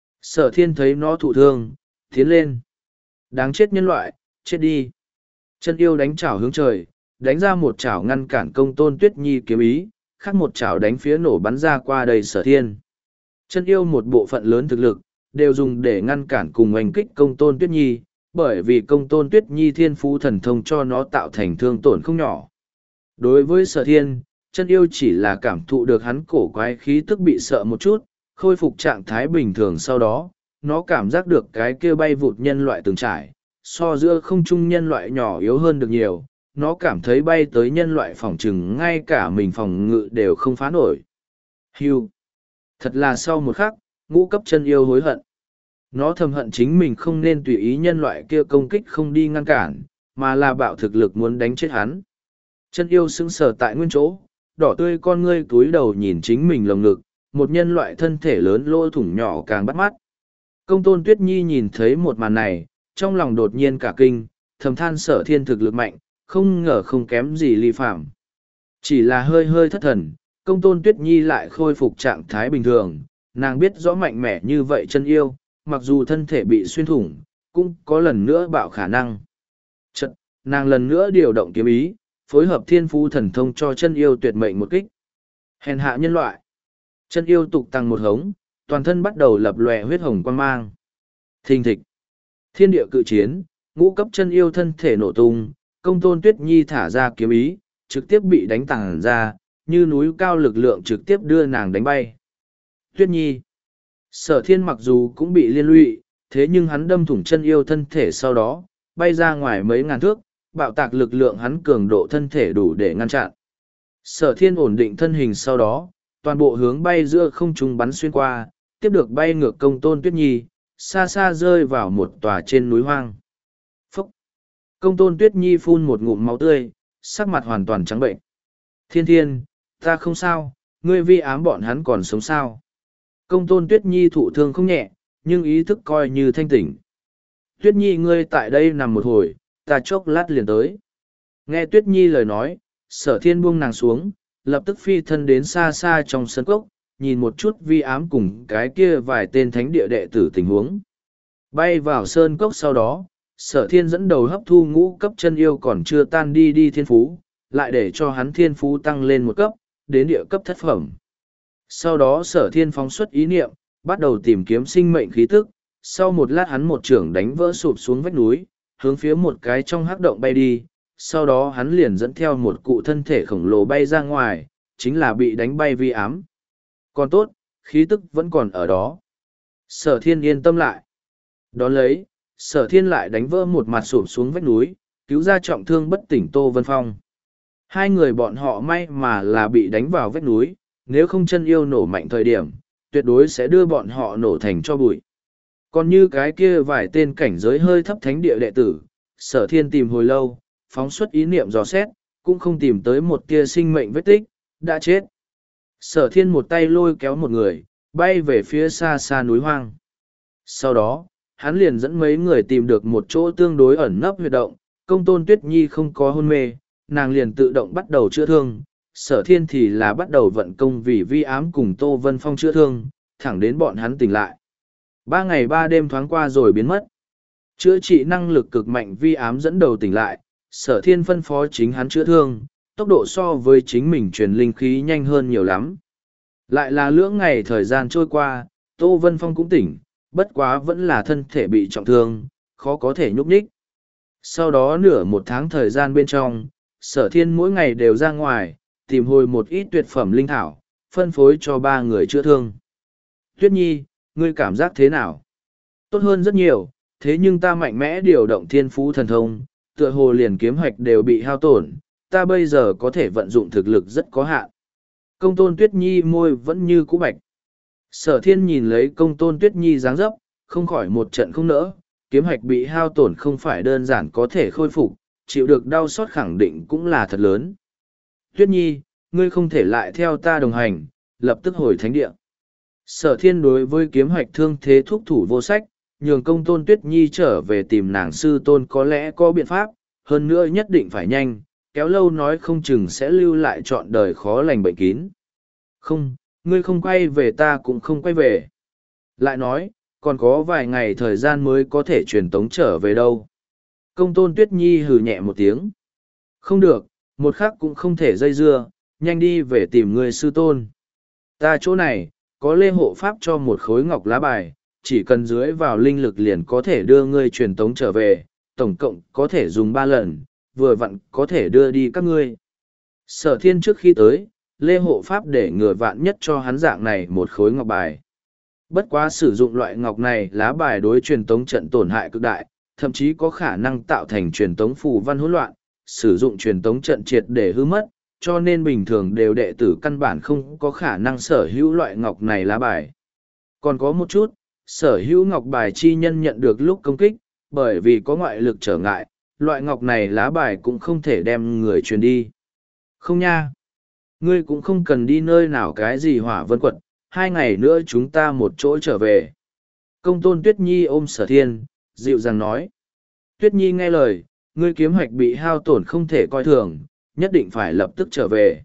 Sở thiên thấy nó thụ thương, tiến lên. Đáng chết nhân loại, chết đi. Chân yêu đánh chảo hướng trời, đánh ra một chảo ngăn cản công tôn tuyết nhi kiếm ý, khác một chảo đánh phía nổ bắn ra qua đầy sở thiên. Chân yêu một bộ phận lớn thực lực, đều dùng để ngăn cản cùng oanh kích công tôn tuyết nhi, bởi vì công tôn tuyết nhi thiên phú thần thông cho nó tạo thành thương tổn không nhỏ. Đối với sở thiên, chân yêu chỉ là cảm thụ được hắn cổ quái khí tức bị sợ một chút, khôi phục trạng thái bình thường sau đó, nó cảm giác được cái kia bay vụt nhân loại từng trải, so giữa không trung nhân loại nhỏ yếu hơn được nhiều, nó cảm thấy bay tới nhân loại phòng trừng ngay cả mình phòng ngự đều không phá nổi. Hưu. Thật là sau một khắc, ngũ cấp chân yêu hối hận. Nó thầm hận chính mình không nên tùy ý nhân loại kia công kích không đi ngăn cản, mà là bạo thực lực muốn đánh chết hắn. Chân yêu sững sờ tại nguyên chỗ, đỏ tươi con ngươi túi đầu nhìn chính mình lồng ngực, một nhân loại thân thể lớn lỗ thủng nhỏ càng bắt mắt. Công tôn tuyết nhi nhìn thấy một màn này, trong lòng đột nhiên cả kinh, thầm than sở thiên thực lực mạnh, không ngờ không kém gì ly phạm. Chỉ là hơi hơi thất thần, công tôn Tuyết Nhi lại khôi phục trạng thái bình thường, nàng biết rõ mạnh mẽ như vậy chân yêu, mặc dù thân thể bị xuyên thủng, cũng có lần nữa bạo khả năng. Chật, nàng lần nữa điều động kiếm ý, phối hợp thiên phú thần thông cho chân yêu tuyệt mệnh một kích. Hèn hạ nhân loại. Chân yêu tục tăng một hống, toàn thân bắt đầu lập lòe huyết hồng quang mang. Thình thịch. Thiên địa cự chiến, ngũ cấp chân yêu thân thể nổ tung, công tôn Tuyết Nhi thả ra kiếm ý, trực tiếp bị đánh tàng ra, như núi cao lực lượng trực tiếp đưa nàng đánh bay. Tuyết Nhi. Sở thiên mặc dù cũng bị liên lụy, thế nhưng hắn đâm thủng chân yêu thân thể sau đó, bay ra ngoài mấy ngàn thước, bạo tạc lực lượng hắn cường độ thân thể đủ để ngăn chặn. Sở thiên ổn định thân hình sau đó, toàn bộ hướng bay giữa không trung bắn xuyên qua, tiếp được bay ngược công tôn Tuyết Nhi, xa xa rơi vào một tòa trên núi hoang. Phúc! Công tôn Tuyết Nhi phun một ngụm máu tươi, sắc mặt hoàn toàn trắng bệnh. Thiên thiên, ta không sao, ngươi vi ám bọn hắn còn sống sao. Công tôn Tuyết Nhi thụ thương không nhẹ, nhưng ý thức coi như thanh tỉnh. Tuyết Nhi ngươi tại đây nằm một hồi, ta chốc lát liền tới. Nghe Tuyết Nhi lời nói, sở thiên buông nàng xuống, lập tức phi thân đến xa xa trong sân cốc, nhìn một chút vi ám cùng cái kia vài tên thánh địa đệ tử tình huống. Bay vào sơn cốc sau đó, sở thiên dẫn đầu hấp thu ngũ cấp chân yêu còn chưa tan đi đi thiên phú, lại để cho hắn thiên phú tăng lên một cấp, đến địa cấp thất phẩm. Sau đó sở thiên phóng xuất ý niệm, bắt đầu tìm kiếm sinh mệnh khí tức, sau một lát hắn một trưởng đánh vỡ sụp xuống vách núi, hướng phía một cái trong hắc động bay đi, sau đó hắn liền dẫn theo một cụ thân thể khổng lồ bay ra ngoài, chính là bị đánh bay vi ám. Còn tốt, khí tức vẫn còn ở đó. Sở thiên yên tâm lại. Đón lấy, sở thiên lại đánh vỡ một mặt sụp xuống vách núi, cứu ra trọng thương bất tỉnh Tô Vân Phong. Hai người bọn họ may mà là bị đánh vào vách núi, nếu không chân yêu nổ mạnh thời điểm, tuyệt đối sẽ đưa bọn họ nổ thành cho bụi. Còn như cái kia vài tên cảnh giới hơi thấp thánh địa đệ tử, sở thiên tìm hồi lâu, phóng xuất ý niệm dò xét, cũng không tìm tới một tia sinh mệnh vết tích, đã chết. Sở thiên một tay lôi kéo một người, bay về phía xa xa núi hoang. Sau đó, hắn liền dẫn mấy người tìm được một chỗ tương đối ẩn nấp huyệt động, công tôn Tuyết Nhi không có hôn mê, nàng liền tự động bắt đầu chữa thương. Sở thiên thì là bắt đầu vận công vì vi ám cùng Tô Vân Phong chữa thương, thẳng đến bọn hắn tỉnh lại. Ba ngày ba đêm thoáng qua rồi biến mất. Chữa trị năng lực cực mạnh vi ám dẫn đầu tỉnh lại, sở thiên phân phó chính hắn chữa thương, tốc độ so với chính mình truyền linh khí nhanh hơn nhiều lắm. Lại là lưỡng ngày thời gian trôi qua, Tô Vân Phong cũng tỉnh, bất quá vẫn là thân thể bị trọng thương, khó có thể nhúc nhích. Sau đó nửa một tháng thời gian bên trong, sở thiên mỗi ngày đều ra ngoài, tìm hồi một ít tuyệt phẩm linh thảo, phân phối cho ba người chữa thương. Tuyết Nhi, ngươi cảm giác thế nào? Tốt hơn rất nhiều, thế nhưng ta mạnh mẽ điều động thiên phú thần thông, tựa hồ liền kiếm hoạch đều bị hao tổn, ta bây giờ có thể vận dụng thực lực rất có hạn. Công tôn Tuyết Nhi môi vẫn như cũ bạch. Sở thiên nhìn lấy công tôn Tuyết Nhi dáng dấp, không khỏi một trận không nỡ, kiếm hoạch bị hao tổn không phải đơn giản có thể khôi phục, chịu được đau xót khẳng định cũng là thật lớn. Tuyết Nhi, ngươi không thể lại theo ta đồng hành, lập tức hồi thánh địa. Sở thiên đối với kiếm hoạch thương thế thúc thủ vô sách, nhường công tôn Tuyết Nhi trở về tìm nàng sư tôn có lẽ có biện pháp, hơn nữa nhất định phải nhanh, kéo lâu nói không chừng sẽ lưu lại trọn đời khó lành bệnh kín. Không, ngươi không quay về ta cũng không quay về. Lại nói, còn có vài ngày thời gian mới có thể truyền tống trở về đâu. Công tôn Tuyết Nhi hừ nhẹ một tiếng. Không được, một khắc cũng không thể dây dưa, nhanh đi về tìm người sư tôn. Ta chỗ này, có lê hộ pháp cho một khối ngọc lá bài, chỉ cần dưới vào linh lực liền có thể đưa ngươi truyền tống trở về, tổng cộng có thể dùng ba lần, vừa vặn có thể đưa đi các ngươi. Sở thiên trước khi tới, lê hộ pháp để ngừa vạn nhất cho hắn dạng này một khối ngọc bài. Bất quá sử dụng loại ngọc này lá bài đối truyền tống trận tổn hại cực đại, thậm chí có khả năng tạo thành truyền tống phù văn hỗn loạn, sử dụng truyền tống trận triệt để hư mất, cho nên bình thường đều đệ tử căn bản không có khả năng sở hữu loại ngọc này lá bài. Còn có một chút, sở hữu ngọc bài chi nhân nhận được lúc công kích, bởi vì có ngoại lực trở ngại, loại ngọc này lá bài cũng không thể đem người truyền đi. Không nha. Ngươi cũng không cần đi nơi nào cái gì hỏa vân quật, hai ngày nữa chúng ta một chỗ trở về. Công tôn Tuyết Nhi ôm sở thiên, dịu dàng nói. Tuyết Nhi nghe lời, Ngươi kiếm hoạch bị hao tổn không thể coi thường, nhất định phải lập tức trở về.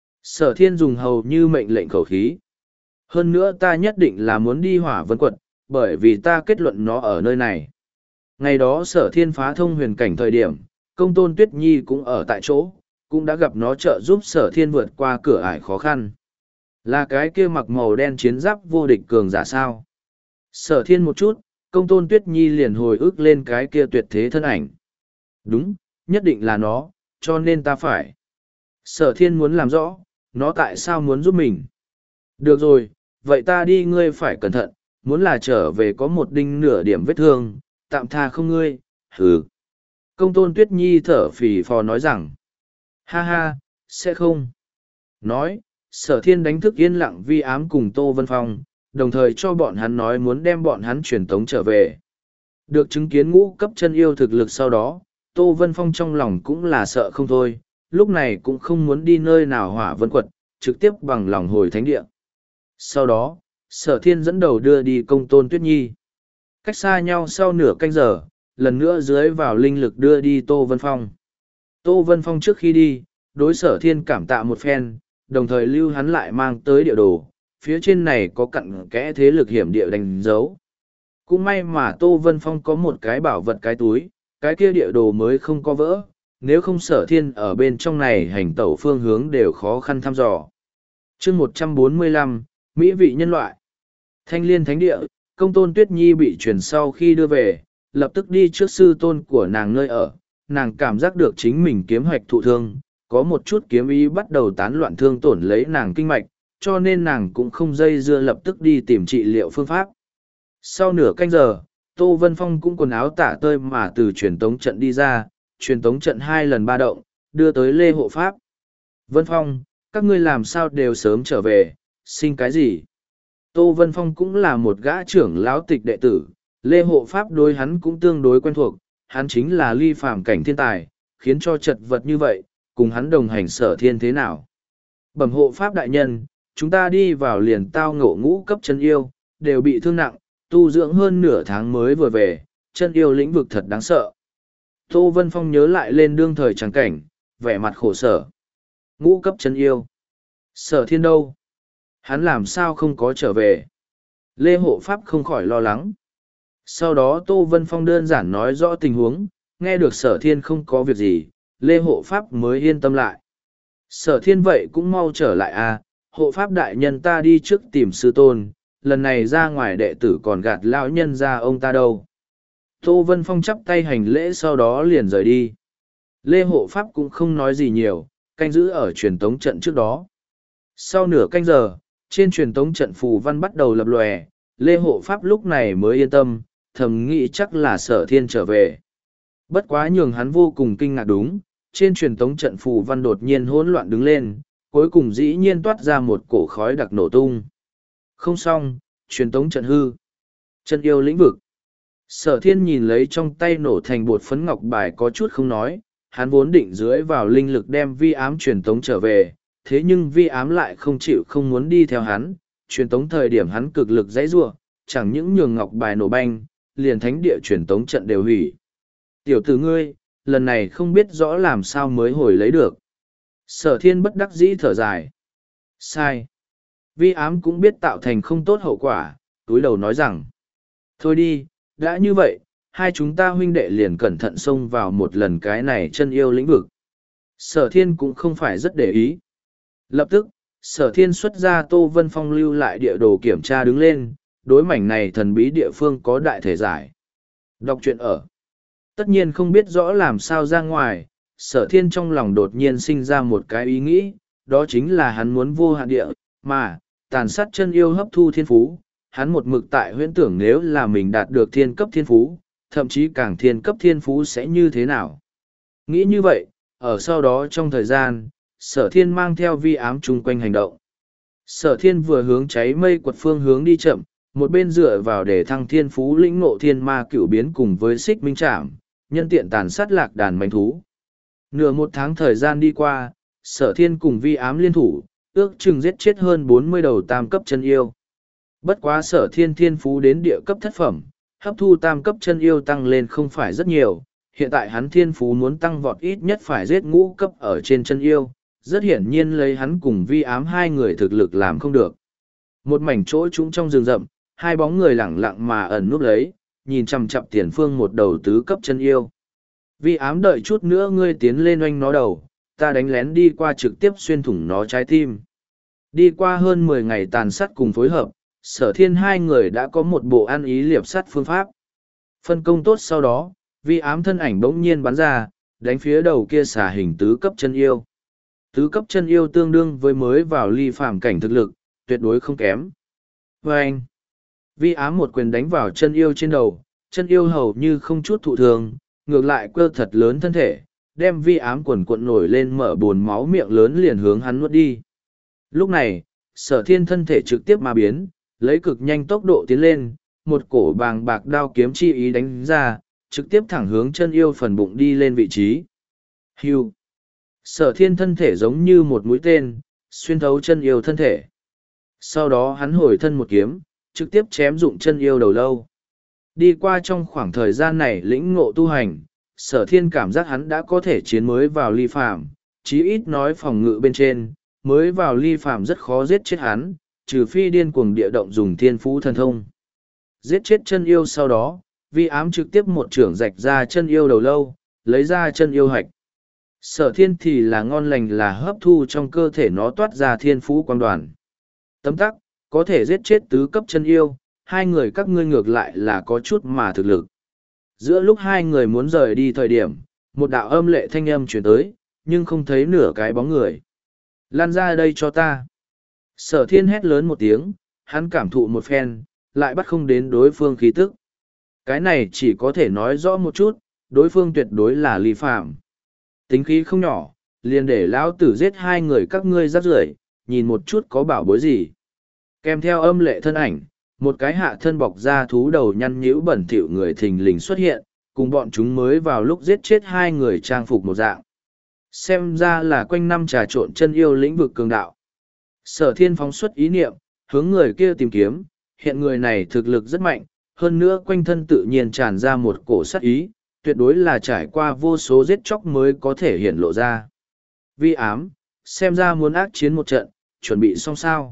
Sở thiên dùng hầu như mệnh lệnh khẩu khí. Hơn nữa ta nhất định là muốn đi hỏa vân quật, bởi vì ta kết luận nó ở nơi này. Ngày đó sở thiên phá thông huyền cảnh thời điểm, công tôn Tuyết Nhi cũng ở tại chỗ, cũng đã gặp nó trợ giúp sở thiên vượt qua cửa ải khó khăn. Là cái kia mặc màu đen chiến giáp vô địch cường giả sao? Sở thiên một chút, công tôn Tuyết Nhi liền hồi ức lên cái kia tuyệt thế thân ảnh. Đúng, nhất định là nó, cho nên ta phải. Sở thiên muốn làm rõ, nó tại sao muốn giúp mình. Được rồi, vậy ta đi, ngươi phải cẩn thận, muốn là trở về có một đinh nửa điểm vết thương, tạm tha không ngươi, hừ. Công tôn Tuyết Nhi thở phì phò nói rằng, ha ha, sẽ không. Nói, sở thiên đánh thức yên lặng vi ám cùng Tô Vân Phong, đồng thời cho bọn hắn nói muốn đem bọn hắn truyền tống trở về. Được chứng kiến ngũ cấp chân yêu thực lực sau đó, Tô Vân Phong trong lòng cũng là sợ không thôi, lúc này cũng không muốn đi nơi nào hỏa vân quật, trực tiếp bằng lòng hồi thánh địa. Sau đó, sở thiên dẫn đầu đưa đi công tôn Tuyết Nhi. Cách xa nhau sau nửa canh giờ, lần nữa dưới vào linh lực đưa đi Tô Vân Phong. Tô Vân Phong trước khi đi, đối sở thiên cảm tạ một phen, đồng thời lưu hắn lại mang tới địa đồ, phía trên này có cặn kẽ thế lực hiểm địa đánh dấu. Cũng may mà Tô Vân Phong có một cái bảo vật cái túi, cái kia địa đồ mới không có vỡ, nếu không sở thiên ở bên trong này hành tẩu phương hướng đều khó khăn thăm dò. chương một trăm bốn mươi lăm, Mỹ vị nhân loại. Thanh Liên Thánh Địa, công tôn Tuyết Nhi bị truyền sau khi đưa về, lập tức đi trước sư tôn của nàng nơi ở, nàng cảm giác được chính mình kiếm hoạch thụ thương, có một chút kiếm ý bắt đầu tán loạn thương tổn lấy nàng kinh mạch, cho nên nàng cũng không dây dưa lập tức đi tìm trị liệu phương pháp. Sau nửa canh giờ, Tô Vân Phong cũng quần áo tả tơi mà từ truyền tống trận đi ra, truyền tống trận hai lần ba động, đưa tới Lê Hộ Pháp. Vân Phong, các ngươi làm sao đều sớm trở về, sinh cái gì? Tô Vân Phong cũng là một gã trưởng lão tịch đệ tử, Lê Hộ Pháp đối hắn cũng tương đối quen thuộc, hắn chính là ly phàm cảnh thiên tài, khiến cho chật vật như vậy, cùng hắn đồng hành sở thiên thế nào. Bẩm Hộ Pháp đại nhân, chúng ta đi vào liền tao ngộ ngũ cấp chân yêu, đều bị thương nặng, tu dưỡng hơn nửa tháng mới vừa về, chân yêu lĩnh vực thật đáng sợ. Tô Vân Phong nhớ lại lên đương thời trắng cảnh, vẻ mặt khổ sở. Ngũ cấp chân yêu. Sở thiên đâu? Hắn làm sao không có trở về? Lê Hộ Pháp không khỏi lo lắng. Sau đó Tô Vân Phong đơn giản nói rõ tình huống, nghe được sở thiên không có việc gì, Lê Hộ Pháp mới yên tâm lại. Sở thiên vậy cũng mau trở lại à, Hộ Pháp đại nhân ta đi trước tìm sư tôn, lần này ra ngoài đệ tử còn gạt lão nhân ra ông ta đâu. Tô Vân Phong chắp tay hành lễ sau đó liền rời đi. Lê Hộ Pháp cũng không nói gì nhiều, canh giữ ở truyền tống trận trước đó. Sau nửa canh giờ, trên truyền tống trận phù văn bắt đầu lập lòe, Lê Hộ Pháp lúc này mới yên tâm, thầm nghĩ chắc là sở thiên trở về. Bất quá nhường hắn vô cùng kinh ngạc đúng, trên truyền tống trận phù văn đột nhiên hỗn loạn đứng lên, cuối cùng dĩ nhiên toát ra một cổ khói đặc nổ tung. Không xong, truyền tống trận hư. Chân yêu lĩnh vực. Sở thiên nhìn lấy trong tay nổ thành bột phấn ngọc bài có chút không nói, hắn vốn định dưới vào linh lực đem vi ám truyền tống trở về, thế nhưng vi ám lại không chịu không muốn đi theo hắn, truyền tống thời điểm hắn cực lực dãy giụa, chẳng những nhường ngọc bài nổ banh, liền thánh địa truyền tống trận đều hủy. Tiểu tử ngươi, lần này không biết rõ làm sao mới hồi lấy được. Sở thiên bất đắc dĩ thở dài. Sai. Vi ám cũng biết tạo thành không tốt hậu quả, túi đầu nói rằng. Thôi đi, đã như vậy, hai chúng ta huynh đệ liền cẩn thận xông vào một lần cái này chân yêu lĩnh vực. Sở thiên cũng không phải rất để ý. Lập tức, sở thiên xuất ra Tô Vân Phong lưu lại địa đồ kiểm tra đứng lên, đối mảnh này thần bí địa phương có đại thể giải. Đọc truyện ở. Tất nhiên không biết rõ làm sao ra ngoài, sở thiên trong lòng đột nhiên sinh ra một cái ý nghĩ, đó chính là hắn muốn vô hạn địa, mà, tàn sát chân yêu hấp thu thiên phú. Hắn một mực tại huyễn tưởng nếu là mình đạt được thiên cấp thiên phú, thậm chí càng thiên cấp thiên phú sẽ như thế nào. Nghĩ như vậy, ở sau đó trong thời gian, sở thiên mang theo vi ám chung quanh hành động. Sở thiên vừa hướng cháy mây quật phương hướng đi chậm, một bên dựa vào để thăng thiên phú lĩnh ngộ thiên ma cửu biến cùng với xích minh trảm, nhân tiện tàn sát lạc đàn manh thú. Nửa một tháng thời gian đi qua, sở thiên cùng vi ám liên thủ, ước chừng giết chết hơn bốn mươi đầu tam cấp chân yêu. Bất quá sở thiên thiên phú đến địa cấp thất phẩm, hấp thu tam cấp chân yêu tăng lên không phải rất nhiều, hiện tại hắn thiên phú muốn tăng vọt ít nhất phải giết ngũ cấp ở trên chân yêu, rất hiển nhiên lấy hắn cùng vi ám hai người thực lực làm không được. Một mảnh chỗ trũng trong rừng rậm, hai bóng người lẳng lặng mà ẩn núp lấy, nhìn chằm chằm tiền phương một đầu tứ cấp chân yêu. Vi ám đợi chút nữa ngươi tiến lên oanh nó đầu, ta đánh lén đi qua trực tiếp xuyên thủng nó trái tim. Đi qua hơn mười ngày tàn sát cùng phối hợp, sở thiên hai người đã có một bộ ăn ý liệp sắt phương pháp. Phân công tốt sau đó, vi ám thân ảnh bỗng nhiên bắn ra, đánh phía đầu kia xả hình tứ cấp chân yêu. Tứ cấp chân yêu tương đương với mới vào ly phàm cảnh thực lực, tuyệt đối không kém. Và anh, vi ám một quyền đánh vào chân yêu trên đầu, chân yêu hầu như không chút thụ thường, ngược lại cơ thật lớn thân thể, đem vi ám quần cuộn nổi lên mở bồn máu miệng lớn liền hướng hắn nuốt đi. Lúc này, sở thiên thân thể trực tiếp mà biến, lấy cực nhanh tốc độ tiến lên, một cổ bàng bạc đao kiếm chi ý đánh ra, trực tiếp thẳng hướng chân yêu phần bụng đi lên vị trí. Hưu. Sở thiên thân thể giống như một mũi tên, xuyên thấu chân yêu thân thể. Sau đó hắn hồi thân một kiếm, trực tiếp chém dụng chân yêu đầu lâu. Đi qua trong khoảng thời gian này lĩnh ngộ tu hành, sở thiên cảm giác hắn đã có thể chiến mới vào ly phàm, chí ít nói phòng ngự bên trên, mới vào ly phàm rất khó giết chết hắn, trừ phi điên cuồng địa động dùng thiên phú thần thông. Giết chết chân yêu sau đó, vi ám trực tiếp một trưởng rạch ra chân yêu đầu lâu, lấy ra chân yêu hạch. Sở thiên thì là ngon lành là hấp thu trong cơ thể nó toát ra thiên phú quang đoàn. Tấm tắc, có thể giết chết tứ cấp chân yêu, hai người các ngươi ngược lại là có chút mà thực lực. Giữa lúc hai người muốn rời đi thời điểm, một đạo âm lệ thanh âm chuyển tới, nhưng không thấy nửa cái bóng người. Lan ra đây cho ta. Sở thiên hét lớn một tiếng, hắn cảm thụ một phen, lại bắt không đến đối phương khí tức. Cái này chỉ có thể nói rõ một chút, đối phương tuyệt đối là ly phạm. Tính khí không nhỏ, liền để lão tử giết hai người các ngươi rắc rưởi, nhìn một chút có bảo bối gì. Kèm theo âm lệ thân ảnh, một cái hạ thân bọc da thú đầu nhăn nhĩu bẩn thỉu người thình lình xuất hiện, cùng bọn chúng mới vào lúc giết chết hai người trang phục một dạng. Xem ra là quanh năm trà trộn chân yêu lĩnh vực cường đạo. Sở thiên phóng xuất ý niệm, hướng người kia tìm kiếm, hiện người này thực lực rất mạnh, hơn nữa quanh thân tự nhiên tràn ra một cổ sát ý, tuyệt đối là trải qua vô số giết chóc mới có thể hiện lộ ra. Vi ám, xem ra muốn ác chiến một trận, chuẩn bị xong sao.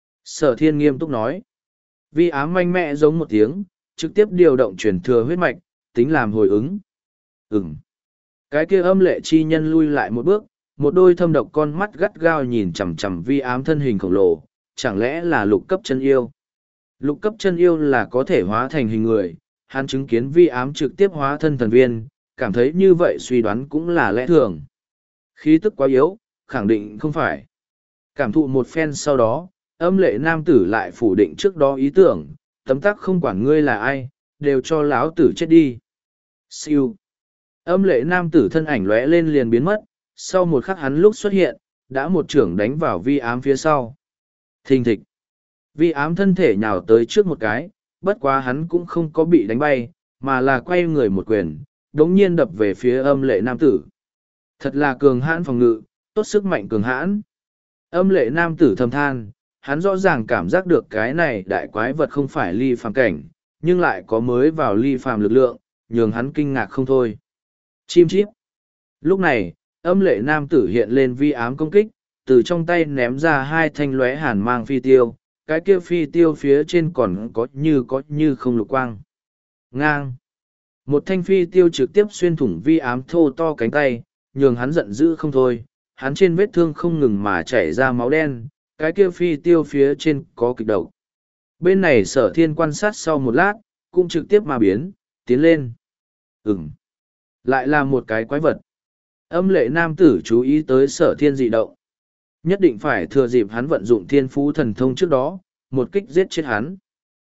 Sở thiên nghiêm túc nói. Vi ám mạnh mẽ giống một tiếng, trực tiếp điều động truyền thừa huyết mạch, tính làm hồi ứng. Ừm. Cái kia âm lệ chi nhân lui lại một bước, một đôi thâm độc con mắt gắt gao nhìn chằm chằm vi ám thân hình khổng lồ, chẳng lẽ là lục cấp chân yêu. Lục cấp chân yêu là có thể hóa thành hình người, hắn chứng kiến vi ám trực tiếp hóa thân thần viên, cảm thấy như vậy suy đoán cũng là lẽ thường. Khí tức quá yếu, khẳng định không phải. Cảm thụ một phen sau đó, âm lệ nam tử lại phủ định trước đó ý tưởng, tấm tắc không quản ngươi là ai, đều cho lão tử chết đi. Siêu. Âm lệ nam tử thân ảnh lóe lên liền biến mất, sau một khắc hắn lúc xuất hiện, đã một trưởng đánh vào vi ám phía sau. Thình thịch. Vi ám thân thể nhào tới trước một cái, bất quá hắn cũng không có bị đánh bay, mà là quay người một quyền, đống nhiên đập về phía âm lệ nam tử. Thật là cường hãn phòng ngự, tốt sức mạnh cường hãn. Âm lệ nam tử thầm than, hắn rõ ràng cảm giác được cái này đại quái vật không phải ly phàm cảnh, nhưng lại có mới vào ly phàm lực lượng, nhường hắn kinh ngạc không thôi. Chim chíp. Lúc này, âm lệ nam tử hiện lên vi ám công kích, từ trong tay ném ra hai thanh lóe hàn mang phi tiêu, cái kia phi tiêu phía trên còn có như có như không lục quang. Ngang. Một thanh phi tiêu trực tiếp xuyên thủng vi ám thô to cánh tay, nhường hắn giận dữ không thôi, hắn trên vết thương không ngừng mà chảy ra máu đen, cái kia phi tiêu phía trên có kịch độc. Bên này sở thiên quan sát sau một lát, cũng trực tiếp mà biến, tiến lên. Ừm. Lại là một cái quái vật. Âm lệ nam tử chú ý tới sở thiên dị động. Nhất định phải thừa dịp hắn vận dụng thiên phú thần thông trước đó, một kích giết chết hắn.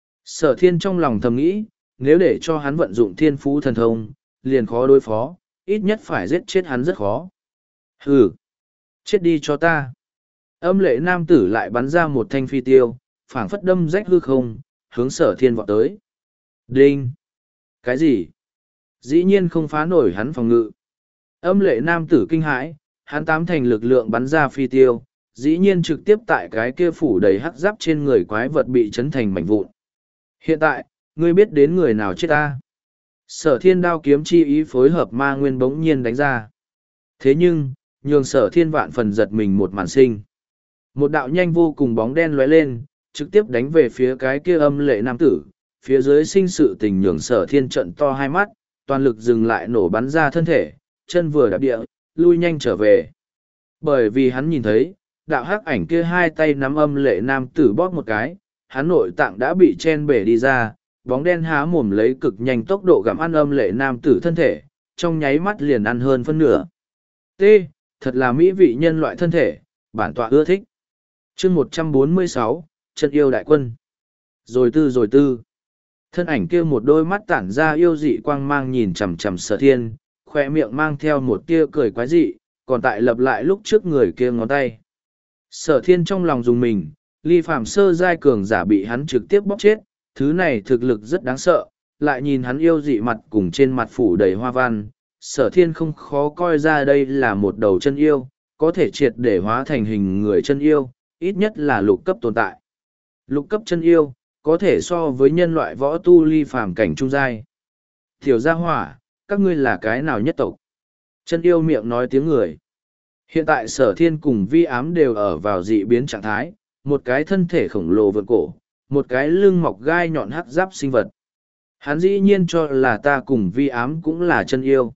Sở thiên trong lòng thầm nghĩ, nếu để cho hắn vận dụng thiên phú thần thông, liền khó đối phó, ít nhất phải giết chết hắn rất khó. Hừ! Chết đi cho ta! Âm lệ nam tử lại bắn ra một thanh phi tiêu, phảng phất đâm rách hư không, hướng sở thiên vọt tới. Đinh! Cái gì? Dĩ nhiên không phá nổi hắn phòng ngự. Âm lệ nam tử kinh hãi, hắn tám thành lực lượng bắn ra phi tiêu, dĩ nhiên trực tiếp tại cái kia phủ đầy hắc giáp trên người quái vật bị chấn thành mảnh vụn. Hiện tại, ngươi biết đến người nào chết ta? Sở thiên đao kiếm chi ý phối hợp ma nguyên bỗng nhiên đánh ra. Thế nhưng, nhường sở thiên vạn phần giật mình một màn sinh. Một đạo nhanh vô cùng bóng đen lóe lên, trực tiếp đánh về phía cái kia âm lệ nam tử, phía dưới sinh sự tình nhường sở thiên trận to hai mắt, toàn lực dừng lại nổ bắn ra thân thể, chân vừa đạp địa, lui nhanh trở về. Bởi vì hắn nhìn thấy, đạo hắc ảnh kia hai tay nắm âm lệ nam tử bóp một cái, hắn nội tạng đã bị chen bể đi ra, bóng đen há mồm lấy cực nhanh tốc độ gặm ăn âm lệ nam tử thân thể, trong nháy mắt liền ăn hơn phân nửa. T, thật là mỹ vị nhân loại thân thể, bản tọa ưa thích. Chương một trăm bốn mươi sáu, chân yêu đại quân. Rồi tư rồi tư. Thân ảnh kia một đôi mắt tản ra yêu dị quang mang nhìn chằm chằm sở thiên, khoe miệng mang theo một tia cười quái dị, còn tại lập lại lúc trước người kia ngón tay. Sở thiên trong lòng dùng mình, ly phạm sơ giai cường giả bị hắn trực tiếp bóp chết, thứ này thực lực rất đáng sợ, lại nhìn hắn yêu dị mặt cùng trên mặt phủ đầy hoa văn, sở thiên không khó coi ra đây là một đầu chân yêu, có thể triệt để hóa thành hình người chân yêu, ít nhất là lục cấp tồn tại. Lục cấp chân yêu, có thể so với nhân loại võ tu ly phàm cảnh trung giai. Tiểu gia hỏa, các ngươi là cái nào nhất tộc? Chân yêu miệng nói tiếng người. Hiện tại sở thiên cùng vi ám đều ở vào dị biến trạng thái, một cái thân thể khổng lồ vượt cổ, một cái lưng mọc gai nhọn hắc giáp sinh vật. Hắn dĩ nhiên cho là ta cùng vi ám cũng là chân yêu.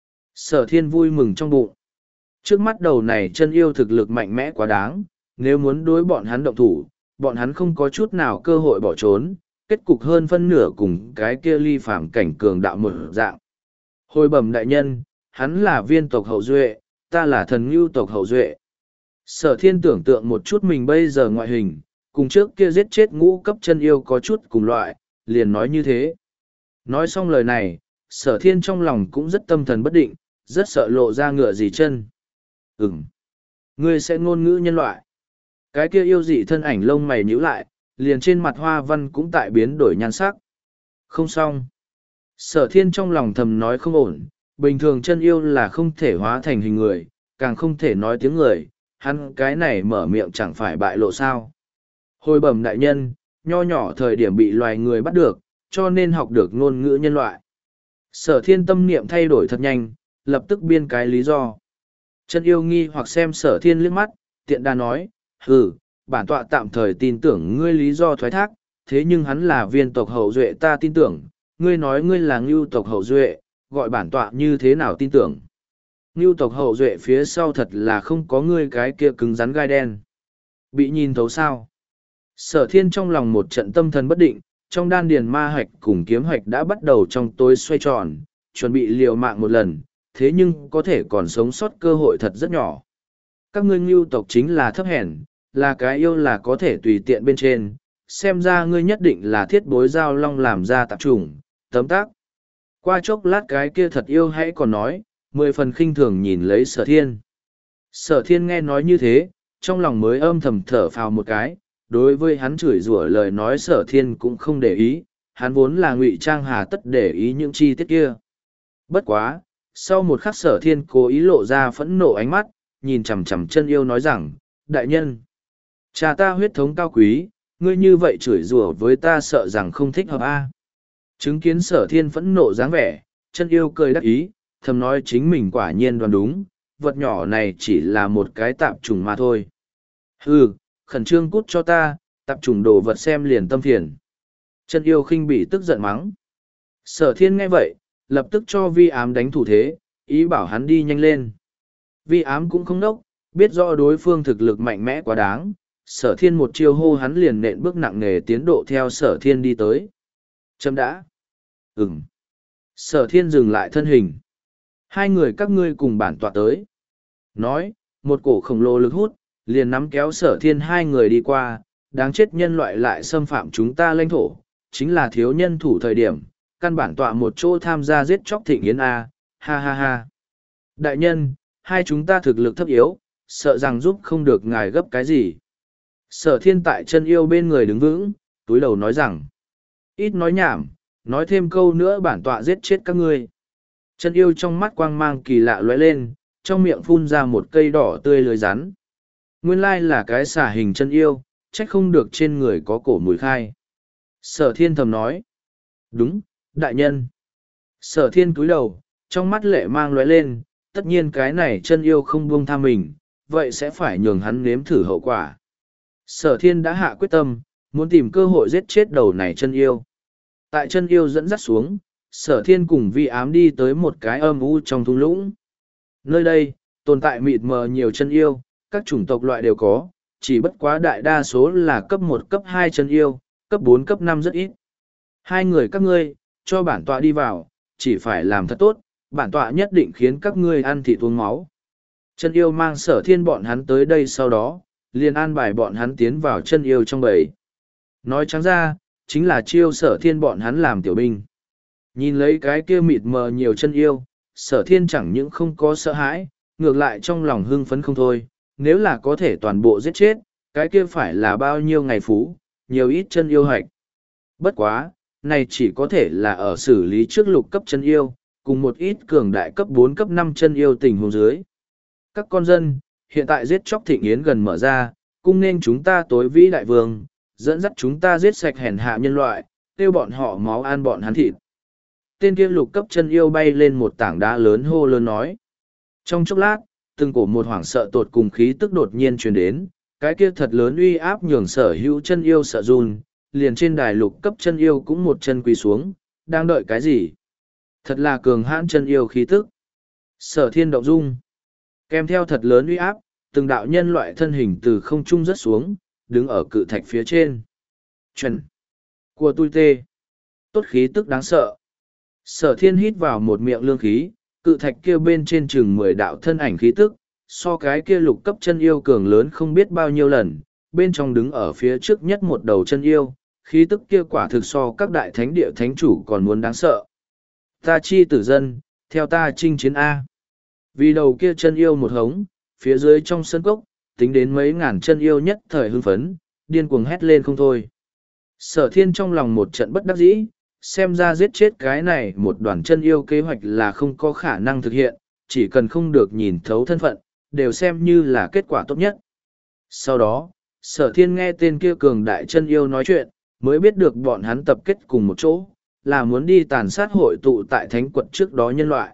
Sở thiên vui mừng trong bụng. Trước mắt đầu này chân yêu thực lực mạnh mẽ quá đáng, nếu muốn đối bọn hắn động thủ, bọn hắn không có chút nào cơ hội bỏ trốn, kết cục hơn phân nửa cùng cái kia ly phàm cảnh cường đạo một dạng. Hồi bẩm đại nhân, hắn là viên tộc hậu duệ, ta là thần ngưu tộc hậu duệ. Sở thiên tưởng tượng một chút mình bây giờ ngoại hình, cùng trước kia giết chết ngũ cấp chân yêu có chút cùng loại, liền nói như thế. Nói xong lời này, sở thiên trong lòng cũng rất tâm thần bất định, rất sợ lộ ra ngựa gì chân. Ừm, ngươi sẽ ngôn ngữ nhân loại. Cái kia yêu dị thân ảnh lông mày nhíu lại, liền trên mặt hoa văn cũng tại biến đổi nhan sắc. Không xong. Sở thiên trong lòng thầm nói không ổn, bình thường chân yêu là không thể hóa thành hình người, càng không thể nói tiếng người, hắn cái này mở miệng chẳng phải bại lộ sao. Hồi bẩm đại nhân, nho nhỏ thời điểm bị loài người bắt được, cho nên học được ngôn ngữ nhân loại. Sở thiên tâm niệm thay đổi thật nhanh, lập tức biên cái lý do. Chân yêu nghi hoặc xem sở thiên liếc mắt, tiện đà nói, hừ, bản tọa tạm thời tin tưởng ngươi lý do thoái thác, thế nhưng hắn là viên tộc hậu duệ ta tin tưởng, ngươi nói ngươi là ngưu tộc hậu duệ, gọi bản tọa như thế nào tin tưởng. Ngưu tộc hậu duệ phía sau thật là không có ngươi cái kia cứng rắn gai đen. Bị nhìn thấu sao? Sở thiên trong lòng một trận tâm thần bất định, trong đan điền ma hạch cùng kiếm hạch đã bắt đầu trong tối xoay tròn, chuẩn bị liều mạng một lần, thế nhưng có thể còn sống sót cơ hội thật rất nhỏ. Các ngươi ngưu tộc chính là thấp hèn, là cái yêu là có thể tùy tiện bên trên, xem ra ngươi nhất định là thiết bối giao long làm ra tạp trùng, tấm tác. Qua chốc lát cái kia thật yêu hãy còn nói, mười phần khinh thường nhìn lấy sở thiên. Sở thiên nghe nói như thế, trong lòng mới âm thầm thở phào một cái, đối với hắn chửi rủa lời nói sở thiên cũng không để ý, hắn vốn là ngụy trang hà tất để ý những chi tiết kia. Bất quá, sau một khắc sở thiên cố ý lộ ra phẫn nộ ánh mắt, nhìn chằm chằm chân yêu nói rằng, đại nhân, cha ta huyết thống cao quý, ngươi như vậy chửi rủa với ta sợ rằng không thích hợp a. Chứng kiến sở thiên phẫn nộ dáng vẻ, chân yêu cười đắc ý, thầm nói chính mình quả nhiên đoán đúng, vật nhỏ này chỉ là một cái tạp trùng mà thôi. Hừ, khẩn trương cút cho ta, tạp trùng đồ vật xem liền tâm phiền. Chân yêu khinh bị tức giận mắng. Sở thiên nghe vậy, lập tức cho vi ám đánh thủ thế, ý bảo hắn đi nhanh lên. Vi ám cũng không đốc, biết rõ đối phương thực lực mạnh mẽ quá đáng, sở thiên một chiêu hô hắn liền nện bước nặng nề tiến độ theo sở thiên đi tới. Chấm đã. Ừm. Sở thiên dừng lại thân hình. Hai người các ngươi cùng bản tọa tới. Nói, một cổ khổng lồ lực hút, liền nắm kéo sở thiên hai người đi qua, đáng chết nhân loại lại xâm phạm chúng ta lãnh thổ, chính là thiếu nhân thủ thời điểm, căn bản tọa một chỗ tham gia giết chóc thịnh yến A, ha ha ha. Đại nhân, hai chúng ta thực lực thấp yếu, sợ rằng giúp không được ngài gấp cái gì. Sở thiên tại chân yêu bên người đứng vững, túi đầu nói rằng, ít nói nhảm, nói thêm câu nữa bản tọa giết chết các ngươi. Chân yêu trong mắt quang mang kỳ lạ lóe lên, trong miệng phun ra một cây đỏ tươi lưới rắn. Nguyên lai là cái xả hình chân yêu, trách không được trên người có cổ mùi khai. Sở thiên thầm nói, đúng, đại nhân. Sở thiên cúi đầu, trong mắt lệ mang lóe lên, tất nhiên cái này chân yêu không buông tha mình, vậy sẽ phải nhường hắn nếm thử hậu quả. Sở thiên đã hạ quyết tâm, muốn tìm cơ hội giết chết đầu này chân yêu. Tại chân yêu dẫn dắt xuống, sở thiên cùng vi ám đi tới một cái âm u trong thung lũng. Nơi đây, tồn tại mịt mờ nhiều chân yêu, các chủng tộc loại đều có, chỉ bất quá đại đa số là cấp một cấp hai chân yêu, cấp bốn cấp năm rất ít. Hai người các ngươi, cho bản tọa đi vào, chỉ phải làm thật tốt, bản tọa nhất định khiến các ngươi ăn thịt uống máu. Chân yêu mang sở thiên bọn hắn tới đây sau đó, liền an bài bọn hắn tiến vào chân yêu trong bầy. Nói trắng ra, chính là chiêu sở thiên bọn hắn làm tiểu binh. Nhìn lấy cái kia mịt mờ nhiều chân yêu, sở thiên chẳng những không có sợ hãi, ngược lại trong lòng hưng phấn không thôi, nếu là có thể toàn bộ giết chết, cái kia phải là bao nhiêu ngày phú, nhiều ít chân yêu hạch. Bất quá, này chỉ có thể là ở xử lý trước lục cấp chân yêu, cùng một ít cường đại cấp bốn cấp năm chân yêu tình huống dưới. Các con dân, hiện tại giết chóc thịnh yến gần mở ra, cung nên chúng ta tối vĩ đại vương, dẫn dắt chúng ta giết sạch hèn hạ nhân loại, tiêu bọn họ máu ăn bọn hắn thịt. Tên kia lục cấp chân yêu bay lên một tảng đá lớn hô lớn nói. Trong chốc lát, từng cổ một hoảng sợ tột cùng khí tức đột nhiên truyền đến, cái kia thật lớn uy áp nhường sở hữu chân yêu sợ run, liền trên đài lục cấp chân yêu cũng một chân quỳ xuống, đang đợi cái gì? Thật là cường hãn chân yêu khí tức. Sở thiên động dung. Kèm theo thật lớn uy áp, từng đạo nhân loại thân hình từ không trung rớt xuống, đứng ở cự thạch phía trên. Chuẩn. Của tôi tê. Tốt khí tức đáng sợ. Sở thiên hít vào một miệng lương khí, cự thạch kia bên trên chừng mười đạo thân ảnh khí tức, so cái kia lục cấp chân yêu cường lớn không biết bao nhiêu lần, bên trong đứng ở phía trước nhất một đầu chân yêu, khí tức kia quả thực so các đại thánh địa thánh chủ còn muốn đáng sợ. Ta chi tử dân, theo ta chinh chiến A. Vì đầu kia chân yêu một hống, phía dưới trong sân cốc, tính đến mấy ngàn chân yêu nhất thời hưng phấn, điên cuồng hét lên không thôi. Sở thiên trong lòng một trận bất đắc dĩ, xem ra giết chết cái này một đoàn chân yêu kế hoạch là không có khả năng thực hiện, chỉ cần không được nhìn thấu thân phận, đều xem như là kết quả tốt nhất. Sau đó, sở thiên nghe tên kia cường đại chân yêu nói chuyện, mới biết được bọn hắn tập kết cùng một chỗ, là muốn đi tàn sát hội tụ tại thánh quật trước đó nhân loại.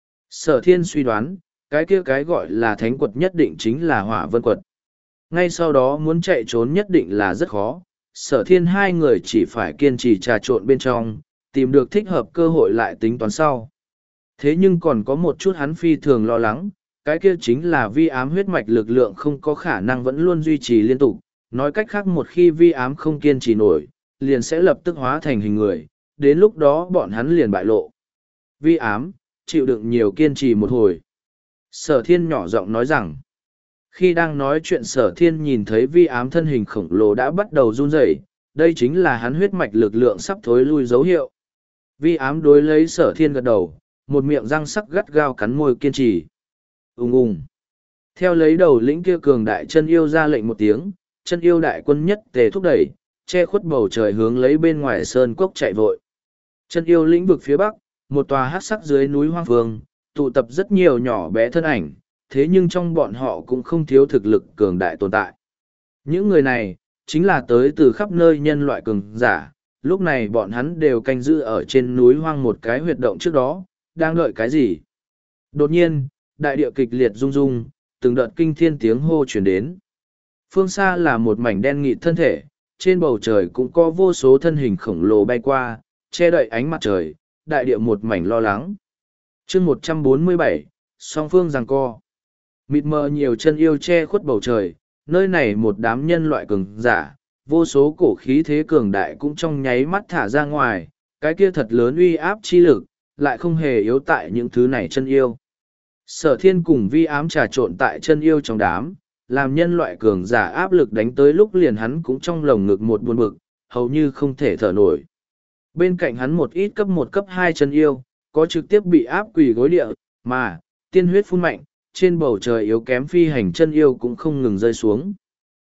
Sở thiên suy đoán, cái kia cái gọi là thánh quật nhất định chính là hỏa vân quật. Ngay sau đó muốn chạy trốn nhất định là rất khó, sở thiên hai người chỉ phải kiên trì trà trộn bên trong, tìm được thích hợp cơ hội lại tính toán sau. Thế nhưng còn có một chút hắn phi thường lo lắng, cái kia chính là vi ám huyết mạch lực lượng không có khả năng vẫn luôn duy trì liên tục, nói cách khác một khi vi ám không kiên trì nổi, liền sẽ lập tức hóa thành hình người, đến lúc đó bọn hắn liền bại lộ. Vi ám, chịu đựng nhiều kiên trì một hồi. Sở thiên nhỏ giọng nói rằng, khi đang nói chuyện sở thiên nhìn thấy vi ám thân hình khổng lồ đã bắt đầu run rẩy, đây chính là hắn huyết mạch lực lượng sắp thối lui dấu hiệu. Vi ám đối lấy sở thiên gật đầu, một miệng răng sắc gắt gao cắn môi kiên trì. Ung ung. Theo lấy đầu lĩnh kia cường đại chân yêu ra lệnh một tiếng, chân yêu đại quân nhất tề thúc đẩy, che khuất bầu trời hướng lấy bên ngoài sơn cốc chạy vội. Chân yêu lĩnh vực phía bắc, một tòa hát sắc dưới núi hoang phương, tụ tập rất nhiều nhỏ bé thân ảnh, thế nhưng trong bọn họ cũng không thiếu thực lực cường đại tồn tại. Những người này, chính là tới từ khắp nơi nhân loại cường giả, lúc này bọn hắn đều canh giữ ở trên núi hoang một cái huyệt động trước đó, đang đợi cái gì. Đột nhiên, đại địa kịch liệt rung rung, từng đợt kinh thiên tiếng hô chuyển đến. Phương xa là một mảnh đen nghịt thân thể, trên bầu trời cũng có vô số thân hình khổng lồ bay qua, che đậy ánh mặt trời, đại địa một mảnh lo lắng. chương một trăm bốn mươi bảy, song phương giằng co. Mịt mờ nhiều chân yêu che khuất bầu trời, nơi này một đám nhân loại cường giả, vô số cổ khí thế cường đại cũng trong nháy mắt thả ra ngoài, cái kia thật lớn uy áp chi lực, lại không hề yếu tại những thứ này chân yêu. Sở thiên cùng vi ám trà trộn tại chân yêu trong đám, làm nhân loại cường giả áp lực đánh tới lúc liền hắn cũng trong lồng ngực một buồn bực, hầu như không thể thở nổi. Bên cạnh hắn một ít cấp một cấp hai chân yêu, có trực tiếp bị áp quỳ gối địa, mà, tiên huyết phun mạnh, trên bầu trời yếu kém phi hành chân yêu cũng không ngừng rơi xuống.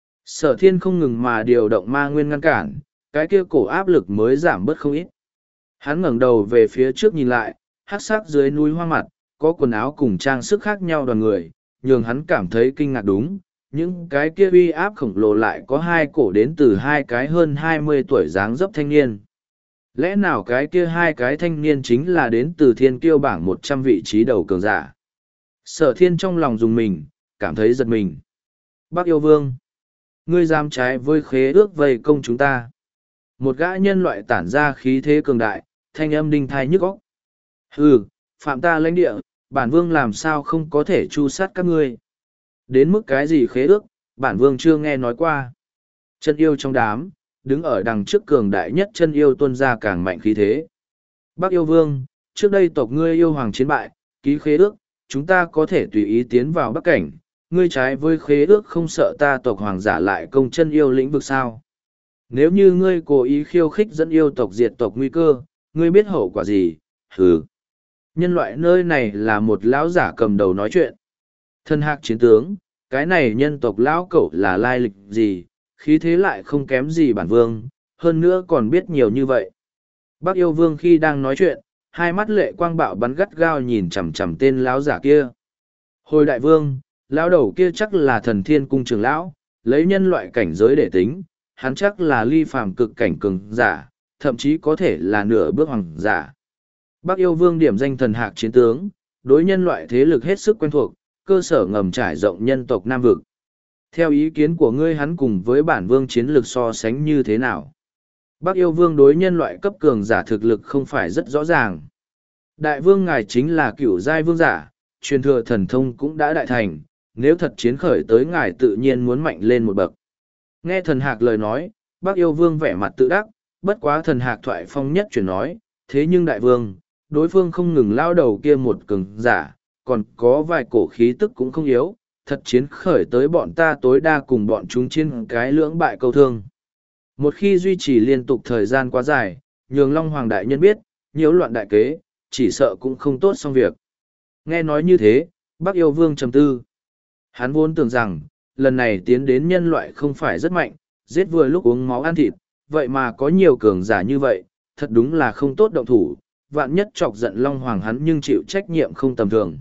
Sở thiên không ngừng mà điều động ma nguyên ngăn cản, cái kia cổ áp lực mới giảm bớt không ít. Hắn ngẩng đầu về phía trước nhìn lại, hắc sắc dưới núi hoang mặt, có quần áo cùng trang sức khác nhau đoàn người, nhường hắn cảm thấy kinh ngạc đúng. Những cái kia uy áp khổng lồ lại có hai cổ đến từ hai cái hơn hai mươi tuổi dáng dấp thanh niên. Lẽ nào cái kia hai cái thanh niên chính là đến từ thiên kiêu bảng một trăm vị trí đầu cường giả? Sở thiên trong lòng dùng mình, cảm thấy giật mình. Bác yêu vương, ngươi dám trái với khế ước vây công chúng ta. Một gã nhân loại tản ra khí thế cường đại, thanh âm đinh thai nhức óc. Hừ, phạm ta lãnh địa, bản vương làm sao không có thể tru sát các ngươi. Đến mức cái gì khế ước, bản vương chưa nghe nói qua. Chân yêu trong đám, đứng ở đằng trước cường đại nhất chân yêu tuôn ra càng mạnh khí thế. Bác yêu vương, trước đây tộc ngươi yêu hoàng chiến bại, ký khế ước, chúng ta có thể tùy ý tiến vào bắc cảnh. Ngươi trái với khế ước không sợ ta tộc hoàng giả lại công chân yêu lĩnh vực sao? Nếu như ngươi cố ý khiêu khích dẫn yêu tộc diệt tộc nguy cơ, ngươi biết hậu quả gì? Hừ. Nhân loại nơi này là một lão giả cầm đầu nói chuyện. Thân hạc chiến tướng, cái này nhân tộc lão cẩu là lai lịch gì, khí thế lại không kém gì bản vương, hơn nữa còn biết nhiều như vậy. Bác yêu vương khi đang nói chuyện, hai mắt lệ quang bạo bắn gắt gao nhìn chằm chằm tên lão giả kia. Hồi đại vương, lão đầu kia chắc là thần thiên cung trưởng lão, lấy nhân loại cảnh giới để tính, hắn chắc là ly phàm cực cảnh cường giả, thậm chí có thể là nửa bước hoàng giả. Bác yêu vương điểm danh thần hạc chiến tướng, đối nhân loại thế lực hết sức quen thuộc, cơ sở ngầm trải rộng nhân tộc Nam Vực. Theo ý kiến của ngươi hắn cùng với bản vương chiến lược so sánh như thế nào? Bác yêu vương đối nhân loại cấp cường giả thực lực không phải rất rõ ràng. Đại vương ngài chính là cửu giai vương giả, truyền thừa thần thông cũng đã đại thành, nếu thật chiến khởi tới ngài tự nhiên muốn mạnh lên một bậc. Nghe thần hạc lời nói, bác yêu vương vẻ mặt tự đắc, bất quá thần hạc thoại phong nhất chuyển nói, thế nhưng đại vương, đối phương không ngừng lao đầu kia một cường giả, còn có vài cổ khí tức cũng không yếu, thật chiến khởi tới bọn ta tối đa cùng bọn chúng trên cái lưỡng bại câu thương. Một khi duy trì liên tục thời gian quá dài, nhường Long Hoàng đại nhân biết, nhiễu loạn đại kế, chỉ sợ cũng không tốt xong việc. Nghe nói như thế, Bắc yêu vương trầm tư. Hắn vốn tưởng rằng, lần này tiến đến nhân loại không phải rất mạnh, giết vừa lúc uống máu ăn thịt, vậy mà có nhiều cường giả như vậy, thật đúng là không tốt động thủ, vạn nhất chọc giận Long Hoàng hắn nhưng chịu trách nhiệm không tầm thường.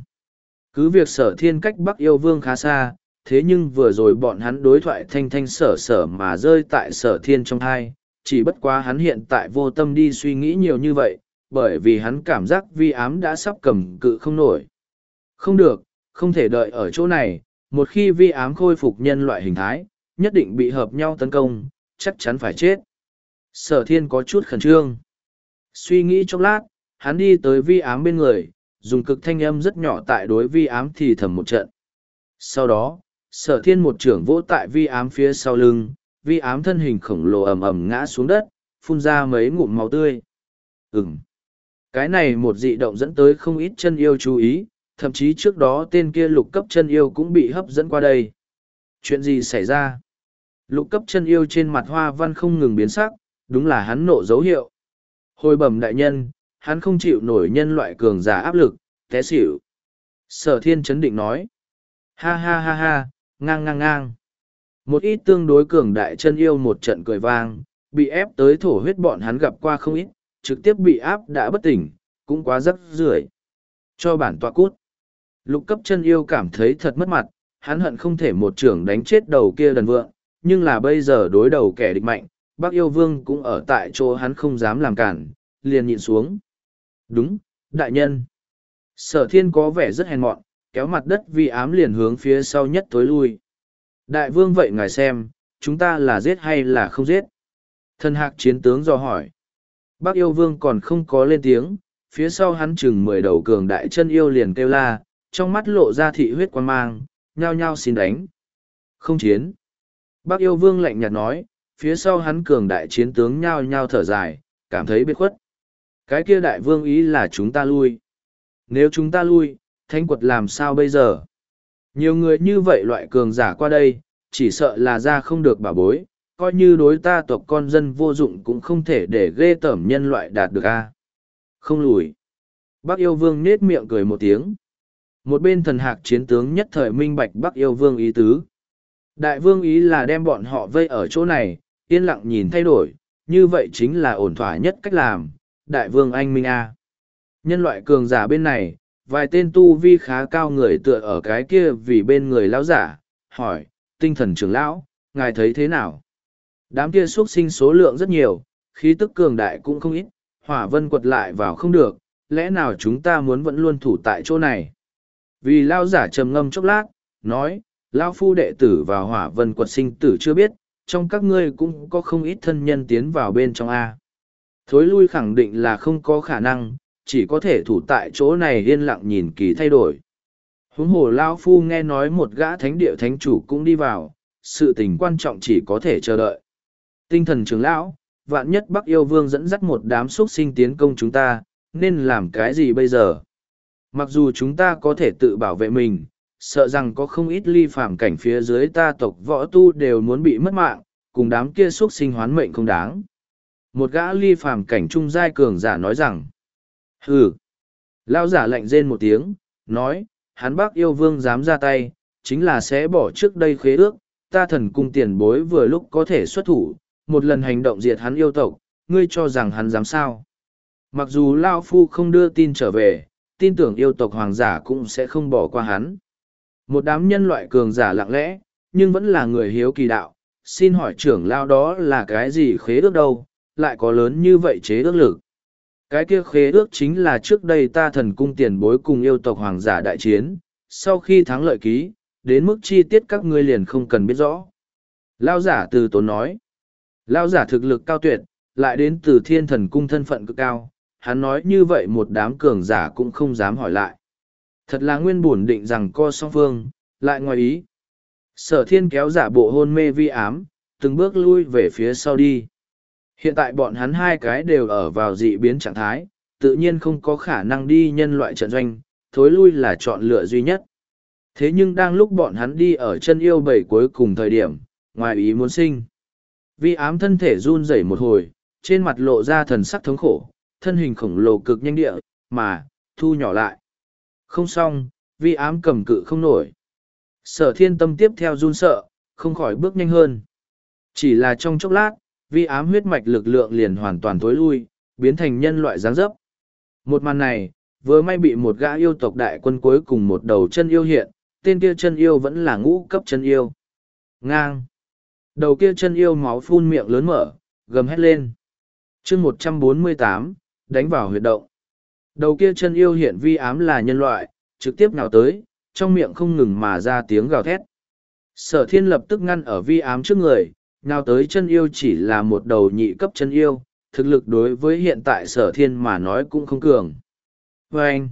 Cứ việc sở thiên cách Bắc yêu vương khá xa, thế nhưng vừa rồi bọn hắn đối thoại thanh thanh sở sở mà rơi tại sở thiên trong hai, chỉ bất quá hắn hiện tại vô tâm đi suy nghĩ nhiều như vậy, bởi vì hắn cảm giác vi ám đã sắp cầm cự không nổi. Không được, không thể đợi ở chỗ này, một khi vi ám khôi phục nhân loại hình thái, nhất định bị hợp nhau tấn công, chắc chắn phải chết. Sở thiên có chút khẩn trương. Suy nghĩ chốc lát, hắn đi tới vi ám bên người, dùng cực thanh âm rất nhỏ tại đối vi ám thì thầm một trận. Sau đó, sở thiên một trưởng vỗ tại vi ám phía sau lưng, vi ám thân hình khổng lồ ầm ầm ngã xuống đất, phun ra mấy ngụm máu tươi. Ừm. Cái này một dị động dẫn tới không ít chân yêu chú ý, thậm chí trước đó tên kia lục cấp chân yêu cũng bị hấp dẫn qua đây. Chuyện gì xảy ra? Lục cấp chân yêu trên mặt hoa văn không ngừng biến sắc, đúng là hắn nộ dấu hiệu. Hồi bẩm đại nhân, hắn không chịu nổi nhân loại cường giả áp lực, té xỉu. Sở thiên chấn định nói. Ha ha ha ha, ngang ngang ngang. Một ít tương đối cường đại chân yêu một trận cười vang, bị ép tới thổ huyết bọn hắn gặp qua không ít, trực tiếp bị áp đã bất tỉnh, cũng quá rắc rưởi. Cho bản tọa cút. Lục cấp chân yêu cảm thấy thật mất mặt, hắn hận không thể một trưởng đánh chết đầu kia đần vượng, nhưng là bây giờ đối đầu kẻ địch mạnh, Bắc yêu vương cũng ở tại chỗ hắn không dám làm cản, liền nhịn xuống. Đúng, đại nhân. Sở thiên có vẻ rất hèn mọn, kéo mặt đất vi ám liền hướng phía sau nhất tối lui. Đại vương vậy ngài xem, chúng ta là giết hay là không giết? Thân hạc chiến tướng dò hỏi. Bắc yêu vương còn không có lên tiếng, phía sau hắn chừng mười đầu cường đại chân yêu liền kêu la, trong mắt lộ ra thị huyết quan mang, nhao nhao xin đánh. Không chiến. Bắc yêu vương lạnh nhạt nói, phía sau hắn cường đại chiến tướng nhao nhao thở dài, cảm thấy biệt khuất. Cái kia đại vương ý là chúng ta lui. Nếu chúng ta lui, thánh quật làm sao bây giờ? Nhiều người như vậy loại cường giả qua đây, chỉ sợ là ra không được bảo bối, coi như đối ta tộc con dân vô dụng cũng không thể để ghê tởm nhân loại đạt được a. Không lùi. Bắc yêu vương nết miệng cười một tiếng. Một bên thần hạc chiến tướng nhất thời minh bạch Bắc yêu vương ý tứ. Đại vương ý là đem bọn họ vây ở chỗ này, yên lặng nhìn thay đổi, như vậy chính là ổn thỏa nhất cách làm. Đại vương anh minh a. Nhân loại cường giả bên này, vài tên tu vi khá cao người tựa ở cái kia vì bên người lão giả, hỏi, tinh thần trưởng lão, ngài thấy thế nào? Đám kia xuất sinh số lượng rất nhiều, khí tức cường đại cũng không ít, Hỏa vân quật lại vào không được, lẽ nào chúng ta muốn vẫn luôn thủ tại chỗ này? Vì lao giả trầm ngâm chốc lát, nói, lao phu đệ tử vào hỏa vân quật sinh tử chưa biết, trong các ngươi cũng có không ít thân nhân tiến vào bên trong A. Thối lui khẳng định là không có khả năng, chỉ có thể thủ tại chỗ này yên lặng nhìn kỳ thay đổi. Huống hồ lao phu nghe nói một gã thánh địa thánh chủ cũng đi vào, sự tình quan trọng chỉ có thể chờ đợi. Tinh thần trưởng lão, vạn nhất Bắc Yêu Vương dẫn dắt một đám xuất sinh tiến công chúng ta, nên làm cái gì bây giờ? Mặc dù chúng ta có thể tự bảo vệ mình, sợ rằng có không ít ly phàm cảnh phía dưới ta tộc võ tu đều muốn bị mất mạng, cùng đám kia xuất sinh hoán mệnh không đáng. Một gã ly phàm cảnh trung giai cường giả nói rằng, hừ. Lão giả lạnh rên một tiếng, nói, hắn Bắc Yêu Vương dám ra tay, chính là sẽ bỏ trước đây khế ước, ta thần cung tiền bối vừa lúc có thể xuất thủ, một lần hành động diệt hắn yêu tộc, ngươi cho rằng hắn dám sao. Mặc dù Lao Phu không đưa tin trở về, tin tưởng yêu tộc hoàng giả cũng sẽ không bỏ qua hắn. Một đám nhân loại cường giả lặng lẽ, nhưng vẫn là người hiếu kỳ đạo, xin hỏi trưởng Lao đó là cái gì khế ước đâu, lại có lớn như vậy chế ước lực. Cái kia khế ước chính là trước đây ta thần cung tiền bối cùng yêu tộc hoàng giả đại chiến, sau khi thắng lợi ký, đến mức chi tiết các ngươi liền không cần biết rõ. Lao giả từ tốn nói, Lao giả thực lực cao tuyệt, lại đến từ thiên thần cung thân phận cực cao, hắn nói như vậy một đám cường giả cũng không dám hỏi lại. Thật là nguyên bổn định rằng co song phương, lại ngoài ý. Sở thiên kéo giả bộ hôn mê vi ám, từng bước lui về phía sau đi. Hiện tại bọn hắn hai cái đều ở vào dị biến trạng thái, tự nhiên không có khả năng đi nhân loại trận doanh, thối lui là chọn lựa duy nhất. Thế nhưng đang lúc bọn hắn đi ở chân yêu bảy cuối cùng thời điểm, ngoài ý muốn sinh. Vi ám thân thể run rẩy một hồi, trên mặt lộ ra thần sắc thống khổ, thân hình khổng lồ cực nhanh địa, mà, thu nhỏ lại. Không xong, vi ám cầm cự không nổi. Sở thiên tâm tiếp theo run sợ, không khỏi bước nhanh hơn. Chỉ là trong chốc lát, vi ám huyết mạch lực lượng liền hoàn toàn tối lui, biến thành nhân loại dáng dấp. Một màn này, vừa may bị một gã yêu tộc đại quân cuối cùng một đầu chân yêu hiện, tên kia chân yêu vẫn là ngũ cấp chân yêu. Ngang. Đầu kia chân yêu máu phun miệng lớn mở, gầm hét lên. chương một trăm bốn mươi tám, đánh vào huyệt động. Đầu kia chân yêu hiện vi ám là nhân loại, trực tiếp nào tới, trong miệng không ngừng mà ra tiếng gào thét. Sở thiên lập tức ngăn ở vi ám trước người, nào tới chân yêu chỉ là một đầu nhị cấp chân yêu, thực lực đối với hiện tại sở thiên mà nói cũng không cường. Và anh,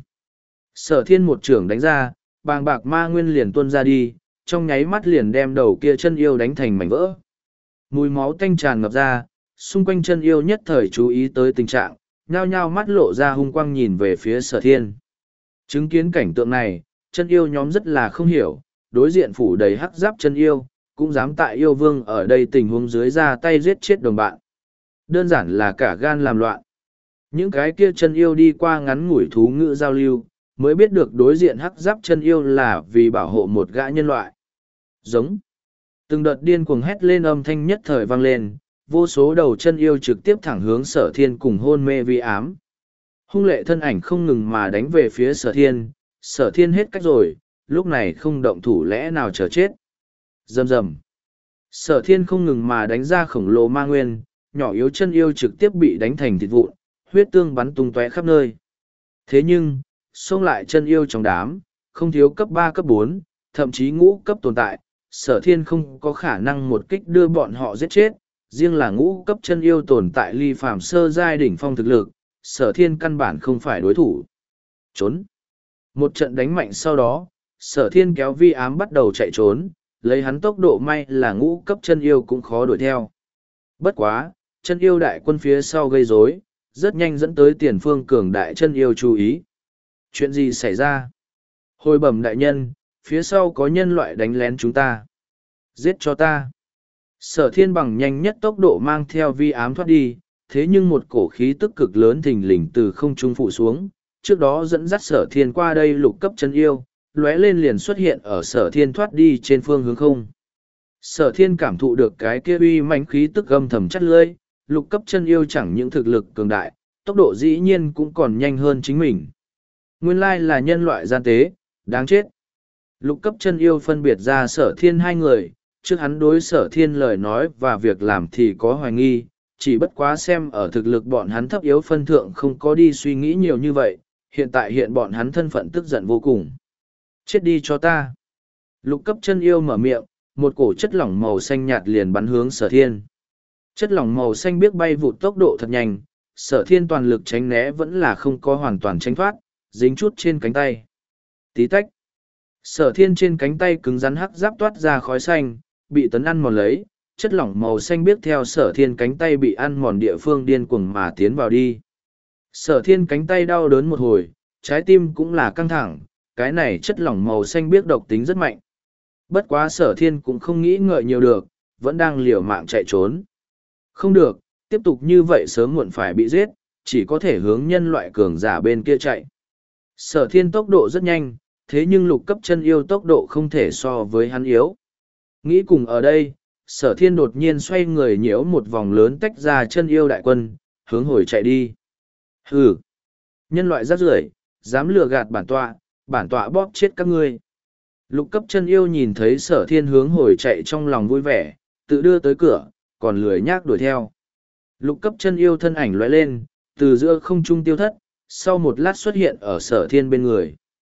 sở thiên một trưởng đánh ra, bàng bạc ma nguyên liền tuôn ra đi, trong nháy mắt liền đem đầu kia chân yêu đánh thành mảnh vỡ. Mùi máu tanh tràn ngập ra, xung quanh chân yêu nhất thời chú ý tới tình trạng, nhao nhao mắt lộ ra hung quang nhìn về phía sở thiên. Chứng kiến cảnh tượng này, chân yêu nhóm rất là không hiểu, đối diện phủ đầy hắc giáp chân yêu, cũng dám tại yêu vương ở đây tình huống dưới ra tay giết chết đồng bạn. Đơn giản là cả gan làm loạn. Những cái kia chân yêu đi qua ngắn ngủi thú ngữ giao lưu, mới biết được đối diện hắc giáp chân yêu là vì bảo hộ một gã nhân loại. Giống. Từng đợt điên cuồng hét lên âm thanh nhất thời vang lên, vô số đầu chân yêu trực tiếp thẳng hướng sở thiên cùng hôn mê vi ám. Hung lệ thân ảnh không ngừng mà đánh về phía sở thiên, sở thiên hết cách rồi, lúc này không động thủ lẽ nào chờ chết. Rầm rầm. Sở thiên không ngừng mà đánh ra khổng lồ ma nguyên, nhỏ yếu chân yêu trực tiếp bị đánh thành thịt vụn, huyết tương bắn tung tóe khắp nơi. Thế nhưng, xông lại chân yêu trong đám, không thiếu cấp ba cấp bốn, thậm chí ngũ cấp tồn tại, sở thiên không có khả năng một kích đưa bọn họ giết chết, riêng là ngũ cấp chân yêu tồn tại ly phàm sơ giai đỉnh phong thực lực, sở thiên căn bản không phải đối thủ. Trốn. Một trận đánh mạnh sau đó, sở thiên kéo vi ám bắt đầu chạy trốn, lấy hắn tốc độ may là ngũ cấp chân yêu cũng khó đuổi theo. Bất quá, chân yêu đại quân phía sau gây rối, rất nhanh dẫn tới tiền phương cường đại chân yêu chú ý. Chuyện gì xảy ra? Hồi bẩm đại nhân, phía sau có nhân loại đánh lén chúng ta. Giết cho ta. Sở thiên bằng nhanh nhất tốc độ mang theo vi ám thoát đi, thế nhưng một cổ khí tức cực lớn thình lình từ không trung phụ xuống, trước đó dẫn dắt sở thiên qua đây lục cấp chân yêu, lóe lên liền xuất hiện ở sở thiên thoát đi trên phương hướng không. Sở thiên cảm thụ được cái kia uy mãnh khí tức gầm thầm chắt lưỡi, lục cấp chân yêu chẳng những thực lực cường đại, tốc độ dĩ nhiên cũng còn nhanh hơn chính mình. Nguyên lai là nhân loại gian tế, đáng chết. Lục cấp chân yêu phân biệt ra sở thiên hai người, trước hắn đối sở thiên lời nói và việc làm thì có hoài nghi, chỉ bất quá xem ở thực lực bọn hắn thấp yếu phân thượng không có đi suy nghĩ nhiều như vậy, hiện tại hiện bọn hắn thân phận tức giận vô cùng. Chết đi cho ta. Lục cấp chân yêu mở miệng, một cổ chất lỏng màu xanh nhạt liền bắn hướng Sở Thiên. Chất lỏng màu xanh biếc bay vụt tốc độ thật nhanh, Sở Thiên toàn lực tránh né vẫn là không có hoàn toàn tránh thoát, dính chút trên cánh tay. Tí tách. Sở Thiên trên cánh tay cứng rắn hắc giáp toát ra khói xanh, bị tấn ăn mòn lấy, chất lỏng màu xanh biếc theo Sở Thiên cánh tay bị ăn mòn địa phương điên cuồng mà tiến vào đi. Sở Thiên cánh tay đau đớn một hồi, trái tim cũng là căng thẳng, cái này chất lỏng màu xanh biếc độc tính rất mạnh. Bất quá Sở Thiên cũng không nghĩ ngợi nhiều được, vẫn đang liều mạng chạy trốn. Không được, tiếp tục như vậy sớm muộn phải bị giết, chỉ có thể hướng nhân loại cường giả bên kia chạy. Sở Thiên tốc độ rất nhanh, thế nhưng lục cấp chân yêu tốc độ không thể so với hắn yếu. Nghĩ cùng ở đây, Sở Thiên đột nhiên xoay người nhiễu một vòng lớn tách ra chân yêu đại quân, hướng hồi chạy đi. Hừ! Nhân loại rác rưởi, dám lừa gạt bản tọa, bản tọa bóp chết các ngươi. Lục cấp chân yêu nhìn thấy Sở Thiên hướng hồi chạy trong lòng vui vẻ, tự đưa tới cửa, còn lười nhác đuổi theo. Lục cấp chân yêu thân ảnh lóe lên, từ giữa không trung tiêu thất, sau một lát xuất hiện ở Sở Thiên bên người.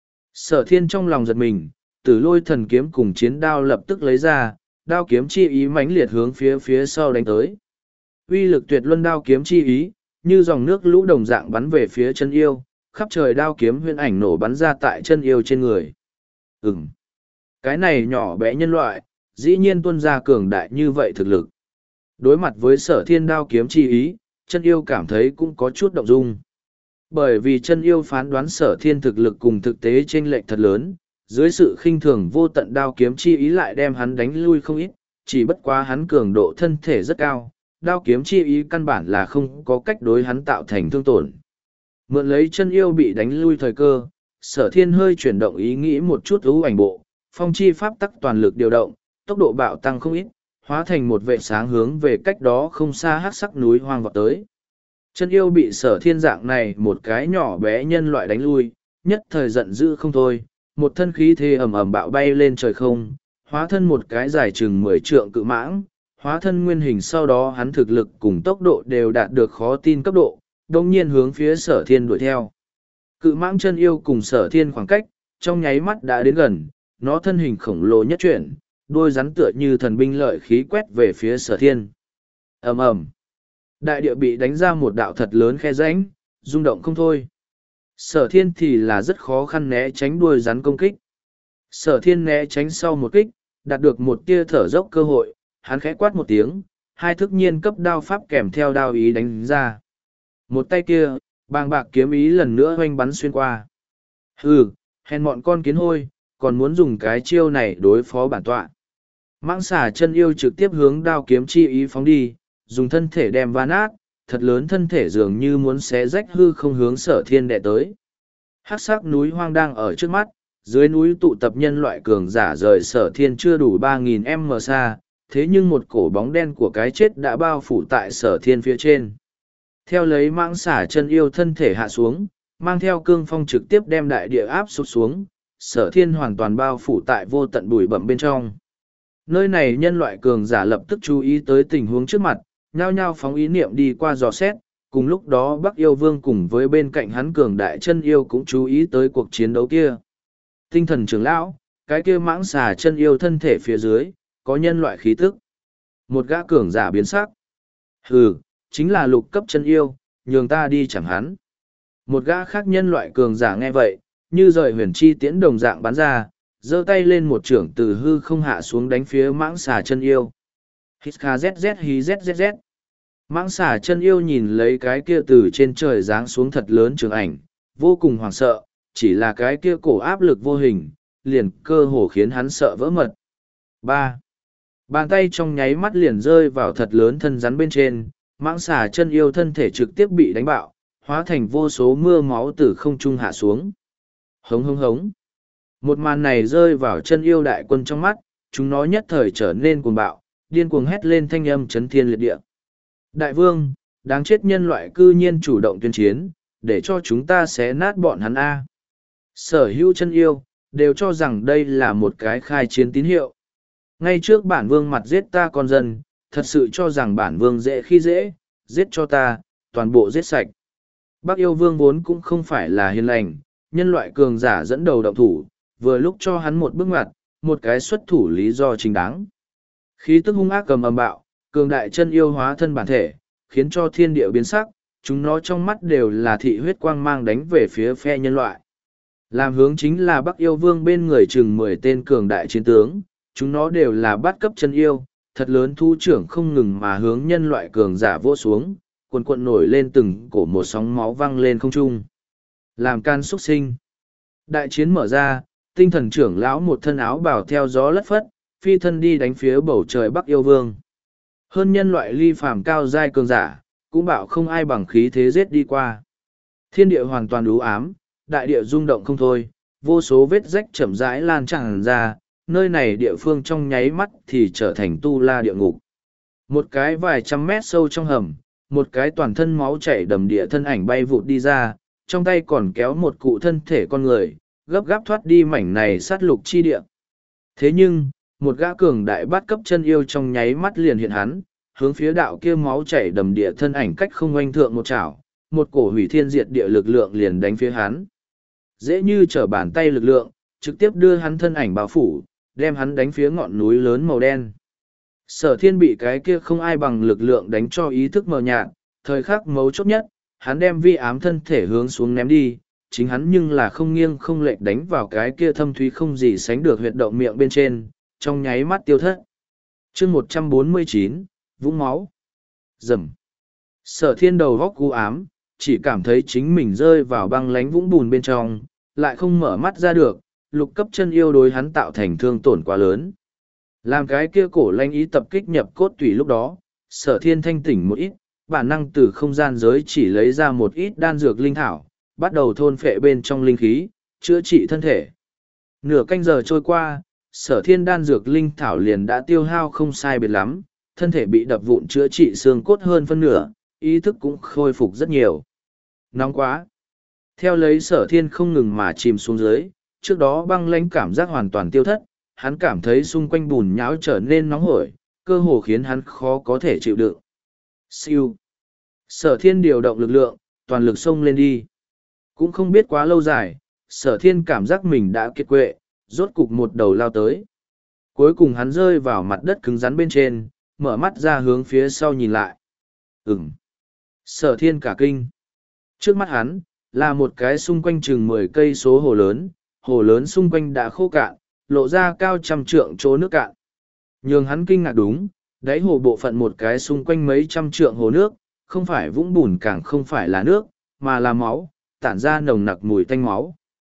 Sở Thiên trong lòng giật mình, tử lôi thần kiếm cùng chiến đao lập tức lấy ra, đao kiếm chi ý mãnh liệt hướng phía phía sau đánh tới. Uy lực tuyệt luân đao kiếm chi ý, như dòng nước lũ đồng dạng bắn về phía chân yêu, khắp trời đao kiếm huyễn ảnh nổ bắn ra tại chân yêu trên người. Ừm, cái này nhỏ bé nhân loại, dĩ nhiên tuôn ra cường đại như vậy thực lực. Đối mặt với Sở Thiên đao kiếm chi ý, chân yêu cảm thấy cũng có chút động dung. Bởi vì chân yêu phán đoán Sở Thiên thực lực cùng thực tế chênh lệch thật lớn, dưới sự khinh thường vô tận đao kiếm chi ý lại đem hắn đánh lui không ít, chỉ bất quá hắn cường độ thân thể rất cao, đao kiếm chi ý căn bản là không có cách đối hắn tạo thành thương tổn. Mượn lấy chân yêu bị đánh lui thời cơ, Sở Thiên hơi chuyển động ý nghĩ một chút ưu ảnh bộ, phong chi pháp tắc toàn lực điều động, tốc độ bạo tăng không ít, hóa thành một vệ sáng hướng về cách đó không xa hắc sắc núi hoang vọt tới. Chân yêu bị Sở Thiên dạng này một cái nhỏ bé nhân loại đánh lui, nhất thời giận dữ không thôi, một thân khí thế ầm ầm bạo bay lên trời không, hóa thân một cái dài chừng mười trượng cự mãng, hóa thân nguyên hình sau đó hắn thực lực cùng tốc độ đều đạt được khó tin cấp độ, đồng nhiên hướng phía Sở Thiên đuổi theo. Cự mãng chân yêu cùng Sở Thiên khoảng cách, trong nháy mắt đã đến gần, nó thân hình khổng lồ nhất chuyển, đôi rắn tựa như thần binh lợi khí quét về phía Sở Thiên. Ầm ầm. Đại địa bị đánh ra một đạo thật lớn khe rãnh, rung động không thôi. Sở Thiên thì là rất khó khăn né tránh đuôi rắn công kích. Sở Thiên né tránh sau một kích, đạt được một tia thở dốc cơ hội, hắn khẽ quát một tiếng, hai thức nhiên cấp đao pháp kèm theo đao ý đánh ra. Một tay kia, bàng bạc kiếm ý lần nữa hoanh bắn xuyên qua. Hừ, hèn mọn con kiến hôi, còn muốn dùng cái chiêu này đối phó bản tọa. Mãng xà chân yêu trực tiếp hướng đao kiếm chi ý phóng đi, dùng thân thể đem va nát, thật lớn thân thể dường như muốn xé rách hư không hướng Sở Thiên đè tới. Hắc sắc núi hoang đang ở trước mắt, dưới núi tụ tập nhân loại cường giả rời Sở Thiên chưa đủ ba nghìn mét xa, thế nhưng một cổ bóng đen của cái chết đã bao phủ tại Sở Thiên phía trên. Theo lấy mãng xả chân yêu thân thể hạ xuống, mang theo cương phong trực tiếp đem đại địa áp sụt xuống, Sở Thiên hoàn toàn bao phủ tại vô tận bụi bặm bên trong. Nơi này nhân loại cường giả lập tức chú ý tới tình huống trước mặt, nhao nhao phóng ý niệm đi qua dò xét, cùng lúc đó Bắc Yêu Vương cùng với bên cạnh hắn cường đại chân yêu cũng chú ý tới cuộc chiến đấu kia. Tinh thần trưởng lão, cái kia mãng xà chân yêu thân thể phía dưới, có nhân loại khí tức. Một gã cường giả biến sắc. Hừ, chính là lục cấp chân yêu, nhường ta đi chẳng hắn. Một gã khác nhân loại cường giả nghe vậy, như rời huyền chi tiễn đồng dạng bắn ra, giơ tay lên một trưởng từ hư không hạ xuống đánh phía mãng xà chân yêu. Hít kha zz hí zzz. Mãng xà chân yêu nhìn lấy cái kia từ trên trời giáng xuống thật lớn trường ảnh, vô cùng hoảng sợ, chỉ là cái kia cổ áp lực vô hình, liền cơ hồ khiến hắn sợ vỡ mật. ba. Bàn tay trong nháy mắt liền rơi vào thật lớn thân rắn bên trên, mãng xà chân yêu thân thể trực tiếp bị đánh bạo, hóa thành vô số mưa máu từ không trung hạ xuống. Hống hống hống. Một màn này rơi vào chân yêu đại quân trong mắt, chúng nó nhất thời trở nên cuồng bạo, điên cuồng hét lên thanh âm chấn thiên liệt địa. Đại vương, đáng chết nhân loại cư nhiên chủ động tuyên chiến, để cho chúng ta xé nát bọn hắn A. Sở hữu chân yêu, đều cho rằng đây là một cái khai chiến tín hiệu. Ngay trước bản vương mặt giết ta con dân, thật sự cho rằng bản vương dễ khi dễ, giết cho ta, toàn bộ giết sạch. Bắc yêu vương vốn cũng không phải là hiền lành, nhân loại cường giả dẫn đầu động thủ, vừa lúc cho hắn một bước ngoặt, một cái xuất thủ lý do chính đáng. Khí tức hung ác cầm ầm bạo, cường đại chân yêu hóa thân bản thể, khiến cho thiên địa biến sắc, chúng nó trong mắt đều là thị huyết quang mang đánh về phía phe nhân loại. Làm hướng chính là Bắc yêu vương bên người chừng mười tên cường đại chiến tướng, chúng nó đều là bát cấp chân yêu, thật lớn thu trưởng không ngừng mà hướng nhân loại cường giả vỗ xuống, cuồn cuộn nổi lên từng cổ một sóng máu văng lên không trung. Làm can xuất sinh. Đại chiến mở ra, tinh thần trưởng lão một thân áo bào theo gió lất phất, phi thân đi đánh phía bầu trời Bắc yêu vương. Hơn nhân loại ly phàm cao giai cường giả, cũng bảo không ai bằng khí thế giết đi qua. Thiên địa hoàn toàn u ám, đại địa rung động không thôi, vô số vết rách chậm rãi lan tràn ra, nơi này địa phương trong nháy mắt thì trở thành tu la địa ngục. Một cái vài trăm mét sâu trong hầm, một cái toàn thân máu chảy đầm địa thân ảnh bay vụt đi ra, trong tay còn kéo một cụ thân thể con người, gấp gáp thoát đi mảnh này sát lục chi địa. Thế nhưng, một gã cường đại bát cấp chân yêu trong nháy mắt liền hiện hắn, hướng phía đạo kia máu chảy đầm địa thân ảnh cách không oanh thượng một chảo, một cổ hủy thiên diệt địa lực lượng liền đánh phía hắn. Dễ như trở bàn tay lực lượng, trực tiếp đưa hắn thân ảnh bao phủ, đem hắn đánh phía ngọn núi lớn màu đen. Sở thiên bị cái kia không ai bằng lực lượng đánh cho ý thức mờ nhạt, thời khắc mấu chốt nhất, hắn đem vi ám thân thể hướng xuống ném đi, chính hắn nhưng là không nghiêng không lệch đánh vào cái kia thâm thúy không gì sánh được huyệt động miệng bên trên, trong nháy mắt tiêu thất. chương một trăm bốn mươi chín, vũng máu. Rầm. Sở thiên đầu góc u ám, chỉ cảm thấy chính mình rơi vào băng lánh vũng bùn bên trong, lại không mở mắt ra được, lục cấp chân yêu đối hắn tạo thành thương tổn quá lớn. Làm cái kia cổ lanh ý tập kích nhập cốt tủy lúc đó, sở thiên thanh tỉnh một ít, bản năng từ không gian giới chỉ lấy ra một ít đan dược linh thảo, bắt đầu thôn phệ bên trong linh khí, chữa trị thân thể. Nửa canh giờ trôi qua, sở thiên đan dược linh thảo liền đã tiêu hao không sai biệt lắm, thân thể bị đập vụn chữa trị xương cốt hơn phân nửa, ý thức cũng khôi phục rất nhiều. Nóng quá! Theo lấy sở thiên không ngừng mà chìm xuống dưới, trước đó băng lãnh cảm giác hoàn toàn tiêu thất, hắn cảm thấy xung quanh bùn nhão trở nên nóng hổi, cơ hồ khiến hắn khó có thể chịu đựng. Siêu! Sở thiên điều động lực lượng, toàn lực xông lên đi. Cũng không biết quá lâu dài, sở thiên cảm giác mình đã kiệt quệ, rốt cục một đầu lao tới. Cuối cùng hắn rơi vào mặt đất cứng rắn bên trên, mở mắt ra hướng phía sau nhìn lại. Ừm! Sở thiên cả kinh. Trước mắt hắn, là một cái xung quanh chừng mười cây số hồ lớn, hồ lớn xung quanh đã khô cạn, lộ ra cao trăm trượng chỗ nước cạn. Nhường hắn kinh ngạc đúng, đáy hồ bộ phận một cái xung quanh mấy trăm trượng hồ nước, không phải vũng bùn càng không phải là nước, mà là máu, tản ra nồng nặc mùi tanh máu.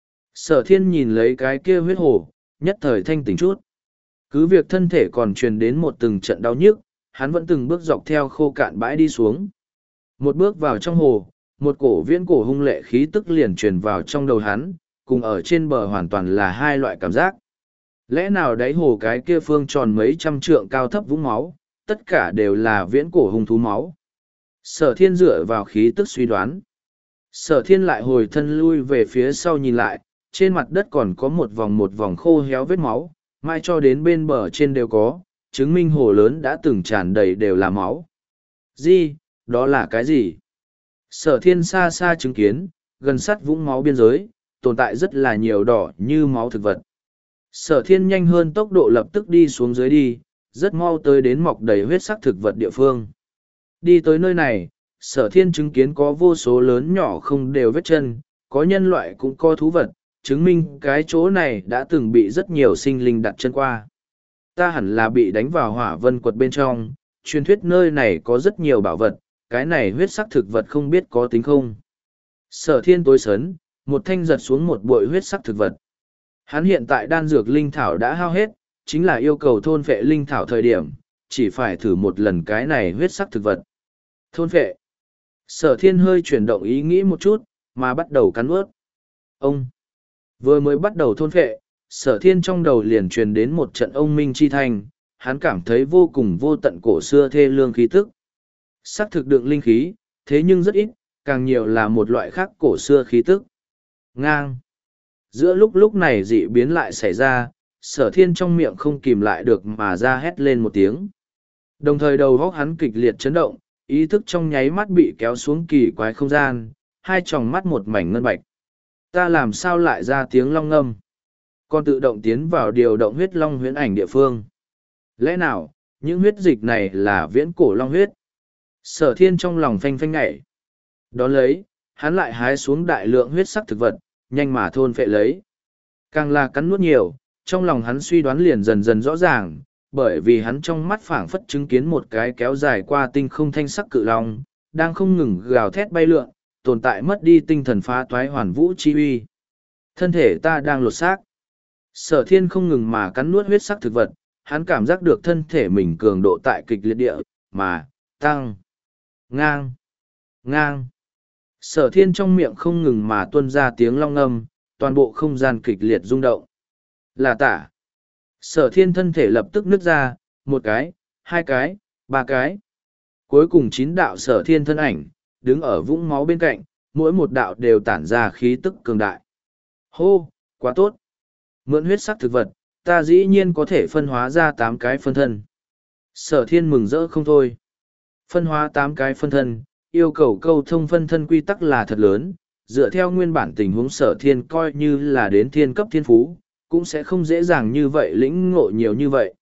Sở thiên nhìn lấy cái kia huyết hồ, nhất thời thanh tỉnh chút. Cứ việc thân thể còn truyền đến một từng trận đau nhức, hắn vẫn từng bước dọc theo khô cạn bãi đi xuống. Một bước vào trong hồ, một cổ viễn cổ hung lệ khí tức liền truyền vào trong đầu hắn, cùng ở trên bờ hoàn toàn là hai loại cảm giác. Lẽ nào đáy hồ cái kia phương tròn mấy trăm trượng cao thấp vũng máu, tất cả đều là viễn cổ hung thú máu. Sở thiên dựa vào khí tức suy đoán. Sở thiên lại hồi thân lui về phía sau nhìn lại, trên mặt đất còn có một vòng một vòng khô héo vết máu, mai cho đến bên bờ trên đều có, chứng minh hồ lớn đã từng tràn đầy đều là máu. Gì, đó là cái gì? Sở thiên xa xa chứng kiến, gần sát vũng máu biên giới, tồn tại rất là nhiều đỏ như máu thực vật. Sở thiên nhanh hơn tốc độ lập tức đi xuống dưới đi, rất mau tới đến mọc đầy huyết sắc thực vật địa phương. Đi tới nơi này, sở thiên chứng kiến có vô số lớn nhỏ không đều vết chân, có nhân loại cũng có thú vật, chứng minh cái chỗ này đã từng bị rất nhiều sinh linh đặt chân qua. Ta hẳn là bị đánh vào hỏa vân quật bên trong, truyền thuyết nơi này có rất nhiều bảo vật, cái này huyết sắc thực vật không biết có tính không. Sở thiên tối sấn, một thanh giật xuống một bụi huyết sắc thực vật. Hắn hiện tại đan dược linh thảo đã hao hết, chính là yêu cầu thôn phệ linh thảo thời điểm, chỉ phải thử một lần cái này huyết sắc thực vật. Thôn phệ. Sở thiên hơi chuyển động ý nghĩ một chút, mà bắt đầu cắn ướt. Ông. Vừa mới bắt đầu thôn phệ, sở thiên trong đầu liền truyền đến một trận ông minh chi thành, hắn cảm thấy vô cùng vô tận cổ xưa thê lương khí tức. Sắc thực đựng linh khí, thế nhưng rất ít, càng nhiều là một loại khác cổ xưa khí tức. Ngang. Giữa lúc lúc này dị biến lại xảy ra, sở thiên trong miệng không kìm lại được mà ra hét lên một tiếng. Đồng thời đầu góc hắn kịch liệt chấn động, ý thức trong nháy mắt bị kéo xuống kỳ quái không gian, hai tròng mắt một mảnh ngân bạch. Ta làm sao lại ra tiếng long ngâm? Còn tự động tiến vào điều động huyết long huyễn ảnh địa phương. Lẽ nào, những huyết dịch này là viễn cổ long huyết? Sở thiên trong lòng phanh phanh nhảy. Đón lấy, hắn lại hái xuống đại lượng huyết sắc thực vật, nhanh mà thôn phệ lấy. Càng là cắn nuốt nhiều, trong lòng hắn suy đoán liền dần dần rõ ràng, bởi vì hắn trong mắt phảng phất chứng kiến một cái kéo dài qua tinh không thanh sắc cự long, đang không ngừng gào thét bay lượn, tồn tại mất đi tinh thần phá toái hoàn vũ chi uy. Thân thể ta đang lột xác. Sở thiên không ngừng mà cắn nuốt huyết sắc thực vật, hắn cảm giác được thân thể mình cường độ tại kịch liệt địa, mà, tăng, ngang, ngang. Sở thiên trong miệng không ngừng mà tuôn ra tiếng long ngâm, toàn bộ không gian kịch liệt rung động. Là tả. Sở thiên thân thể lập tức nứt ra, một cái, hai cái, ba cái. Cuối cùng chín đạo sở thiên thân ảnh, đứng ở vũng máu bên cạnh, mỗi một đạo đều tản ra khí tức cường đại. Hô, quá tốt. Mượn huyết sắc thực vật, ta dĩ nhiên có thể phân hóa ra tám cái phân thân. Sở thiên mừng rỡ không thôi. Phân hóa tám cái phân thân, yêu cầu câu thông phân thân quy tắc là thật lớn, dựa theo nguyên bản tình huống sở thiên coi như là đến thiên cấp thiên phú, cũng sẽ không dễ dàng như vậy lĩnh ngộ nhiều như vậy.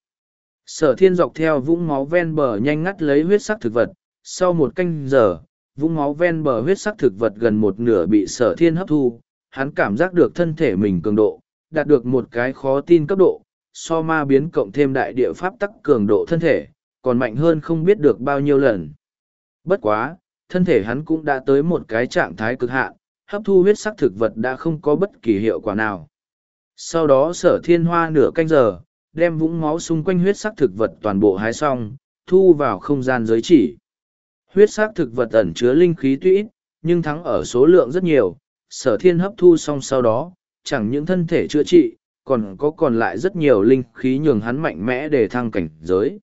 Sở thiên dọc theo vũng máu ven bờ nhanh ngắt lấy huyết sắc thực vật, sau một canh giờ, vũng máu ven bờ huyết sắc thực vật gần một nửa bị sở thiên hấp thu, hắn cảm giác được thân thể mình cường độ, đạt được một cái khó tin cấp độ, so ma biến cộng thêm đại địa pháp tắc cường độ thân thể, còn mạnh hơn không biết được bao nhiêu lần. Bất quá, thân thể hắn cũng đã tới một cái trạng thái cực hạn, hấp thu huyết sắc thực vật đã không có bất kỳ hiệu quả nào. Sau đó sở thiên hoa nửa canh giờ, đem vũng máu xung quanh huyết sắc thực vật toàn bộ hái xong, thu vào không gian giới chỉ. Huyết sắc thực vật ẩn chứa linh khí tuy ít, nhưng thắng ở số lượng rất nhiều, sở thiên hấp thu xong sau đó, chẳng những thân thể chữa trị, còn có còn lại rất nhiều linh khí nhường hắn mạnh mẽ để thăng cảnh giới.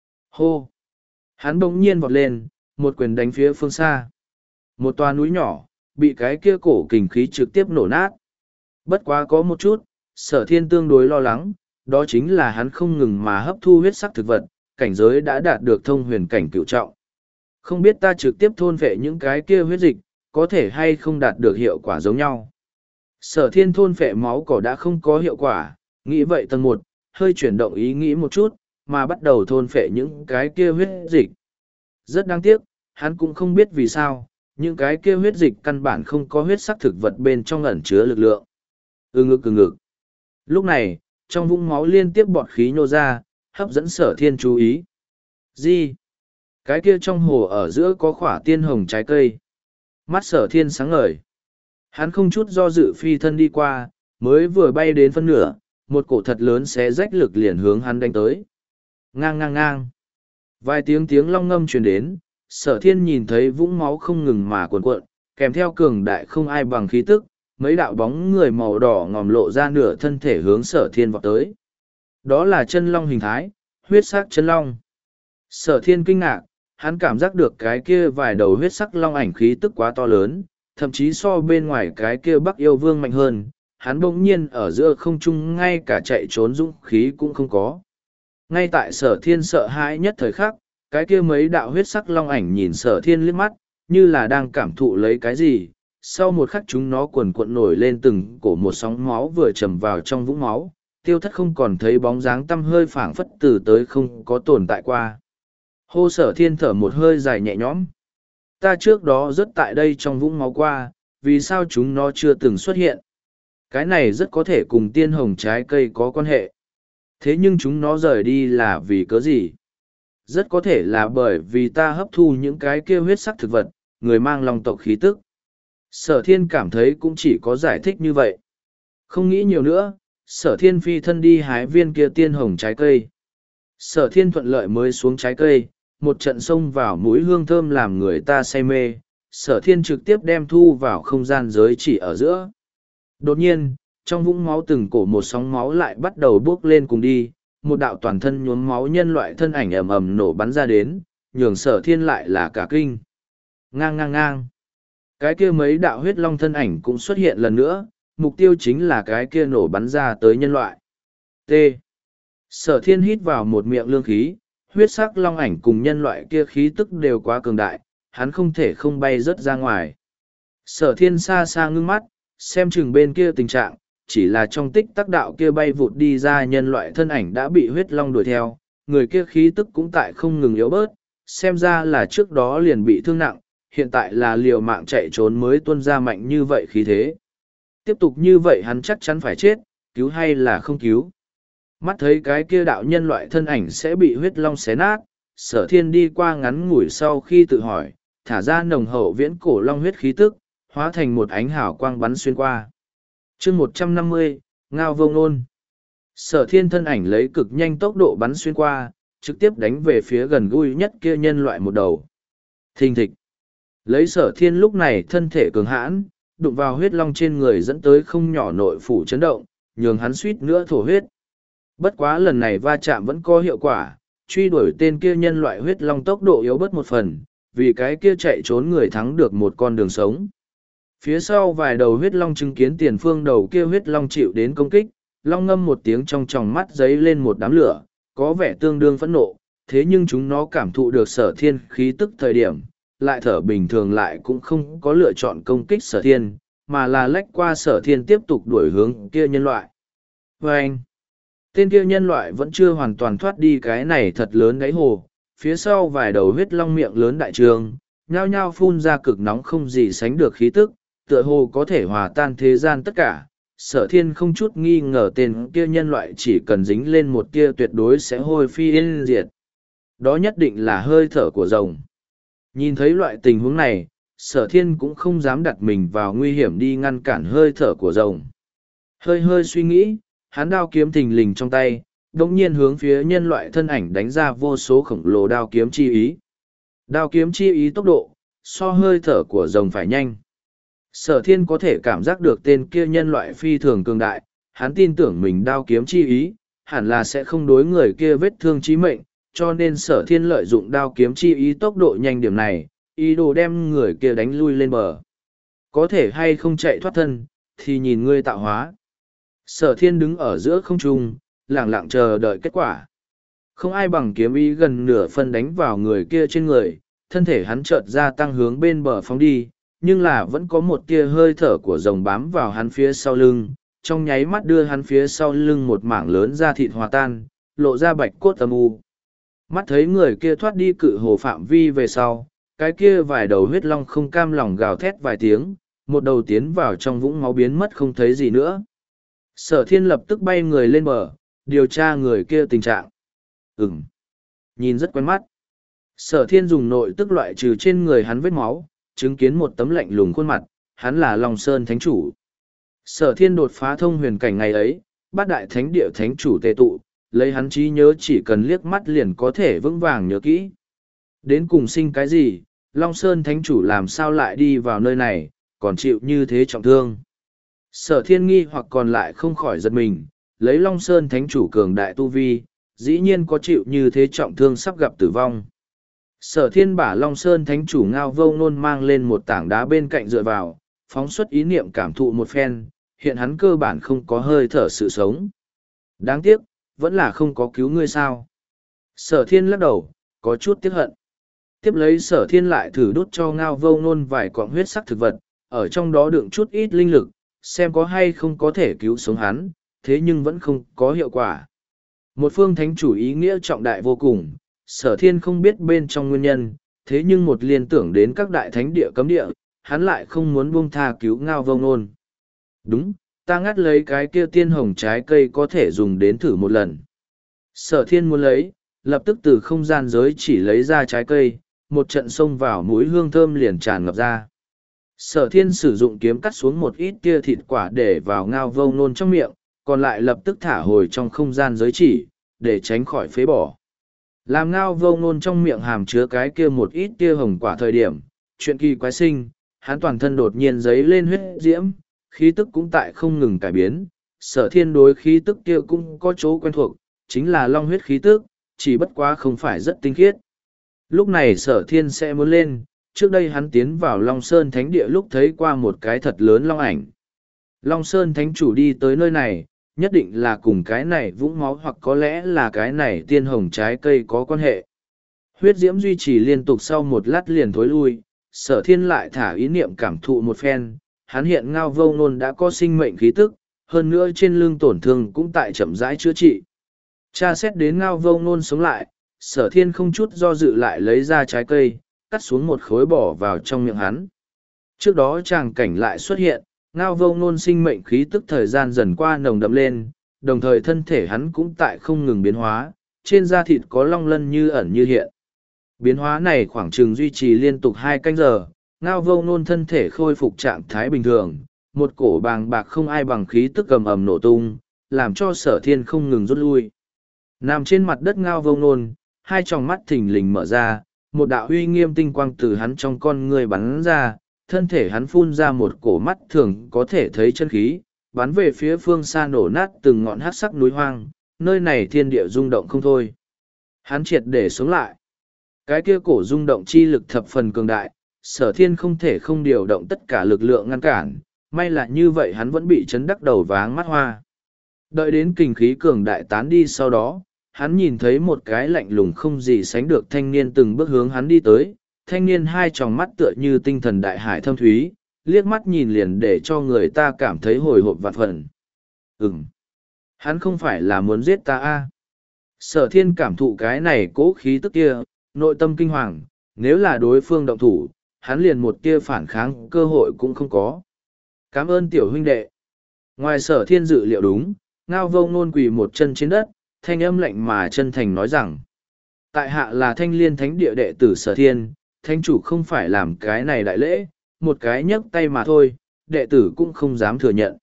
Hô! Hắn bỗng nhiên vọt lên, một quyền đánh phía phương xa. Một toà núi nhỏ, bị cái kia cổ kình khí trực tiếp nổ nát. Bất quá có một chút, sở thiên tương đối lo lắng, đó chính là hắn không ngừng mà hấp thu huyết sắc thực vật, cảnh giới đã đạt được thông huyền cảnh cựu trọng. Không biết ta trực tiếp thôn vệ những cái kia huyết dịch, có thể hay không đạt được hiệu quả giống nhau. Sở thiên thôn vệ máu cỏ đã không có hiệu quả, nghĩ vậy tầng một, hơi chuyển động ý nghĩ một chút, mà bắt đầu thôn vệ những cái kia huyết dịch. Rất đáng tiếc, hắn cũng không biết vì sao, những cái kia huyết dịch căn bản không có huyết sắc thực vật bên trong ẩn chứa lực lượng. Ừ ngực ừ ngực. Lúc này, trong vũng máu liên tiếp bọt khí nhô ra, hấp dẫn sở thiên chú ý. Gì? Cái kia trong hồ ở giữa có khỏa tiên hồng trái cây. Mắt sở thiên sáng ngời. Hắn không chút do dự phi thân đi qua, mới vừa bay đến phân nửa, một cổ thật lớn xé rách lực liền hướng hắn đánh tới. Ngang ngang ngang. Vài tiếng tiếng long ngâm truyền đến, sở thiên nhìn thấy vũng máu không ngừng mà cuộn cuộn, kèm theo cường đại không ai bằng khí tức, mấy đạo bóng người màu đỏ ngòm lộ ra nửa thân thể hướng sở thiên vọt tới. Đó là chân long hình thái, huyết sắc chân long. Sở thiên kinh ngạc, hắn cảm giác được cái kia vài đầu huyết sắc long ảnh khí tức quá to lớn, thậm chí so bên ngoài cái kia Bắc Yêu Vương mạnh hơn, hắn bỗng nhiên ở giữa không trung ngay cả chạy trốn dũng khí cũng không có. Ngay tại sở thiên sợ hãi nhất thời khắc, cái kia mấy đạo huyết sắc long ảnh nhìn sở thiên liếc mắt, như là đang cảm thụ lấy cái gì. Sau một khắc chúng nó cuồn cuộn nổi lên từng cổ một sóng máu vừa trầm vào trong vũng máu, tiêu thất không còn thấy bóng dáng tăm hơi phảng phất từ tới không có tồn tại qua. Hô sở thiên thở một hơi dài nhẹ nhõm. Ta trước đó rất tại đây trong vũng máu qua, vì sao chúng nó chưa từng xuất hiện? Cái này rất có thể cùng tiên hồng trái cây có quan hệ. Thế nhưng chúng nó rời đi là vì cớ gì? Rất có thể là bởi vì ta hấp thu những cái kia huyết sắc thực vật, người mang long tộc khí tức. Sở thiên cảm thấy cũng chỉ có giải thích như vậy. Không nghĩ nhiều nữa, sở thiên phi thân đi hái viên kia tiên hồng trái cây. Sở thiên thuận lợi mới xuống trái cây, một trận xông vào mũi hương thơm làm người ta say mê, sở thiên trực tiếp đem thu vào không gian giới chỉ ở giữa. Đột nhiên, trong vũng máu từng cổ một sóng máu lại bắt đầu bốc lên cùng đi, một đạo toàn thân nhuốm máu nhân loại thân ảnh ầm ầm nổ bắn ra đến, nhường sở thiên lại là cả kinh. Ngang ngang ngang. Cái kia mấy đạo huyết long thân ảnh cũng xuất hiện lần nữa, mục tiêu chính là cái kia nổ bắn ra tới nhân loại. T. Sở thiên hít vào một miệng lương khí, huyết sắc long ảnh cùng nhân loại kia khí tức đều quá cường đại, hắn không thể không bay rớt ra ngoài. Sở thiên xa xa ngưng mắt, xem chừng bên kia tình trạng, chỉ là trong tích tắc đạo kia bay vụt đi ra nhân loại thân ảnh đã bị huyết long đuổi theo, người kia khí tức cũng tại không ngừng yếu bớt, xem ra là trước đó liền bị thương nặng, hiện tại là liều mạng chạy trốn mới tuôn ra mạnh như vậy khí thế. Tiếp tục như vậy hắn chắc chắn phải chết, cứu hay là không cứu. Mắt thấy cái kia đạo nhân loại thân ảnh sẽ bị huyết long xé nát, sở thiên đi qua ngắn ngủi sau khi tự hỏi, thả ra nồng hậu viễn cổ long huyết khí tức, hóa thành một ánh hào quang bắn xuyên qua. chương một trăm năm mươi, Ngao Vông Nôn. Sở thiên thân ảnh lấy cực nhanh tốc độ bắn xuyên qua, trực tiếp đánh về phía gần gũi nhất kia nhân loại một đầu. Thình thịch. Lấy sở thiên lúc này thân thể cường hãn, đụng vào huyết long trên người dẫn tới không nhỏ nội phủ chấn động, nhường hắn suýt nữa thổ huyết. Bất quá lần này va chạm vẫn có hiệu quả, truy đuổi tên kia nhân loại huyết long tốc độ yếu bớt một phần, vì cái kia chạy trốn người thắng được một con đường sống. Phía sau vài đầu huyết long chứng kiến tiền phương đầu kia huyết long chịu đến công kích, long ngâm một tiếng trong tròng mắt giấy lên một đám lửa, có vẻ tương đương phẫn nộ, thế nhưng chúng nó cảm thụ được sở thiên khí tức thời điểm, lại thở bình thường lại cũng không có lựa chọn công kích sở thiên, mà là lách qua sở thiên tiếp tục đuổi hướng kia nhân loại. Và anh, tên kia nhân loại vẫn chưa hoàn toàn thoát đi cái này thật lớn đáy hồ, phía sau vài đầu huyết long miệng lớn đại trường, nhao nhao phun ra cực nóng không gì sánh được khí tức, tựa hồ có thể hòa tan thế gian tất cả. Sở thiên không chút nghi ngờ tên kia nhân loại chỉ cần dính lên một tia tuyệt đối sẽ hôi phi yên diệt. Đó nhất định là hơi thở của rồng. Nhìn thấy loại tình huống này, sở thiên cũng không dám đặt mình vào nguy hiểm đi ngăn cản hơi thở của rồng. Hơi hơi suy nghĩ, hắn đao kiếm thình lình trong tay, đồng nhiên hướng phía nhân loại thân ảnh đánh ra vô số khổng lồ đao kiếm chi ý. Đao kiếm chi ý tốc độ, so hơi thở của rồng phải nhanh. Sở thiên có thể cảm giác được tên kia nhân loại phi thường cường đại, hắn tin tưởng mình đao kiếm chi ý, hẳn là sẽ không đối người kia vết thương chí mệnh, cho nên sở thiên lợi dụng đao kiếm chi ý tốc độ nhanh điểm này, ý đồ đem người kia đánh lui lên bờ. Có thể hay không chạy thoát thân, thì nhìn ngươi tạo hóa. Sở thiên đứng ở giữa không trung, lặng lặng chờ đợi kết quả. Không ai bằng kiếm ý gần nửa phân đánh vào người kia trên người, thân thể hắn chợt ra tăng hướng bên bờ phóng đi, nhưng là vẫn có một tia hơi thở của rồng bám vào hắn phía sau lưng, trong nháy mắt đưa hắn phía sau lưng một mảng lớn da thịt hòa tan, lộ ra bạch cốt âm u. Mắt thấy người kia thoát đi cự hồ phạm vi về sau, cái kia vài đầu huyết long không cam lòng gào thét vài tiếng, một đầu tiến vào trong vũng máu biến mất không thấy gì nữa. Sở thiên lập tức bay người lên bờ, điều tra người kia tình trạng. Ừm, nhìn rất quen mắt. Sở thiên dùng nội tức loại trừ trên người hắn vết máu, chứng kiến một tấm lạnh lùng khuôn mặt, hắn là Long Sơn Thánh Chủ. Sở thiên đột phá thông huyền cảnh ngày ấy, bát đại thánh địa thánh chủ tề tụ, lấy hắn trí nhớ chỉ cần liếc mắt liền có thể vững vàng nhớ kỹ. Đến cùng sinh cái gì, Long Sơn Thánh Chủ làm sao lại đi vào nơi này, còn chịu như thế trọng thương. Sở thiên nghi hoặc còn lại không khỏi giật mình, lấy Long Sơn Thánh Chủ cường đại tu vi, dĩ nhiên có chịu như thế trọng thương sắp gặp tử vong. Sở thiên bả Long Sơn Thánh Chủ Ngao Vông Nôn mang lên một tảng đá bên cạnh dựa vào, phóng xuất ý niệm cảm thụ một phen, hiện hắn cơ bản không có hơi thở sự sống. Đáng tiếc, vẫn là không có cứu ngươi sao. Sở thiên lắc đầu, có chút tiếc hận. Tiếp lấy sở thiên lại thử đốt cho Ngao Vông Nôn vài quặng huyết sắc thực vật, ở trong đó đựng chút ít linh lực, xem có hay không có thể cứu sống hắn, thế nhưng vẫn không có hiệu quả. Một phương thánh chủ ý nghĩa trọng đại vô cùng, sở thiên không biết bên trong nguyên nhân, thế nhưng một liên tưởng đến các đại thánh địa cấm địa, hắn lại không muốn buông tha cứu Ngao Vông Nôn. Đúng, ta ngắt lấy cái kia tiên hồng trái cây có thể dùng đến thử một lần. Sở thiên muốn lấy, lập tức từ không gian giới chỉ lấy ra trái cây, một trận xông vào mũi hương thơm liền tràn ngập ra. Sở thiên sử dụng kiếm cắt xuống một ít tia thịt quả để vào Ngao Vông Nôn trong miệng, còn lại lập tức thả hồi trong không gian giới chỉ, để tránh khỏi phế bỏ. Làm Ngao Vông Nôn trong miệng hàm chứa cái kia một ít tia hồng quả thời điểm, chuyện kỳ quái sinh, hắn toàn thân đột nhiên giấy lên huyết diễm, khí tức cũng tại không ngừng cải biến. Sở thiên đối khí tức kia cũng có chỗ quen thuộc, chính là long huyết khí tức, chỉ bất quá không phải rất tinh khiết. Lúc này sở thiên sẽ muốn lên, trước đây hắn tiến vào Long Sơn Thánh Địa lúc thấy qua một cái thật lớn long ảnh. Long Sơn Thánh Chủ đi tới nơi này, nhất định là cùng cái này vũng máu hoặc có lẽ là cái này tiên hồng trái cây có quan hệ. Huyết diễm duy trì liên tục sau một lát liền thối lui, sở thiên lại thả ý niệm cảm thụ một phen, hắn hiện ngao vô ngôn đã có sinh mệnh khí tức, hơn nữa trên lưng tổn thương cũng tại chậm rãi chữa trị. Tra xét đến ngao vô ngôn sống lại, sở thiên không chút do dự lại lấy ra trái cây, cắt xuống một khối bỏ vào trong miệng hắn. Trước đó tràng cảnh lại xuất hiện, ngao vô ngôn sinh mệnh khí tức thời gian dần qua nồng đậm lên, đồng thời thân thể hắn cũng tại không ngừng biến hóa, trên da thịt có long lân như ẩn như hiện. Biến hóa này khoảng chừng duy trì liên tục hai canh giờ, ngao vô ngôn thân thể khôi phục trạng thái bình thường, một cổ bàng bạc không ai bằng khí tức cầm ầm nổ tung, làm cho sở thiên không ngừng rút lui. Nằm trên mặt đất ngao vô ngôn, hai tròng mắt thình lình mở ra, một đạo uy nghiêm tinh quang từ hắn trong con người bắn ra, thân thể hắn phun ra một cổ mắt thường có thể thấy chân khí, bắn về phía phương xa nổ nát từng ngọn hát sắc núi hoang, nơi này thiên địa rung động không thôi. Hắn triệt để sống lại. Cái kia cổ rung động chi lực thập phần cường đại, sở thiên không thể không điều động tất cả lực lượng ngăn cản, may là như vậy hắn vẫn bị chấn đắc đầu váng mắt hoa. Đợi đến kinh khí cường đại tán đi sau đó, hắn nhìn thấy một cái lạnh lùng không gì sánh được thanh niên từng bước hướng hắn đi tới, thanh niên hai tròng mắt tựa như tinh thần đại hải thâm thúy, liếc mắt nhìn liền để cho người ta cảm thấy hồi hộp vạn phần. Ừm, hắn không phải là muốn giết ta a? Sở thiên cảm thụ cái này cố khí tức kia, nội tâm kinh hoàng, nếu là đối phương động thủ, hắn liền một tia phản kháng cơ hội cũng không có. Cảm ơn tiểu huynh đệ. Ngoài sở thiên dự liệu đúng, ngao vô ngôn quỳ một chân trên đất, thanh âm lạnh mà chân thành nói rằng, tại hạ là thanh liên thánh địa đệ tử sở thiên, thánh chủ không phải làm cái này đại lễ, một cái nhấc tay mà thôi, đệ tử cũng không dám thừa nhận.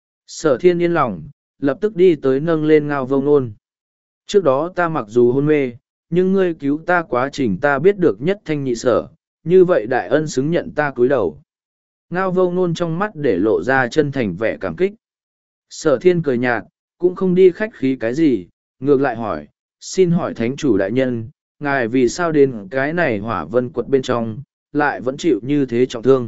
Sở thiên yên lòng, lập tức đi tới nâng lên ngao vô ngôn. Trước đó ta mặc dù hôn mê, nhưng ngươi cứu ta quá trình ta biết được nhất thanh nhị sở, như vậy đại ân xứng nhận ta cúi đầu. Ngao vô ngôn trong mắt để lộ ra chân thành vẻ cảm kích. Sở thiên cười nhạt, cũng không đi khách khí cái gì, ngược lại hỏi, xin hỏi thánh chủ đại nhân, ngài vì sao đến cái này hỏa vân quật bên trong, lại vẫn chịu như thế trọng thương.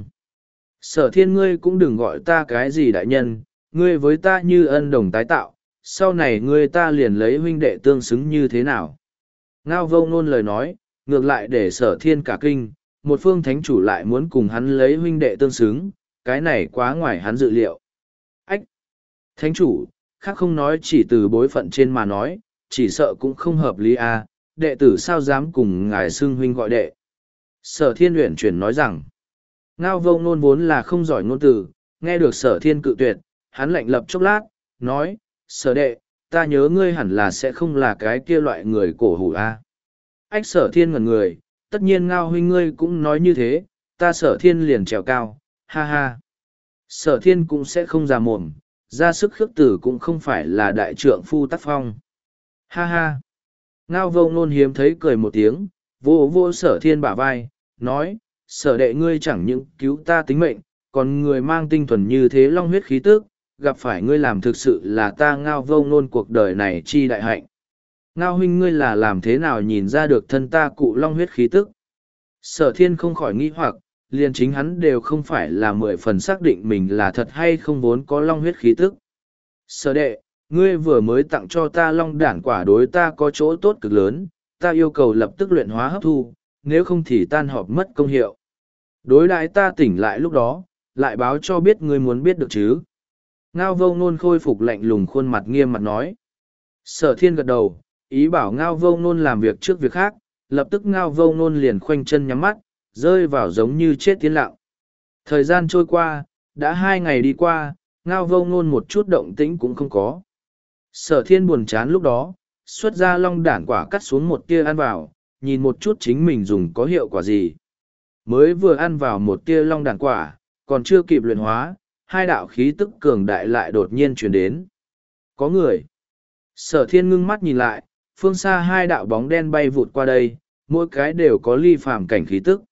Sở thiên ngươi cũng đừng gọi ta cái gì đại nhân, ngươi với ta như ân đồng tái tạo, sau này ngươi ta liền lấy huynh đệ tương xứng như thế nào. Ngao vô ngôn lời nói, ngược lại để sở thiên cả kinh, một phương thánh chủ lại muốn cùng hắn lấy huynh đệ tương xứng, cái này quá ngoài hắn dự liệu. Ách! Thánh chủ, khác không nói chỉ từ bối phận trên mà nói, chỉ sợ cũng không hợp lý à, đệ tử sao dám cùng ngài xưng huynh gọi đệ. Sở thiên uyển chuyển nói rằng, ngao vô ngôn vốn là không giỏi ngôn từ, nghe được sở thiên cự tuyệt, hắn lạnh lập chốc lát, nói, sở đệ, ta nhớ ngươi hẳn là sẽ không là cái kia loại người cổ hủ a. À. Ách sở thiên ngẩn người, tất nhiên ngao huynh ngươi cũng nói như thế, ta sở thiên liền trèo cao, ha ha. Sở thiên cũng sẽ không già mồm, ra sức khước tử cũng không phải là đại trượng phu tác phong. Ha ha. Ngao vô ngôn hiếm thấy cười một tiếng, vô vô sở thiên bả vai, nói, sở đệ ngươi chẳng những cứu ta tính mệnh, còn người mang tinh thuần như thế long huyết khí tức, gặp phải ngươi làm thực sự là ta ngao vô ngôn cuộc đời này chi đại hạnh. Ngao huynh ngươi là làm thế nào nhìn ra được thân ta cụ long huyết khí tức? Sở thiên không khỏi nghi hoặc, liền chính hắn đều không phải là mười phần xác định mình là thật hay không vốn có long huyết khí tức. Sở đệ, ngươi vừa mới tặng cho ta long đản quả đối ta có chỗ tốt cực lớn, ta yêu cầu lập tức luyện hóa hấp thu, nếu không thì tan họp mất công hiệu. Đối đãi ta tỉnh lại lúc đó, lại báo cho biết ngươi muốn biết được chứ. Ngao vô ngôn khôi phục lạnh lùng khuôn mặt nghiêm mặt nói. Sở thiên gật đầu, ý bảo ngao vô ngôn làm việc trước việc khác, lập tức ngao vô ngôn liền khoanh chân nhắm mắt, rơi vào giống như chết tiến lặng. Thời gian trôi qua, đã hai ngày đi qua, ngao vô ngôn một chút động tĩnh cũng không có. Sở thiên buồn chán lúc đó, xuất ra long đản quả cắt xuống một tia ăn vào, nhìn một chút chính mình dùng có hiệu quả gì. Mới vừa ăn vào một tia long đản quả, còn chưa kịp luyện hóa, hai đạo khí tức cường đại lại đột nhiên truyền đến. Có người. Sở thiên ngưng mắt nhìn lại, phương xa hai đạo bóng đen bay vụt qua đây, mỗi cái đều có ly phàm cảnh khí tức.